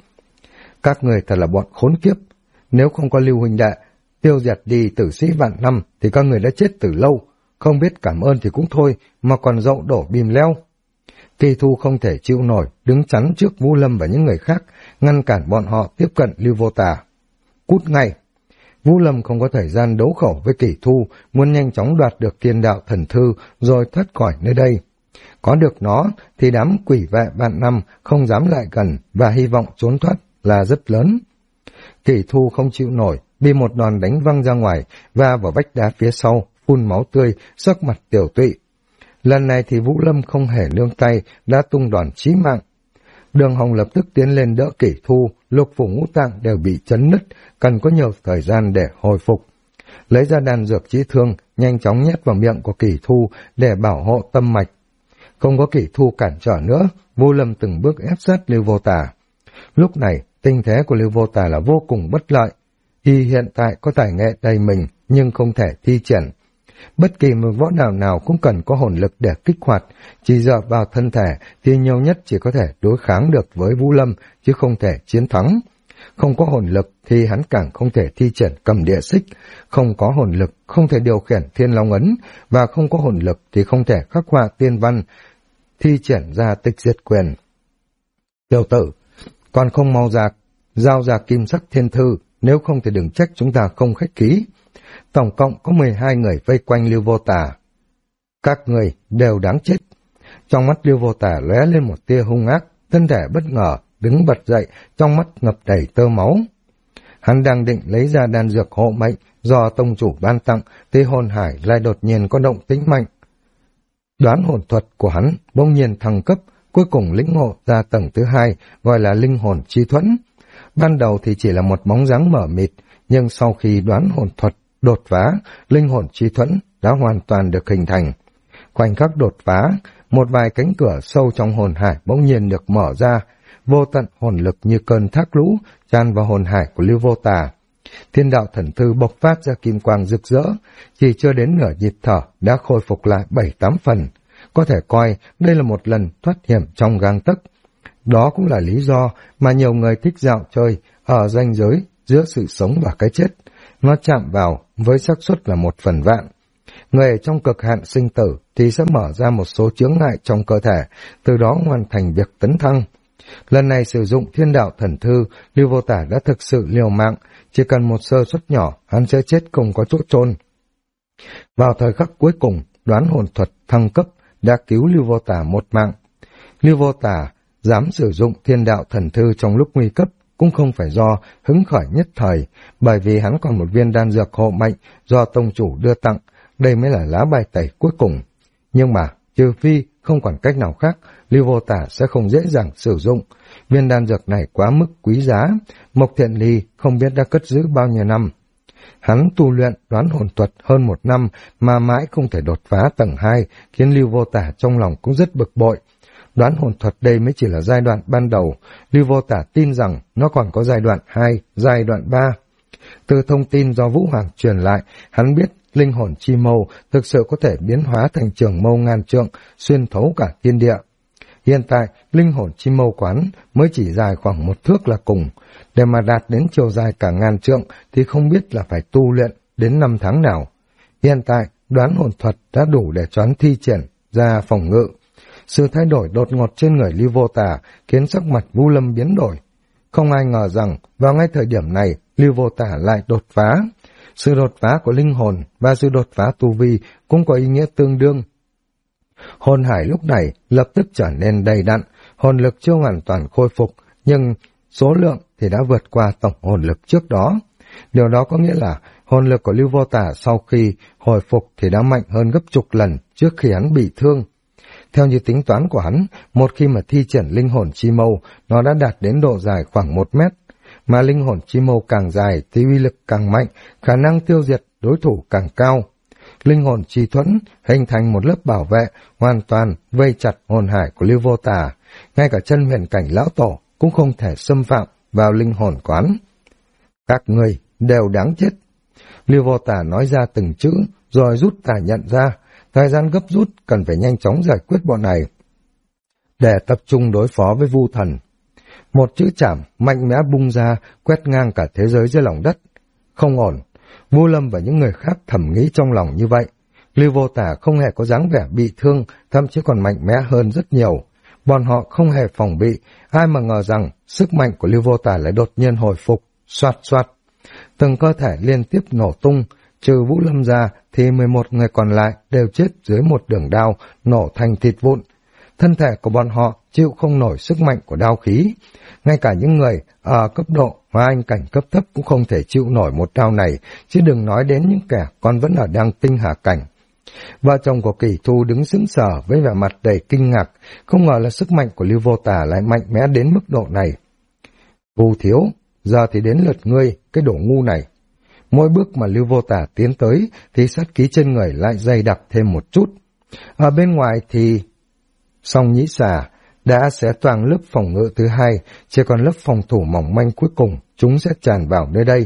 Các người thật là bọn khốn kiếp, nếu không có Lưu huynh đệ tiêu diệt đi tử sĩ vạn năm thì các người đã chết từ lâu, không biết cảm ơn thì cũng thôi mà còn dậu đổ bìm leo. Kỳ Thu không thể chịu nổi, đứng chắn trước Vũ Lâm và những người khác, ngăn cản bọn họ tiếp cận Lưu Vô Tả. Cút ngay! Vũ Lâm không có thời gian đấu khẩu với Kỳ Thu, muốn nhanh chóng đoạt được thiên đạo thần thư rồi thoát khỏi nơi đây. Có được nó thì đám quỷ vệ vạn năm không dám lại gần và hy vọng trốn thoát là rất lớn. Kỳ Thu không chịu nổi, bị một đòn đánh văng ra ngoài và vào vách đá phía sau, phun máu tươi, sắc mặt tiểu tụy. Lần này thì Vũ Lâm không hề nương tay, đã tung đòn chí mạng. Đường Hồng lập tức tiến lên đỡ Kỳ Thu, lục phủ ngũ tạng đều bị chấn nứt, cần có nhiều thời gian để hồi phục. Lấy ra đan dược chữa thương, nhanh chóng nhét vào miệng của Kỳ Thu để bảo hộ tâm mạch. Không có Kỳ Thu cản trở nữa, Vũ Lâm từng bước ép sát Lưu Vô Tả. Lúc này, tình thế của Lưu Vô Tả là vô cùng bất lợi. Y hiện tại có tài nghệ đầy mình, nhưng không thể thi triển. Bất kỳ một võ đạo nào cũng cần có hồn lực để kích hoạt, chỉ dựa vào thân thể thì nhiều nhất chỉ có thể đối kháng được với Vũ Lâm, chứ không thể chiến thắng. Không có hồn lực thì hắn càng không thể thi triển cầm địa xích, không có hồn lực không thể điều khiển thiên long ấn, và không có hồn lực thì không thể khắc họa tiên văn, thi triển ra tịch diệt quyền. Tiểu tử, còn không mau ra, giao ra kim sắc thiên thư, nếu không thì đừng trách chúng ta không khách khí. Tổng cộng có 12 người vây quanh Lưu Vô Tả. Các người đều đáng chết. Trong mắt Lưu Vô Tả lóe lên một tia hung ác, thân thể bất ngờ đứng bật dậy, trong mắt ngập đầy tơ máu. Hắn đang định lấy ra đan dược hộ mệnh do tông chủ ban tặng, thì hồn hải lại đột nhiên có động tĩnh mạnh. Đoán hồn thuật của hắn bỗng nhiên thăng cấp, cuối cùng lĩnh ngộ ra tầng thứ 2, gọi là linh hồn chi thuẫn. Ban đầu thì chỉ là một bóng dáng mờ mịt, nhưng sau khi đoán hồn thuật đột phá, linh hồn chi thuẫn đã hoàn toàn được hình thành. Khoảnh khắc đột phá, một vài cánh cửa sâu trong hồn hải bỗng nhiên được mở ra, vô tận hồn lực như cơn thác lũ tràn vào hồn hải của Lưu Vô Tả. Thiên đạo thần thư bộc phát ra kim quang rực rỡ, chỉ chưa đến nửa nhịp thở đã khôi phục lại 7-8 phần. Có thể coi đây là một lần thoát hiểm trong gang tấc. Đó cũng là lý do mà nhiều người thích dạo chơi ở ranh giới giữa sự sống và cái chết. Nó chạm vào với xác suất là 1 phần vạn. Người trong cực hạn sinh tử thì sẽ mở ra một số chướng ngại trong cơ thể, từ đó hoàn thành việc tấn thăng. Lần này sử dụng thiên đạo thần thư, Lưu Vô Tả đã thực sự liều mạng, chỉ cần một sơ suất nhỏ, hắn sẽ chết không có chỗ chôn. Vào thời khắc cuối cùng, đoán hồn thuật thăng cấp đã cứu Lưu Vô Tả một mạng. Lưu Vô Tả dám sử dụng thiên đạo thần thư trong lúc nguy cấp cũng không phải do hứng khởi nhất thời, bởi vì hắn còn một viên đan dược hộ mệnh do tông chủ đưa tặng, đây mới là lá bài tẩy cuối cùng. Nhưng mà, trừ phi không còn cách nào khác, Lưu Vô Tả sẽ không dễ dàng sử dụng. Viên đan dược này quá mức quý giá, Mộc Thiện Ly không biết đã cất giữ bao nhiêu năm. Hắn tu luyện đoán hồn thuật hơn 1 năm mà mãi không thể đột phá tầng 2, khiến Lưu Vô Tả trong lòng cũng rất bực bội. Đoán hồn thuật đây mới chỉ là giai đoạn ban đầu, Lưu Vô Tả tin rằng nó còn có giai đoạn 2, giai đoạn 3. Từ thông tin do Vũ Hoàng truyền lại, hắn biết linh hồn chi mâu thực sự có thể biến hóa thành trường mâu ngàn trượng, xuyên thấu cả thiên địa. Hiện tại, linh hồn chi mâu quán mới chỉ dài khoảng 1 thước là cùng. Để mà đạt đến chiều dài cả 1000 trượng thì không biết là phải tu luyện đến 5 tháng nào. Hiện tại, đoán hồn thuật đã đủ để choán thi triển ra phòng ngự. Sự thay đổi đột ngột trên người Lưu Vô Tà khiến sắc mặt Vu Lâm biến đổi. Không ai ngờ rằng vào ngay thời điểm này Lưu Vô Tà lại đột phá. Sự đột phá của linh hồn và sự đột phá tu vi cũng có ý nghĩa tương đương. Hồn hải lúc này lập tức trở nên đầy đặn, hồn lực chưa hoàn toàn khôi phục, nhưng số lượng thì đã vượt qua tổng hồn lực trước đó. Điều đó có nghĩa là hồn lực của Lưu Vô Tà sau khi hồi phục thì đã mạnh hơn gấp chục lần trước khi hắn bị thương. Theo như tính toán của hắn, một khi mà thi triển linh hồn chi mâu, nó đã đạt đến độ dài khoảng 1 mét. Mà linh hồn chi mâu càng dài thì uy lực càng mạnh, khả năng tiêu diệt đối thủ càng cao. Linh hồn chi thuẫn hình thành một lớp bảo vệ hoàn toàn vây chặt hồn hải của Lưu Vô Tà. Ngay cả chân huyền cảnh lão tổ cũng không thể xâm phạm vào linh hồn quán. Các người đều đáng chết. Lưu Vô Tà nói ra từng chữ rồi rút tài nhận ra. Thời gian gấp rút cần phải nhanh chóng giải quyết bọn này để tập trung đối phó với Vu Thần. Một chữ chảm mạnh mẽ bung ra, quét ngang cả thế giới dưới lòng đất. Không ổn. Vu Lâm và những người khác thầm nghĩ trong lòng như vậy. Lưu Vô Tà không hề có dáng vẻ bị thương, thậm chí còn mạnh mẽ hơn rất nhiều. Bọn họ không hề phòng bị, ai mà ngờ rằng sức mạnh của Lưu Vô Tà lại đột nhiên hồi phục, xoạt xoạt. Từng cơ thể liên tiếp nổ tung, trừ Vũ Lâm ra thì 11 người còn lại đều chết dưới một đường đao nổ thành thịt vụn. Thân thể của bọn họ chịu không nổi sức mạnh của đao khí. Ngay cả những người ở cấp độ hóa anh cảnh cấp thấp cũng không thể chịu nổi một đao này, chứ đừng nói đến những kẻ còn vẫn ở đang tinh hà cảnh. Vợ chồng của Kỷ Thu đứng sững sờ với vẻ mặt đầy kinh ngạc, không ngờ là sức mạnh của Lưu Vô Tà lại mạnh mẽ đến mức độ này. Vu thiếu, giờ thì đến lượt ngươi, cái đồ ngu này. Mỗi bước mà Lưu Vô Tà tiến tới thì sát khí trên người lại dày đặc thêm một chút. Ở bên ngoài thì Song Nhĩ Xà đã xé toang lớp phòng ngự thứ hai, chỉ còn lớp phòng thủ mỏng manh cuối cùng, chúng sẽ tràn vào nơi đây.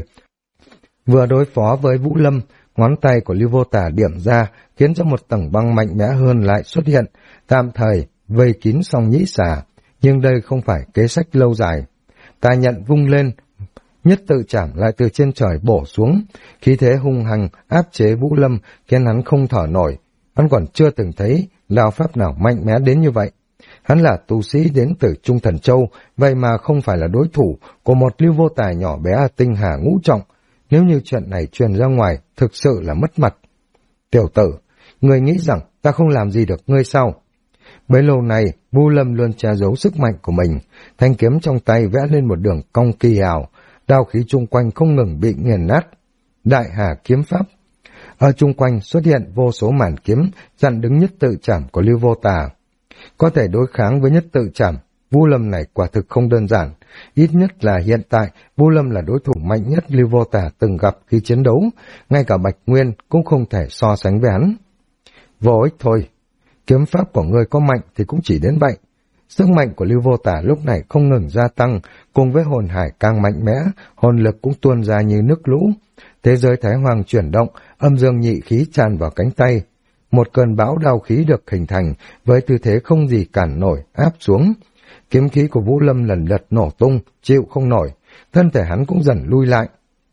Vừa đối phó với Vũ Lâm, ngón tay của Lưu Vô Tà điểm ra, khiến cho một tầng băng mạnh mẽ hơn lại xuất hiện, tạm thời vây kín Song Nhĩ Xà. Nhưng đây không phải kế sách lâu dài. Tài nhận vung lên, nhất tự chảm lại từ trên trời bổ xuống, khí thế hung hăng áp chế Vũ Lâm khiến hắn không thở nổi. Hắn còn chưa từng thấy đao pháp nào mạnh mẽ đến như vậy. Hắn là tu sĩ đến từ Trung Thần Châu, vậy mà không phải là đối thủ của một Lưu Vô Tà nhỏ bé ở tinh hà ngũ trọng. Nếu như chuyện này truyền ra ngoài, thực sự là mất mặt. Tiểu tử, ngươi nghĩ rằng ta không làm gì được ngươi sao? Bấy lâu nay, Vu Lâm luôn che giấu sức mạnh của mình, thanh kiếm trong tay vẽ lên một đường cong kỳ ảo, đao khí chung quanh không ngừng bị nghiền nát. Đại Hà kiếm pháp. Ở chung quanh xuất hiện vô số màn kiếm chặn đứng nhất tự chảm của Lưu Vô Tà. Có thể đối kháng với nhất tự chảm, Vu Lâm này quả thực không đơn giản. Ít nhất là hiện tại, Vu Lâm là đối thủ mạnh nhất Lưu Vô Tà từng gặp khi chiến đấu, ngay cả Bạch Nguyên cũng không thể so sánh với hắn. Vô ích thôi, kiếm pháp của ngươi có mạnh thì cũng chỉ đến vậy. Sức mạnh của Lưu Vô Tà lúc này không ngừng gia tăng, cùng với hồn hải càng mạnh mẽ, hồn lực cũng tuôn ra như nước lũ. Thế giới Thái Hoàng chuyển động, âm dương nhị khí tràn vào cánh tay. Một cơn bão đao khí được hình thành với tư thế không gì cản nổi áp xuống. Kiếm khí của Vũ Lâm lần lượt nổ tung, chịu không nổi, thân thể hắn cũng dần lui lại.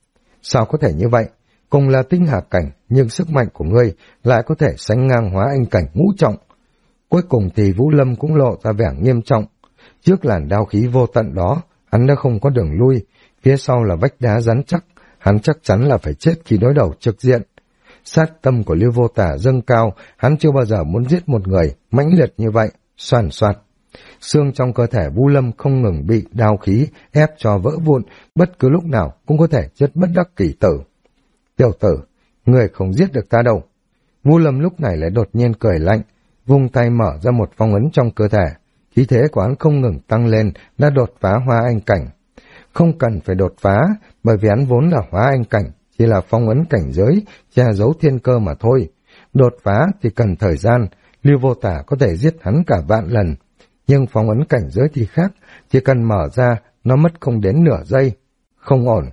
Sao có thể như vậy? Cùng là tinh hà cảnh, nhưng sức mạnh của ngươi lại có thể sánh ngang hóa anh cảnh ngũ trọng. Cuối cùng thì Vũ Lâm cũng lộ ra vẻ nghiêm trọng. Trước làn đao khí vô tận đó, hắn đã không có đường lui, phía sau là vách đá rắn chắc, hắn chắc chắn là phải chết khi đối đầu trực diện. Sát tâm của Lưu Vô Tà dâng cao, hắn chưa bao giờ muốn giết một người mãnh liệt như vậy, xoàn xoạt. Xương trong cơ thể Vu Lâm không ngừng bị đao khí ép cho vỡ vụn, bất cứ lúc nào cũng có thể chết bất đắc kỳ tử. Tiểu tử, người không giết được ta đâu. Vu Lâm lúc này lại đột nhiên cười lạnh, vung tay mở ra một phong ấn trong cơ thể. Khí thế của hắn không ngừng tăng lên, đã đột phá hóa anh cảnh. Không cần phải đột phá, bởi vì hắn vốn là hóa anh cảnh, chỉ là phong ấn cảnh giới, che giấu thiên cơ mà thôi. Đột phá thì cần thời gian, Lưu Vô Tà có thể giết hắn cả vạn lần. Nhưng phong ấn cảnh giới thì khác, chỉ cần mở ra, nó mất không đến nửa giây. Không ổn.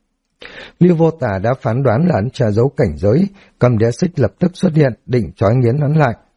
Lưu Vô Tà đã phán đoán là hắn che giấu cảnh giới, cầm đĩa xích lập tức xuất hiện, định trói nghiến hắn lại,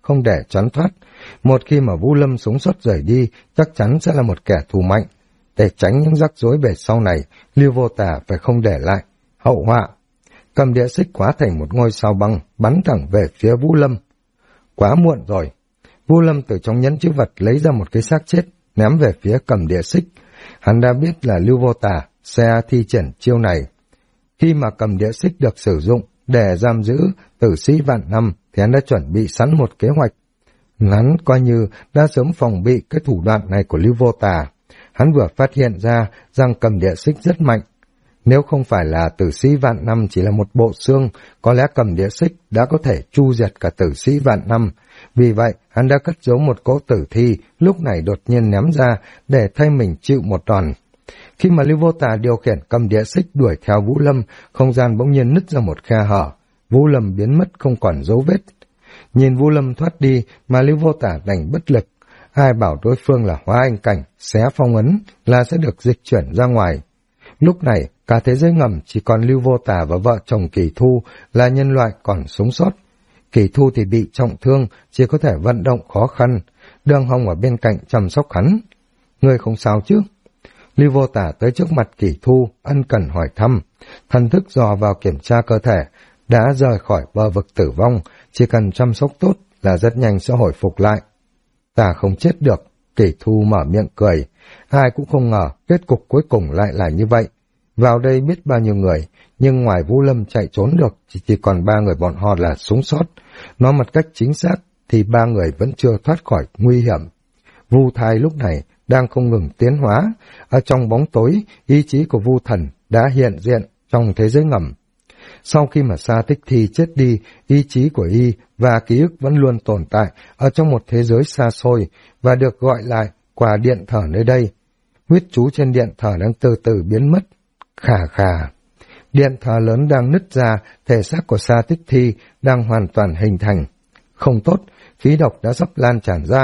không để tránh thoát. Một khi mà Vu Lâm sống sót rời đi, chắc chắn sẽ là một kẻ thù mạnh. Để tránh những rắc rối về sau này, Lưu Vô Tà phải không để lại hậu họa. Cầm địa xích hóa thành một ngôi sao băng, bắn thẳng về phía Vũ Lâm. Quá muộn rồi. Vu Lâm từ trong nhẫn chữ vật lấy ra một cái xác chết, ném về phía cầm địa xích. Hắn đã biết là Lưu Vô Tà sẽ thi triển chiêu này. Khi mà cầm địa xích được sử dụng để giam giữ tử sĩ vạn năm, thì hắn đã chuẩn bị sẵn một kế hoạch. Hắn coi như đã sớm phòng bị cái thủ đoạn này của Lưu Vô Tà. Hắn vừa phát hiện ra rằng cầm địa xích rất mạnh. Nếu không phải là tử sĩ vạn năm chỉ là một bộ xương, có lẽ cầm địa xích đã có thể chu diệt cả tử sĩ vạn năm. Vì vậy, hắn đã cất giấu một cỗ tử thi, lúc này đột nhiên ném ra để thay mình chịu một đòn. Khi mà Lưu Vô Tà điều khiển cầm địa xích đuổi theo Vũ Lâm, không gian bỗng nhiên nứt ra một khe hở. Vũ Lâm biến mất không còn dấu vết. Nhìn Vũ Lâm thoát đi mà Lưu Vô Tà đành bất lực. Ai bảo đối phương là hóa anh cảnh, xé phong ấn là sẽ được dịch chuyển ra ngoài. Lúc này, cả thế giới ngầm chỉ còn Lưu Vô Tà và vợ chồng Kỳ Thu là nhân loại còn sống sót. Kỳ Thu thì bị trọng thương, chỉ có thể vận động khó khăn. Đường Hồng ở bên cạnh chăm sóc hắn. Ngươi không sao chứ? Lưu Vô Tà tới trước mặt Kỳ Thu, ân cần hỏi thăm. Thần thức dò vào kiểm tra cơ thể, đã rời khỏi bờ vực tử vong, chỉ cần chăm sóc tốt là rất nhanh sẽ hồi phục lại. Ta không chết được, Kỳ Thu mở miệng cười. Ai cũng không ngờ kết cục cuối cùng lại là như vậy. Vào đây biết bao nhiêu người, nhưng ngoài Vũ Lâm chạy trốn được chỉ còn 3 người bọn họ là sống sót. Nói một cách chính xác thì 3 người vẫn chưa thoát khỏi nguy hiểm. Vu Thai lúc này đang không ngừng tiến hóa. Ở trong bóng tối, ý chí của Vu Thần đã hiện diện trong thế giới ngầm. Sau khi mà Sa Tích Thi chết đi, ý chí của y và ký ức vẫn luôn tồn tại ở trong một thế giới xa xôi và được gọi lại qua điện thờ nơi đây. Huyết chú trên điện thờ đang từ từ biến mất. Khà khà. Điện thờ lớn đang nứt ra, thể xác của Sa Tích Thi đang hoàn toàn hình thành. Không tốt, khí độc đã sắp lan tràn ra.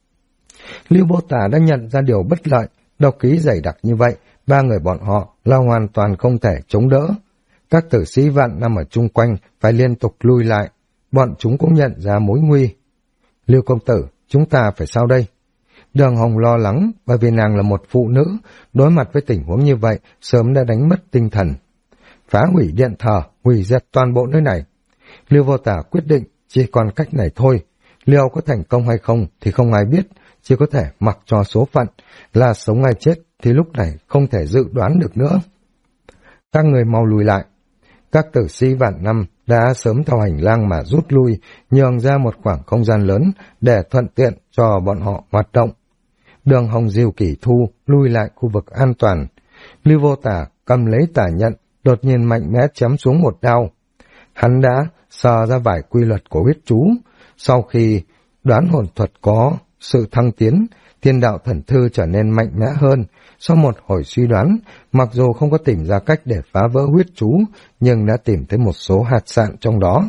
Lưu Vô Tà đã nhận ra điều bất lợi, độc khí dày đặc như vậy, 3 người bọn họ là hoàn toàn không thể chống đỡ. Các tử sĩ vạn năm ở chung quanh phải liên tục lui lại, bọn chúng cũng nhận ra mối nguy. Lưu công tử, chúng ta phải sao đây? Đường Hồng lo lắng, bởi vì nàng là một phụ nữ, đối mặt với tình huống như vậy, sớm đã đánh mất tinh thần. Phá hủy điện thờ, hủy diệt toàn bộ nơi này. Lưu Vô Tà quyết định, chỉ còn cách này thôi. Liệu có thành công hay không thì không ai biết, chỉ có thể mặc cho số phận, là sống hay chết thì lúc này không thể dự đoán được nữa. Các người mau lùi lại. Các tử sĩ vạn năm đã sớm theo hành lang mà rút lui, nhường ra một khoảng không gian lớn để thuận tiện cho bọn họ hoạt động. Đường Hồng dìu Kỳ Thu lui lại khu vực an toàn. Lưu Vô Tà cầm lấy tà nhận, đột nhiên mạnh mẽ chém xuống một đao. Hắn đã sờ ra vài quy luật của huyết chú. Sau khi đoán hồn thuật có sự thăng tiến, thiên đạo thần thư trở nên mạnh mẽ hơn. Sau một hồi suy đoán, mặc dù không có tìm ra cách để phá vỡ huyết chú, nhưng đã tìm thấy một số hạt sạn trong đó.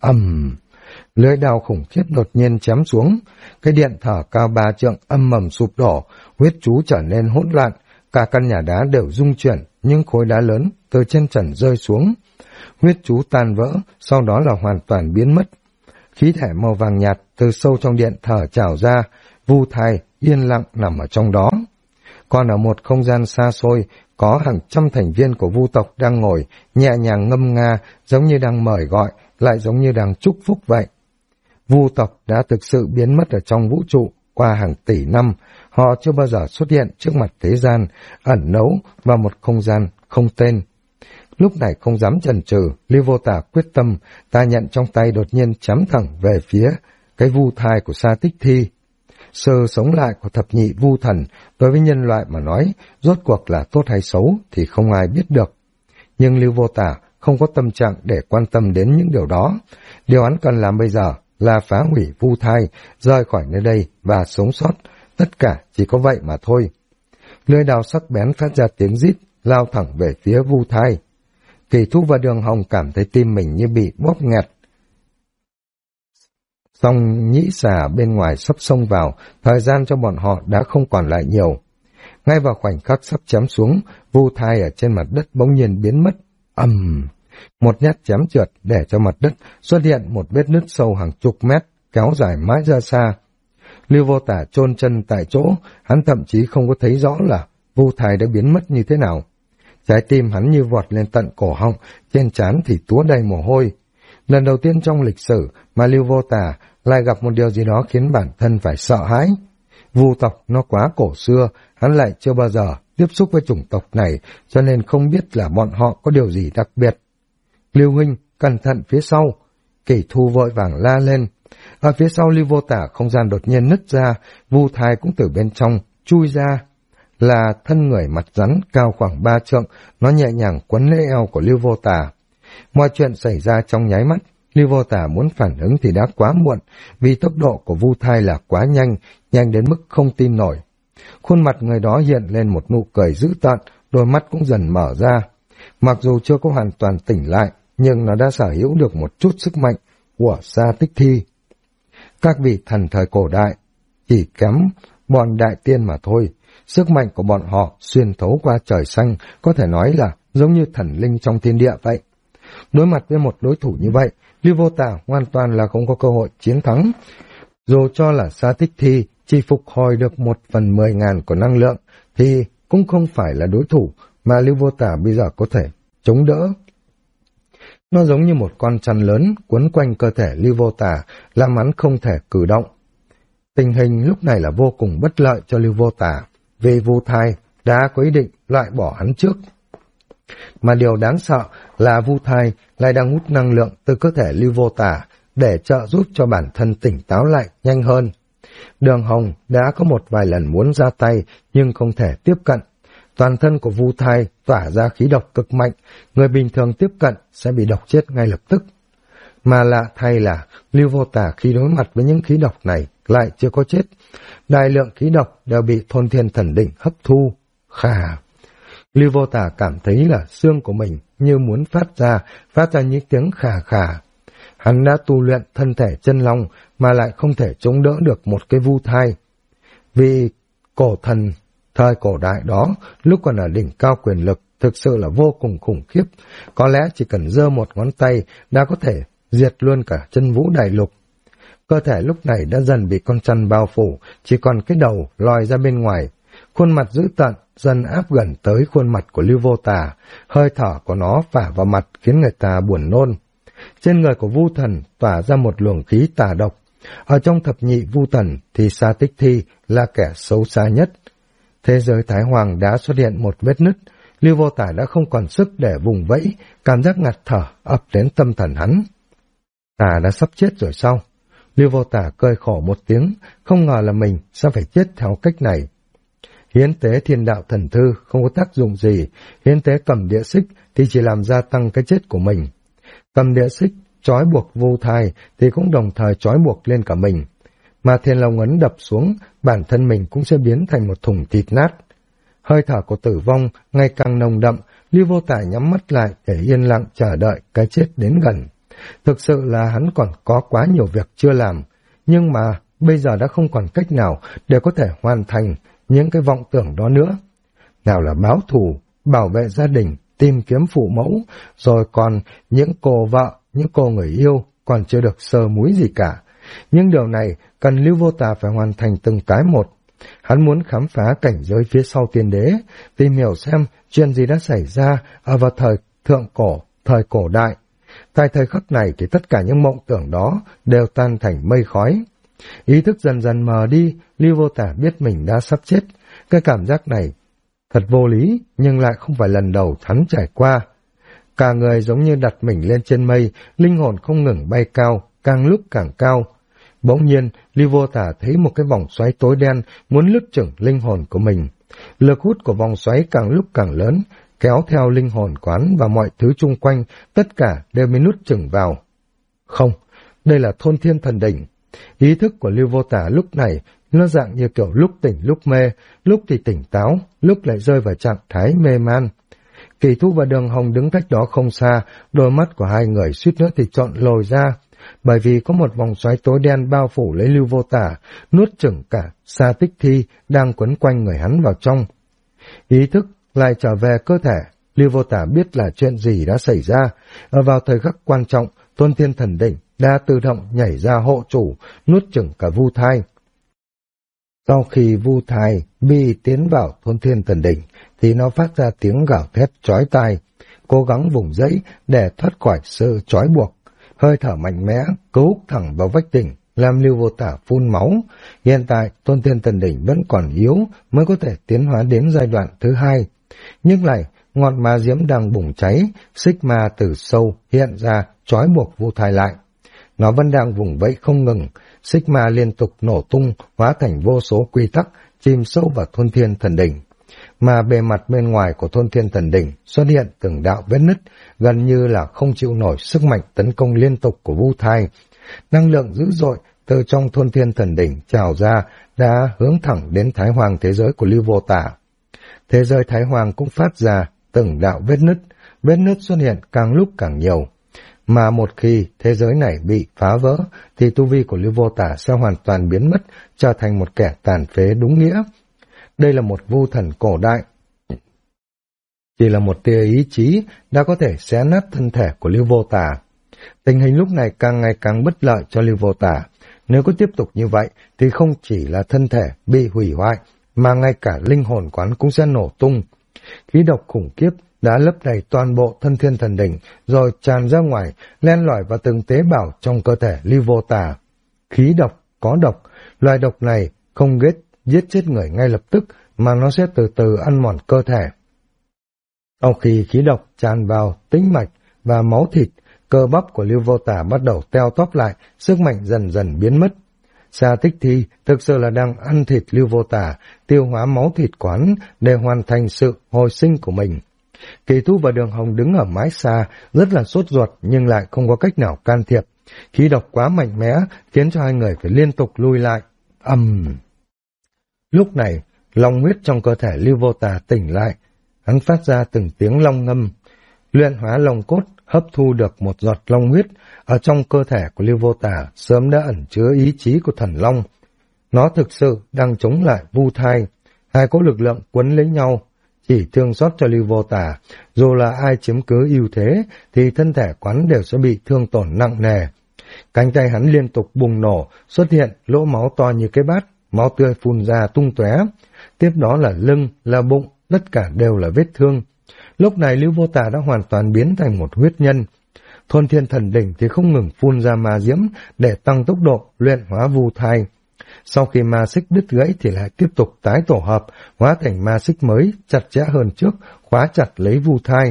Lưỡi đao khủng khiếp đột nhiên chém xuống, cái điện thờ cao 3 trượng âm mầm sụp đổ, huyết chú trở nên hỗn loạn, cả căn nhà đá đều rung chuyển, những khối đá lớn từ trên trần rơi xuống. Huyết chú tan vỡ, sau đó là hoàn toàn biến mất. Khí thể màu vàng nhạt từ sâu trong điện thờ trào ra, Vu Thai yên lặng nằm ở trong đó. Còn ở một không gian xa xôi, có hàng trăm thành viên của Vu tộc đang ngồi, nhẹ nhàng ngâm nga, giống như đang mời gọi, lại giống như đang chúc phúc vậy. Vu tộc đã thực sự biến mất ở trong vũ trụ qua hàng tỷ năm, họ chưa bao giờ xuất hiện trước mặt thế gian, ẩn náu vào một không gian không tên. Lúc này không dám chần chừ, Lưu Vô Tà quyết tâm, ta nhận trong tay đột nhiên chém thẳng về phía cái Vu Thai của Sa Tích Thi. Sự sống lại của thập nhị Vu Thần đối với nhân loại mà nói, rốt cuộc là tốt hay xấu thì không ai biết được. Nhưng Lưu Vô Tà không có tâm trạng để quan tâm đến những điều đó. Điều hắn cần làm bây giờ là phá hủy Vu Thai, rời khỏi nơi đây và sống sót. Tất cả chỉ có vậy mà thôi. Lưỡi đao sắc bén phát ra tiếng rít, lao thẳng về phía Vu Thai. Kỳ Thu và Đường Hồng cảm thấy tim mình như bị bóp nghẹt. Song nhĩ xà bên ngoài sắp xông vào, thời gian cho bọn họ đã không còn lại nhiều. Ngay vào khoảnh khắc sắp chém xuống, Vu Thai ở trên mặt đất bỗng nhiên biến mất. Một nhát chém trượt để cho mặt đất xuất hiện một vết nứt sâu hàng chục mét, kéo dài mãi ra xa. Lưu Vô Tả chôn chân tại chỗ, hắn thậm chí không có thấy rõ là Vu Thai đã biến mất như thế nào. Trái tim hắn như vọt lên tận cổ họng, trên trán thì túa đầy mồ hôi. Lần đầu tiên trong lịch sử mà Lưu Vô Tả lại gặp một điều gì đó khiến bản thân phải sợ hãi. Vu tộc nó quá cổ xưa, hắn lại chưa bao giờ tiếp xúc với chủng tộc này, cho nên không biết là bọn họ có điều gì đặc biệt. Lưu huynh, cẩn thận phía sau. Kỷ Thu vội vàng la lên. Ở phía sau Lưu Vô Tả không gian đột nhiên nứt ra, Vu Thai cũng từ bên trong chui ra. Là thân người mặt rắn cao khoảng 3 trượng, nó nhẹ nhàng quấn lấy eo của Lưu Vô Tả. Mọi chuyện xảy ra trong nháy mắt, Lưu Vô Tả muốn phản ứng thì đã quá muộn, vì tốc độ của Vu Thai là quá nhanh, nhanh đến mức không tin nổi. Khuôn mặt người đó hiện lên một nụ cười dữ tợn, đôi mắt cũng dần mở ra. Mặc dù chưa có hoàn toàn tỉnh lại, nhưng nó đã sở hữu được một chút sức mạnh của Sa Tích Thi. Các vị thần thời cổ đại chỉ kém bọn đại tiên mà thôi. Sức mạnh của bọn họ xuyên thấu qua trời xanh, có thể nói là giống như thần linh trong thiên địa vậy. Đối mặt với một đối thủ như vậy, Lưu Vô Tả hoàn toàn là không có cơ hội chiến thắng. Dù cho là Sa Tích Thi chỉ phục hồi được 1/10.000 của năng lượng, thì cũng không phải là đối thủ mà Lưu Vô Tả bây giờ có thể chống đỡ. Nó giống như một con chăn lớn quấn quanh cơ thể Lưu Vô Tả, làm hắn không thể cử động. Tình hình lúc này là vô cùng bất lợi cho Lưu Vô Tả, vì Vu Thai đã có ý định loại bỏ hắn trước. Mà điều đáng sợ là Vu Thai lại đang hút năng lượng từ cơ thể Lưu Vô Tả để trợ giúp cho bản thân tỉnh táo lại nhanh hơn. Đường Hồng đã có một vài lần muốn ra tay nhưng không thể tiếp cận. Toàn thân của Vu Thai tỏa ra khí độc cực mạnh, người bình thường tiếp cận sẽ bị độc chết ngay lập tức. Mà lạ thay là Lưu Vô Tả khi đối mặt với những khí độc này lại chưa có chết. Đại lượng khí độc đều bị Thôn Thiên Thần Đỉnh hấp thu. Khà! Lưu Vô Tả cảm thấy là xương của mình như muốn phát ra những tiếng khà khà. Hắn đã tu luyện thân thể chân long mà lại không thể chống đỡ được một cái Vu Thai. Vì cổ thần thời cổ đại đó, lúc còn ở đỉnh cao quyền lực, thực sự là vô cùng khủng khiếp. Có lẽ chỉ cần giơ một ngón tay đã có thể diệt luôn cả chân vũ đại lục. Cơ thể lúc này đã dần bị con chăn bao phủ, chỉ còn cái đầu lòi ra bên ngoài. Khuôn mặt dữ tợn dần áp gần tới khuôn mặt của Lưu Vô Tả, hơi thở của nó phả vào mặt khiến người ta buồn nôn. Trên người của Vu Thần tỏa ra một luồng khí tà độc. Ở trong thập nhị Vu Thần thì Sa Tích Thi là kẻ xấu xa nhất. Thế giới Thái Hoàng đã xuất hiện một vết nứt, Lưu Vô Tả đã không còn sức để vùng vẫy, cảm giác ngạt thở ập đến tâm thần hắn. Ta đã sắp chết rồi sao? Lưu Vô Tả cười khổ một tiếng, không ngờ là mình sẽ phải chết theo cách này. Hiến tế Thiên Đạo Thần Thư không có tác dụng gì, hiến tế cầm địa xích thì chỉ làm gia tăng cái chết của mình. Cầm địa xích trói buộc Vu Thai thì cũng đồng thời trói buộc lên cả mình. Mà Thiên Long ấn đập xuống, bản thân mình cũng sẽ biến thành một thùng thịt nát. Hơi thở của tử vong ngày càng nồng đậm, Lưu Vô Tả nhắm mắt lại để yên lặng chờ đợi cái chết đến gần. Thực sự là hắn còn có quá nhiều việc chưa làm, nhưng mà bây giờ đã không còn cách nào để có thể hoàn thành những cái vọng tưởng đó nữa. Nào là báo thù, bảo vệ gia đình, tìm kiếm phụ mẫu, rồi còn những cô vợ, những cô người yêu còn chưa được sờ múi gì cả. Nhưng điều này cần Lưu Vô Tả phải hoàn thành từng cái một. Hắn muốn khám phá cảnh giới phía sau tiên đế, tìm hiểu xem chuyện gì đã xảy ra ở vào thời thượng cổ, thời cổ đại. Tại thời khắc này thì tất cả những mộng tưởng đó đều tan thành mây khói. Ý thức dần dần mờ đi, Lưu Vô Tả biết mình đã sắp chết. Cái cảm giác này thật vô lý, nhưng lại không phải lần đầu hắn trải qua. Cả người giống như đặt mình lên trên mây, linh hồn không ngừng bay cao, càng lúc càng cao. Bỗng nhiên, Lưu Vô Tả thấy một cái vòng xoáy tối đen muốn lướt chửng linh hồn của mình. Lực hút của vòng xoáy càng lúc càng lớn, kéo theo linh hồn quán và mọi thứ chung quanh, tất cả đều bị nuốt chửng vào. Không, đây là Thôn Thiên Thần Đỉnh. Ý thức của Lưu Vô Tả lúc này, nó dạng như kiểu lúc tỉnh lúc mê, lúc thì tỉnh táo, lúc lại rơi vào trạng thái mê man. Kỳ Thu và Đường Hồng đứng cách đó không xa, đôi mắt của hai người suýt nữa thì trọn lồi ra, bởi vì có một vòng xoáy tối đen bao phủ lấy Lưu Vô Tả, nuốt chửng cả Sa Tích Thi đang quấn quanh người hắn vào trong. Ý thức lại trở về cơ thể, Lưu Vô Tả biết là chuyện gì đã xảy ra. Ở vào thời khắc quan trọng, Thôn Thiên Thần Đỉnh đã tự động nhảy ra hộ chủ, nuốt chửng cả Vu Thai. Sau khi Vu Thai bị tiến vào thôn Thiên Thần Đỉnh, thì nó phát ra tiếng gào thét chói tai, cố gắng vùng dẫy để thoát khỏi sự trói buộc. Hơi thở mạnh mẽ, cứu thẳng vào vách đỉnh, làm Lưu Vô Tả phun máu. Hiện tại, thôn Thiên Thần Đỉnh vẫn còn yếu, mới có thể tiến hóa đến giai đoạn thứ 2. Nhưng lại, ngọn ma diễm đang bùng cháy, xích ma từ sâu hiện ra, trói buộc Vu Thai lại. Nó vẫn đang vùng vẫy không ngừng, xích ma liên tục nổ tung, hóa thành vô số quy tắc, chìm sâu vào thôn Thiên Thần Đỉnh. Mà bề mặt bên ngoài của thôn Thiên Thần Đỉnh xuất hiện từng đạo vết nứt, gần như là không chịu nổi sức mạnh tấn công liên tục của Vu Thai. Năng lượng dữ dội từ trong thôn Thiên Thần Đỉnh trào ra, đã hướng thẳng đến Thái Hoàng thế giới của Lưu Vô Tả. Thế giới Thái Hoàng cũng phát ra từng đạo vết nứt xuất hiện càng lúc càng nhiều. Mà một khi thế giới này bị phá vỡ, thì tu vi của Lưu Vô Tả sẽ hoàn toàn biến mất, trở thành một kẻ tàn phế đúng nghĩa. Đây là một vu thần cổ đại. Chỉ là một tia ý chí đã có thể xé nát thân thể của Lưu Vô Tả. Tình hình lúc này càng ngày càng bất lợi cho Lưu Vô Tả. Nếu cứ tiếp tục như vậy, thì không chỉ là thân thể bị hủy hoại, mà ngay cả linh hồn quán cũng sẽ nổ tung. Khí độc khủng khiếp đã lấp đầy toàn bộ thân Thiên Thần Đỉnh, rồi tràn ra ngoài, len lỏi vào từng tế bào trong cơ thể Lưu Vô Tả. Khí độc, có độc, loài độc này không giết chết người ngay lập tức, mà nó sẽ từ từ ăn mòn cơ thể. Sau khi khí độc tràn vào tĩnh mạch và máu thịt, cơ bắp của Lưu Vô Tả bắt đầu teo tóp lại, sức mạnh dần dần biến mất. Sa Tích Thi thực sự là đang ăn thịt Lưu Vô Tả, tiêu hóa máu thịt quán để hoàn thành sự hồi sinh của mình. Kỳ Thu và Đường Hồng đứng ở mái xa, rất là sốt ruột nhưng lại không có cách nào can thiệp. Khí độc quá mạnh mẽ khiến cho hai người phải liên tục lui lại. Lúc này, long huyết trong cơ thể Lưu Vô Tả tỉnh lại, hắn phát ra từng tiếng long ngâm. Luyện hóa long cốt hấp thu được một giọt long huyết ở trong cơ thể của Lưu Vô Tả, sớm đã ẩn chứa ý chí của thần long. Nó thực sự đang chống lại Vu Thai. Hai cỗ lực lượng quấn lấy nhau, chỉ thương xót cho Lưu Vô Tả. Dù là ai chiếm cứ ưu thế, thì thân thể quán đều sẽ bị thương tổn nặng nề. Cánh tay hắn liên tục bùng nổ, xuất hiện lỗ máu to như cái bát, máu tươi phun ra tung tóe. Tiếp đó là lưng, là bụng, tất cả đều là vết thương. Lúc này Lưu Vô Tả đã hoàn toàn biến thành một huyết nhân. Thôn Thiên Thần Đỉnh thì không ngừng phun ra ma diễm để tăng tốc độ luyện hóa Vu Thai. Sau khi ma xích đứt gãy thì lại tiếp tục tái tổ hợp, hóa thành ma xích mới, chặt chẽ hơn trước, khóa chặt lấy Vu Thai.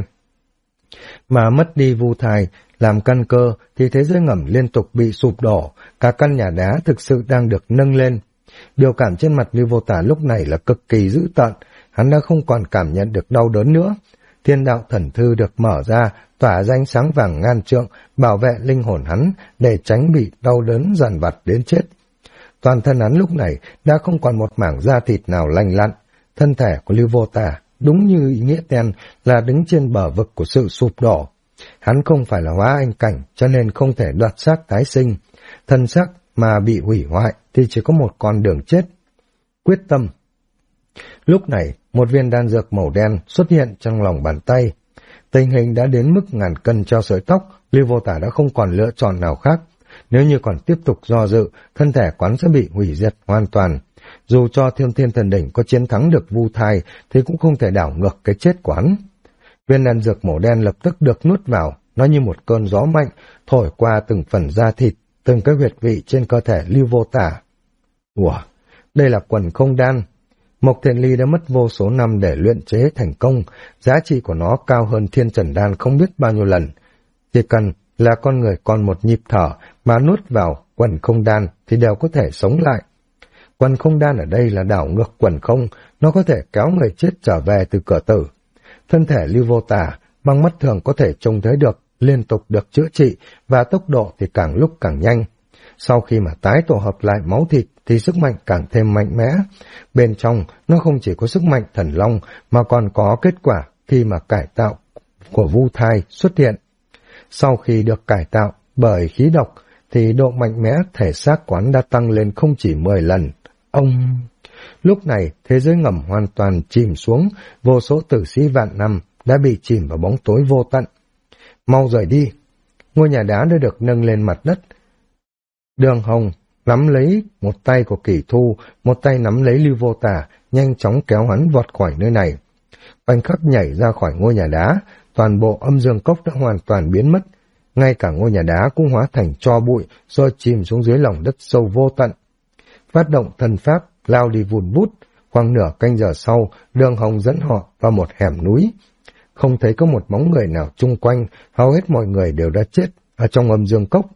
Mà mất đi Vu Thai làm căn cơ thì thế giới ngầm liên tục bị sụp đổ, cả căn nhà đá thực sự đang được nâng lên. Biểu cảm trên mặt Lưu Vô Tả lúc này là cực kỳ dữ tợn, hắn đã không còn cảm nhận được đau đớn nữa. Thiên đạo thần thư được mở ra, tỏa ra ánh sáng vàng ngàn trượng, bảo vệ linh hồn hắn để tránh bị đau đớn dằn vặt đến chết. Toàn thân hắn lúc này đã không còn một mảng da thịt nào lành lặn. Thân thể của Lưu Vô Tả đúng như ý nghĩa tên là đứng trên bờ vực của sự sụp đổ. Hắn không phải là hóa anh cảnh, cho nên không thể đoạt xác tái sinh. Thân xác mà bị hủy hoại thì chỉ có một con đường chết. Quyết tâm. Lúc này, một viên đan dược màu đen xuất hiện trong lòng bàn tay. Tình hình đã đến mức ngàn cân treo sợi tóc, Lưu Vô Tả đã không còn lựa chọn nào khác. Nếu như còn tiếp tục do dự, thân thể quán sẽ bị hủy diệt hoàn toàn. Dù cho Thiên Thần Đỉnh có chiến thắng được Vu Thai, thì cũng không thể đảo ngược cái chết quán. Viên đan dược màu đen lập tức được nuốt vào, nó như một cơn gió mạnh, thổi qua từng phần da thịt, từng cái huyệt vị trên cơ thể Lưu Vô Tả. Ủa, đây là quần không đan. Mộc Thiện Ly đã mất vô số năm để luyện chế thành công, giá trị của nó cao hơn Thiên Trần Đan không biết bao nhiêu lần. Chỉ cần là con người còn một nhịp thở mà nuốt vào quần không đan thì đều có thể sống lại. Quần không đan ở đây là đảo ngược quần không, nó có thể kéo người chết trở về từ cửa tử. Thân thể Lưu Vô Tả bằng mắt thường có thể trông thấy được, liên tục được chữa trị và tốc độ thì càng lúc càng nhanh. Sau khi mà tái tổ hợp lại máu thịt thì sức mạnh càng thêm mạnh mẽ. Bên trong nó không chỉ có sức mạnh thần long mà còn có kết quả khi mà cải tạo của Vu Thai xuất hiện. Sau khi được cải tạo bởi khí độc thì độ mạnh mẽ thể xác quán đã tăng lên không chỉ 10 lần. Lúc này thế giới ngầm hoàn toàn chìm xuống, vô số tử sĩ vạn năm đã bị chìm vào bóng tối vô tận. Mau rời đi. ngôi nhà đá đã được nâng lên mặt đất. Đường Hồng nắm lấy một tay của Kỷ Thu, một tay nắm lấy Lưu Vô Tà, nhanh chóng kéo hắn vọt khỏi nơi này. Khoảnh khắc nhảy ra khỏi ngôi nhà đá, toàn bộ âm dương cốc đã hoàn toàn biến mất. Ngay cả ngôi nhà đá cũng hóa thành tro bụi, rồi chìm xuống dưới lòng đất sâu vô tận. Phát động thần pháp, lao đi vùn vút. Khoảng nửa canh giờ sau, Đường Hồng dẫn họ vào một hẻm núi. Không thấy có một bóng người nào chung quanh, hầu hết mọi người đều đã chết ở trong âm dương cốc.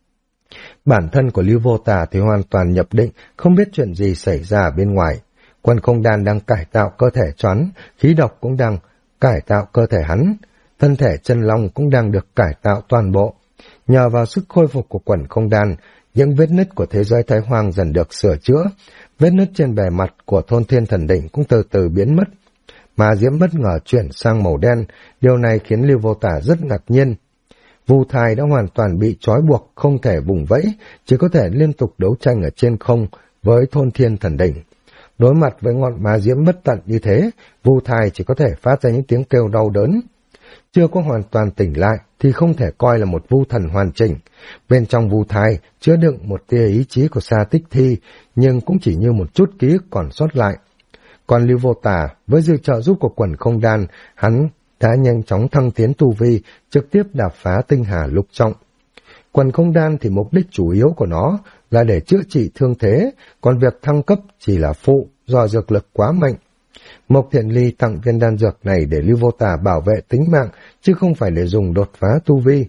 Bản thân của Lưu Vô Tà thì hoàn toàn nhập định, không biết chuyện gì xảy ra ở bên ngoài. Quân không đan đang cải tạo cơ thể cho hắn, khí độc cũng đang cải tạo cơ thể hắn, thân thể chân long cũng đang được cải tạo toàn bộ. Nhờ vào sức khôi phục của quần không đan, những vết nứt của thế giới Thái Hoang dần được sửa chữa, vết nứt trên bề mặt của thôn Thiên Thần Đỉnh cũng từ từ biến mất. Mà diễm bất ngờ chuyển sang màu đen, điều này khiến Lưu Vô Tà rất ngạc nhiên. Vu Thai đã hoàn toàn bị trói buộc, không thể vùng vẫy, chỉ có thể liên tục đấu tranh ở trên không với thôn Thiên Thần Đỉnh. Đối mặt với ngọn ma diễm bất tận như thế, Vu Thai chỉ có thể phát ra những tiếng kêu đau đớn. Chưa có hoàn toàn tỉnh lại thì không thể coi là một vu thần hoàn chỉnh. Bên trong Vu Thai chứa đựng một tia ý chí của Sa Tích Thi, nhưng cũng chỉ như một chút ký ức còn sót lại. Còn Lưu Vô Tà, với sự trợ giúp của quần không đan, hắn đã nhanh chóng thăng tiến tu vi, trực tiếp đạp phá tinh hà lục trọng. Quần không đan thì mục đích chủ yếu của nó là để chữa trị thương thế, còn việc thăng cấp chỉ là phụ do dược lực quá mạnh. Mộc Thiện Ly tặng viên đan dược này để Lưu Vô Tà bảo vệ tính mạng, chứ không phải để dùng đột phá tu vi.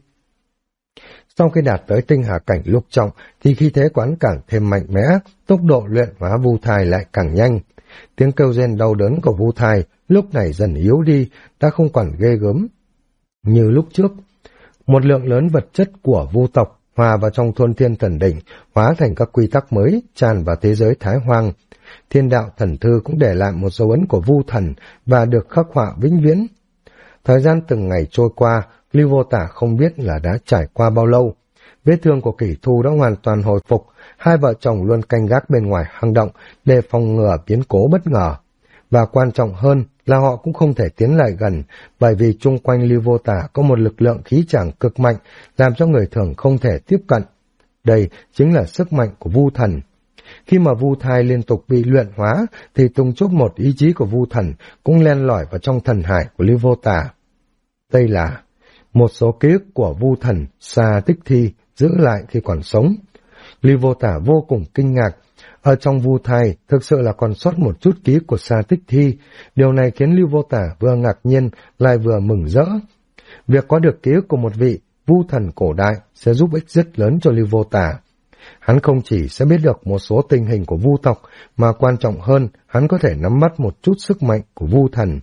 Sau khi đạt tới tinh hà cảnh lục trọng, thì khí thế quán càng thêm mạnh mẽ, tốc độ luyện hóa Vu Thai lại càng nhanh. Tiếng kêu rên đau đớn của Vu Thai lúc này dần yếu đi, đã không còn ghê gớm như lúc trước. Một lượng lớn vật chất của Vu tộc hòa vào trong thôn Thiên Thần Đỉnh, hóa thành các quy tắc mới tràn vào thế giới Thái Hoang. Thiên đạo thần thư cũng để lại một dấu ấn của Vu thần và được khắc họa vĩnh viễn. Thời gian từng ngày trôi qua, Lưu Vô Tà không biết là đã trải qua bao lâu. Vết thương của Kỷ Thu đã hoàn toàn hồi phục, hai vợ chồng luôn canh gác bên ngoài hang động để phòng ngừa biến cố bất ngờ. Và quan trọng hơn là họ cũng không thể tiến lại gần, bởi vì chung quanh Lưu Vô Tà có một lực lượng khí tràng cực mạnh, làm cho người thường không thể tiếp cận. Đây chính là sức mạnh của Vu thần. Khi mà Vu Thai liên tục bị luyện hóa, thì tung chốt một ý chí của Vu thần cũng len lỏi vào trong thần hải của Lưu Vô Tà. Đây là một số ký ức của Vu thần Sa Tích Thi giữ lại khi còn sống. Lưu Vô Tà vô cùng kinh ngạc. Ở trong Vu Thai thực sự là còn sót một chút ký ức của Sa Tích Thi. Điều này khiến Lưu Vô Tà vừa ngạc nhiên lại vừa mừng rỡ. Việc có được ký ức của một vị Vu thần cổ đại sẽ giúp ích rất lớn cho Lưu Vô Tà. Hắn không chỉ sẽ biết được một số tình hình của Vu tộc, mà quan trọng hơn, hắn có thể nắm bắt một chút sức mạnh của Vu thần.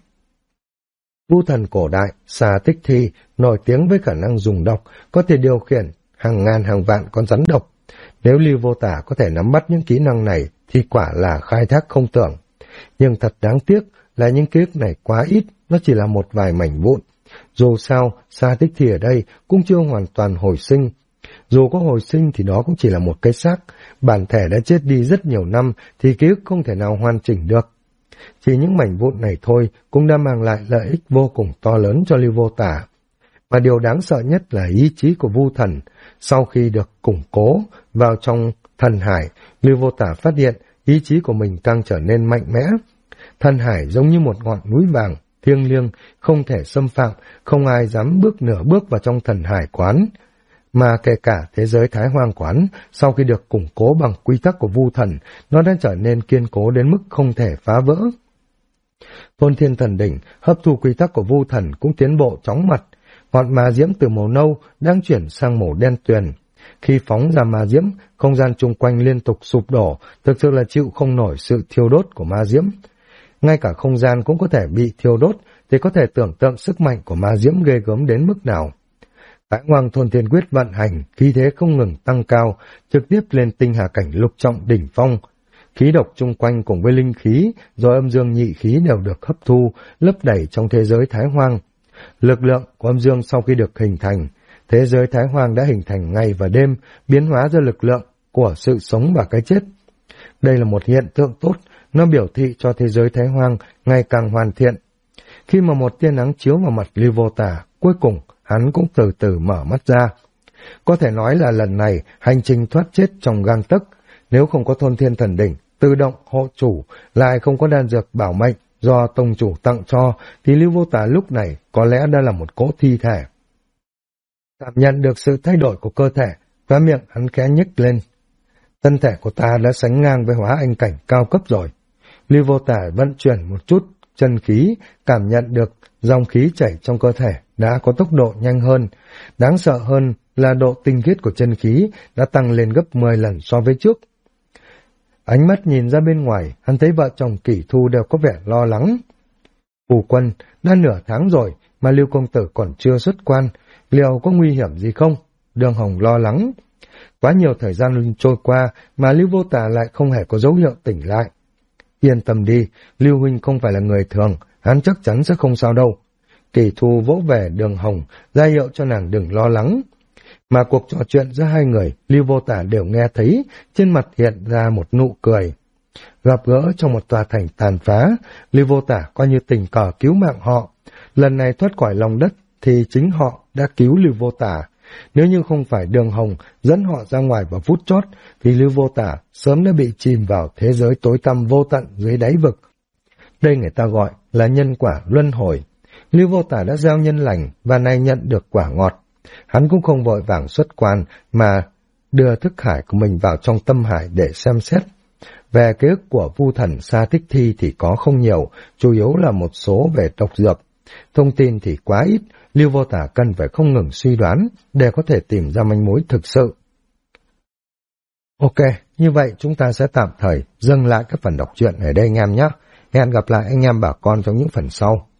Vu thần cổ đại, Sa Tích Thi, nổi tiếng với khả năng dùng độc, có thể điều khiển hàng ngàn hàng vạn con rắn độc. Nếu Lưu Vô Tà có thể nắm bắt những kỹ năng này, thì quả là khai thác không tưởng. Nhưng thật đáng tiếc là những ký ức này quá ít, nó chỉ là một vài mảnh vụn. Dù sao, Sa Tích Thi ở đây cũng chưa hoàn toàn hồi sinh. Dù có hồi sinh thì đó cũng chỉ là một cái xác, bản thể đã chết đi rất nhiều năm thì ký ức không thể nào hoàn chỉnh được. Chỉ những mảnh vụn này thôi cũng đã mang lại lợi ích vô cùng to lớn cho Lưu Vô Tà. Và điều đáng sợ nhất là ý chí của Vu thần. Sau khi được củng cố vào trong thần hải, Lưu Vô Tà phát hiện ý chí của mình càng trở nên mạnh mẽ. Thần hải giống như một ngọn núi vàng, thiêng liêng, không thể xâm phạm, không ai dám bước nửa bước vào trong thần hải quán. Mà kể cả thế giới Thái Hoang quán, sau khi được củng cố bằng quy tắc của Vu thần, nó đã trở nên kiên cố đến mức không thể phá vỡ. Thôn Thiên Thần Đỉnh hấp thu quy tắc của Vu thần cũng tiến bộ chóng mặt. Ngọn ma diễm từ màu nâu đang chuyển sang màu đen tuyền. Khi phóng ra ma diễm, không gian chung quanh liên tục sụp đổ, thực sự là chịu không nổi sự thiêu đốt của ma diễm. Ngay cả không gian cũng có thể bị thiêu đốt, thì có thể tưởng tượng sức mạnh của ma diễm ghê gớm đến mức nào. Thái Hoang Thôn Thiên Quyết vận hành, khí thế không ngừng tăng cao, trực tiếp lên tinh hà cảnh lục trọng đỉnh phong. Khí độc chung quanh cùng với linh khí, rồi âm dương nhị khí đều được hấp thu, lấp đầy trong thế giới Thái Hoang. Lực lượng của âm dương sau khi được hình thành, thế giới Thái Hoang đã hình thành ngày và đêm, biến hóa ra lực lượng của sự sống và cái chết. Đây là một hiện tượng tốt, nó biểu thị cho thế giới Thái Hoang ngày càng hoàn thiện. Khi mà một tia nắng chiếu vào mặt Lưu Vô Tà, cuối cùng hắn cũng từ từ mở mắt ra. Có thể nói là lần này hành trình thoát chết trong gang tấc. Nếu không có thôn thiên thần đỉnh, tự động hộ chủ, lại không có đan dược bảo mệnh do tông chủ tặng cho, thì Lưu Vô Tả lúc này có lẽ đã là một cỗ thi thể. Cảm nhận được sự thay đổi của cơ thể, khóe miệng hắn khẽ nhếch lên. Thân thể của ta đã sánh ngang với hóa anh cảnh cao cấp rồi. Lưu Vô Tả vận chuyển một chút chân khí, cảm nhận được dòng khí chảy trong cơ thể đã có tốc độ nhanh hơn. Đáng sợ hơn là độ tinh khiết của chân khí đã tăng lên gấp 10 lần so với trước. Ánh mắt nhìn ra bên ngoài, hắn thấy vợ chồng Kỷ Thu đều có vẻ lo lắng. Phu quân, đã nửa tháng rồi mà Lưu công tử còn chưa xuất quan, liệu có nguy hiểm gì không? Đường Hồng lo lắng. Quá nhiều thời gian trôi qua mà Lưu Vô Tả lại không hề có dấu hiệu tỉnh lại. Yên tâm đi, Lưu huynh không phải là người thường, hắn chắc chắn sẽ không sao đâu. Kỷ Thu vỗ về Đường Hồng, ra hiệu cho nàng đừng lo lắng. Mà cuộc trò chuyện giữa hai người, Lưu Vô Tả đều nghe thấy, trên mặt hiện ra một nụ cười. Gặp gỡ trong một tòa thành tàn phá, Lưu Vô Tả coi như tình cờ cứu mạng họ. Lần này thoát khỏi lòng đất thì chính họ đã cứu Lưu Vô Tả. Nếu như không phải Đường Hồng dẫn họ ra ngoài vào phút chót, thì Lưu Vô Tả sớm đã bị chìm vào thế giới tối tăm vô tận dưới đáy vực. Đây người ta gọi là nhân quả luân hồi. Lưu Vô Tả đã gieo nhân lành và nay nhận được quả ngọt. Hắn cũng không vội vàng xuất quan mà đưa thức hải của mình vào trong tâm hải để xem xét. Về ký ức của Vu Thần Sa Thích Thi thì có không nhiều, chủ yếu là một số về độc dược. Thông tin thì quá ít, Lưu Vô Tả cần phải không ngừng suy đoán để có thể tìm ra manh mối thực sự. Ok, như vậy chúng ta sẽ tạm thời dừng lại các phần đọc truyện ở đây anh em nhé. Hẹn gặp lại anh em bà con trong những phần sau.